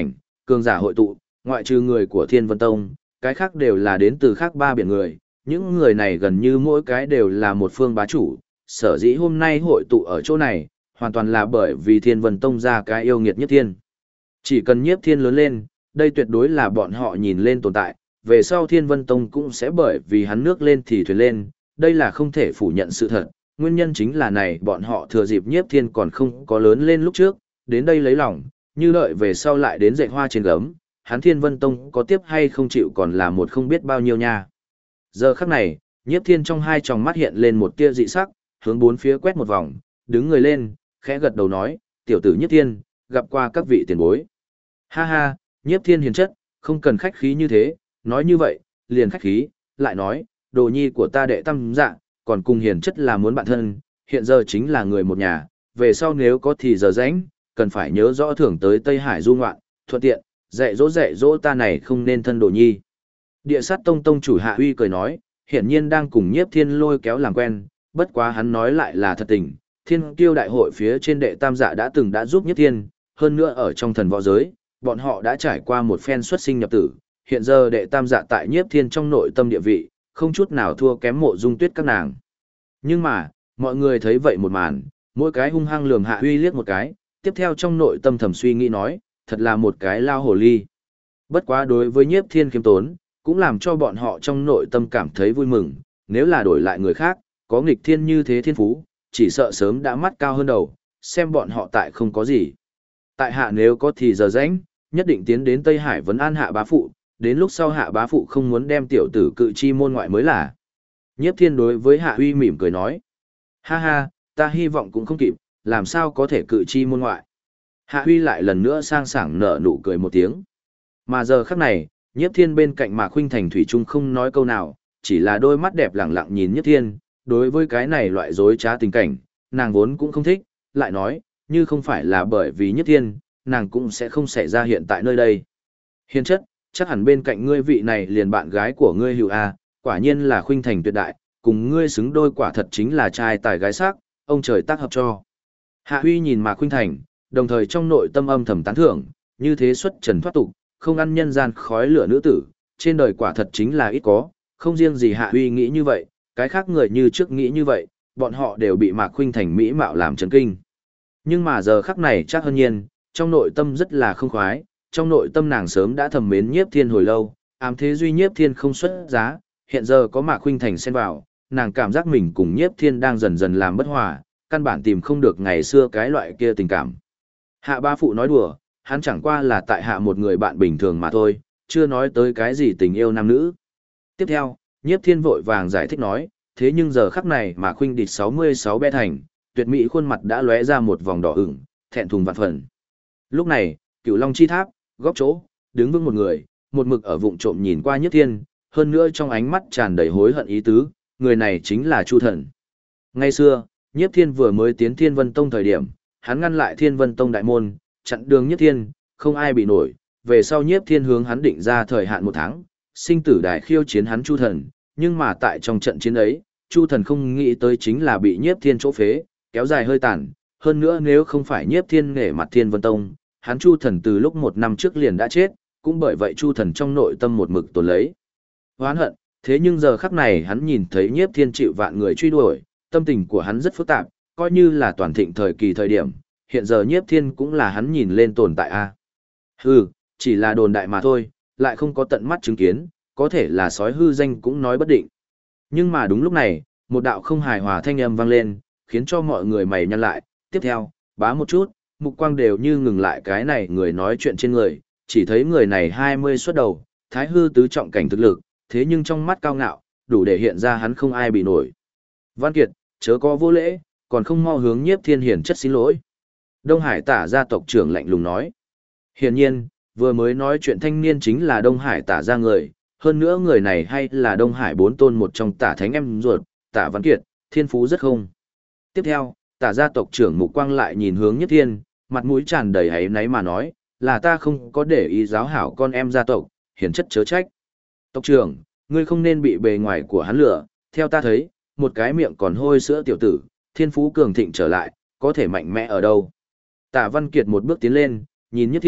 cường giả hội tụ, ngoại trừ người của Thiên Vân Tông, cái khác đều là đến từ khác ba biển người, những người này gần như mỗi cái đều là một phương bá chủ, sở dĩ hôm nay hội tụ ở chỗ này, hoàn toàn là bởi vì Thiên Vân Tông ra cái yêu nghiệt Nhiếp Thiên. Chỉ cần Nhiếp Thiên lớn lên, đây tuyệt đối là bọn họ nhìn lên tồn tại, về sau Thiên Vân Tông cũng sẽ bởi vì hắn nước lên thì thuyền lên, đây là không thể phủ nhận sự thật, nguyên nhân chính là này bọn họ thừa dịp Nhiếp Thiên còn không có lớn lên lúc trước, đến đây lấy lòng, như đợi về sau lại đến dạy hoa trên gấm, hắn Thiên Vân Tông có tiếp hay không chịu còn là một không biết bao nhiêu nha. Giờ khắc này, Nhiếp Thiên trong hai tròng mắt hiện lên một tia dị sắc, hướng bốn phía quét một vòng, đứng người lên, khẽ gật đầu nói, tiểu tử Nhiếp Thiên, gặp qua các vị tiền bối. Ha ha, Nhiếp Thiên hiền chất, không cần khách khí như thế, nói như vậy, liền khách khí, lại nói, đồ nhi của ta đệ tam dạ, còn cùng hiền chất là muốn bạn thân, hiện giờ chính là người một nhà, về sau nếu có thì giờ rảnh, cần phải nhớ rõ thưởng tới Tây Hải du ngoạn, thuận tiện, dạy dỗ ta này không nên thân đồ nhi. Địa sát tông tông chủ Hạ Huy cười nói, hiển nhiên đang cùng Nhiếp Thiên lôi kéo làm quen, bất quá hắn nói lại là thật tình, Thiên Kiêu đại hội phía trên đệ tam dạ đã giúp Nhiếp Thiên, hơn nữa ở trong thần võ giới, bọn họ đã trải qua một phen xuất sinh nhập tử, hiện giờ đệ tam dạ tại Nhiếp Thiên trong nội tâm địa vị, không chút nào thua kém Mộ Dung Tuyết các nàng. Nhưng mà, mọi người thấy vậy một màn, mỗi cái hung hăng lườm Hạ Huy liếc một cái, tiếp theo trong nội tâm thầm suy nghĩ nói, thật là một cái lao hồ ly. Bất quá đối với Nhiếp Thiên khiêm tốn, cũng làm cho bọn họ trong nội tâm cảm thấy vui mừng, nếu là đổi lại người khác, có nghịch thiên như thế thiên phú, chỉ sợ sớm đã mắt cao hơn đầu, xem bọn họ tại không có gì. Tại hạ nếu có thì giờ rảnh, nhất định tiến đến Tây Hải vấn an Hạ bá phụ, đến lúc sau Hạ bá phụ không muốn đem tiểu tử cự chi môn ngoại mới là. Nhiếp Thiên đối với Hạ Huy mỉm cười nói, ha ha, ta hy vọng cũng không kịp, làm sao có thể cự chi môn ngoại. Hạ Huy lại lần nữa sang sảng nở nụ cười một tiếng. Mà giờ khắc này, Nhiếp Thiên bên cạnh Mạc Khuynh Thành thủy chung không nói câu nào, chỉ là đôi mắt đẹp lẳng lặng nhìn Nhiếp Thiên, đối với cái này loại dối trá tình cảnh, nàng vốn cũng không thích, lại nói, như không phải là bởi vì Nhiếp Thiên, nàng cũng sẽ không xảy ra hiện tại nơi đây. Hiền chất, chắc hẳn bên cạnh ngươi vị này liền bạn gái của ngươi Hữu A, quả nhiên là Khuynh Thành tuyệt đại, cùng ngươi xứng đôi quả thật chính là trai tài gái sắc, ông trời tác hợp cho. Hạ Huy nhìn Mạc Khuynh Thành, đồng thời trong nội tâm âm thầm tán thưởng, như thế xuất trần thoát tục, không ăn nhân gian khói lửa nữ tử, trên đời quả thật chính là ít có, không riêng gì Hạ Huy nghĩ như vậy, cái khác người như trước nghĩ như vậy, bọn họ đều bị Mạc Khuynh Thành mỹ mạo làm chấn kinh. Nhưng mà giờ khắc này chắc hơn nhiên, trong nội tâm rất là không khoái, trong nội tâm nàng sớm đã thầm mến Nhiếp Thiên hồi lâu, ám thế duy Nhiếp Thiên không xuất giá, hiện giờ có Mạc Khuynh Thành xen vào, nàng cảm giác mình cùng Nhiếp Thiên đang dần dần làm bất hòa, căn bản tìm không được ngày xưa cái loại kia tình cảm. Hạ bá phụ nói đùa, hắn chẳng qua là tại hạ một người bạn bình thường mà thôi, chưa nói tới cái gì tình yêu nam nữ. Tiếp theo, Nhiếp Thiên vội vàng giải thích nói, thế nhưng giờ khắc này mà Khuynh địch 66 be thành, tuyệt mỹ khuôn mặt đã lóe ra một vòng đỏ ửng, thẹn thùng vạn phần. Lúc này, Cửu Long chi tháp, góc chỗ, đứng vững một người, một mực ở vụng trộm nhìn qua Nhiếp Thiên, hơn nữa trong ánh mắt tràn đầy hối hận ý tứ, người này chính là Chu Thần. Ngày xưa, Nhiếp Thiên vừa mới tiến Thiên Vân Tông thời điểm, hắn ngăn lại Thiên Vân Tông đại môn, chặn đường Nhiếp Thiên, không ai bị nổi, về sau Nhiếp Thiên hướng hắn định ra thời hạn 1 tháng, sinh tử đại khiêu chiến hắn Chu Thần, nhưng mà tại trong trận chiến ấy, Chu Thần không nghĩ tới chính là bị Nhiếp Thiên chỗ phế, kéo dài hơi tàn, hơn nữa nếu không phải Nhiếp Thiên nể mặt Thiên Vân Tông, hắn Chu Thần từ lúc 1 năm trước liền đã chết, cũng bởi vậy Chu Thần trong nội tâm một mực tồn lấy oán hận, thế nhưng giờ khắc này hắn nhìn thấy Nhiếp Thiên chịu vạn người truy đuổi, tâm tình của hắn rất phức tạp, coi như là toàn thịnh thời kỳ thời điểm, hiện giờ Nhiếp Thiên cũng là hắn nhìn lên tồn tại a. Hừ, chỉ là đồn đại mà thôi, lại không có tận mắt chứng kiến, có thể là sói hư danh cũng nói bất định. Nhưng mà đúng lúc này, một đạo không hài hòa thanh âm vang lên, khiến cho mọi người mày nhăn lại, tiếp theo, bá một chút, mục quang đều như ngừng lại cái này người nói chuyện trên người, chỉ thấy người này 20 xuất đầu, thái hư tứ trọng cảnh thực lực, thế nhưng trong mắt cao ngạo, đủ để hiện ra hắn không ai bị nổi. Văn Kiệt, chớ có vô lễ, còn không mau hướng Nhiếp Thiên hiển chất xin lỗi. Đông Hải Tả gia tộc trưởng lạnh lùng nói. Hiển nhiên, vừa mới nói chuyện thanh niên chính là Đông Hải Tả gia người, hơn nữa người này hay là Đông Hải 4 tôn một trong Tả thánh em ruột, Tả Văn Kiệt, thiên phú rất không. Tiếp theo, Tả gia tộc trưởng Mục Quang lại nhìn hướng Nhiếp Thiên, mặt mũi tràn đầy áy náy mà nói, là ta không có để ý giáo hảo con em gia tộc, hiển chất chớ trách. Tộc trưởng, ngươi không nên bị bề ngoài của hắn lừa, theo ta thấy, một cái miệng còn hôi sữa tiểu tử, thiên phú cường thịnh trở lại, có thể mạnh mẽ ở đâu. Tả Văn Kiệt một bước tiến lên, nhìn Nhiếp Thiên,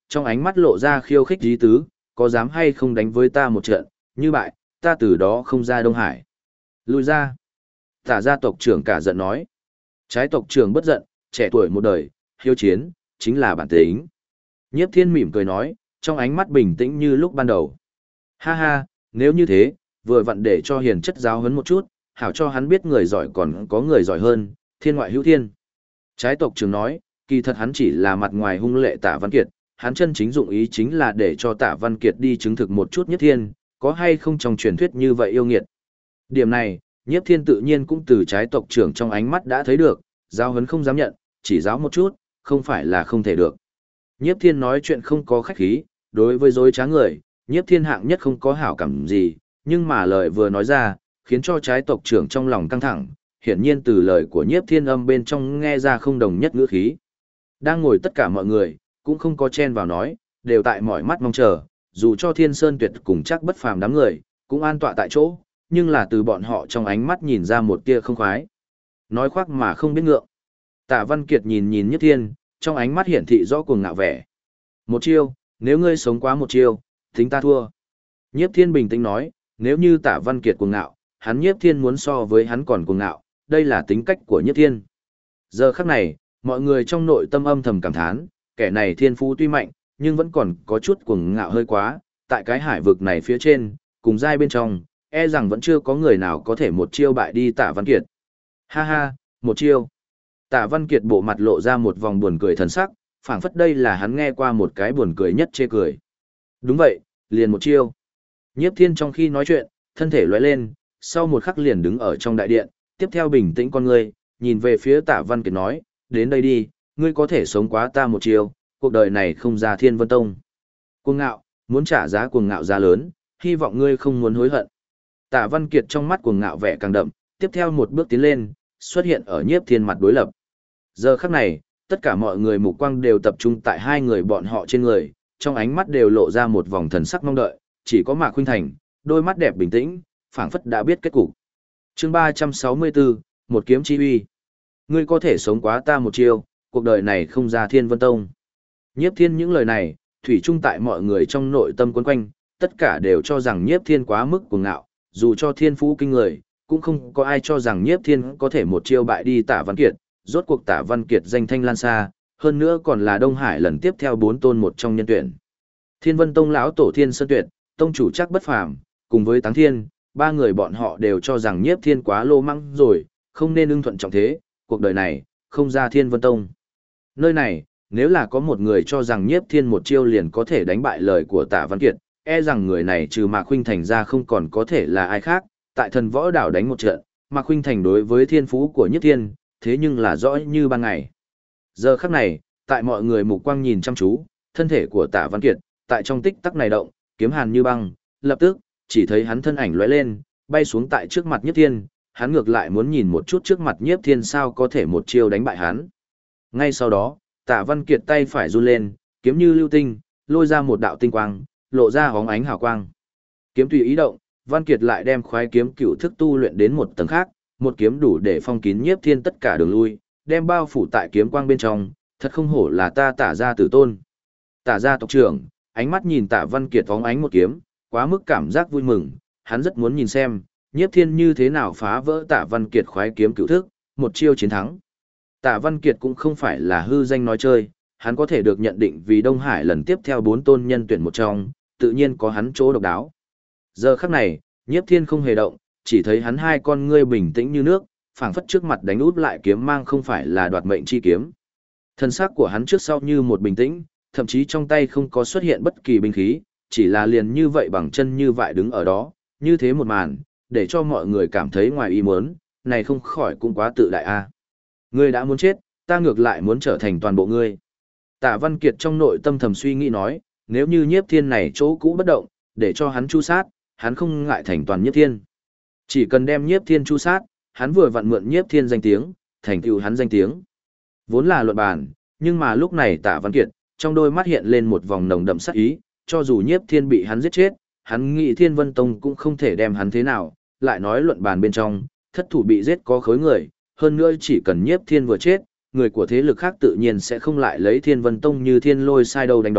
trong ánh mắt lộ ra khiêu khích dí tứ, có dám hay không đánh với ta một trận, như bại, ta từ đó không ra Đông Hải. Lui ra. Tả gia tộc trưởng cả giận nói. Trái tộc trưởng bất giận, trẻ tuổi một đời, hiếu chiến, chính là bản tính. Nhiếp Thiên mỉm cười nói, trong ánh mắt bình tĩnh như lúc ban đầu. Ha ha, nếu như thế, vừa vặn để cho hiền chất giáo huấn một chút, hảo cho hắn biết người giỏi còn có người giỏi hơn, thiên ngoại hữu thiên. Trái tộc trưởng nói, kỳ thật hắn chỉ là mặt ngoài hung lệ Tạ Văn Kiệt, hắn chân chính dụng ý chính là để cho Tạ Văn Kiệt đi chứng thực một chút Nhiếp Thiên, có hay không trong truyền thuyết như vậy yêu nghiệt. Điểm này, Nhiếp Thiên tự nhiên cũng từ trái tộc trưởng trong ánh mắt đã thấy được, giáo huấn không dám nhận, chỉ giáo một chút, không phải là không thể được. Nhiếp Thiên nói chuyện không có khách khí, đối với dối trá người, Nhiếp Thiên hạng nhất không có hảo cảm gì, nhưng mà lời vừa nói ra, khiến cho trái tộc trưởng trong lòng căng thẳng, hiển nhiên từ lời của Nhiếp Thiên âm bên trong nghe ra không đồng nhất ngữ khí. Đang ngồi tất cả mọi người, cũng không có chen vào nói, đều tại mỏi mắt mong chờ, dù cho Thiên Sơn Tuyệt cùng chắc bất phàm đám người, cũng an tọa tại chỗ, nhưng là từ bọn họ trong ánh mắt nhìn ra một tia không khoái. Nói khoác mà không biết ngượng. Tạ Văn Kiệt nhìn nhìn Nhiếp Thiên, trong ánh mắt hiển thị rõ cuồng ngạo vẻ. Một chiêu, nếu ngươi sống quá một chiêu, tính ta thua. Nhiếp Thiên bình tĩnh nói, nếu như Tạ Văn Kiệt cuồng ngạo, hắn Nhiếp Thiên muốn so với hắn còn cuồng ngạo, đây là tính cách của Nhiếp Thiên. Giờ khắc này, mọi người trong nội tâm âm thầm cảm thán, kẻ này thiên phú tuy mạnh, nhưng vẫn còn có chút cuồng ngạo hơi quá, tại cái hải vực này phía trên, cùng giai bên trong, e rằng vẫn chưa có người nào có thể một chiêu bại đi Tạ Văn Kiệt. Ha ha, một chiêu. Tạ Văn Kiệt bộ mặt lộ ra một vòng buồn cười thần sắc, phảng phất đây là hắn nghe qua một cái buồn cười nhất chê cười. Đúng vậy, liền một chiêu. Nhiếp Thiên trong khi nói chuyện, thân thể lóe lên, sau một khắc liền đứng ở trong đại điện, tiếp theo bình tĩnh con ngươi, nhìn về phía Tạ Văn Kiệt nói, đến đây đi, ngươi có thể sống quá ta một chiêu, cuộc đời này không ra Thiên Vân Tông. Cuồng ngạo, muốn trả giá cuồng ngạo giá lớn, hy vọng ngươi không muốn hối hận. Tạ Văn Kiệt trong mắt cuồng ngạo vẻ càng đậm, tiếp theo một bước tiến lên, xuất hiện ở Nhiếp Thiên mặt đối lập. Giờ khắc này, tất cả mọi người mục quang đều tập trung tại hai người bọn họ trên người, trong ánh mắt đều lộ ra một vòng thần sắc mong đợi, chỉ có Mạc Khuynh Thành, đôi mắt đẹp bình tĩnh, phảng phất đã biết kết cục. Chương 364, một kiếm chi uy. Ngươi có thể sống quá ta một chiêu, cuộc đời này không ra Thiên Vân Tông. Nhiếp Thiên những lời này, thủy chung tại mọi người trong nội tâm quấn quanh, tất cả đều cho rằng Nhiếp Thiên quá mức cuồng ngạo, dù cho thiên phú kinh người, cũng không có ai cho rằng Nhiếp Thiên có thể một chiêu bại đi Tạ Văn Kiệt, rốt cuộc Tạ Văn Kiệt danh thanh lan xa, hơn nữa còn là Đông Hải lần tiếp theo 4 tôn một trong nhân tuyển. Thiên Vân Tông lão tổ Thiên Sơn Tuyệt, tông chủ chắc bất phàm, cùng với Táng Thiên, ba người bọn họ đều cho rằng Nhiếp Thiên quá lô măng rồi, không nên ưng thuận trọng thế, cuộc đời này, không ra Thiên Vân Tông. Nơi này, nếu là có một người cho rằng Nhiếp Thiên một chiêu liền có thể đánh bại lời của Tạ Văn Kiệt, e rằng người này trừ Mạc Khuynh Thành ra không còn có thể là ai khác, tại Thần Võ Đảo đánh một trận, Mạc Khuynh Thành đối với thiên phú của Nhiếp Thiên, thế nhưng là rõ như ban ngày. Giờ khắc này, tại mọi người mục quang nhìn chăm chú, thân thể của Tạ Văn Kiệt, tại trong tích tắc này động, kiếm hàn như băng, lập tức, chỉ thấy hắn thân ảnh lóe lên, bay xuống tại trước mặt Nhiếp Thiên, hắn ngược lại muốn nhìn một chút trước mặt Nhiếp Thiên sao có thể một chiêu đánh bại hắn. Ngay sau đó, Tạ Văn Kiệt tay phải run lên, kiếm như lưu tinh, lôi ra một đạo tinh quang, lộ ra hóng ánh hào quang. Kiếm tùy ý động, Văn Kiệt lại đem khoái kiếm cựu thức tu luyện đến một tầng khác, một kiếm đủ để phong kín Nhiếp Thiên tất cả đường lui, đem bao phủ tại kiếm quang bên trong, thật không hổ là ta Tạ gia tử tôn. Tạ gia tộc trưởng, ánh mắt nhìn Tạ Văn Kiệt phóng ánh một kiếm, quá mức cảm giác vui mừng, hắn rất muốn nhìn xem, Nhiếp Thiên như thế nào phá vỡ Tạ Văn Kiệt khoái kiếm cựu thức, một chiêu chiến thắng. Tạ Văn Kiệt cũng không phải là hư danh nói chơi, hắn có thể được nhận định vì Đông Hải lần tiếp theo 4 tôn nhân tuyển một trong, tự nhiên có hắn chỗ độc đáo. Giờ khắc này, Nhiếp Thiên không hề động, chỉ thấy hắn hai con ngươi bình tĩnh như nước, phảng phất trước mặt đánh út lại kiếm mang không phải là đoạt mệnh chi kiếm. Thân xác của hắn trước sau như một bình tĩnh, thậm chí trong tay không có xuất hiện bất kỳ binh khí, chỉ là liền như vậy bằng chân như vậy đứng ở đó, như thế một màn, để cho mọi người cảm thấy ngoài ý muốn, này không khỏi cũng quá tự đại a. Ngươi đã muốn chết, ta ngược lại muốn trở thành toàn bộ ngươi. Tạ Văn Kiệt trong nội tâm thầm suy nghĩ nói, nếu như Nhiếp Thiên này chỗ cũ bất động, để cho hắn chu sát, hắn không ngại thành toàn Nhiếp Thiên. Chỉ cần đem Nhiếp Thiên chu sát, hắn vừa vặn mượn Nhiếp Thiên danh tiếng, thành tựu hắn danh tiếng. Vốn là luận bàn, nhưng mà lúc này Tạ Văn Kiệt, trong đôi mắt hiện lên một vòng nồng đậm sát ý, cho dù Nhiếp Thiên bị hắn giết chết, hắn nghĩ Thiên Vân Tông cũng không thể đem hắn thế nào, lại nói luận bàn bên trong, thất thủ bị giết có khối người, hơn nữa chỉ cần Nhiếp Thiên vừa chết, người của thế lực khác tự nhiên sẽ không lại lấy Thiên Vân Tông như thiên lôi sai đâu đánh đó,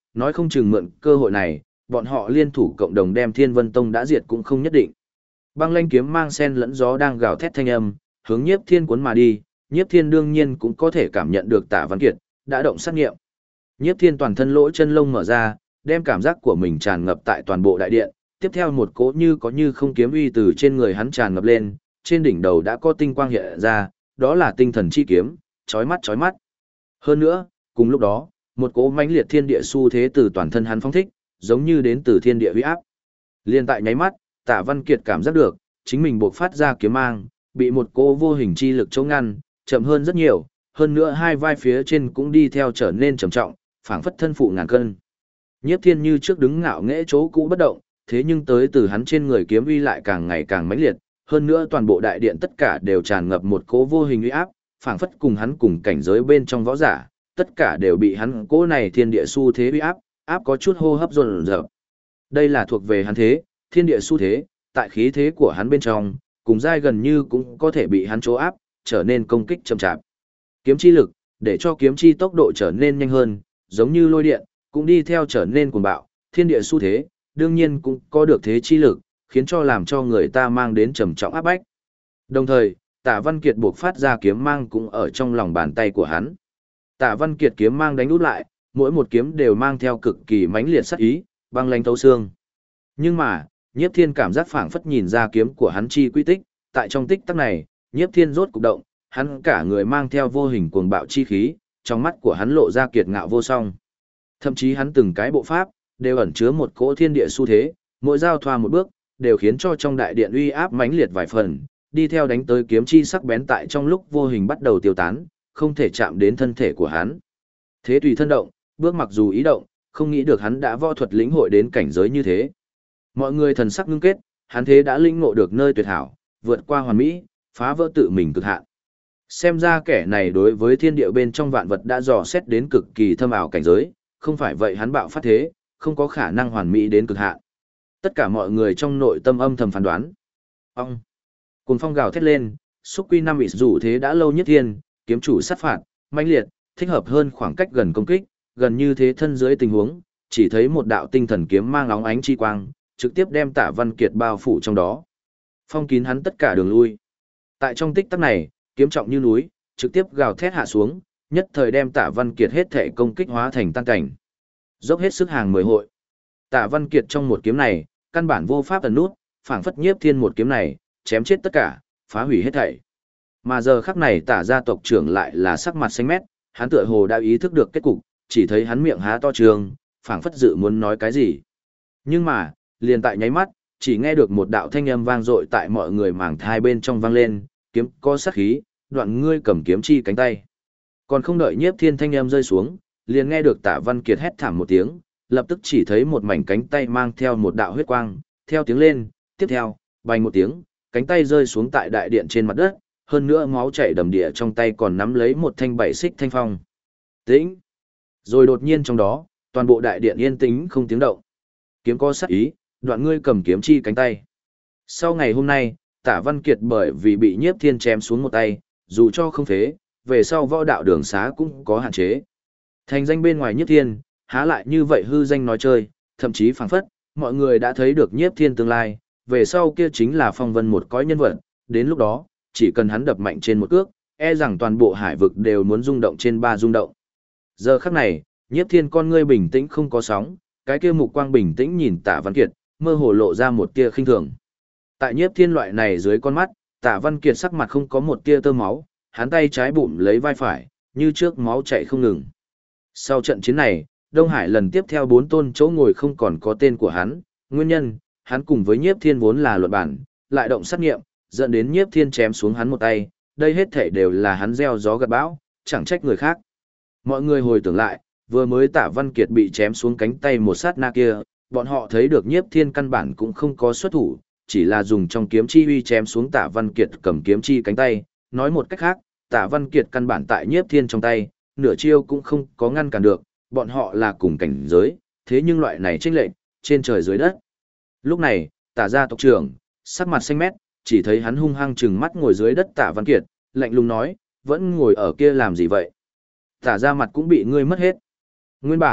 nói không chừng mượn cơ hội này, bọn họ liên thủ cộng đồng đem Thiên Vân Tông đã diệt cũng không nhất định. Băng lanh kiếm mang sen lẫn gió đang gào thét thanh âm, hướng Nhiếp Thiên cuốn mà đi, Nhiếp Thiên đương nhiên cũng có thể cảm nhận được Tạ Văn Kiệt đã động sát nghiệm. Nhiếp Thiên toàn thân lỗ chân lông mở ra, đem cảm giác của mình tràn ngập tại toàn bộ đại điện, tiếp theo một cỗ như có như không kiếm uy từ trên người hắn tràn ngập lên, trên đỉnh đầu đã có tinh quang hiện ra, đó là tinh thần chi kiếm, chói mắt chói mắt. Hơn nữa, cùng lúc đó, một cỗ mãnh liệt thiên địa xu thế từ toàn thân hắn phóng thích, giống như đến từ thiên địa uy áp. Liên tại nháy mắt, Tạ Văn Kiệt cảm giác được, chính mình buộc phát ra kiếm mang, bị một cỗ vô hình chi lực chống ngăn, chậm hơn rất nhiều, hơn nữa hai vai phía trên cũng đi theo trở nên trầm trọng, phảng phất thân phụ ngàn cân. Nhiếp Thiên như trước đứng ngạo nghễ chỗ cũ bất động, thế nhưng tới từ hắn trên người kiếm uy lại càng ngày càng mãnh liệt, hơn nữa toàn bộ đại điện tất cả đều tràn ngập một cỗ vô hình uy áp, phảng phất cùng hắn cùng cảnh giới bên trong võ giả, tất cả đều bị hắn cỗ này thiên địa xu thế uy áp, áp có chút hô hấp dồn dập. Đây là thuộc về hắn thế, thiên địa xu thế, tại khí thế của hắn bên trong, cùng giai gần như cũng có thể bị hắn chỗ áp, trở nên công kích chậm chạp. Kiếm chi lực, để cho kiếm chi tốc độ trở nên nhanh hơn, giống như lôi điện, cũng đi theo trở nên cuồng bạo, thiên địa xu thế, đương nhiên cũng có được thế chi lực, khiến cho làm cho người ta mang đến trầm trọng áp bách. Đồng thời, Tạ Văn Kiệt buộc phát ra kiếm mang cũng ở trong lòng bàn tay của hắn. Tạ Văn Kiệt kiếm mang đánh út lại, mỗi một kiếm đều mang theo cực kỳ mãnh liệt sát ý, băng lãnh thấu xương. Nhưng mà, Nhiếp Thiên cảm giác phảng phất nhìn ra kiếm của hắn chi quy tích, tại trong tích tắc này, Nhiếp Thiên rốt cục động, hắn cả người mang theo vô hình cuồng bạo chi khí, trong mắt của hắn lộ ra kiệt ngạo vô song. Thậm chí hắn từng cái bộ pháp đều ẩn chứa một cỗ thiên địa xu thế, mỗi giao thoa một bước, đều khiến cho trong đại điện uy áp mãnh liệt vài phần, đi theo đánh tới kiếm chi sắc bén tại trong lúc vô hình bắt đầu tiêu tán, không thể chạm đến thân thể của hắn. Thế tùy thân động, bước mặc dù ý động, không nghĩ được hắn đã võ thuật lĩnh hội đến cảnh giới như thế. Mọi người thần sắc ngưng kết, hắn thế đã lĩnh ngộ được nơi tuyệt hảo, vượt qua hoàn mỹ, phá vỡ tự mình cực hạn. Xem ra kẻ này đối với thiên địa bên trong vạn vật đã dò xét đến cực kỳ thâm ảo cảnh giới, không phải vậy hắn bạo phát thế, không có khả năng hoàn mỹ đến cực hạn. Tất cả mọi người trong nội tâm âm thầm phán đoán. Ông! Cùng phong gào thét lên, xúc quy năm ị rủ thế đã lâu nhất thiên, kiếm chủ sát phạt, mãnh liệt, thích hợp hơn khoảng cách gần công kích, gần như thế thân dưới tình huống, chỉ thấy một đạo tinh thần kiếm mang óng ánh chi quang, trực tiếp đem Tạ Văn Kiệt bao phủ trong đó. Phong kín hắn tất cả đường lui. Tại trong tích tắc này, kiếm trọng như núi, trực tiếp gào thét hạ xuống, nhất thời đem Tạ Văn Kiệt hết thể công kích hóa thành tan cảnh. Dốc hết sức hàng 10 hội. Tạ Văn Kiệt trong một kiếm này, căn bản vô pháp ẩn nút, phảng phất Nhiếp Thiên một kiếm này, chém chết tất cả, phá hủy hết thảy. Mà giờ khắc này Tạ gia tộc trưởng lại là sắc mặt xanh mét, hắn tựa hồ đã ý thức được kết cục, chỉ thấy hắn miệng há to trường, phảng phất dự muốn nói cái gì. Nhưng mà, liền tại nháy mắt, chỉ nghe được một đạo thanh âm vang dội tại mọi người màng thai bên trong vang lên, kiếm có sát khí, đoạn ngươi cầm kiếm chi cánh tay. Còn không đợi Nhiếp Thiên thanh âm rơi xuống, liền nghe được Tạ Văn Kiệt hét thảm một tiếng, lập tức chỉ thấy một mảnh cánh tay mang theo một đạo huyết quang, theo tiếng lên, tiếp theo, bành một tiếng, cánh tay rơi xuống tại đại điện trên mặt đất, hơn nữa máu chảy đầm địa trong tay còn nắm lấy một thanh bảy xích thanh phong. Tĩnh. Rồi đột nhiên trong đó, toàn bộ đại điện yên tĩnh không tiếng động. Kiếm có sát ý, đoạn ngươi cầm kiếm chi cánh tay. Sau ngày hôm nay, Tạ Văn Kiệt bởi vì bị Nhiếp Thiên chém xuống một tay, dù cho không phế, về sau võ đạo đường xá cũng có hạn chế. Thành danh bên ngoài Nhiếp Thiên, há lại như vậy hư danh nói chơi, thậm chí phảng phất, mọi người đã thấy được Nhiếp Thiên tương lai, về sau kia chính là phong vân một cõi nhân vật, đến lúc đó, chỉ cần hắn đập mạnh trên một cước, e rằng toàn bộ hải vực đều muốn rung động trên ba rung động. Giờ khắc này, Nhiếp Thiên con ngươi bình tĩnh không có sóng, cái kia mục quang bình tĩnh nhìn Tạ Văn Kiệt, mơ hồ lộ ra một tia khinh thường. Tại Nhiếp Thiên loại này dưới con mắt, Tạ Văn Kiệt sắc mặt không có một tia tơ máu, hắn tay trái bụng lấy vai phải, như trước máu chảy không ngừng. Sau trận chiến này, Đông Hải lần tiếp theo 4 tôn chỗ ngồi không còn có tên của hắn, nguyên nhân, hắn cùng với Nhiếp Thiên vốn là luận bản, lại động sát nghiệm, dẫn đến Nhiếp Thiên chém xuống hắn một tay, đây hết thảy đều là hắn gieo gió gặt bão, chẳng trách người khác. Mọi người hồi tưởng lại, vừa mới Tạ Văn Kiệt bị chém xuống cánh tay một sát na kia, bọn họ thấy được Nhiếp Thiên căn bản cũng không có xuất thủ, chỉ là dùng trong kiếm chi uy chém xuống Tạ Văn Kiệt cầm kiếm chi cánh tay, nói một cách khác, Tạ Văn Kiệt căn bản tại Nhiếp Thiên trong tay, nửa chiêu cũng không có ngăn cản được, bọn họ là cùng cảnh giới, thế nhưng loại này chênh lệch, trên trời dưới đất. Lúc này, Tạ gia tộc trưởng, sắc mặt xanh mét, chỉ thấy hắn hung hăng trừng mắt ngồi dưới đất Tạ Văn Kiệt, lạnh lùng nói, vẫn ngồi ở kia làm gì vậy? Tạ gia mặt cũng bị ngươi mất hết. Nguyên bản,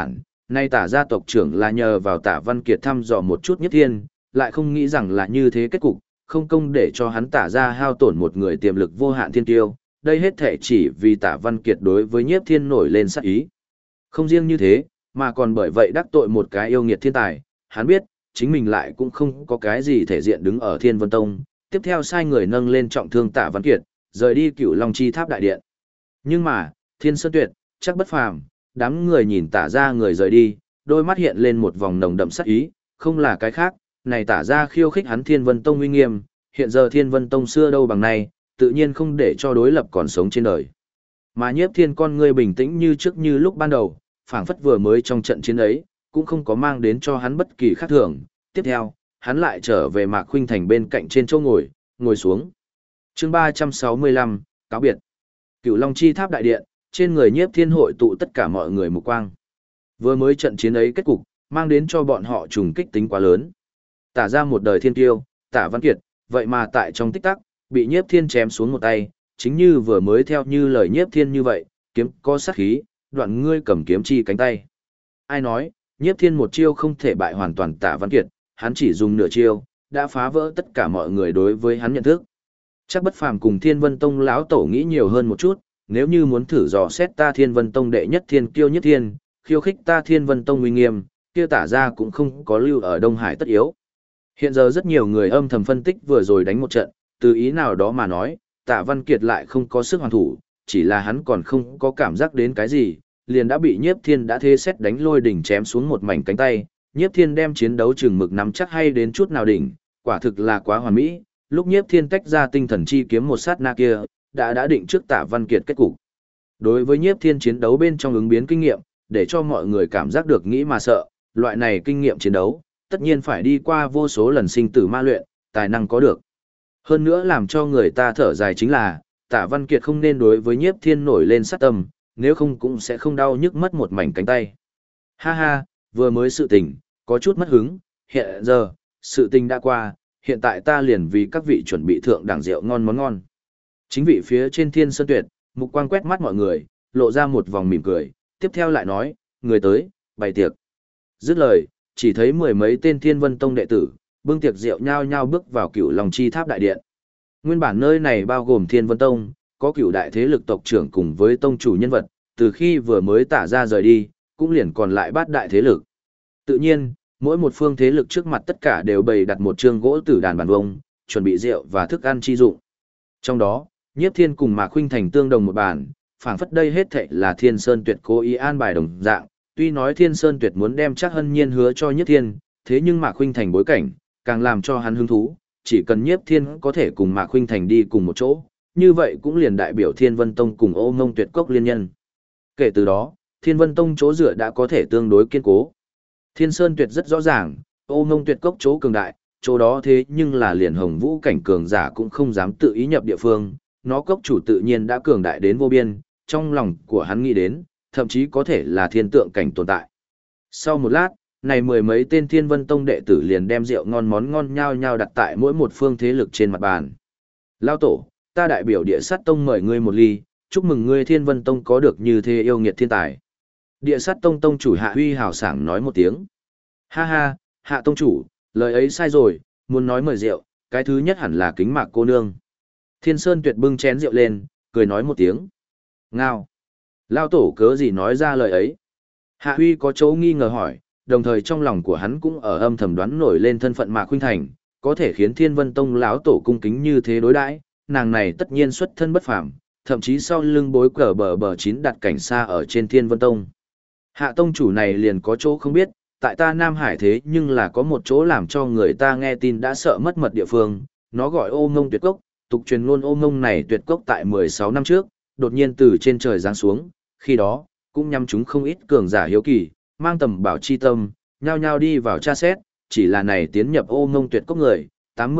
Nay Tả gia tộc trưởng là nhờ vào Tả Văn Kiệt thăm dò một chút Nhiếp Thiên, lại không nghĩ rằng là như thế kết cục, không công để cho hắn Tả gia hao tổn một người tiềm lực vô hạn thiên tiêu, đây hết thể chỉ vì Tả Văn Kiệt đối với Nhiếp Thiên nổi lên sát ý. Không riêng như thế, mà còn bởi vậy đắc tội một cái yêu nghiệt thiên tài, hắn biết, chính mình lại cũng không có cái gì thể diện đứng ở Thiên Vân Tông, tiếp theo sai người nâng lên trọng thương Tả Văn Kiệt, rời đi Cửu Long Chi Tháp đại điện. Nhưng mà, Thiên Sơn Tuyệt, chắc bất phàm, đám người nhìn Tả gia người rời đi, đôi mắt hiện lên một vòng nồng đậm sát ý, không là cái khác, này Tả gia khiêu khích hắn Thiên Vân Tông uy nghiêm, hiện giờ Thiên Vân Tông xưa đâu bằng này, tự nhiên không để cho đối lập còn sống trên đời. Mà Nhiếp Thiên con ngươi bình tĩnh như trước như lúc ban đầu, phảng phất vừa mới trong trận chiến ấy, cũng không có mang đến cho hắn bất kỳ khác thường. Tiếp theo, hắn lại trở về Mạc Khuynh Thành bên cạnh trên chỗ ngồi xuống. Chương 365, cáo biệt. Cửu Long Chi Tháp đại điện, trên người Nhiếp Thiên hội tụ tất cả mọi người mục quang. Vừa mới trận chiến ấy kết cục, mang đến cho bọn họ trùng kích tính quá lớn. Tả ra một đời thiên tiêu, Tả Văn Kiệt, vậy mà tại trong tích tắc, bị Nhiếp Thiên chém xuống một tay, chính như vừa mới theo như lời Nhiếp Thiên như vậy, kiếm có sát khí, đoạn ngươi cầm kiếm chi cánh tay. Ai nói, Nhiếp Thiên một chiêu không thể bại hoàn toàn Tả Văn Kiệt, hắn chỉ dùng nửa chiêu, đã phá vỡ tất cả mọi người đối với hắn nhận thức. Chắc bất phàm cùng Thiên Vân Tông lão tổ nghĩ nhiều hơn một chút, nếu như muốn thử dò xét ta Thiên Vân Tông đệ nhất thiên kiêu Nhiếp Thiên, khiêu khích ta Thiên Vân Tông uy nghiêm, kia Tả ra cũng không có lưu ở Đông Hải tất yếu. Hiện giờ rất nhiều người âm thầm phân tích vừa rồi đánh một trận, từ ý nào đó mà nói, Tả Văn Kiệt lại không có sức hoàn thủ, chỉ là hắn còn không có cảm giác đến cái gì, liền đã bị Nhiếp Thiên đã thế xét đánh lôi đỉnh chém xuống một mảnh cánh tay. Nhiếp Thiên đem chiến đấu chừng mực nắm chắc hay đến chút nào đỉnh, quả thực là quá hoàn mỹ. Lúc Nhiếp Thiên tách ra tinh thần chi kiếm một sát na kia, đã định trước Tả Văn Kiệt kết cục. Đối với Nhiếp Thiên chiến đấu bên trong ứng biến kinh nghiệm, để cho mọi người cảm giác được nghĩ mà sợ, loại này kinh nghiệm chiến đấu, tất nhiên phải đi qua vô số lần sinh tử ma luyện, tài năng có được. Hơn nữa làm cho người ta thở dài chính là, Tả Văn Kiệt không nên đối với Nhiếp Thiên nổi lên sát tâm, nếu không cũng sẽ không đau nhức mất một mảnh cánh tay. Ha ha, vừa mới sự tình, có chút mất hứng, hiện giờ, sự tình đã qua, hiện tại ta liền vì các vị chuẩn bị thượng đẳng rượu ngon món ngon. Chính vị phía trên Thiên Sơn Tuyệt, mục quang quét mắt mọi người, lộ ra một vòng mỉm cười, tiếp theo lại nói, người tới, bày tiệc. Dứt lời, chỉ thấy mười mấy tên Thiên Vân Tông đệ tử, bưng tiệc rượu nhao nhao bước vào Cửu Long Chi Tháp đại điện. Nguyên bản nơi này bao gồm Thiên Vân Tông, có cửu đại thế lực tộc trưởng cùng với tông chủ nhân vật, từ khi vừa mới Tả ra rời đi, cũng liền còn lại bát đại thế lực. Tự nhiên, mỗi một phương thế lực trước mặt tất cả đều bày đặt một chương gỗ tử đàn bàn vông, chuẩn bị rượu và thức ăn chi dụng. Trong đó, Nhiếp Thiên cùng Mạc Khuynh Thành tương đồng một bàn, phảng phất đây hết thảy là Thiên Sơn Tuyệt cố ý an bài đồng dạng, tuy nói Thiên Sơn Tuyệt muốn đem Trác Hân Nhiên hứa cho Nhiếp Thiên, thế nhưng Mạc Khuynh Thành bối cảnh, càng làm cho hắn hứng thú, chỉ cần Nhiếp Thiên có thể cùng Mạc Khuynh Thành đi cùng một chỗ, như vậy cũng liền đại biểu Thiên Vân Tông cùng Ô Ngông Tuyệt Cốc liên nhân. Kể từ đó, Thiên Vân Tông chỗ dựa đã có thể tương đối kiên cố. Thiên Sơn Tuyệt rất rõ ràng, Ô Ngông Tuyệt Cốc chỗ cường đại, chỗ đó thế nhưng là liền Hồng Vũ cảnh cường giả cũng không dám tự ý nhập địa phương, nó cốc chủ tự nhiên đã cường đại đến vô biên, trong lòng của hắn nghĩ đến, thậm chí có thể là thiên tượng cảnh tồn tại. Sau một lát, này mười mấy tên Thiên Vân Tông đệ tử liền đem rượu ngon món ngon nhao nhao đặt tại mỗi một phương thế lực trên mặt bàn. Lao tổ, ta đại biểu Địa Sát Tông mời ngươi một ly, chúc mừng ngươi Thiên Vân Tông có được như thế yêu nghiệt thiên tài. Địa Sát Tông tông chủ Hạ Huy hào sảng nói một tiếng. Ha ha, Hạ tông chủ, lời ấy sai rồi, muốn nói mời rượu, cái thứ nhất hẳn là Kính Mạc cô nương. Thiên Sơn Tuyệt bưng chén rượu lên, cười nói một tiếng. Ngao. Lao tổ cớ gì nói ra lời ấy? Hạ Huy có chỗ nghi ngờ hỏi, đồng thời trong lòng của hắn cũng ở âm thầm đoán nổi lên thân phận Mạc Khuynh Thành, có thể khiến Thiên Vân Tông lão tổ cung kính như thế đối đãi, nàng này tất nhiên xuất thân bất phàm, thậm chí sau lưng bối cờ bờ chín đặt cảnh xa ở trên Thiên Vân Tông. Hạ tông chủ này liền có chỗ không biết, tại ta Nam Hải thế nhưng là có một chỗ làm cho người ta nghe tin đã sợ mất mật địa phương, nó gọi Ô Ngông Tuyệt Cốc, tục truyền luôn Ô Ngông này tuyệt cốc tại 16 năm trước, đột nhiên từ trên trời giáng xuống, khi đó, cũng nhắm chúng không ít cường giả hiếu kỳ, mang tầm bảo chi tâm, nhao nhao đi vào tra xét, chỉ là này tiến nhập Ô Ngông Tuyệt Cốc người,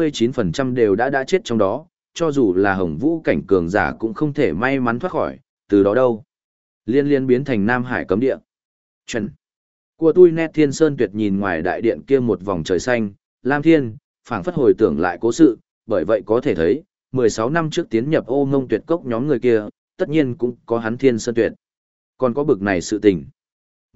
89% đều đã chết trong đó, cho dù là Hồng Vũ cảnh cường giả cũng không thể may mắn thoát khỏi, từ đó đâu. Liên biến thành Nam Hải cấm địa. Chuẩn. Của tôi nét Thiên Sơn Tuyệt nhìn ngoài đại điện kia một vòng trời xanh, lam thiên, phảng phất hồi tưởng lại cố sự, bởi vậy có thể thấy, 16 năm trước tiến nhập Ô Ngông Tuyệt Cốc nhóm người kia, tất nhiên cũng có hắn Thiên Sơn Tuyệt. Còn có bực này sự tình.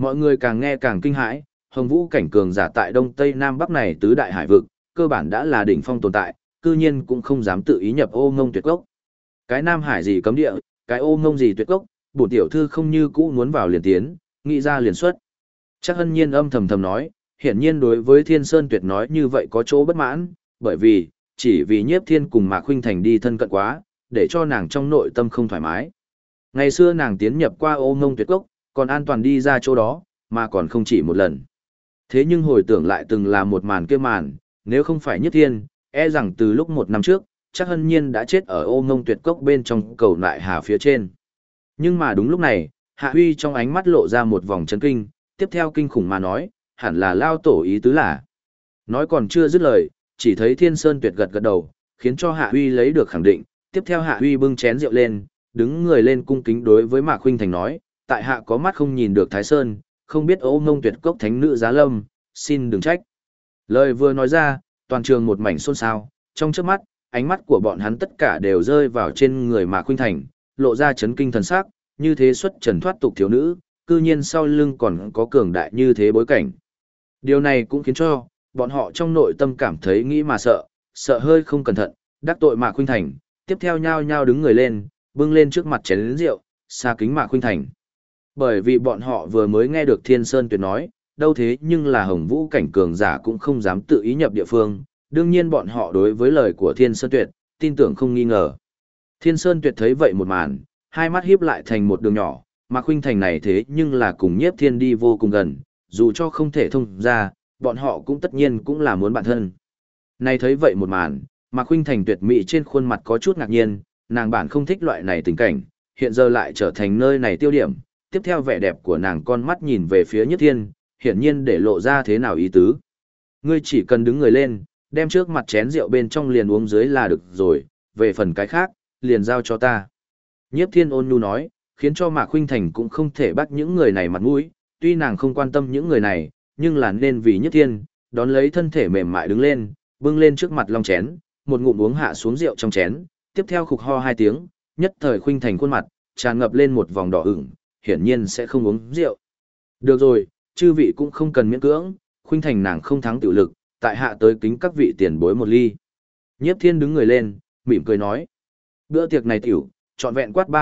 Mọi người càng nghe càng kinh hãi, Hồng Vũ cảnh cường giả tại Đông Tây Nam Bắc này tứ đại hải vực, cơ bản đã là đỉnh phong tồn tại, cư nhiên cũng không dám tự ý nhập Ô Ngông Tuyệt Cốc. Cái Nam Hải gì cấm địa, cái Ô Ngông gì tuyệt cốc, bổn tiểu thư không như cũ muốn vào liền tiến, nghĩ ra liền xuất. Chắc Hân Nhiên âm thầm thầm nói, hiển nhiên đối với Thiên Sơn Tuyệt nói như vậy có chỗ bất mãn, bởi vì, chỉ vì Nhiếp Thiên cùng Mạc Khuynh Thành đi thân cận quá, để cho nàng trong nội tâm không thoải mái. Ngày xưa nàng tiến nhập qua Ô Ngông Tuyệt Cốc, còn an toàn đi ra chỗ đó, mà còn không chỉ một lần. Thế nhưng hồi tưởng lại từng là một màn kia màn, nếu không phải Nhiếp Thiên, e rằng từ lúc 1 năm trước, chắc Hân Nhiên đã chết ở Ô Ngông Tuyệt Cốc bên trong cầu nại hà phía trên. Nhưng mà đúng lúc này, Hạ Huy trong ánh mắt lộ ra một vòng chấn kinh, tiếp theo kinh khủng mà nói, hẳn là lao tổ ý tứ là. Nói còn chưa dứt lời, chỉ thấy Thiên Sơn Tuyệt gật gật đầu, khiến cho Hạ Huy lấy được khẳng định, tiếp theo Hạ Huy bưng chén rượu lên, đứng người lên cung kính đối với Mạc Khuynh Thành nói, tại hạ có mắt không nhìn được Thái Sơn, không biết Ô Ngông Tuyệt Cốc thánh nữ Giá Lâm, xin đừng trách. Lời vừa nói ra, toàn trường một mảnh xôn xao, trong chớp mắt, ánh mắt của bọn hắn tất cả đều rơi vào trên người Mạc Khuynh Thành, lộ ra chấn kinh thần sắc, như thế xuất trần thoát tục thiếu nữ, cư nhiên sau lưng còn có cường đại như thế bối cảnh. Điều này cũng khiến cho bọn họ trong nội tâm cảm thấy nghĩ mà sợ, sợ hơi không cẩn thận, đắc tội Mạc Khuynh Thành, tiếp theo nhao nhao đứng người lên, bưng lên trước mặt chén rượu, xa kính Mạc Khuynh Thành. Bởi vì bọn họ vừa mới nghe được Thiên Sơn Tuyệt nói, đâu thế nhưng là Hồng Vũ cảnh cường giả cũng không dám tự ý nhập địa phương, đương nhiên bọn họ đối với lời của Thiên Sơn Tuyệt, tin tưởng không nghi ngờ. Thiên Sơn Tuyệt thấy vậy một màn, hai mắt híp lại thành một đường nhỏ, mà Khuynh Thành này thế nhưng là cùng Nhiếp Thiên đi vô cùng gần, dù cho không thể thông ra, bọn họ cũng tất nhiên cũng là muốn bạn thân. Này thấy vậy một màn, mà Khuynh Thành tuyệt mỹ trên khuôn mặt có chút ngạc nhiên, nàng bản không thích loại này tình cảnh, hiện giờ lại trở thành nơi này tiêu điểm, tiếp theo vẻ đẹp của nàng con mắt nhìn về phía Nhiếp Thiên, hiển nhiên để lộ ra thế nào ý tứ. Ngươi chỉ cần đứng người lên, đem trước mặt chén rượu bên trong liền uống dưới là được rồi, về phần cái khác, liền giao cho ta. Nhiếp Thiên ôn nhu nói, khiến cho Mạc Khuynh Thành cũng không thể bắt những người này mặt mũi, tuy nàng không quan tâm những người này, nhưng là nên vì Nhiếp Thiên, đón lấy thân thể mềm mại đứng lên, bưng lên trước mặt long chén, một ngụm uống hạ xuống rượu trong chén, tiếp theo khục ho 2 tiếng, nhất thời Khuynh Thành khuôn mặt tràn ngập lên một vòng đỏ ửng, hiển nhiên sẽ không uống rượu. Được rồi, chư vị cũng không cần miễn cưỡng, Khuynh Thành nàng không thắng tiểu lực, tại hạ tới kính các vị tiền bối một ly. Nhiếp Thiên đứng người lên, mỉm cười nói. Bữa tiệc này tiểu, trọn vẹn quát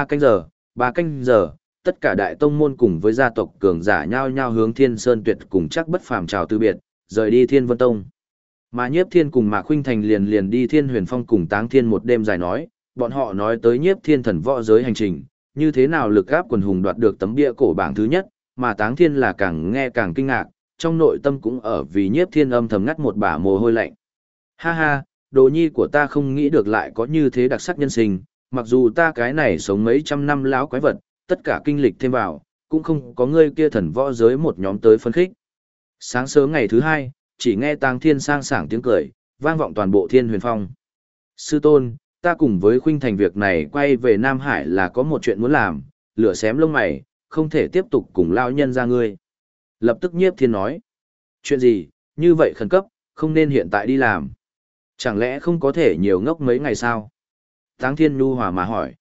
3 canh giờ, tất cả đại tông môn cùng với gia tộc cường giả nhao nhao hướng Thiên Sơn Tuyệt cùng chắc bất phàm chào từ biệt, rời đi Thiên Vân Tông. Mà Nhiếp Thiên cùng Mạc Khuynh Thành liền đi Thiên Huyền Phong cùng Táng Thiên một đêm dài nói, bọn họ nói tới Nhiếp Thiên thần võ giới hành trình, như thế nào lực gáp quần hùng đoạt được tấm bia cổ bảng thứ nhất, mà Táng Thiên là càng nghe càng kinh ngạc, trong nội tâm cũng ở vì Nhiếp Thiên âm thầm ngắt một bả mồ hôi lạnh. Ha ha, đồ nhi của ta không nghĩ được lại có như thế đặc sắc nhân sinh, mặc dù ta cái này sống mấy trăm năm lão quái vật, tất cả kinh lịch thêm vào, cũng không có ngươi kia thần võ giới một nhóm tới phấn khích. Sáng sớm ngày thứ 2, chỉ nghe Táng Thiên sang sảng tiếng cười, vang vọng toàn bộ Thiên Huyền Phong. Sư tôn, ta cùng với Khuynh Thành việc này quay về Nam Hải là có một chuyện muốn làm, lửa xém lông mày, không thể tiếp tục cùng lao nhân ra ngươi. Lập tức Nhiếp Thiên nói, chuyện gì, như vậy khẩn cấp, không nên hiện tại đi làm. Chẳng lẽ không có thể nhiều ngốc mấy ngày sao? Táng Thiên nhu hòa mà hỏi.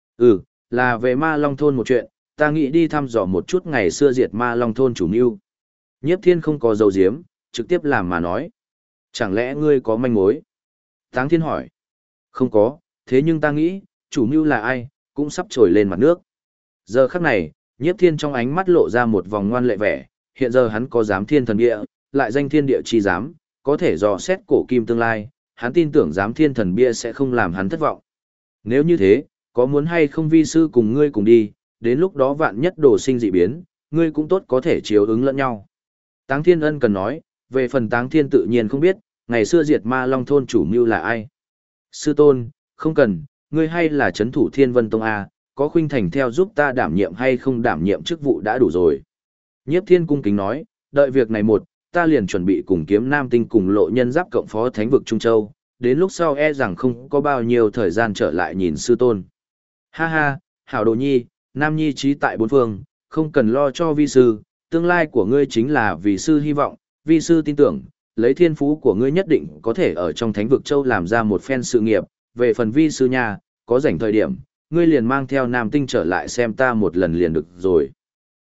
Là về Ma Long Thôn một chuyện, ta nghĩ đi thăm dò một chút ngày xưa diệt Ma Long Thôn chủ mưu. Nhiếp Thiên không có dấu diếm, trực tiếp làm mà nói. Chẳng lẽ ngươi có manh mối? Táng Thiên hỏi. Không có, thế nhưng ta nghĩ, chủ mưu là ai, cũng sắp trồi lên mặt nước. Giờ khắc này, Nhiếp Thiên trong ánh mắt lộ ra một vòng ngoan lệ vẻ, hiện giờ hắn có giám thiên thần địa, lại danh thiên địa chi giám, có thể dò xét cổ kim tương lai, hắn tin tưởng giám thiên thần bia sẽ không làm hắn thất vọng. Nếu như thế, có muốn hay không vi sư cùng ngươi cùng đi, đến lúc đó vạn nhất đồ sinh dị biến, ngươi cũng tốt có thể chiếu ứng lẫn nhau. Táng Thiên ân cần nói, về phần Táng Thiên tự nhiên không biết, ngày xưa diệt Ma Long Thôn chủ mưu là ai. Sư tôn, không cần, ngươi hay là chấn thủ Thiên Vân Tông A, có Khuynh Thành theo giúp ta đảm nhiệm hay không đảm nhiệm chức vụ đã đủ rồi. Nhiếp Thiên cung kính nói, đợi việc này một, ta liền chuẩn bị cùng Kiếm Nam Tinh cùng Lộ Nhân Giáp cộng phó thánh vực Trung Châu, đến lúc sau e rằng không có bao nhiêu thời gian trở lại nhìn sư tôn. Ha ha, hảo đồ nhi, Nam Nhi trí tại bốn phương, không cần lo cho vi sư, tương lai của ngươi chính là vì sư hy vọng, vi sư tin tưởng, lấy thiên phú của ngươi nhất định có thể ở trong thánh vực châu làm ra một phen sự nghiệp, về phần vi sư nhà, có rảnh thời điểm, ngươi liền mang theo Nam Tinh trở lại xem ta một lần liền được rồi.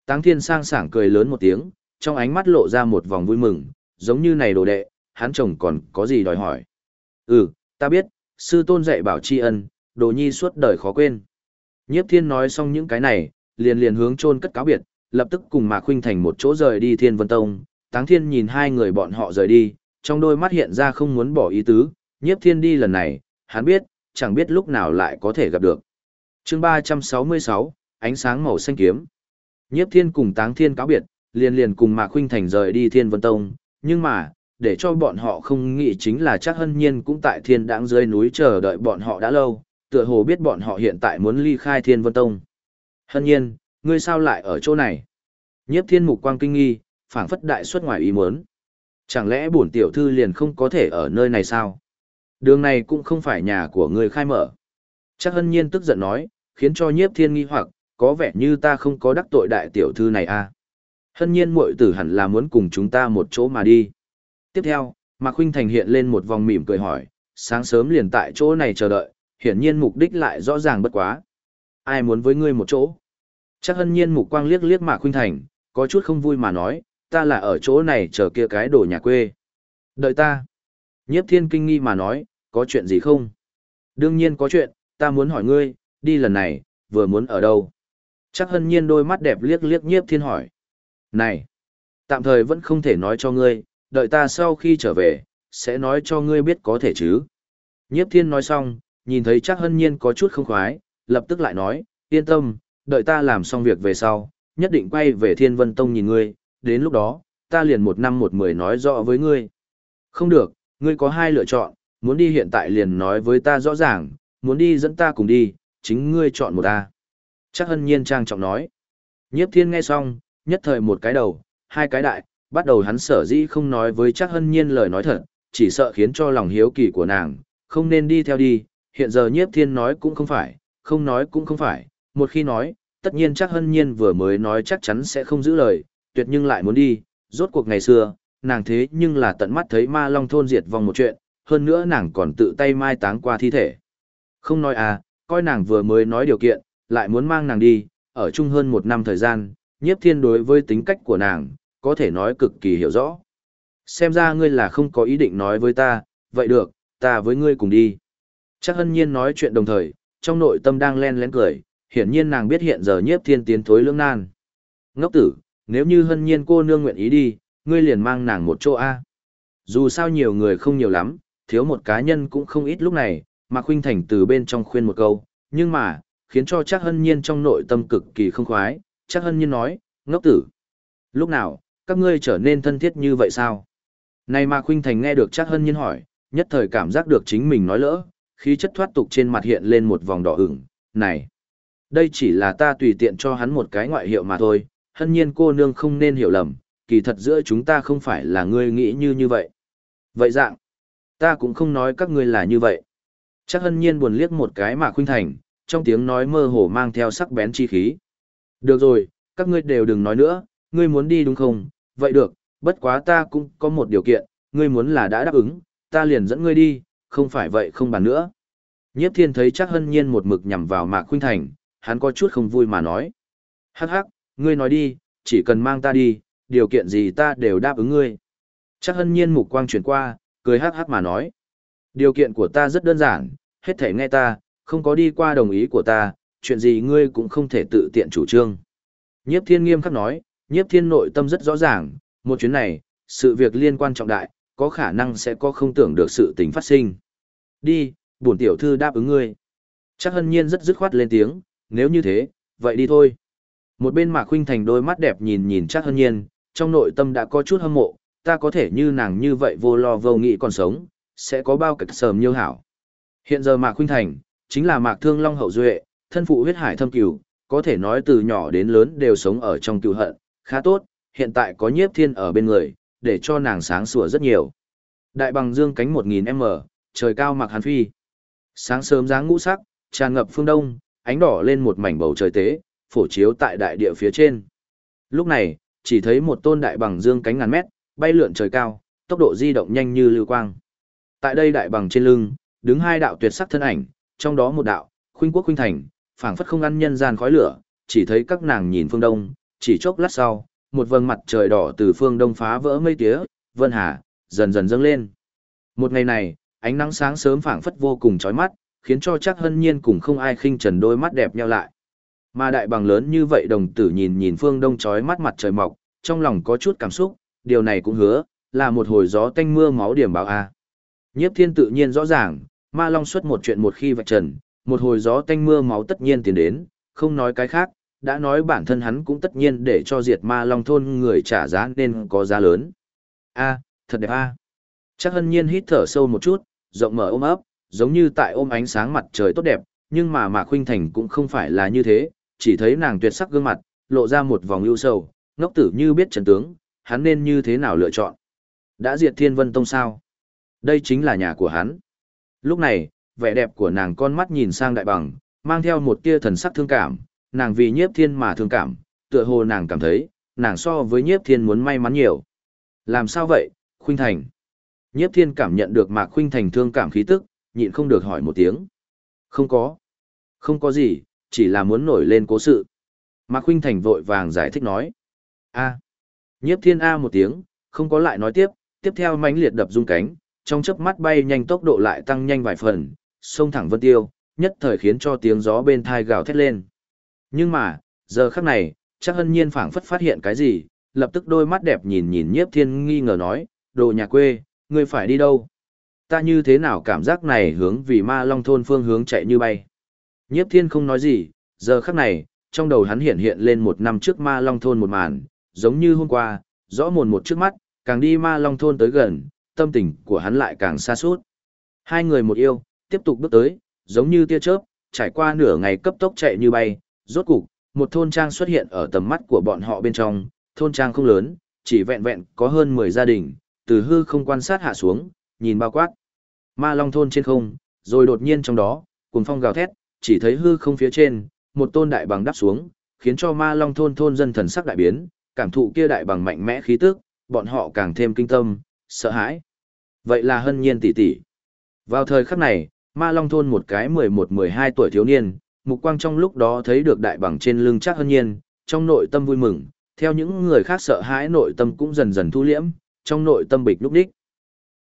Táng Thiên sang sảng cười lớn một tiếng, trong ánh mắt lộ ra một vòng vui mừng, giống như này đồ đệ, hắn chồng còn có gì đòi hỏi. Ừ, ta biết, sư tôn dạy bảo tri ân, đồ nhi suốt đời khó quên. Nhiếp Thiên nói xong những cái này, liền liền hướng chôn cất cáo biệt, lập tức cùng Mạc Khuynh Thành một chỗ rời đi Thiên Vân Tông. Táng Thiên nhìn hai người bọn họ rời đi, trong đôi mắt hiện ra không muốn bỏ ý tứ, Nhiếp Thiên đi lần này, hắn biết, chẳng biết lúc nào lại có thể gặp được. Chương 366, ánh sáng màu xanh kiếm. Nhiếp Thiên cùng Táng Thiên cáo biệt, liền liền cùng Mạc Khuynh Thành rời đi Thiên Vân Tông, nhưng mà, để cho bọn họ không nghĩ chính là chắc Hân Nhiên cũng tại Thiên Đãng dưới núi chờ đợi bọn họ đã lâu, tựa hồ biết bọn họ hiện tại muốn ly khai Thiên Vân Tông. Hân Nhiên, ngươi sao lại ở chỗ này? Nhiếp Thiên mục quang kinh nghi, phảng phất đại xuất ngoài ý muốn. Chẳng lẽ bổn tiểu thư liền không có thể ở nơi này sao? Đường này cũng không phải nhà của ngươi khai mở. Chắc Hân Nhiên tức giận nói, khiến cho Nhiếp Thiên nghi hoặc, có vẻ như ta không có đắc tội đại tiểu thư này à. Hân Nhiên muội tử hẳn là muốn cùng chúng ta một chỗ mà đi. Tiếp theo, Mạc Khuynh Thành hiện lên một vòng mỉm cười hỏi, sáng sớm liền tại chỗ này chờ đợi, hiển nhiên mục đích lại rõ ràng bất quá. Ai muốn với ngươi một chỗ? Chắc Hân Nhiên mục quang liếc liếc Mạc Khuynh Thành, có chút không vui mà nói, ta là ở chỗ này chờ kia cái đồ nhà quê. Đợi ta. Nhiếp Thiên kinh nghi mà nói, có chuyện gì không? Đương nhiên có chuyện, ta muốn hỏi ngươi, đi lần này, vừa muốn ở đâu? Chắc Hân Nhiên đôi mắt đẹp liếc liếc Nhiếp Thiên hỏi. Này, tạm thời vẫn không thể nói cho ngươi, đợi ta sau khi trở về, sẽ nói cho ngươi biết có thể chứ. Nhiếp Thiên nói xong, nhìn thấy chắc Hân Nhiên có chút không khoái, lập tức lại nói, yên tâm, đợi ta làm xong việc về sau, nhất định quay về Thiên Vân Tông nhìn ngươi, đến lúc đó, ta liền 1 năm 1 mười nói rõ với ngươi. Không được, ngươi có hai lựa chọn, muốn đi hiện tại liền nói với ta rõ ràng, muốn đi dẫn ta cùng đi, chính ngươi chọn một ta. Chắc Hân Nhiên trang trọng nói. Nhiếp Thiên nghe xong, nhất thời một cái đầu, hai cái đại, bắt đầu hắn sở dĩ không nói với chắc Hân Nhiên lời nói thật, chỉ sợ khiến cho lòng hiếu kỳ của nàng, không nên đi theo đi, hiện giờ Nhiếp Thiên nói cũng không phải, không nói cũng không phải, một khi nói, tất nhiên chắc Hân Nhiên vừa mới nói chắc chắn sẽ không giữ lời, tuyệt nhưng lại muốn đi, rốt cuộc ngày xưa, nàng thế nhưng là tận mắt thấy ma long thôn diệt vong một chuyện, hơn nữa nàng còn tự tay mai táng qua thi thể. Không nói à, coi nàng vừa mới nói điều kiện, lại muốn mang nàng đi, ở chung hơn 1 năm thời gian, Nhiếp Thiên đối với tính cách của nàng, có thể nói cực kỳ hiểu rõ. Xem ra ngươi là không có ý định nói với ta, vậy được, ta với ngươi cùng đi. Chắc Hân Nhiên nói chuyện đồng thời, trong nội tâm đang len lén cười, hiển nhiên nàng biết hiện giờ Nhiếp Thiên tiến thối lưỡng nan. Ngốc tử, nếu như Hân Nhiên cô nương nguyện ý đi, ngươi liền mang nàng một chỗ A. Dù sao nhiều người không nhiều lắm, thiếu một cá nhân cũng không ít lúc này, mà Khuynh Thành từ bên trong khuyên một câu, nhưng mà, khiến cho chắc Hân Nhiên trong nội tâm cực kỳ không khoái, chắc Hân Nhiên nói, ngốc tử. Lúc nào, các ngươi trở nên thân thiết như vậy sao? Này mà Khuynh Thành nghe được chắc Hân Nhiên hỏi, nhất thời cảm giác được chính mình nói lỡ, khí chất thoát tục trên mặt hiện lên một vòng đỏ ửng, này. Đây chỉ là ta tùy tiện cho hắn một cái ngoại hiệu mà thôi, Hân Nhiên cô nương không nên hiểu lầm, kỳ thật giữa chúng ta không phải là ngươi nghĩ như vậy. Vậy dạng, ta cũng không nói các ngươi là như vậy. Chắc Hân Nhiên buồn liếc một cái mà Khuynh Thành, trong tiếng nói mơ hồ mang theo sắc bén chi khí. Được rồi, các ngươi đều đừng nói nữa, ngươi muốn đi đúng không? Vậy được, bất quá ta cũng có một điều kiện, ngươi muốn là đã đáp ứng, ta liền dẫn ngươi đi, không phải vậy không bàn nữa. Nhiếp Thiên thấy chắc Hân Nhiên một mực nhằm vào Mạc Khuynh Thành, hắn có chút không vui mà nói. Hắc hắc, ngươi nói đi, chỉ cần mang ta đi, điều kiện gì ta đều đáp ứng ngươi. Chắc Hân Nhiên mục quang chuyển qua, cười hắc hắc mà nói. Điều kiện của ta rất đơn giản, hết thể nghe ta, không có đi qua đồng ý của ta, chuyện gì ngươi cũng không thể tự tiện chủ trương. Nhiếp Thiên nghiêm khắc nói, Nhiếp Thiên nội tâm rất rõ ràng, một chuyến này, sự việc liên quan trọng đại, có khả năng sẽ có không tưởng được sự tình phát sinh. Đi, bổn tiểu thư đáp ứng ngươi. Chắc Hân Nhiên rất dứt khoát lên tiếng, nếu như thế, vậy đi thôi. Một bên Mạc Khuynh Thành đôi mắt đẹp nhìn nhìn Chắc Hân Nhiên, trong nội tâm đã có chút hâm mộ, ta có thể như nàng như vậy vô lo vô nghĩ còn sống, sẽ có bao cách sờm nhiêu hảo. Hiện giờ Mạc Khuynh Thành, chính là Mạc Thương Long hậu duệ, thân phụ huyết hải thâm cửu, có thể nói từ nhỏ đến lớn đều sống ở trong cửu hận, khá tốt, hiện tại có Nhiếp Thiên ở bên người, để cho nàng sáng sủa rất nhiều. Đại bằng dương cánh 1000m, trời cao mặc hàn phi. Sáng sớm dáng ngũ sắc, tràn ngập phương đông, ánh đỏ lên một mảnh bầu trời tế, phổ chiếu tại đại địa phía trên. Lúc này, chỉ thấy một tôn đại bằng dương cánh ngàn mét, bay lượn trời cao, tốc độ di động nhanh như lưu quang. Tại đây đại bằng trên lưng, đứng hai đạo tuyệt sắc thân ảnh, trong đó một đạo, Khuynh Quốc Khuynh Thành, phảng phất không ăn nhân gian khói lửa, chỉ thấy các nàng nhìn phương đông, chỉ chốc lát sau, một vầng mặt trời đỏ từ phương đông phá vỡ mây tía, vân hà, dần dần dâng lên. Một ngày này, ánh nắng sáng sớm phảng phất vô cùng chói mắt, khiến cho Trác Hân Nhiên cùng không ai khinh trần đôi mắt đẹp nheo lại. Mà đại bằng lớn như vậy đồng tử nhìn nhìn phương đông chói mắt mặt trời mọc, trong lòng có chút cảm xúc, điều này cũng hứa, là một hồi gió tanh mưa máu điểm báo a. Nhiếp Thiên tự nhiên rõ ràng, Ma Long xuất một chuyện một khi vạch trần, một hồi gió tanh mưa máu tất nhiên tiến đến, không nói cái khác, đã nói bản thân hắn cũng tất nhiên để cho diệt Ma Long thôn người trả giá nên có giá lớn. A, thật đẹp a. Trác Hân Nhiên hít thở sâu một chút, rộng mở ôm ấp, giống như tại ôm ánh sáng mặt trời tốt đẹp, nhưng mà Mạc Khuynh Thành cũng không phải là như thế, chỉ thấy nàng tuyệt sắc gương mặt, lộ ra một vòng ưu sầu, ngốc tử như biết trận tướng, hắn nên như thế nào lựa chọn. Đã diệt Thiên Vân Tông sao? Đây chính là nhà của hắn. Lúc này, vẻ đẹp của nàng con mắt nhìn sang đại bằng, mang theo một tia thần sắc thương cảm, nàng vì Nhiếp Thiên mà thương cảm, tựa hồ nàng cảm thấy, nàng so với Nhiếp Thiên muốn may mắn nhiều. Làm sao vậy, Khuynh Thành? Nhiếp Thiên cảm nhận được Mạc Khuynh Thành thương cảm khí tức, nhịn không được hỏi một tiếng. Không có. Không có gì, chỉ là muốn nổi lên cố sự. Mạc Khuynh Thành vội vàng giải thích nói. A. Nhiếp Thiên A một tiếng, không có lại nói tiếp, tiếp theo mãnh liệt đập rung cánh, trong chớp mắt bay nhanh tốc độ lại tăng nhanh vài phần, xông thẳng vân tiêu, nhất thời khiến cho tiếng gió bên thai gào thét lên. Nhưng mà, giờ khắc này, Trác Hân Nhiên phảng phất phát hiện cái gì, lập tức đôi mắt đẹp nhìn nhìn Nhiếp Thiên nghi ngờ nói, đồ nhà quê, ngươi phải đi đâu? Ta như thế nào cảm giác này hướng vì Ma Long thôn phương hướng chạy như bay? Nhiếp Thiên không nói gì, giờ khắc này, trong đầu hắn hiện hiện lên một năm trước Ma Long thôn một màn, giống như hôm qua, rõ mồn một trước mắt, càng đi Ma Long thôn tới gần, tâm tình của hắn lại càng xa suốt. Hai người một yêu, tiếp tục bước tới, giống như tia chớp, trải qua nửa ngày cấp tốc chạy như bay, rốt cục, một thôn trang xuất hiện ở tầm mắt của bọn họ bên trong, thôn trang không lớn, chỉ vẹn vẹn có hơn 10 gia đình, từ hư không quan sát hạ xuống, nhìn bao quát. Ma Long thôn trên không, rồi đột nhiên trong đó, cuồng phong gào thét, chỉ thấy hư không phía trên, một tôn đại bằng đáp xuống, khiến cho Ma Long thôn thôn dân thần sắc đại biến, cảm thụ kia đại bằng mạnh mẽ khí tức, bọn họ càng thêm kinh tâm, sợ hãi. Vậy là Hân Nhiên tỷ tỷ. Vào thời khắc này, Ma Long thôn một cái 11-12 tuổi thiếu niên, mục quang trong lúc đó thấy được đại bằng trên lưng Trác Hân Nhiên, trong nội tâm vui mừng, theo những người khác sợ hãi nội tâm cũng dần dần thu liễm, trong nội tâm bịch lúc đích.